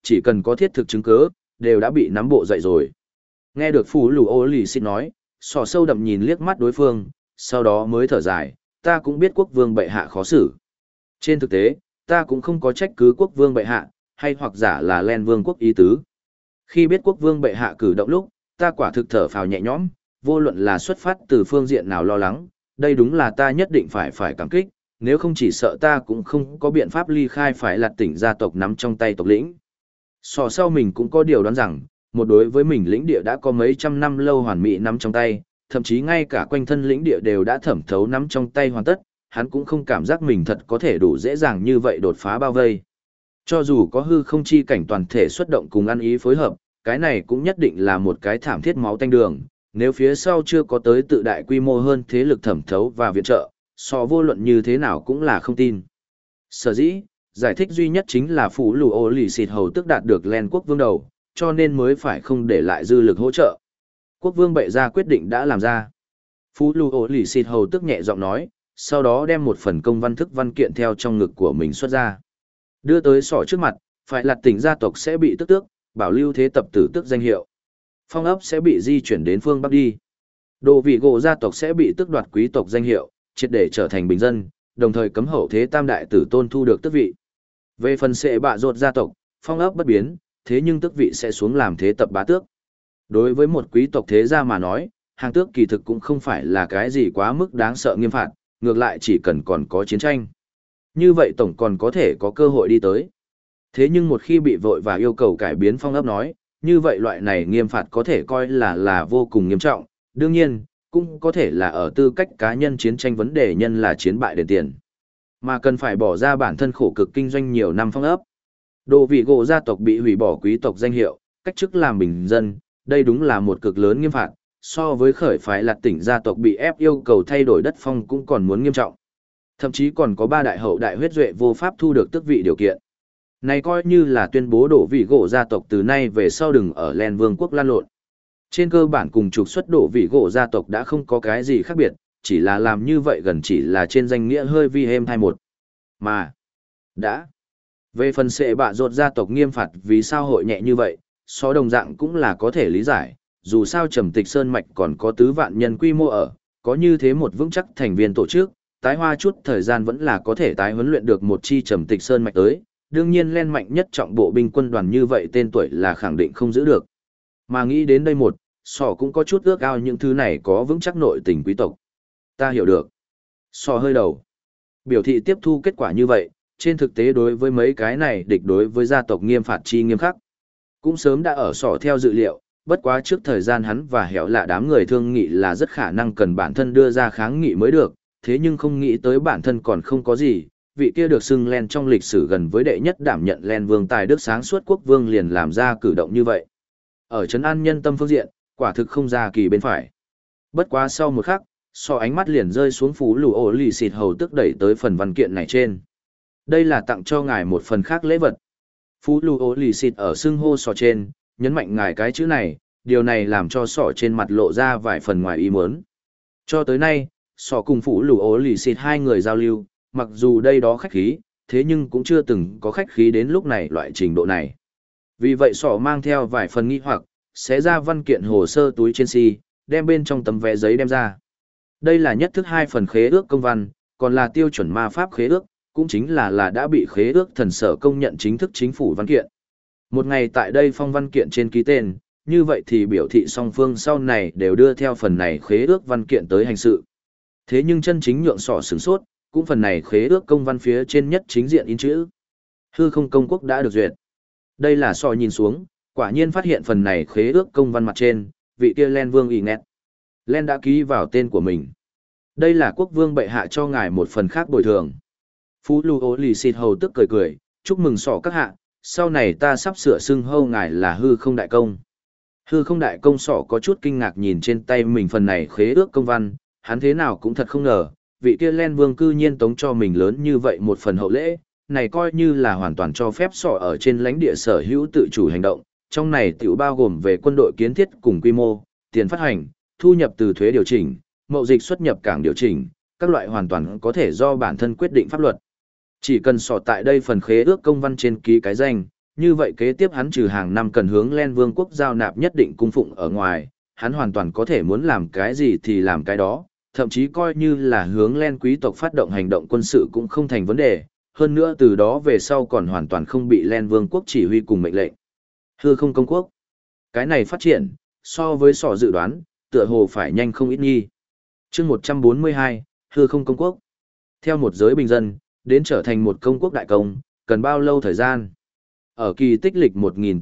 chỉ cần có thiết thực chứng cứ, đều đã bị nắm bộ dậy rồi. Nghe được Phú Lù Ô Lì Xịt nói, sọ sâu đậm nhìn liếc mắt đối phương, sau đó mới thở dài, ta cũng biết quốc vương bệ hạ khó xử. Trên thực tế, ta cũng không có trách cứ quốc vương bệ hạ, hay hoặc giả là Len vương quốc ý tứ. Khi biết quốc vương bệ hạ cử động lúc, ta quả thực thở phào nhẹ nhõm, vô luận là xuất phát từ phương diện nào lo lắng, đây đúng là ta nhất định phải cảm kích, nếu không chỉ sợ ta cũng không có biện pháp ly khai phải lạt tỉnh gia tộc nắm trong tay tộc lĩnh. Sò sau mình cũng có điều đoán rằng, một đối với mình lĩnh địa đã có mấy trăm năm lâu hoàn mỹ nắm trong tay, thậm chí ngay cả quanh thân lĩnh địa đều đã thẩm thấu nắm trong tay hoàn tất, hắn cũng không cảm giác mình thật có thể đủ dễ dàng như vậy đột phá bao vây. Cho dù có hư không chi cảnh toàn thể xuất động cùng ăn ý phối hợp, cái này cũng nhất định là một cái thảm thiết máu tanh đường, nếu phía sau chưa có tới tự đại quy mô hơn thế lực thẩm thấu và viện trợ, so vô luận như thế nào cũng là không tin. Sở dĩ, giải thích duy nhất chính là Phú Lù Ô Lì Xịt hầu tức đạt được Len quốc vương đầu, cho nên mới phải không để lại dư lực hỗ trợ. Quốc vương bệ ra quyết định đã làm ra. Phú Lù Ô Lì Xịt hầu tức nhẹ giọng nói, sau đó đem một phần công văn thức văn kiện theo trong ngực của mình xuất ra. Đưa tới sỏ trước mặt, phải lạt tỉnh gia tộc sẽ bị tước, bảo lưu thế tập tử tước danh hiệu. Phong ấp sẽ bị di chuyển đến phương Bắc đi. Đồ vị gỗ gia tộc sẽ bị tước đoạt quý tộc danh hiệu, triệt để trở thành bình dân, đồng thời cấm hậu thế tam đại tử tôn thu được tước vị. Về phần sệ bạ rột gia tộc, phong ấp bất biến, thế nhưng tước vị sẽ xuống làm thế tập bá tước. Đối với một quý tộc thế gia mà nói, hàng tước kỳ thực cũng không phải là cái gì quá mức đáng sợ nghiêm phạt, ngược lại chỉ cần còn có chiến tranh. Như vậy tổng còn có thể có cơ hội đi tới. Thế nhưng một khi bị vội và yêu cầu cải biến phong ấp nói, như vậy loại này nghiêm phạt có thể coi là vô cùng nghiêm trọng, đương nhiên, cũng có thể là ở tư cách cá nhân chiến tranh vấn đề nhân là chiến bại đền tiền. Mà cần phải bỏ ra bản thân khổ cực kinh doanh nhiều năm phong ấp. Đồ vị gỗ gia tộc bị hủy bỏ quý tộc danh hiệu, cách chức làm bình dân, đây đúng là một cực lớn nghiêm phạt, so với khởi phái lạt tỉnh gia tộc bị ép yêu cầu thay đổi đất phong cũng còn muốn nghiêm trọng. Thậm chí còn có 3 đại hậu đại huyết duệ vô pháp thu được tước vị điều kiện. Này coi như là tuyên bố đổ vị gỗ gia tộc từ nay về sau đừng ở Len vương quốc lan lộn. Trên cơ bản cùng trục xuất đổ vị gỗ gia tộc đã không có cái gì khác biệt, chỉ là làm như vậy gần chỉ là trên danh nghĩa hơi vi êm thay một. Mà, đã. Về phần sệ bạ rột gia tộc nghiêm phạt vì sao hội nhẹ như vậy, so đồng dạng cũng là có thể lý giải, dù sao Trầm Tịch Sơn Mạch còn có tứ vạn nhân quy mô ở, có như thế một vững chắc thành viên tổ chức, tái hoa chút thời gian vẫn là có thể tái huấn luyện được một chi Trầm Tịch Sơn Mạch tới, đương nhiên len mạnh nhất trọng bộ binh quân đoàn như vậy tên tuổi là khẳng định không giữ được. Mà nghĩ đến đây một, sò cũng có chút ước ao những thứ này có vững chắc nội tình quý tộc. Ta hiểu được. Sò hơi đầu. Biểu thị tiếp thu kết quả như vậy, trên thực tế đối với mấy cái này địch đối với gia tộc nghiêm phạt chi nghiêm khắc. Cũng sớm đã ở sò theo dự liệu, bất quá trước thời gian hắn và hẻo lạ đám người thương nghị là rất khả năng cần bản thân đưa ra kháng nghị mới được, thế nhưng không nghĩ tới bản thân còn không có gì, vị kia được xưng Len trong lịch sử gần với đệ nhất đảm nhận Len vương tài đức sáng suốt quốc vương liền làm ra cử động như vậy. Ở trấn an nhân tâm phương diện, quả thực không ra kỳ bên phải. Bất quá sau một khắc, so ánh mắt liền rơi xuống Phú Lù Ô Lì Xịt hầu tức đẩy tới phần văn kiện này trên. Đây là tặng cho ngài một phần khác lễ vật. Phú Lù Ô Lì Xịt ở xưng hô sọ trên, nhấn mạnh ngài cái chữ này, điều này làm cho sọ trên mặt lộ ra vài phần ngoài ý muốn. Cho tới nay, sọ cùng Phú Lù Ô Lì Xịt hai người giao lưu, mặc dù đây đó khách khí, thế nhưng cũng chưa từng có khách khí đến lúc này loại trình độ này. Vì vậy sọ mang theo vài phần nghi hoặc, xé ra văn kiện hồ sơ túi trên si, đem bên trong tấm vé giấy đem ra. Đây là nhất thức 2 phần khế ước công văn, còn là tiêu chuẩn ma pháp khế ước, cũng chính là đã bị khế ước thần sở công nhận chính thức chính phủ văn kiện. Một ngày tại đây phong văn kiện trên ký tên, như vậy thì biểu thị song phương sau này đều đưa theo phần này khế ước văn kiện tới hành sự. Thế nhưng chân chính nhượng sọ sửng sốt, cũng phần này khế ước công văn phía trên nhất chính diện in chữ. Hư không công quốc đã được duyệt. Đây là sọ nhìn xuống, quả nhiên phát hiện phần này khế ước công văn mặt trên, vị kia Len vương ỉ nghẹt. Len đã ký vào tên của mình. Đây là quốc vương bệ hạ cho ngài một phần khác bồi thường. Phú Lù Ô Lì Xịt hầu tức cười cười, chúc mừng sọ các hạ, sau này ta sắp sửa xưng hô ngài là hư không đại công. Hư không đại công sọ có chút kinh ngạc nhìn trên tay mình phần này khế ước công văn, hắn thế nào cũng thật không ngờ, vị kia Len vương cư nhiên tống cho mình lớn như vậy một phần hậu lễ, này coi như là hoàn toàn cho phép sọ ở trên lãnh địa sở hữu tự chủ hành động, trong này tiểu bao gồm về quân đội kiến thiết cùng quy mô, tiền phát hành, thu nhập từ thuế điều chỉnh, mậu dịch xuất nhập cảng điều chỉnh, các loại hoàn toàn có thể do bản thân quyết định pháp luật. Chỉ cần sọ tại đây phần khế ước công văn trên ký cái danh, như vậy kế tiếp hắn trừ hàng năm cần hướng Len Vương quốc giao nạp nhất định cung phụng ở ngoài, hắn hoàn toàn có thể muốn làm cái gì thì làm cái đó, thậm chí coi như là hướng Len quý tộc phát động hành động quân sự cũng không thành vấn đề, hơn nữa từ đó về sau còn hoàn toàn không bị Len Vương quốc chỉ huy cùng mệnh lệnh. Hư không công quốc. Cái này phát triển, so với sỏ dự đoán, tựa hồ phải nhanh không ít nghi. chương 142, hư không công quốc. Theo một giới bình dân, đến trở thành một công quốc đại công, cần bao lâu thời gian? Ở kỳ tích lịch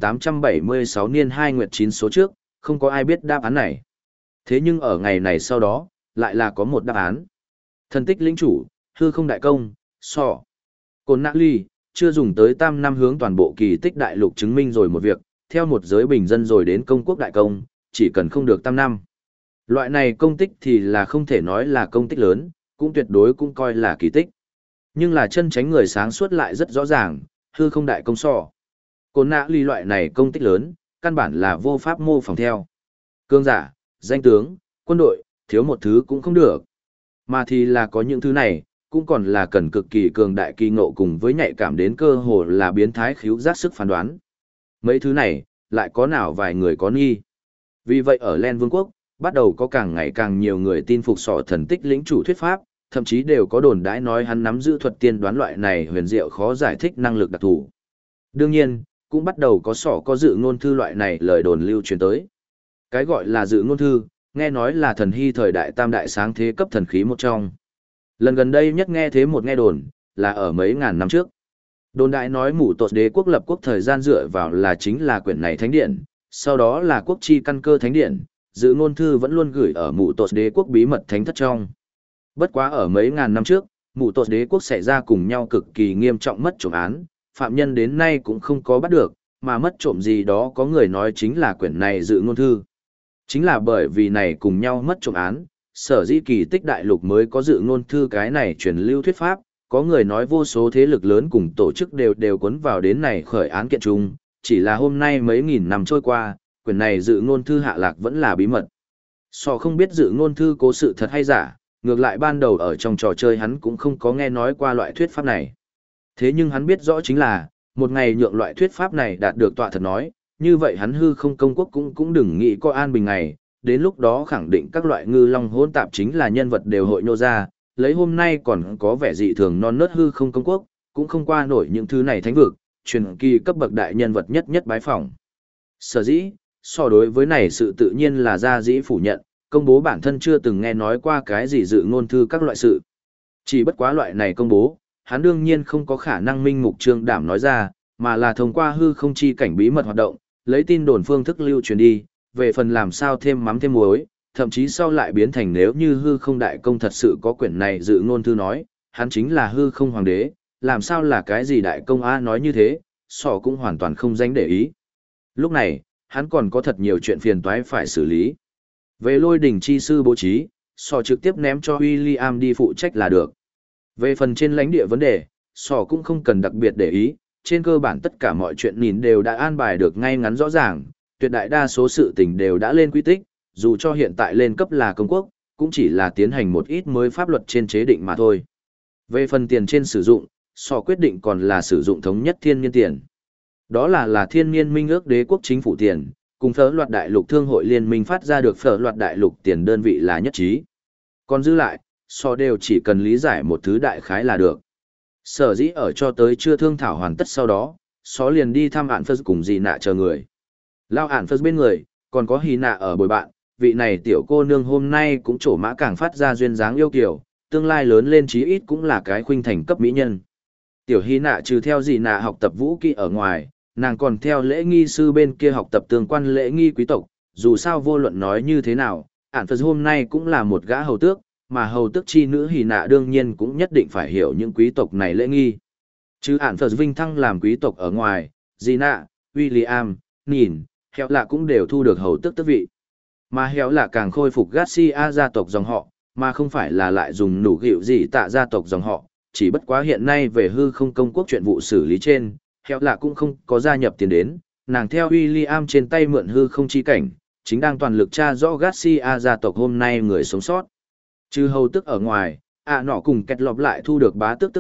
1876 niên 2 nguyệt 9 số trước, không có ai biết đáp án này. Thế nhưng ở ngày này sau đó, lại là có một đáp án. Thần tích lĩnh chủ, hư không đại công, sọ. Côn Nã Ly, chưa dùng tới tam năm hướng toàn bộ kỳ tích đại lục chứng minh rồi một việc, theo một giới bình dân rồi đến công quốc đại công, chỉ cần không được tam năm. Loại này công tích thì là không thể nói là công tích lớn, cũng tuyệt đối cũng coi là kỳ tích. Nhưng là chân tránh người sáng suốt lại rất rõ ràng, hư không đại công sọ. Côn Nã Ly loại này công tích lớn, căn bản là vô pháp mô phỏng theo. Cương giả, danh tướng, quân đội, thiếu một thứ cũng không được. Mà thì là có những thứ này, cũng còn là cần cực kỳ cường đại kỳ ngộ cùng với nhạy cảm đến cơ hồ là biến thái khíu giác sức phán đoán. Mấy thứ này, lại có nào vài người có nghi. Vì vậy ở Len Vương quốc, bắt đầu có càng ngày càng nhiều người tin phục sọ thần tích lĩnh chủ thuyết pháp, thậm chí đều có đồn đãi nói hắn nắm giữ thuật tiên đoán loại này huyền diệu khó giải thích năng lực đặc thù. Đương nhiên, cũng bắt đầu có sọ có dự ngôn thư loại này lời đồn lưu truyền tới. Cái gọi là dự ngôn thư, nghe nói là thần hy thời đại tam đại sáng thế cấp thần khí một trong. Lần gần đây nhất nghe thế một nghe đồn, là ở mấy ngàn năm trước. Đồn đại nói mũ tột đế quốc lập quốc thời gian dựa vào là chính là quyển này thánh điện, sau đó là quốc chi căn cơ thánh điện, dự ngôn thư vẫn luôn gửi ở mũ tột đế quốc bí mật thánh thất trong. Bất quá ở mấy ngàn năm trước, mũ tột đế quốc xảy ra cùng nhau cực kỳ nghiêm trọng mất trộm án, phạm nhân đến nay cũng không có bắt được, mà mất trộm gì đó có người nói chính là quyển này dự ngôn thư. Chính là bởi vì này cùng nhau mất trộm án, sở dĩ kỳ tích đại lục mới có dự ngôn thư cái này truyền lưu thuyết pháp, có người nói vô số thế lực lớn cùng tổ chức đều cuốn vào đến này khởi án kiện chung, chỉ là hôm nay mấy nghìn năm trôi qua, quyển này dự ngôn thư hạ lạc vẫn là bí mật. Sò không biết dự ngôn thư cố sự thật hay giả, ngược lại ban đầu ở trong trò chơi hắn cũng không có nghe nói qua loại thuyết pháp này. Thế nhưng hắn biết rõ chính là, một ngày nhượng loại thuyết pháp này đạt được tọa thật nói, như vậy hắn hư không công quốc cũng đừng nghĩ có an bình ngày, đến lúc đó khẳng định các loại ngư long hỗn tạp chính là nhân vật đều hội nô ra, lấy hôm nay còn có vẻ dị thường non nớt hư không công quốc, cũng không qua nổi những thứ này thánh vực, truyền kỳ cấp bậc đại nhân vật nhất bái phỏng. Sở dĩ, so đối với này sự tự nhiên là gia dĩ phủ nhận, công bố bản thân chưa từng nghe nói qua cái gì dự ngôn thư các loại sự. Chỉ bất quá loại này công bố, hắn đương nhiên không có khả năng minh mục trương đảm nói ra, mà là thông qua hư không chi cảnh bí mật hoạt động, lấy tin đồn phương thức lưu truyền đi, về phần làm sao thêm mắm thêm muối, thậm chí sau lại biến thành nếu như hư không đại công thật sự có quyển này dự ngôn thư nói, hắn chính là hư không hoàng đế, làm sao là cái gì đại công a nói như thế, sỏ cũng hoàn toàn không dánh để ý. Lúc này, hắn còn có thật nhiều chuyện phiền toái phải xử lý. Về lôi đỉnh chi sư bố trí, sỏ trực tiếp ném cho William đi phụ trách là được. Về phần trên lãnh địa vấn đề, sỏ cũng không cần đặc biệt để ý, trên cơ bản tất cả mọi chuyện nhìn đều đã an bài được ngay ngắn rõ ràng, tuyệt đại đa số sự tình đều đã lên quy tích, dù cho hiện tại lên cấp là công quốc, cũng chỉ là tiến hành một ít mới pháp luật trên chế định mà thôi. Về phần tiền trên sử dụng, sỏ quyết định còn là sử dụng thống nhất thiên niên tiền. Đó là thiên niên minh ước đế quốc chính phủ tiền, cùng phở loạt đại lục thương hội liên minh phát ra được phở loạt đại lục tiền đơn vị là nhất trí. Còn giữ lại, sỏ đều chỉ cần lý giải một thứ đại khái là được. Sở dĩ ở cho tới chưa thương thảo hoàn tất sau đó, só liền đi thăm ản phật cùng dì nạ chờ người. Lao ản phật bên người, còn có hì nạ ở bồi bạn, vị này tiểu cô nương hôm nay cũng trổ mã càng phát ra duyên dáng yêu kiều, tương lai lớn lên chí ít cũng là cái khuynh thành cấp mỹ nhân. Tiểu hì nạ trừ theo dì nạ học tập vũ kỹ ở ngoài, nàng còn theo lễ nghi sư bên kia học tập tương quan lễ nghi quý tộc, dù sao vô luận nói như thế nào, ản phật hôm nay cũng là một gã hầu tước, mà hầu tước chi nữ hì nạ đương nhiên cũng nhất định phải hiểu những quý tộc này lễ nghi. Chứ ản phật vinh thăng làm quý tộc ở ngoài, dì nạ, William, nhìn, Hẻo lạ cũng đều thu được hầu tước tước vị. Mà Hẻo lạ càng khôi phục Garcia gia tộc dòng họ, mà không phải là lại dùng nủ gịu gì tạ gia tộc dòng họ, chỉ bất quá hiện nay về hư không công quốc chuyện vụ xử lý trên, Hẻo lạ cũng không có gia nhập tiền đến, nàng theo William trên tay mượn hư không chi cảnh, chính đang toàn lực tra rõ Garcia gia tộc hôm nay người sống sót. Trừ hầu tước ở ngoài, nọ cùng kẹt lọp lại thu được bá tước tước vị,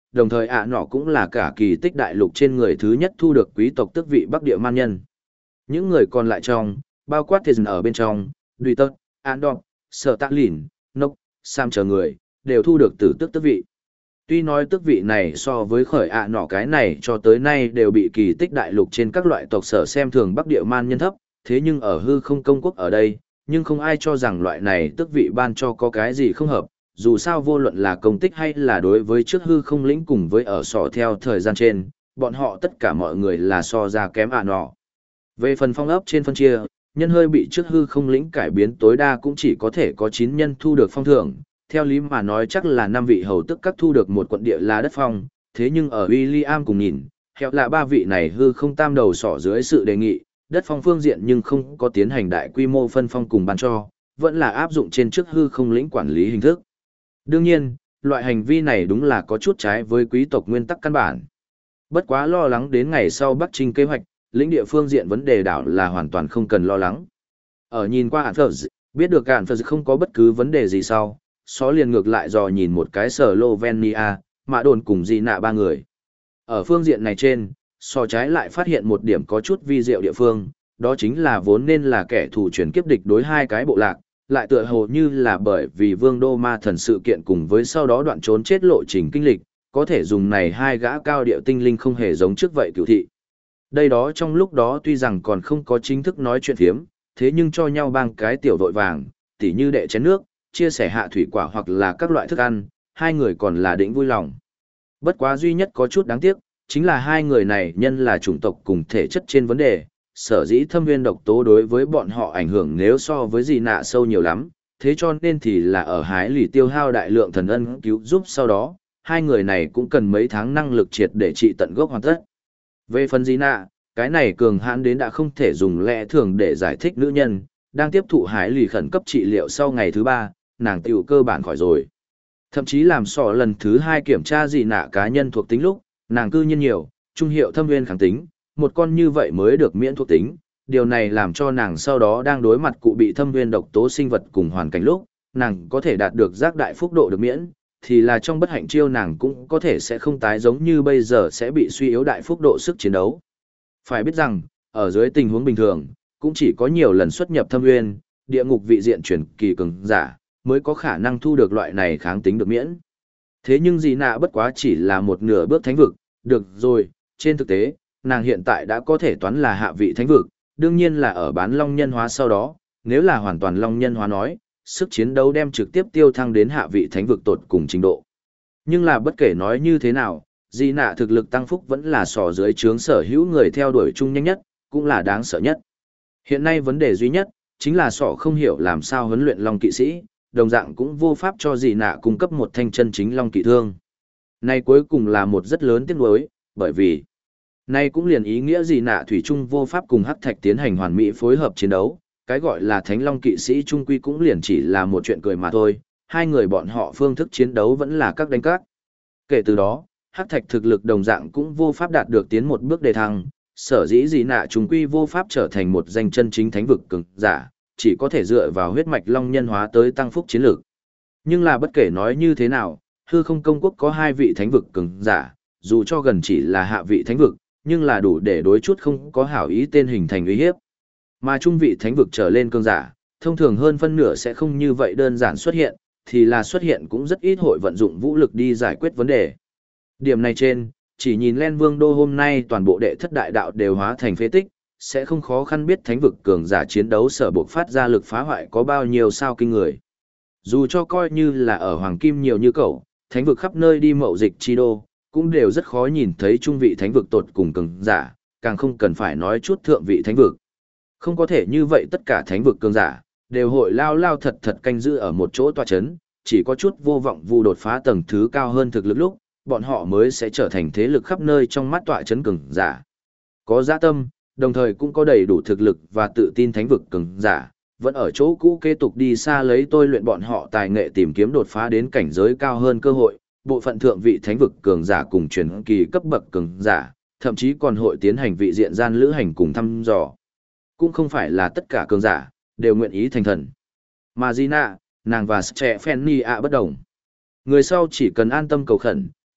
đồng thời nọ cũng là cả kỳ tích đại lục trên người thứ nhất thu được quý tộc tước vị Bắc Địa Man Nhân. Những người còn lại trong, bao quát Thiên ở bên trong, Duy Tật, Andor, Sở Tạ Lìn, Nốc, Sam chờ người, đều thu được tử tước tước vị. Tuy nói tước vị này so với khởi nọ cái này cho tới nay đều bị kỳ tích đại lục trên các loại tộc sở xem thường Bắc Địa Man Nhân thấp, thế nhưng ở hư không công quốc ở đây, nhưng không ai cho rằng loại này tước vị ban cho có cái gì không hợp, dù sao vô luận là công tích hay là đối với trước hư không lĩnh cùng với ở sọ theo thời gian trên, bọn họ tất cả mọi người là so ra kém nọ. Về phần phong ấp trên phân chia, nhân hơi bị trước hư không lĩnh cải biến tối đa cũng chỉ có thể có 9 nhân thu được phong thưởng, theo lý mà nói chắc là 5 vị hầu tức các thu được một quận địa là đất phong, thế nhưng ở William cùng nhìn, hẹo là 3 vị này hư không tam đầu sỏ dưới sự đề nghị, đất phong phương diện nhưng không có tiến hành đại quy mô phân phong cùng ban cho, vẫn là áp dụng trên trước hư không lĩnh quản lý hình thức. Đương nhiên, loại hành vi này đúng là có chút trái với quý tộc nguyên tắc căn bản. Bất quá lo lắng đến ngày sau Bắc Trinh kế hoạch, lĩnh địa phương diện vấn đề đảo là hoàn toàn không cần lo lắng. Ở nhìn qua Anfers, biết được Anfers không có bất cứ vấn đề gì sau, xó liền ngược lại dò nhìn một cái sở Slovenia, mã đồn cùng gì nạ 3 người. Ở phương diện này trên, so trái lại phát hiện một điểm có chút vi diệu địa phương, đó chính là vốn nên là kẻ thù chuyển kiếp địch đối hai cái bộ lạc, lại tựa hồ như là bởi vì vương đô ma thần sự kiện cùng với sau đó đoạn trốn chết lộ trình kinh lịch, có thể dùng này hai gã cao điệu tinh linh không hề giống trước vậy cựu thị. Đây đó trong lúc đó tuy rằng còn không có chính thức nói chuyện phiếm, thế nhưng cho nhau bang cái tiểu vội vàng, tỉ như đệ chén nước, chia sẻ hạ thủy quả hoặc là các loại thức ăn, hai người còn là đỉnh vui lòng. Bất quá duy nhất có chút đáng tiếc, chính là hai người này nhân là chủng tộc cùng thể chất trên vấn đề, sở dĩ thâm viên độc tố đối với bọn họ ảnh hưởng nếu so với gì nạ sâu nhiều lắm, thế cho nên thì là ở hái lì tiêu hao đại lượng thần ân cứu giúp sau đó, hai người này cũng cần mấy tháng năng lực triệt để trị tận gốc hoàn tất. Về phần gì nạ, cái này cường hãn đến đã không thể dùng lẽ thường để giải thích nữ nhân, đang tiếp thụ hái lì khẩn cấp trị liệu sau ngày thứ 3, nàng tiểu cơ bản khỏi rồi. Thậm chí làm sọ lần thứ 2 kiểm tra gì nạ cá nhân thuộc tính lúc, nàng cư nhiên nhiều, trung hiệu thâm nguyên kháng tính, một con như vậy mới được miễn thuộc tính, điều này làm cho nàng sau đó đang đối mặt cụ bị thâm nguyên độc tố sinh vật cùng hoàn cảnh lúc, nàng có thể đạt được giác đại phúc độ được miễn, thì là trong bất hạnh chiêu nàng cũng có thể sẽ không tái giống như bây giờ sẽ bị suy yếu đại phúc độ sức chiến đấu. Phải biết rằng, ở dưới tình huống bình thường, cũng chỉ có nhiều lần xuất nhập thâm nguyên, địa ngục vị diện chuyển kỳ cường giả, mới có khả năng thu được loại này kháng tính được miễn. Thế nhưng gì nạ bất quá chỉ là một nửa bước thánh vực, được rồi, trên thực tế, nàng hiện tại đã có thể toán là hạ vị thánh vực, đương nhiên là ở bán long nhân hóa sau đó, nếu là hoàn toàn long nhân hóa nói, sức chiến đấu đem trực tiếp tiêu thăng đến hạ vị thánh vực tột cùng trình độ. Nhưng là bất kể nói như thế nào, Di nạ thực lực tăng phúc vẫn là sò dưới trướng sở hữu người theo đuổi chung nhanh nhất, cũng là đáng sợ nhất. Hiện nay vấn đề duy nhất, chính là sọ không hiểu làm sao huấn luyện long kỵ sĩ, đồng dạng cũng vô pháp cho Di nạ cung cấp một thanh chân chính long kỵ thương. Này cuối cùng là một rất lớn tiếc nuối, bởi vì này cũng liền ý nghĩa Di nạ thủy chung vô pháp cùng hắc thạch tiến hành hoàn mỹ phối hợp chiến đấu, cái gọi là thánh long kỵ sĩ trung quy cũng liền chỉ là một chuyện cười mà thôi, hai người bọn họ phương thức chiến đấu vẫn là các đánh cát. Kể từ đó, hắc thạch thực lực đồng dạng cũng vô pháp đạt được tiến một bước đề thăng, sở dĩ Di nạ trung quy vô pháp trở thành một danh chân chính thánh vực cường giả, chỉ có thể dựa vào huyết mạch long nhân hóa tới tăng phúc chiến lược. Nhưng là bất kể nói như thế nào, hư không công quốc có hai vị thánh vực cường giả, dù cho gần chỉ là hạ vị thánh vực, nhưng là đủ để đối chút không có hảo ý tên hình thành uy hiếp. Mà trung vị thánh vực trở lên cường giả, thông thường hơn phân nửa sẽ không như vậy đơn giản xuất hiện, thì là xuất hiện cũng rất ít hội vận dụng vũ lực đi giải quyết vấn đề. Điểm này trên, chỉ nhìn Len Vương Đô hôm nay toàn bộ đệ thất đại đạo đều hóa thành phế tích, sẽ không khó khăn biết thánh vực cường giả chiến đấu sở buộc phát ra lực phá hoại có bao nhiêu sao kinh người. Dù cho coi như là ở Hoàng Kim nhiều như cậu, thánh vực khắp nơi đi mậu dịch chi đô, cũng đều rất khó nhìn thấy trung vị thánh vực tột cùng cường giả, càng không cần phải nói chút thượng vị thánh vực. Không có thể như vậy tất cả thánh vực cường giả, đều hội lao lao thật thật canh giữ ở một chỗ tòa chấn, chỉ có chút vô vọng vu đột phá tầng thứ cao hơn thực lực lúc, bọn họ mới sẽ trở thành thế lực khắp nơi trong mắt tọa chấn cường giả. Có dạ tâm, đồng thời cũng có đầy đủ thực lực và tự tin thánh vực cường giả, vẫn ở chỗ cũ kế tục đi xa lấy tôi luyện bọn họ tài nghệ tìm kiếm đột phá đến cảnh giới cao hơn cơ hội, bộ phận thượng vị thánh vực cường giả cùng truyền kỳ cấp bậc cường giả, thậm chí còn hội tiến hành vị diện gian lữ hành cùng thăm dò. Cũng không phải là tất cả cường giả đều nguyện ý thành thần. Mà Gina, nàng và Stephanie bất đồng. Người sau chỉ cần an tâm cầu khẩn,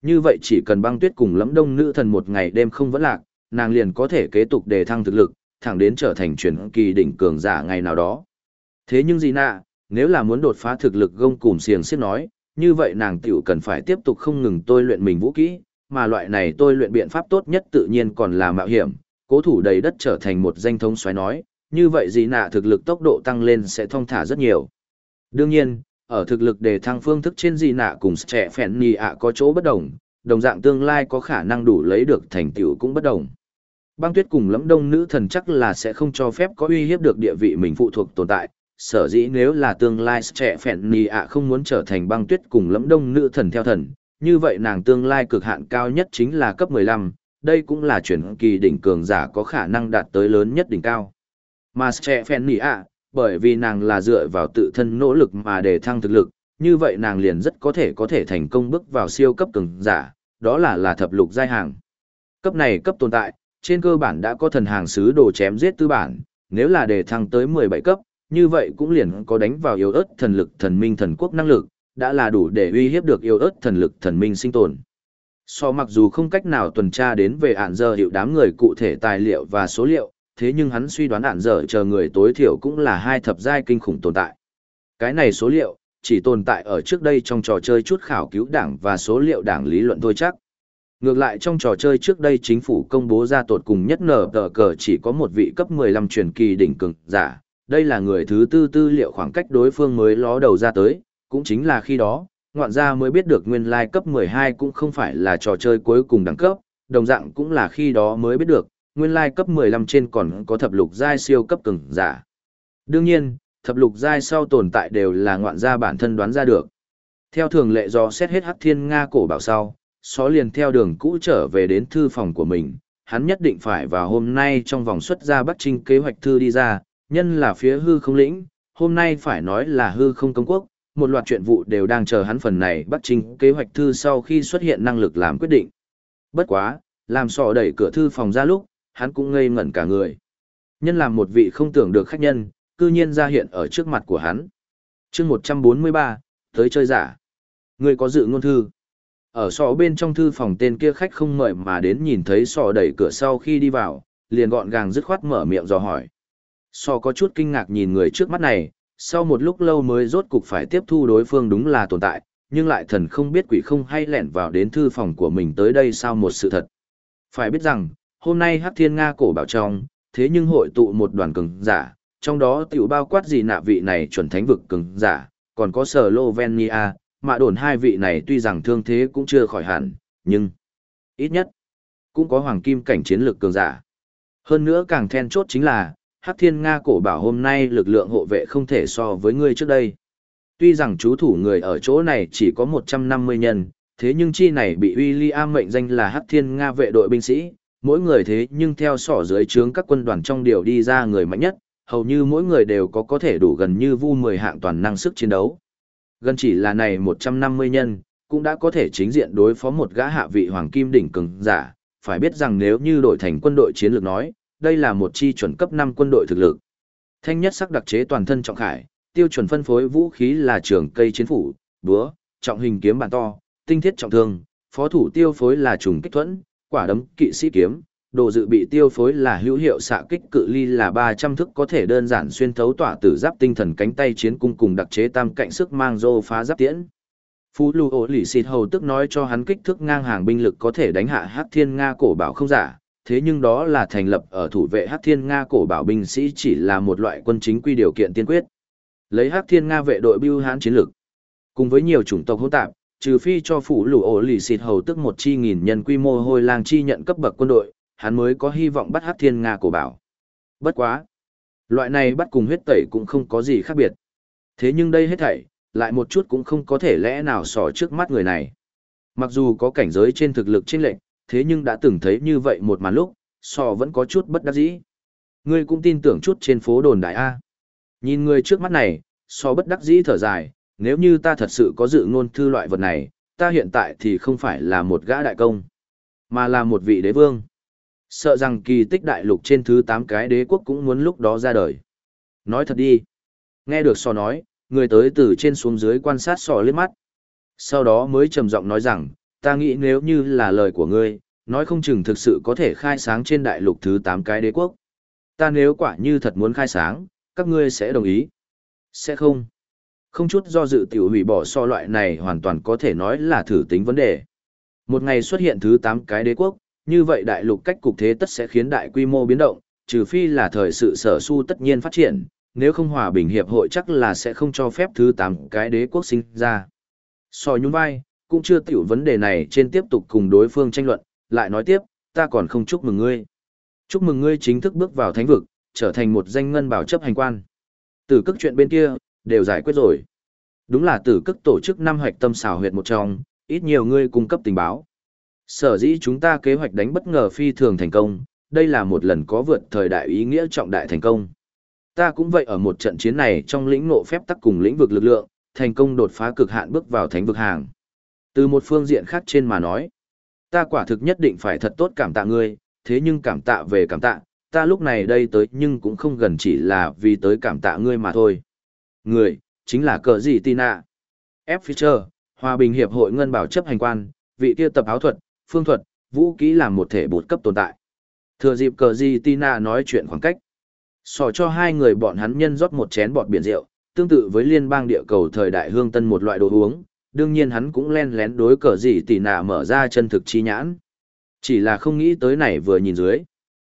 Như vậy chỉ cần băng tuyết cùng Lẫm Đông nữ thần một ngày đêm không vẫn lạc, nàng liền có thể kế tục đề thăng thực lực, thẳng đến trở thành truyền kỳ đỉnh cường giả ngày nào đó. Thế nhưng gì nạ, nếu là muốn đột phá thực lực gông cùm xiềng xiết nói, như vậy nàng tiểu cần phải tiếp tục không ngừng tôi luyện mình vũ kỹ, mà loại này tôi luyện biện pháp tốt nhất tự nhiên còn là mạo hiểm, cố thủ đầy đất trở thành một danh thống soái nói, như vậy gì nạ thực lực tốc độ tăng lên sẽ thong thả rất nhiều. Đương nhiên, ở thực lực đề thăng phương thức trên gì nạ cùng trẻ phèn nì ạ có chỗ bất đồng, đồng dạng tương lai có khả năng đủ lấy được thành tựu cũng bất đồng. Băng tuyết cùng Lẫm Đông nữ thần chắc là sẽ không cho phép có uy hiếp được địa vị mình phụ thuộc tồn tại, sở dĩ nếu là tương lai trẻ phèn nì ạ không muốn trở thành băng tuyết cùng Lẫm Đông nữ thần theo thần, như vậy nàng tương lai cực hạn cao nhất chính là cấp 15, đây cũng là chuyển kỳ đỉnh cường giả có khả năng đạt tới lớn nhất đỉnh cao. Mà trẻ phèn nì ạ, bởi vì nàng là dựa vào tự thân nỗ lực mà để thăng thực lực, như vậy nàng liền rất có thể thành công bước vào siêu cấp cường giả, đó là thập lục giai hàng. Cấp này cấp tồn tại, trên cơ bản đã có thần hàng sứ đồ chém giết tư bản, nếu là để thăng tới 17 cấp, như vậy cũng liền có đánh vào yếu ớt thần lực thần minh thần quốc năng lực, đã là đủ để uy hiếp được yếu ớt thần lực thần minh sinh tồn. Mặc dù không cách nào tuần tra đến về ản giờ hiệu đám người cụ thể tài liệu và số liệu, thế nhưng hắn suy đoán ản giờ chờ người tối thiểu cũng là 2 thập giai kinh khủng tồn tại. Cái này số liệu, chỉ tồn tại ở trước đây trong trò chơi chút khảo cứu đảng và số liệu đảng lý luận thôi chắc. Ngược lại trong trò chơi trước đây chính phủ công bố ra tột cùng nhất nở tờ cờ chỉ có một vị cấp 15 truyền kỳ đỉnh cường giả, đây là người thứ tư liệu khoảng cách đối phương mới ló đầu ra tới, cũng chính là khi đó, ngoạn gia mới biết được nguyên lai cấp 12 cũng không phải là trò chơi cuối cùng đẳng cấp, đồng dạng cũng là khi đó mới biết được, nguyên lai cấp 15 trên còn có thập lục giai siêu cấp cường giả. Đương nhiên, thập lục giai sau tồn tại đều là ngoạn gia bản thân đoán ra được. Theo thường lệ do xét hết Hắc Thiên Nga cổ bảo sau, Xó liền theo đường cũ trở về đến thư phòng của mình, hắn nhất định phải vào hôm nay trong vòng xuất ra Bắc Trinh kế hoạch thư đi ra, nhân là phía hư không lĩnh, hôm nay phải nói là hư không công quốc, một loạt chuyện vụ đều đang chờ hắn phần này Bắc Trinh kế hoạch thư sau khi xuất hiện năng lực làm quyết định. Bất quá, làm Xó đẩy cửa thư phòng ra lúc, hắn cũng ngây ngẩn cả người. Nhân làm một vị không tưởng được khách nhân, cư nhiên ra hiện ở trước mặt của hắn. Chương 143, tới chơi giả. Người có dự ngôn thư. Ở Sọ bên trong thư phòng tên kia khách không mời mà đến nhìn thấy Sọ đẩy cửa sau khi đi vào, liền gọn gàng dứt khoát mở miệng dò hỏi. Sọ có chút kinh ngạc nhìn người trước mắt này, sau một lúc lâu mới rốt cục phải tiếp thu đối phương đúng là tồn tại, nhưng lại thần không biết quỷ không hay lẻn vào đến thư phòng của mình tới đây sao một sự thật. Phải biết rằng, hôm nay Hắc Thiên Nga cổ bảo trong, thế nhưng hội tụ một đoàn cường giả, trong đó tiểu bao quát gì nạ vị này chuẩn thánh vực cường giả, còn có Slovenia, mạ đồn hai vị này tuy rằng thương thế cũng chưa khỏi hẳn, nhưng ít nhất cũng có hoàng kim cảnh chiến lược cường giả. Hơn nữa càng then chốt chính là, Hắc Thiên Nga cổ bảo hôm nay lực lượng hộ vệ không thể so với ngươi trước đây. Tuy rằng chú thủ người ở chỗ này chỉ có 150 nhân, thế nhưng chi này bị William mệnh danh là Hắc Thiên Nga vệ đội binh sĩ, mỗi người thế nhưng theo sỏ dưới trướng các quân đoàn trong điều đi ra người mạnh nhất, hầu như mỗi người đều có thể đủ gần như vu 10 hạng toàn năng sức chiến đấu. Gần chỉ là này 150 nhân, cũng đã có thể chính diện đối phó một gã hạ vị hoàng kim đỉnh cường giả, phải biết rằng nếu như đổi thành quân đội chiến lược nói, đây là một chi chuẩn cấp 5 quân đội thực lực. Thanh nhất sắc đặc chế toàn thân trọng khải, tiêu chuẩn phân phối vũ khí là trường cây chiến phủ, búa, trọng hình kiếm bản to, tinh thiết trọng thương, phó thủ tiêu phối là trùng kích thuẫn, quả đấm kỵ sĩ kiếm, đồ dự bị tiêu phối là hữu hiệu xạ kích cự ly là 300 thức có thể đơn giản xuyên thấu tỏa tử giáp tinh thần cánh tay chiến cung cùng đặc chế tam cạnh sức mang rô phá giáp tiễn. Phú Lưu ổ lì xịt hầu tức nói cho hắn kích thước ngang hàng binh lực có thể đánh hạ Hắc Thiên Nga cổ bảo không giả, thế nhưng đó là thành lập ở thủ vệ Hắc Thiên Nga cổ bảo binh sĩ chỉ là một loại quân chính quy điều kiện tiên quyết. Lấy Hắc Thiên Nga vệ đội bưu hãn chiến lực, cùng với nhiều chủng tộc hỗn tạp, trừ phi cho Phú Lưu ổ lì xịt hầu tức một chi nghìn nhân quy mô hôi lang chi nhận cấp bậc quân đội, hắn mới có hy vọng bắt Hắc Thiên Nga cổ bảo. Bất quá, loại này bắt cùng huyết tẩy cũng không có gì khác biệt. Thế nhưng đây hết thảy, lại một chút cũng không có thể lẽ nào xỏ trước mắt người này. Mặc dù có cảnh giới trên thực lực chênh lệch, thế nhưng đã từng thấy như vậy một màn lúc, xỏ vẫn có chút bất đắc dĩ. Ngươi cũng tin tưởng chút trên phố đồn đại A. Nhìn người trước mắt này, xỏ bất đắc dĩ thở dài, nếu như ta thật sự có dự ngôn thư loại vật này, ta hiện tại thì không phải là một gã đại công, mà là một vị đế vương. Sợ rằng kỳ tích đại lục trên thứ 8 cái đế quốc cũng muốn lúc đó ra đời. Nói thật đi. Nghe được sò nói, người tới từ trên xuống dưới quan sát sò liếc mắt. Sau đó mới trầm giọng nói rằng, ta nghĩ nếu như là lời của ngươi, nói không chừng thực sự có thể khai sáng trên đại lục thứ 8 cái đế quốc. Ta nếu quả như thật muốn khai sáng, các ngươi sẽ đồng ý. Sẽ không. Không chút do dự tiểu hủy bỏ so loại này hoàn toàn có thể nói là thử tính vấn đề. Một ngày xuất hiện thứ 8 cái đế quốc, như vậy đại lục cách cục thế tất sẽ khiến đại quy mô biến động, trừ phi là thời sự sở su tất nhiên phát triển, nếu không hòa bình hiệp hội chắc là sẽ không cho phép thứ 8 cái đế quốc sinh ra. So nhún vai, cũng chưa tiểu vấn đề này trên tiếp tục cùng đối phương tranh luận, lại nói tiếp, ta còn không chúc mừng ngươi. Chúc mừng ngươi chính thức bước vào thánh vực, trở thành một danh ngân bảo chấp hành quan. Tử cức chuyện bên kia, đều giải quyết rồi. Đúng là tử cức tổ chức năm hoạch tâm xảo huyệt một trong, ít nhiều ngươi cung cấp tình báo. Sở dĩ chúng ta kế hoạch đánh bất ngờ phi thường thành công, đây là một lần có vượt thời đại ý nghĩa trọng đại thành công. Ta cũng vậy ở một trận chiến này trong lĩnh ngộ phép tắc cùng lĩnh vực lực lượng, thành công đột phá cực hạn bước vào thánh vực hàng. Từ một phương diện khác trên mà nói, ta quả thực nhất định phải thật tốt cảm tạ ngươi, thế nhưng cảm tạ về cảm tạ, ta lúc này đây tới nhưng cũng không gần chỉ là vì tới cảm tạ ngươi mà thôi. Người, chính là cờ gì Tina. F. Fisher, Hòa bình hiệp hội ngân bảo chấp hành quan, vị kia tập áo thuật, phương thuật, vũ kỹ làm một thể bột cấp tồn tại. Thừa dịp cờ gì Tina nói chuyện khoảng cách. Sò cho hai người bọn hắn nhân rót một chén bọt biển rượu, tương tự với liên bang địa cầu thời đại hương tân một loại đồ uống, đương nhiên hắn cũng len lén đối cờ gì Tina mở ra chân thực chi nhãn. Chỉ là không nghĩ tới này vừa nhìn dưới.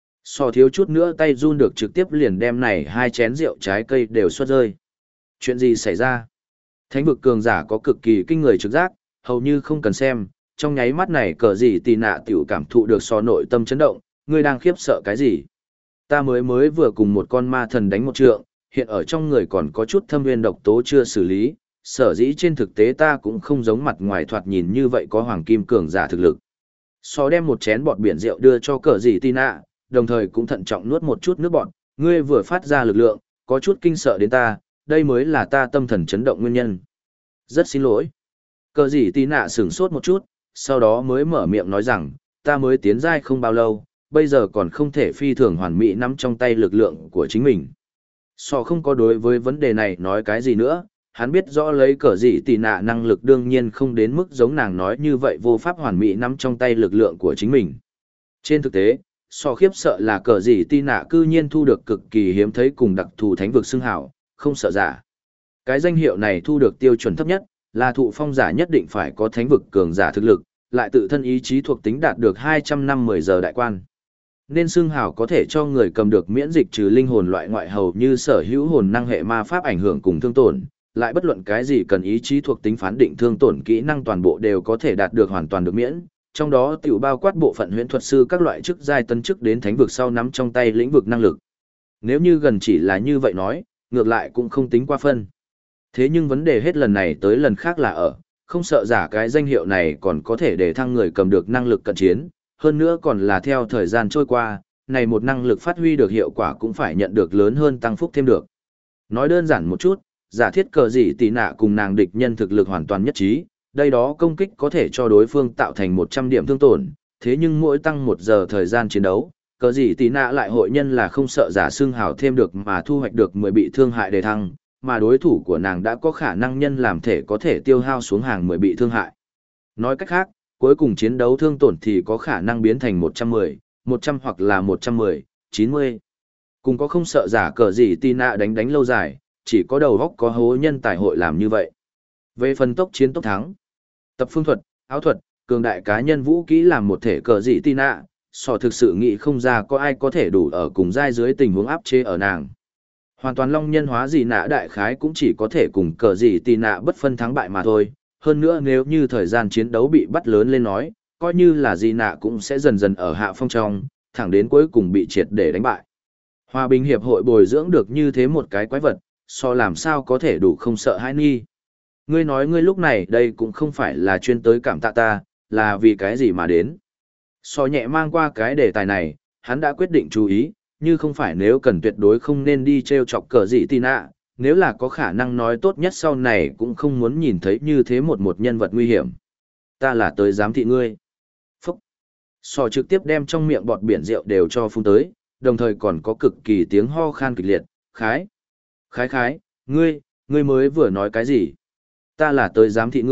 Sò thiếu chút nữa tay run được trực tiếp liền đem này hai chén rượu trái cây đều xuất rơi. Chuyện gì xảy ra? Thánh vực cường giả có cực kỳ kinh người trực giác, hầu như không cần xem, trong nháy mắt này cờ gì tì nạ tiểu cảm thụ được so nội tâm chấn động, ngươi đang khiếp sợ cái gì? Ta mới vừa cùng một con ma thần đánh một trượng, hiện ở trong người còn có chút thâm nguyên độc tố chưa xử lý, sở dĩ trên thực tế ta cũng không giống mặt ngoài thoạt nhìn như vậy có hoàng kim cường giả thực lực. So đem một chén bọt biển rượu đưa cho cờ gì tì nạ, đồng thời cũng thận trọng nuốt một chút nước bọt, ngươi vừa phát ra lực lượng, có chút kinh sợ đến ta, đây mới là ta tâm thần chấn động nguyên nhân. Rất xin lỗi. Cờ gì tí nạ sửng sốt một chút, sau đó mới mở miệng nói rằng, ta mới tiến giai không bao lâu, bây giờ còn không thể phi thường hoàn mỹ nắm trong tay lực lượng của chính mình. So không có đối với vấn đề này nói cái gì nữa, hắn biết rõ lấy cờ gì tí nạ năng lực đương nhiên không đến mức giống nàng nói như vậy vô pháp hoàn mỹ nắm trong tay lực lượng của chính mình. Trên thực tế, so khiếp sợ là cờ gì tí nạ cư nhiên thu được cực kỳ hiếm thấy cùng đặc thù thánh vực xưng hảo, không sợ giả. Cái danh hiệu này thu được tiêu chuẩn thấp nhất, là thụ phong giả nhất định phải có thánh vực cường giả thực lực, lại tự thân ý chí thuộc tính đạt được 200 năm 10 giờ đại quan. Nên xưng hào có thể cho người cầm được miễn dịch trừ linh hồn loại ngoại hầu như sở hữu hồn năng hệ ma pháp ảnh hưởng cùng thương tổn, lại bất luận cái gì cần ý chí thuộc tính phán định thương tổn kỹ năng toàn bộ đều có thể đạt được hoàn toàn được miễn, trong đó tiểu bao quát bộ phận huyễn thuật sư các loại chức giai tân chức đến thánh vực sau nắm trong tay lĩnh vực năng lực. Nếu như gần chỉ là như vậy nói, ngược lại cũng không tính qua phân. Thế nhưng vấn đề hết lần này tới lần khác là ở, không sợ giả cái danh hiệu này còn có thể để thăng người cầm được năng lực cận chiến, hơn nữa còn là theo thời gian trôi qua, này một năng lực phát huy được hiệu quả cũng phải nhận được lớn hơn tăng phúc thêm được. Nói đơn giản một chút, giả thiết cờ gì tỷ nạ cùng nàng địch nhân thực lực hoàn toàn nhất trí, đây đó công kích có thể cho đối phương tạo thành 100 điểm thương tổn, thế nhưng mỗi tăng 1 giờ thời gian chiến đấu, cờ gì tỷ nạ lại hội nhân là không sợ giả xương hào thêm được mà thu hoạch được 10 bị thương hại đề thăng, mà đối thủ của nàng đã có khả năng nhân làm thể có thể tiêu hao xuống hàng 10 bị thương hại. Nói cách khác, cuối cùng chiến đấu thương tổn thì có khả năng biến thành 110, 100 hoặc là 110, 90. Cùng có không sợ giả cờ gì Tina đánh lâu dài, chỉ có đầu góc có hố nhân tài hội làm như vậy. Về phần tốc chiến tốc thắng, tập phương thuật, áo thuật, cường đại cá nhân vũ kỹ làm một thể cờ gì Tina, so thực sự nghĩ không ra có ai có thể đủ ở cùng giai dưới tình huống áp chế ở nàng. Hoàn toàn long nhân hóa gì nạ đại khái cũng chỉ có thể cùng cờ gì tì nạ bất phân thắng bại mà thôi. Hơn nữa nếu như thời gian chiến đấu bị bắt lớn lên nói, coi như là gì nạ cũng sẽ dần dần ở hạ phong trong, thẳng đến cuối cùng bị triệt để đánh bại. Hòa bình hiệp hội bồi dưỡng được như thế một cái quái vật, so làm sao có thể đủ không sợ hãi nghi. Ngươi nói ngươi lúc này đây cũng không phải là chuyên tới cảm tạ ta, là vì cái gì mà đến. So nhẹ mang qua cái đề tài này, hắn đã quyết định chú ý, như không phải nếu cần tuyệt đối không nên đi treo chọc cờ gì tì nạ, nếu là có khả năng nói tốt nhất sau này cũng không muốn nhìn thấy như thế một nhân vật nguy hiểm. Ta là tới giám thị ngươi. Phúc. So trực tiếp đem trong miệng bọt biển rượu đều cho phun tới, đồng thời còn có cực kỳ tiếng ho khan kịch liệt, khái, ngươi mới vừa nói cái gì? Ta là tới giám thị ngươi,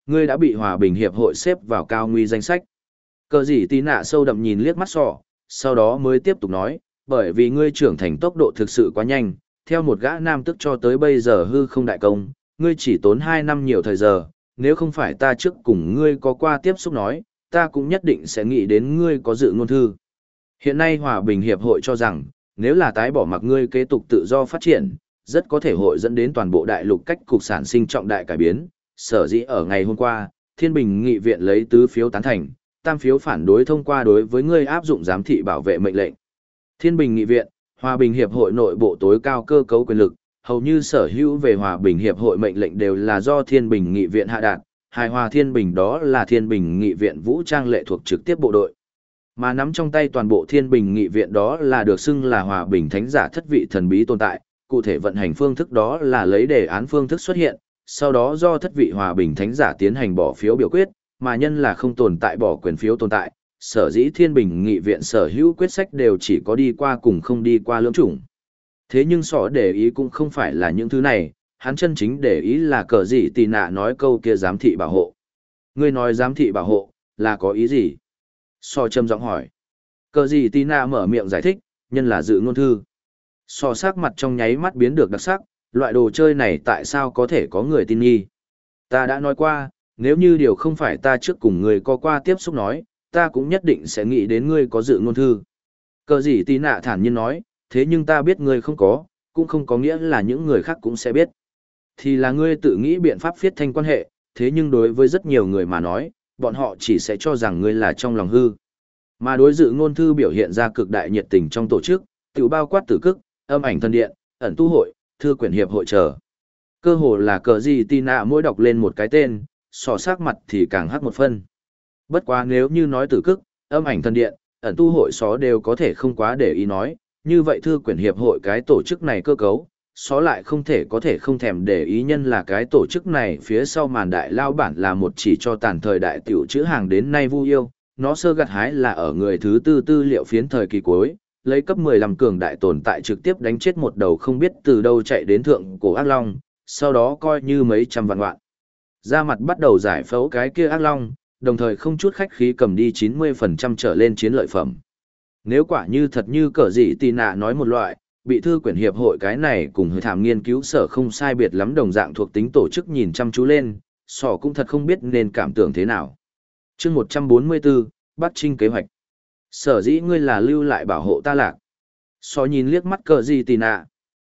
ngươi đã bị Hòa bình Hiệp hội xếp vào cao nguy danh sách. Cờ gì tí nạ sâu đậm nhìn liếc mắt sọ, sau đó mới tiếp tục nói, bởi vì ngươi trưởng thành tốc độ thực sự quá nhanh, theo một gã nam tức cho tới bây giờ hư không đại công, ngươi chỉ tốn 2 năm nhiều thời giờ, nếu không phải ta trước cùng ngươi có qua tiếp xúc nói, ta cũng nhất định sẽ nghĩ đến ngươi có dự ngôn thư. Hiện nay Hòa bình Hiệp hội cho rằng, nếu là tái bỏ mặc ngươi kế tục tự do phát triển, rất có thể hội dẫn đến toàn bộ đại lục cách cục sản sinh trọng đại cải biến. Sở dĩ ở ngày hôm qua, Thiên Bình Nghị viện lấy 4 phiếu tán thành, 3 phiếu phản đối thông qua đối với ngươi áp dụng giám thị bảo vệ mệnh lệnh. Thiên Bình Nghị viện, Hòa bình Hiệp hội nội bộ tối cao cơ cấu quyền lực, hầu như sở hữu về Hòa bình Hiệp hội mệnh lệnh đều là do Thiên Bình Nghị viện hạ đạt, hài hòa Thiên Bình đó là Thiên Bình Nghị viện vũ trang lệ thuộc trực tiếp bộ đội. Mà nắm trong tay toàn bộ Thiên Bình Nghị viện đó là được xưng là Hòa bình Thánh giả thất vị thần bí tồn tại, cụ thể vận hành phương thức đó là lấy đề án phương thức xuất hiện, sau đó do thất vị Hòa bình Thánh giả tiến hành bỏ phiếu biểu quyết, mà nhân là không tồn tại bỏ quyền phiếu tồn tại, sở dĩ Thiên Bình Nghị viện sở hữu quyết sách đều chỉ có đi qua cùng không đi qua lưỡng chủng. Thế nhưng sọ để ý cũng không phải là những thứ này, hắn chân chính để ý là cờ gì tì nạ nói câu kia giám thị bảo hộ. Ngươi nói giám thị bảo hộ, là có ý gì? Sọ trầm giọng hỏi. Cờ gì tì nạ mở miệng giải thích, nhân là dự ngôn thư. Sọ sắc mặt trong nháy mắt biến được đặc sắc, loại đồ chơi này tại sao có thể có người tin nghi? Ta đã nói qua, nếu như điều không phải ta trước cùng người có qua tiếp xúc nói, ta cũng nhất định sẽ nghĩ đến ngươi có dự ngôn thư. Cờ gì tì nạ thản nhiên nói, thế nhưng ta biết ngươi không có, cũng không có nghĩa là những người khác cũng sẽ biết. Thì là ngươi tự nghĩ biện pháp viết thanh quan hệ, thế nhưng đối với rất nhiều người mà nói, bọn họ chỉ sẽ cho rằng ngươi là trong lòng hư. Mà đối dự ngôn thư biểu hiện ra cực đại nhiệt tình trong tổ chức, tự bao quát tử cức, âm ảnh thân điện, ẩn tu hội, thư quyển hiệp hội trở. Cơ hồ là cờ gì tì nạ mỗi đọc lên một cái tên, sọ sắc mặt thì càng hắc một phân. Bất quá nếu như nói tử cức, âm ảnh thân điện, ẩn tu hội xó đều có thể không quá để ý nói, như vậy thư quyển hiệp hội cái tổ chức này cơ cấu, xó lại không thể có thể không thèm để ý nhân là cái tổ chức này phía sau màn đại lao bản là một chỉ cho tàn thời đại tiểu chữ hàng đến nay vu yêu, nó sơ gặt hái là ở người thứ tư tư liệu phiến thời kỳ cuối, lấy cấp 15 cường đại tồn tại trực tiếp đánh chết một đầu không biết từ đâu chạy đến thượng cổ ác long, sau đó coi như mấy trăm vạn vạn. Ra mặt bắt đầu giải phẫu cái kia ác long, đồng thời không chút khách khí cầm đi 90% trở lên chiến lợi phẩm. Nếu quả như thật như cờ gì tì nạ nói một loại, bị thư quyển hiệp hội cái này cùng hơi thảm nghiên cứu sở không sai biệt lắm đồng dạng thuộc tính tổ chức nhìn chăm chú lên, sọ cũng thật không biết nên cảm tưởng thế nào. Chương 144, Bắc Trinh kế hoạch. Sở dĩ ngươi là lưu lại bảo hộ ta lạc. Sọ nhìn liếc mắt cờ gì tì nạ.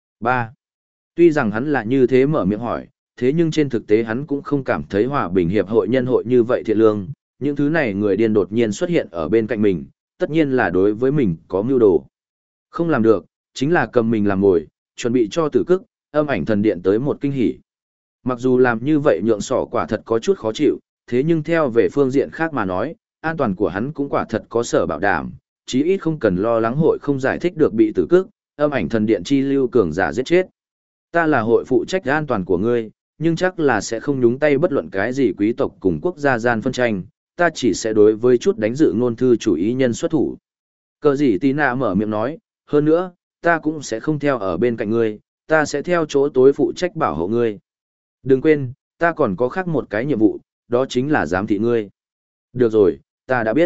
3. Tuy rằng hắn là như thế mở miệng hỏi, thế nhưng trên thực tế hắn cũng không cảm thấy hòa bình hiệp hội nhân hội như vậy thiện lương, những thứ này người điên đột nhiên xuất hiện ở bên cạnh mình, tất nhiên là đối với mình có mưu đồ. Không làm được, chính là cầm mình làm mồi, chuẩn bị cho tử cức, âm ảnh thần điện tới một kinh hỉ. Mặc dù làm như vậy nhượng sỏ quả thật có chút khó chịu, thế nhưng theo về phương diện khác mà nói, an toàn của hắn cũng quả thật có sở bảo đảm, chí ít không cần lo lắng hội không giải thích được bị tử cức, âm ảnh thần điện chi lưu cường giả giết chết. Ta là hội phụ trách an toàn của ngươi, nhưng chắc là sẽ không nhúng tay bất luận cái gì quý tộc cùng quốc gia gian phân tranh, ta chỉ sẽ đối với chút đánh dự ngôn thư chủ ý nhân xuất thủ. Cờ gì tí nạ mở miệng nói, hơn nữa, ta cũng sẽ không theo ở bên cạnh ngươi, ta sẽ theo chỗ tối phụ trách bảo hộ ngươi. Đừng quên, ta còn có khác một cái nhiệm vụ, đó chính là giám thị ngươi. Được rồi, ta đã biết.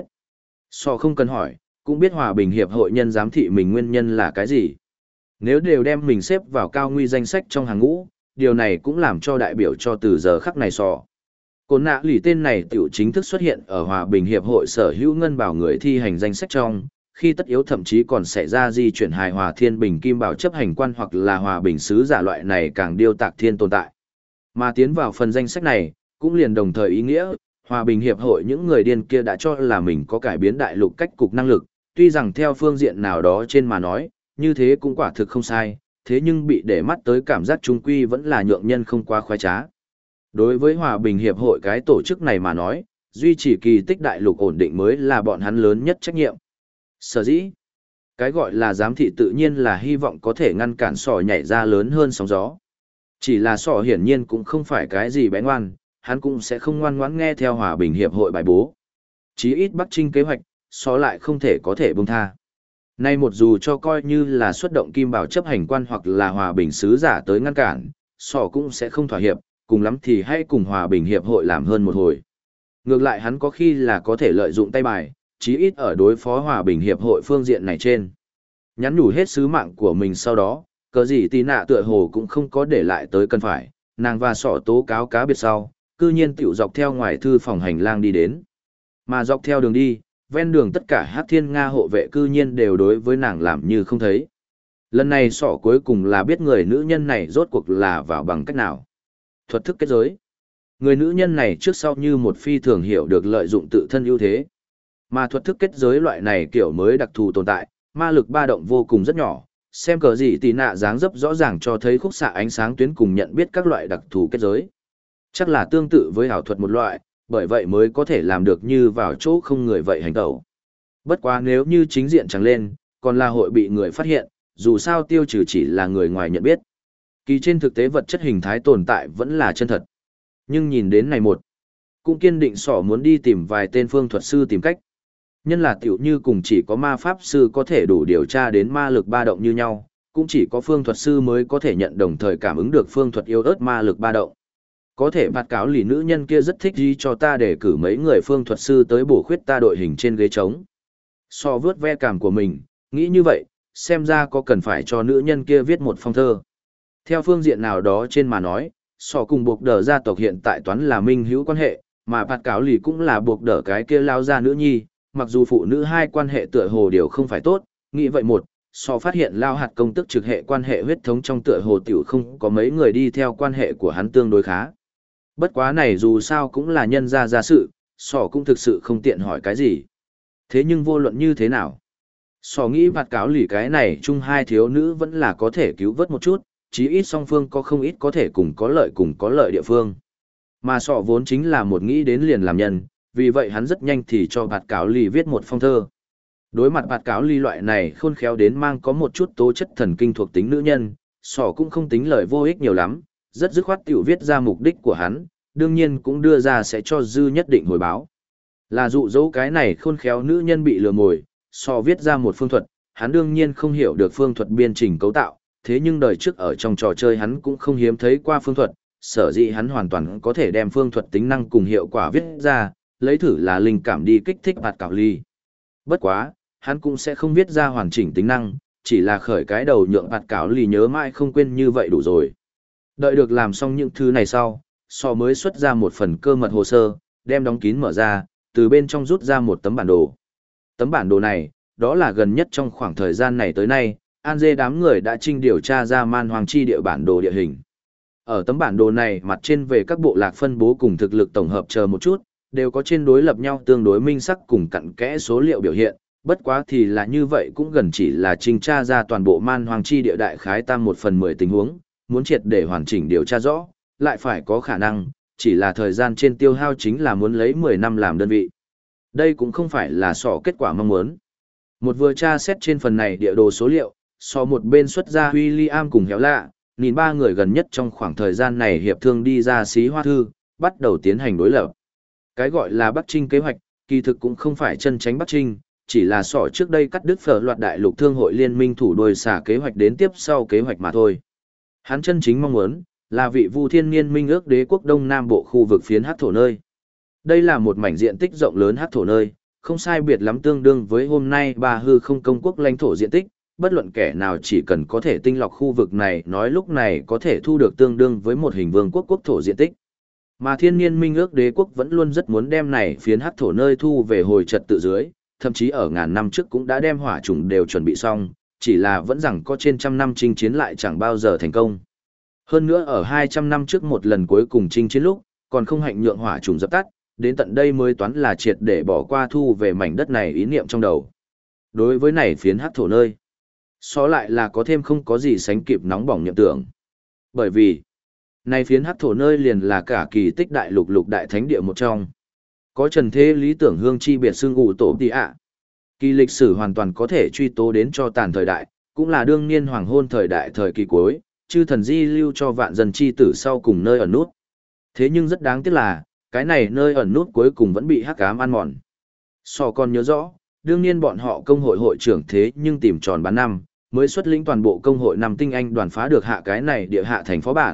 Sọ không cần hỏi, cũng biết hòa bình hiệp hội nhân giám thị mình nguyên nhân là cái gì. Nếu đều đem mình xếp vào cao nguy danh sách trong hàng ngũ, điều này cũng làm cho đại biểu cho từ giờ khắc này sọ. Côn nạ lì tên này tiểu chính thức xuất hiện ở hòa bình hiệp hội sở hữu ngân bảo người thi hành danh sách trong, khi tất yếu thậm chí còn xảy ra di chuyển hài hòa thiên bình kim bảo chấp hành quan hoặc là hòa bình sứ giả loại này càng điêu tạc thiên tồn tại. Mà tiến vào phần danh sách này, cũng liền đồng thời ý nghĩa, hòa bình hiệp hội những người điên kia đã cho là mình có cải biến đại lục cách cục năng lực, tuy rằng theo phương diện nào đó trên mà nói, như thế cũng quả thực không sai, thế nhưng bị để mắt tới cảm giác trung quy vẫn là nhượng nhân không quá khoái trá. Đối với hòa bình hiệp hội cái tổ chức này mà nói, duy trì kỳ tích đại lục ổn định mới là bọn hắn lớn nhất trách nhiệm. Sở dĩ, cái gọi là giám thị tự nhiên là hy vọng có thể ngăn cản sỏ nhảy ra lớn hơn sóng gió. Chỉ là sỏ hiển nhiên cũng không phải cái gì bé ngoan, hắn cũng sẽ không ngoan ngoãn nghe theo hòa bình hiệp hội bài bố. Chí ít Bắc Trinh kế hoạch, sỏ lại không thể có thể buông tha. Nay một dù cho coi như là xuất động kim bảo chấp hành quan hoặc là hòa bình sứ giả tới ngăn cản, sỏ cũng sẽ không thỏa hiệp, cùng lắm thì hãy cùng Hòa Bình Hiệp hội làm hơn một hồi. Ngược lại hắn có khi là có thể lợi dụng tay bài, chí ít ở đối phó Hòa Bình Hiệp hội phương diện này trên. Nhắn nhủ hết sứ mạng của mình sau đó, cờ gì tì nạ tựa hồ cũng không có để lại tới cần phải, nàng và sỏ tố cáo cá biệt sau, cư nhiên tiểu dọc theo ngoài thư phòng hành lang đi đến. Mà dọc theo đường đi, ven đường tất cả Hắc Thiên Nga hộ vệ cư nhiên đều đối với nàng làm như không thấy. Lần này sỏ cuối cùng là biết người nữ nhân này rốt cuộc là vào bằng cách nào. Thuật thức kết giới. Người nữ nhân này trước sau như một phi thường hiểu được lợi dụng tự thân ưu thế. Mà thuật thức kết giới loại này kiểu mới đặc thù tồn tại, ma lực ba động vô cùng rất nhỏ, xem cờ gì tì nạ dáng dấp rõ ràng cho thấy khúc xạ ánh sáng tuyến cùng nhận biết các loại đặc thù kết giới. Chắc là tương tự với ảo thuật một loại, bởi vậy mới có thể làm được như vào chỗ không người vậy hành tẩu. Bất quá nếu như chính diện chẳng lên, còn là hội bị người phát hiện, dù sao tiêu trừ chỉ là người ngoài nhận biết. Kỳ trên thực tế vật chất hình thái tồn tại vẫn là chân thật. Nhưng nhìn đến này một, cũng kiên định sỏ muốn đi tìm vài tên phương thuật sư tìm cách. Nhân là tiểu như cùng chỉ có ma pháp sư có thể đủ điều tra đến ma lực ba động như nhau, cũng chỉ có phương thuật sư mới có thể nhận đồng thời cảm ứng được phương thuật yếu ớt ma lực ba động. Có thể bạt cáo lì nữ nhân kia rất thích đi cho ta để cử mấy người phương thuật sư tới bổ khuyết ta đội hình trên ghế trống. So vướt ve cảm của mình, nghĩ như vậy, xem ra có cần phải cho nữ nhân kia viết một phong thơ. Theo phương diện nào đó trên mà nói, so cùng buộc đỡ gia tộc hiện tại toán là minh hữu quan hệ, mà bạt cáo lì cũng là buộc đỡ cái kia lao ra nữ nhi, mặc dù phụ nữ hai quan hệ tựa hồ đều không phải tốt, nghĩ vậy một, so phát hiện lao hạt công tức trực hệ quan hệ huyết thống trong tựa hồ tiểu không có mấy người đi theo quan hệ của hắn tương đối khá. Bất quá này dù sao cũng là nhân gia sự, sò cũng thực sự không tiện hỏi cái gì. Thế nhưng vô luận như thế nào? Sò nghĩ bạt cáo lì cái này chung hai thiếu nữ vẫn là có thể cứu vớt một chút, chí ít song phương có không ít có thể cùng có lợi địa phương. Mà sò vốn chính là một nghĩ đến liền làm nhân, vì vậy hắn rất nhanh thì cho bạt cáo lì viết một phong thơ. Đối mặt bạt cáo lì loại này khôn khéo đến mang có một chút tố chất thần kinh thuộc tính nữ nhân, sò cũng không tính lời vô ích nhiều lắm, rất dứt khoát tiểu viết ra mục đích của hắn, đương nhiên cũng đưa ra sẽ cho dư nhất định hồi báo. Là dụ dỗ cái này khôn khéo nữ nhân bị lừa mồi, so viết ra một phương thuật, hắn đương nhiên không hiểu được phương thuật biên trình cấu tạo, thế nhưng đời trước ở trong trò chơi hắn cũng không hiếm thấy qua phương thuật, sở dĩ hắn hoàn toàn có thể đem phương thuật tính năng cùng hiệu quả viết ra, lấy thử là linh cảm đi kích thích bạt cảo ly. Bất quá, hắn cũng sẽ không viết ra hoàn chỉnh tính năng, chỉ là khởi cái đầu nhượng bạt cảo ly nhớ mãi không quên như vậy đủ rồi. Đợi được làm xong những thứ này sau, so mới xuất ra một phần cơ mật hồ sơ, đem đóng kín mở ra, từ bên trong rút ra một tấm bản đồ. Tấm bản đồ này, đó là gần nhất trong khoảng thời gian này tới nay, An Dê đám người đã trinh điều tra ra man hoàng chi địa bản đồ địa hình. Ở tấm bản đồ này mặt trên về các bộ lạc phân bố cùng thực lực tổng hợp chờ một chút, đều có trên đối lập nhau tương đối minh sắc cùng cặn kẽ số liệu biểu hiện, bất quá thì là như vậy cũng gần chỉ là trinh tra ra toàn bộ man hoàng chi địa đại khái tam 1/10 tình huống, muốn triệt để hoàn chỉnh điều tra rõ, lại phải có khả năng, chỉ là thời gian trên tiêu hao chính là muốn lấy 10 năm làm đơn vị. Đây cũng không phải là sỏ kết quả mong muốn. Một vừa tra xét trên phần này địa đồ số liệu, so một bên xuất ra William cùng Héo Lạ, nhìn ba người gần nhất trong khoảng thời gian này hiệp thương đi ra xí hoa thư, bắt đầu tiến hành đối lập. Cái gọi là Bắc Trinh kế hoạch, kỳ thực cũng không phải chân tránh Bắc Trinh, chỉ là sỏ trước đây cắt đứt phở loạt đại lục thương hội liên minh thủ đôi xả kế hoạch đến tiếp sau kế hoạch mà thôi. Hắn chân chính mong muốn là vị Vu Thiên Niên minh ước đế quốc Đông Nam bộ khu vực phiến hắc thổ nơi. Đây là một mảnh diện tích rộng lớn hắc thổ nơi, không sai biệt lắm tương đương với hôm nay Ba Hư Không công quốc lãnh thổ diện tích, bất luận kẻ nào chỉ cần có thể tinh lọc khu vực này nói lúc này có thể thu được tương đương với một hình vương quốc quốc thổ diện tích. Mà Thiên Niên minh ước đế quốc vẫn luôn rất muốn đem này phiến hắc thổ nơi thu về hồi trật tự dưới, thậm chí ở ngàn năm trước cũng đã đem hỏa chủng đều chuẩn bị xong, chỉ là vẫn rằng có trên trăm năm chinh chiến lại chẳng bao giờ thành công. Hơn nữa ở 200 năm trước một lần cuối cùng chinh chiến lúc, còn không hạnh nhượng hỏa trùng dập tắt, đến tận đây mới toán là triệt để bỏ qua thu về mảnh đất này ý niệm trong đầu. Đối với này phiến hắc thổ nơi, so lại là có thêm không có gì sánh kịp nóng bỏng niệm tưởng. Bởi vì, này phiến hắc thổ nơi liền là cả kỳ tích đại lục lục đại thánh địa một trong. Có trần thế lý tưởng hương chi biệt xương ủ tổ tì ạ. Kỳ lịch sử hoàn toàn có thể truy tố đến cho tàn thời đại, cũng là đương niên hoàng hôn thời đại thời kỳ cuối, chư thần di lưu cho vạn dân chi tử sau cùng nơi ẩn nút. Thế nhưng rất đáng tiếc là, cái này nơi ẩn nút cuối cùng vẫn bị hắc ám ăn mòn. So còn nhớ rõ, đương nhiên bọn họ công hội hội trưởng thế nhưng tìm tròn bán năm, mới xuất lĩnh toàn bộ công hội năm tinh anh đoàn phá được hạ cái này địa hạ thành phó bản,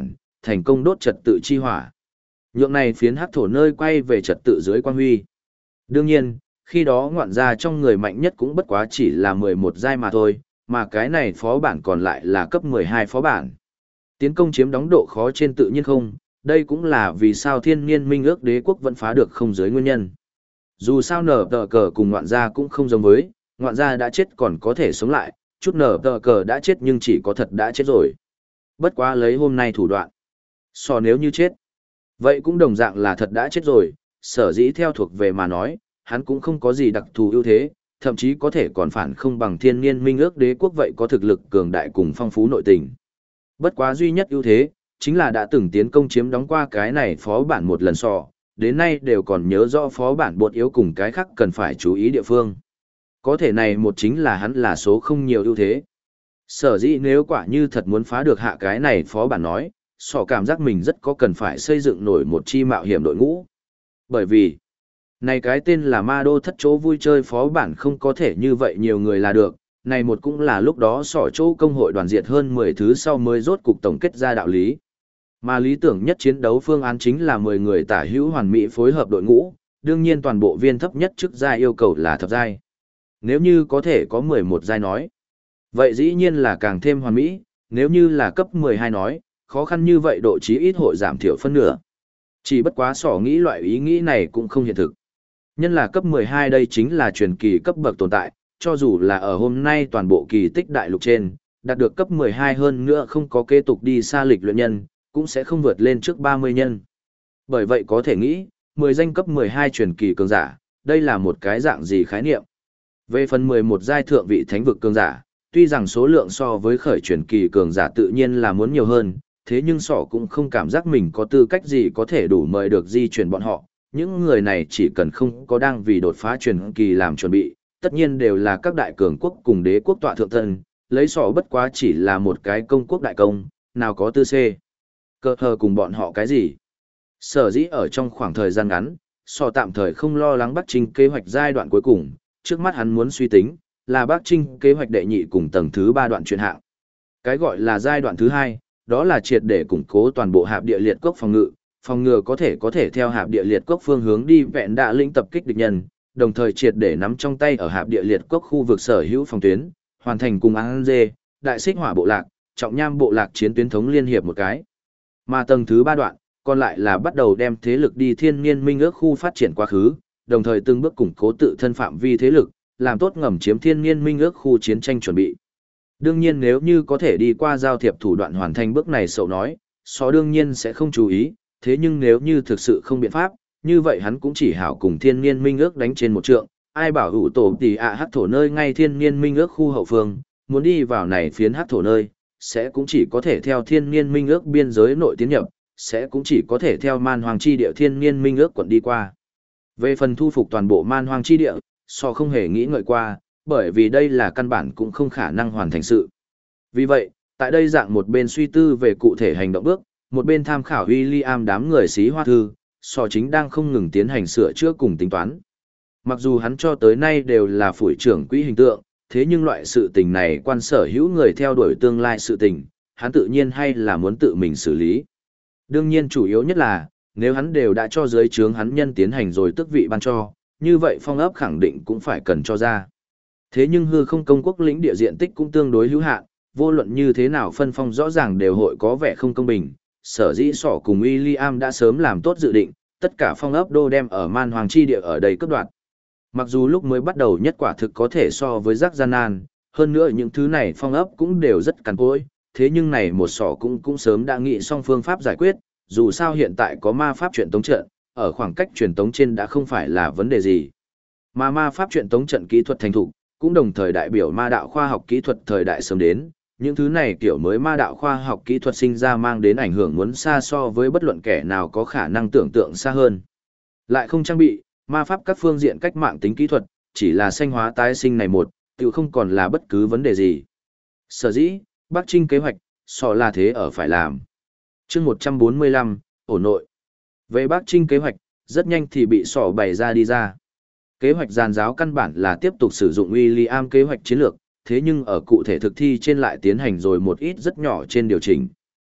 thành công đốt trật tự chi hỏa. Nhượng này phiến hắc thổ nơi quay về trật tự dưới quang huy. Đương nhiên, khi đó ngoạn gia trong người mạnh nhất cũng bất quá chỉ là 11 giai mà thôi, mà cái này phó bản còn lại là cấp 12 phó bản. Tiến công chiếm đóng độ khó trên tự nhiên không, đây cũng là vì sao thiên niên minh ước đế quốc vẫn phá được không giới nguyên nhân. Dù sao nở tờ cờ cùng ngoạn gia cũng không giống với, ngoạn gia đã chết còn có thể sống lại, chút nở tờ cờ đã chết nhưng chỉ có thật đã chết rồi. Bất quá lấy hôm nay thủ đoạn. Nếu như chết, vậy cũng đồng dạng là thật đã chết rồi, sở dĩ theo thuộc về mà nói, hắn cũng không có gì đặc thù ưu thế, thậm chí có thể còn phản không bằng thiên niên minh ước đế quốc vậy có thực lực cường đại cùng phong phú nội tình. Bất quá duy nhất ưu thế, chính là đã từng tiến công chiếm đóng qua cái này phó bản một lần đến nay đều còn nhớ rõ phó bản bột yếu cùng cái khác cần phải chú ý địa phương. Có thể này một chính là hắn là số không nhiều ưu thế. Sở dĩ nếu quả như thật muốn phá được hạ cái này phó bản nói, cảm giác mình rất có cần phải xây dựng nổi một chi mạo hiểm đội ngũ. Bởi vì, này cái tên là ma đô thất chỗ vui chơi phó bản không có thể như vậy nhiều người là được, này một cũng là lúc đó chỗ công hội đoàn diệt hơn 10 thứ sau mới rốt cục tổng kết ra đạo lý. Mà lý tưởng nhất chiến đấu phương án chính là 10 người tả hữu hoàn mỹ phối hợp đội ngũ, đương nhiên toàn bộ viên thấp nhất chức giai yêu cầu là thập giai. Nếu như có thể có 11 giai nói, vậy dĩ nhiên là càng thêm hoàn mỹ, nếu như là cấp 12 nói, khó khăn như vậy độ chí ít hội giảm thiểu phân nửa. Chỉ bất quá nghĩ loại ý nghĩ này cũng không hiện thực. Nhân là cấp 12 đây chính là truyền kỳ cấp bậc tồn tại, cho dù là ở hôm nay toàn bộ kỳ tích đại lục trên, đạt được cấp 12 hơn nữa không có kế tục đi xa lịch luyện nhân, cũng sẽ không vượt lên trước 30 nhân. Bởi vậy có thể nghĩ, 10 danh cấp 12 truyền kỳ cường giả, đây là một cái dạng gì khái niệm. Về phần 11 giai thượng vị thánh vực cường giả, tuy rằng số lượng so với khởi truyền kỳ cường giả tự nhiên là muốn nhiều hơn, thế nhưng cũng không cảm giác mình có tư cách gì có thể đủ mời được di chuyển bọn họ. Những người này chỉ cần không có đang vì đột phá truyền kỳ làm chuẩn bị, tất nhiên đều là các đại cường quốc cùng đế quốc tọa thượng thân, lấy bất quá chỉ là một cái công quốc đại công, nào có tư xê. Cơ hờ cùng bọn họ cái gì? Sở dĩ ở trong khoảng thời gian ngắn, tạm thời không lo lắng Bắc Trinh kế hoạch giai đoạn cuối cùng, trước mắt hắn muốn suy tính, là Bắc Trinh kế hoạch đệ nhị cùng tầng thứ 3 đoạn chuyển hạng. Cái gọi là giai đoạn thứ 2, đó là triệt để củng cố toàn bộ hạp địa liệt cốc phòng ngừa có thể theo hạp địa liệt cốc phương hướng đi vẹn đạ lĩnh tập kích địch nhân, đồng thời triệt để nắm trong tay ở hạp địa liệt cốc khu vực sở hữu phòng tuyến, hoàn thành cùng An Dê, Đại Xích Hỏa bộ lạc, Trọng Nham bộ lạc chiến tuyến thống liên hiệp một cái. Mà tầng thứ 3 đoạn, còn lại là bắt đầu đem thế lực đi thiên niên minh ước khu phát triển quá khứ, đồng thời từng bước củng cố tự thân phạm vi thế lực, làm tốt ngầm chiếm thiên niên minh ước khu chiến tranh chuẩn bị. Đương nhiên nếu như có thể đi qua giao thiệp thủ đoạn hoàn thành bước này nói, đương nhiên sẽ không chú ý, thế nhưng nếu như thực sự không biện pháp, như vậy hắn cũng chỉ hảo cùng thiên niên minh ước đánh trên một trượng, ai bảo hữu tổ tỷ hắc thổ nơi ngay thiên niên minh ước khu hậu phương, muốn đi vào này phiến hắc thổ nơi, sẽ cũng chỉ có thể theo thiên niên minh ước biên giới nội tiến nhập, sẽ cũng chỉ có thể theo man hoàng chi địa thiên niên minh ước quận đi qua. Về phần thu phục toàn bộ man hoàng chi địa, không hề nghĩ ngợi qua, bởi vì đây là căn bản cũng không khả năng hoàn thành sự. Vì vậy, tại đây dạng một bên suy tư về cụ thể hành động bước, một bên tham khảo William đám người xí hoa thư, chính đang không ngừng tiến hành sửa chữa cùng tính toán. Mặc dù hắn cho tới nay đều là phủi trưởng quỹ hình tượng, thế nhưng loại sự tình này quan sở hữu người theo đuổi tương lai sự tình, hắn tự nhiên hay là muốn tự mình xử lý. Đương nhiên chủ yếu nhất là, nếu hắn đều đã cho dưới trướng hắn nhân tiến hành rồi tước vị ban cho, như vậy phong ấp khẳng định cũng phải cần cho ra. Thế nhưng hư không công quốc lĩnh địa diện tích cũng tương đối hữu hạn, vô luận như thế nào phân phong rõ ràng đều hội có vẻ không công bình. Sở dĩ cùng William đã sớm làm tốt dự định, tất cả phong ấp đô đem ở man hoàng chi địa ở đây cấp đoạt. Mặc dù lúc mới bắt đầu nhất quả thực có thể so với rắc gian nan, hơn nữa những thứ này phong ấp cũng đều rất cằn cỗi, thế nhưng này một cũng sớm đã nghĩ xong phương pháp giải quyết, dù sao hiện tại có ma pháp truyền tống trận, ở khoảng cách truyền tống trên đã không phải là vấn đề gì. Mà ma pháp truyền tống trận kỹ thuật thành thục, cũng đồng thời đại biểu ma đạo khoa học kỹ thuật thời đại sớm đến, những thứ này kiểu mới ma đạo khoa học kỹ thuật sinh ra mang đến ảnh hưởng muốn xa so với bất luận kẻ nào có khả năng tưởng tượng xa hơn. Lại không trang bị, ma pháp các phương diện cách mạng tính kỹ thuật, chỉ là sanh hóa tái sinh này tự không còn là bất cứ vấn đề gì. Sở dĩ, Bắc Trinh kế hoạch, là thế ở phải làm. chương 145, ổn nội. Về Bắc Trinh kế hoạch, rất nhanh thì bị bày ra đi ra. Kế hoạch giàn giáo căn bản là tiếp tục sử dụng William kế hoạch chiến lược, thế nhưng ở cụ thể thực thi trên lại tiến hành rồi một ít rất nhỏ trên điều chỉnh.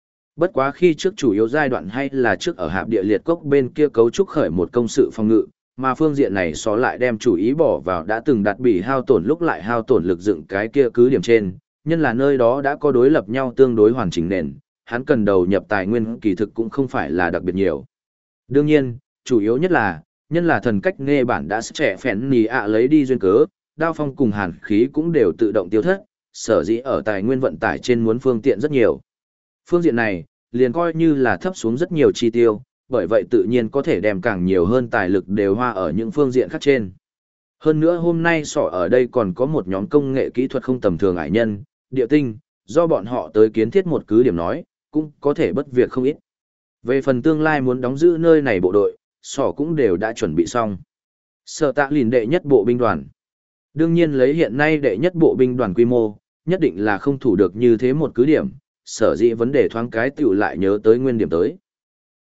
Bất quá khi trước chủ yếu giai đoạn hay là trước ở hạp địa liệt cốc bên kia cấu trúc khởi một công sự phòng ngự, mà phương diện này xó lại đem chủ ý bỏ vào đã từng đặt bị hao tổn lúc lại hao tổn lực dựng cái kia cứ điểm trên, nhân là nơi đó đã có đối lập nhau tương đối hoàn chỉnh nền, hắn cần đầu nhập tài nguyên kỳ thực cũng không phải là đặc biệt nhiều. Đương nhiên, chủ yếu nhất là, nhân là thần cách nghe bản đã trẻ phèn nì ạ lấy đi duyên cớ, đao phong cùng hàn khí cũng đều tự động tiêu thất, sở dĩ ở tài nguyên vận tải trên muốn phương tiện rất nhiều. Phương diện này, liền coi như là thấp xuống rất nhiều chi tiêu, bởi vậy tự nhiên có thể đem càng nhiều hơn tài lực đều hoa ở những phương diện khác trên. Hơn nữa hôm nay sỏ ở đây còn có một nhóm công nghệ kỹ thuật không tầm thường ải nhân, địa tinh, do bọn họ tới kiến thiết một cứ điểm nói, cũng có thể bất việc không ít. Về phần tương lai muốn đóng giữ nơi này bộ đội, sỏ cũng đều đã chuẩn bị xong. Sở tạ lìn đệ nhất bộ binh đoàn. Đương nhiên lấy hiện nay đệ nhất bộ binh đoàn quy mô, nhất định là không thủ được như thế một cứ điểm, sở dĩ vấn đề thoáng cái tiểu lại nhớ tới nguyên điểm tới.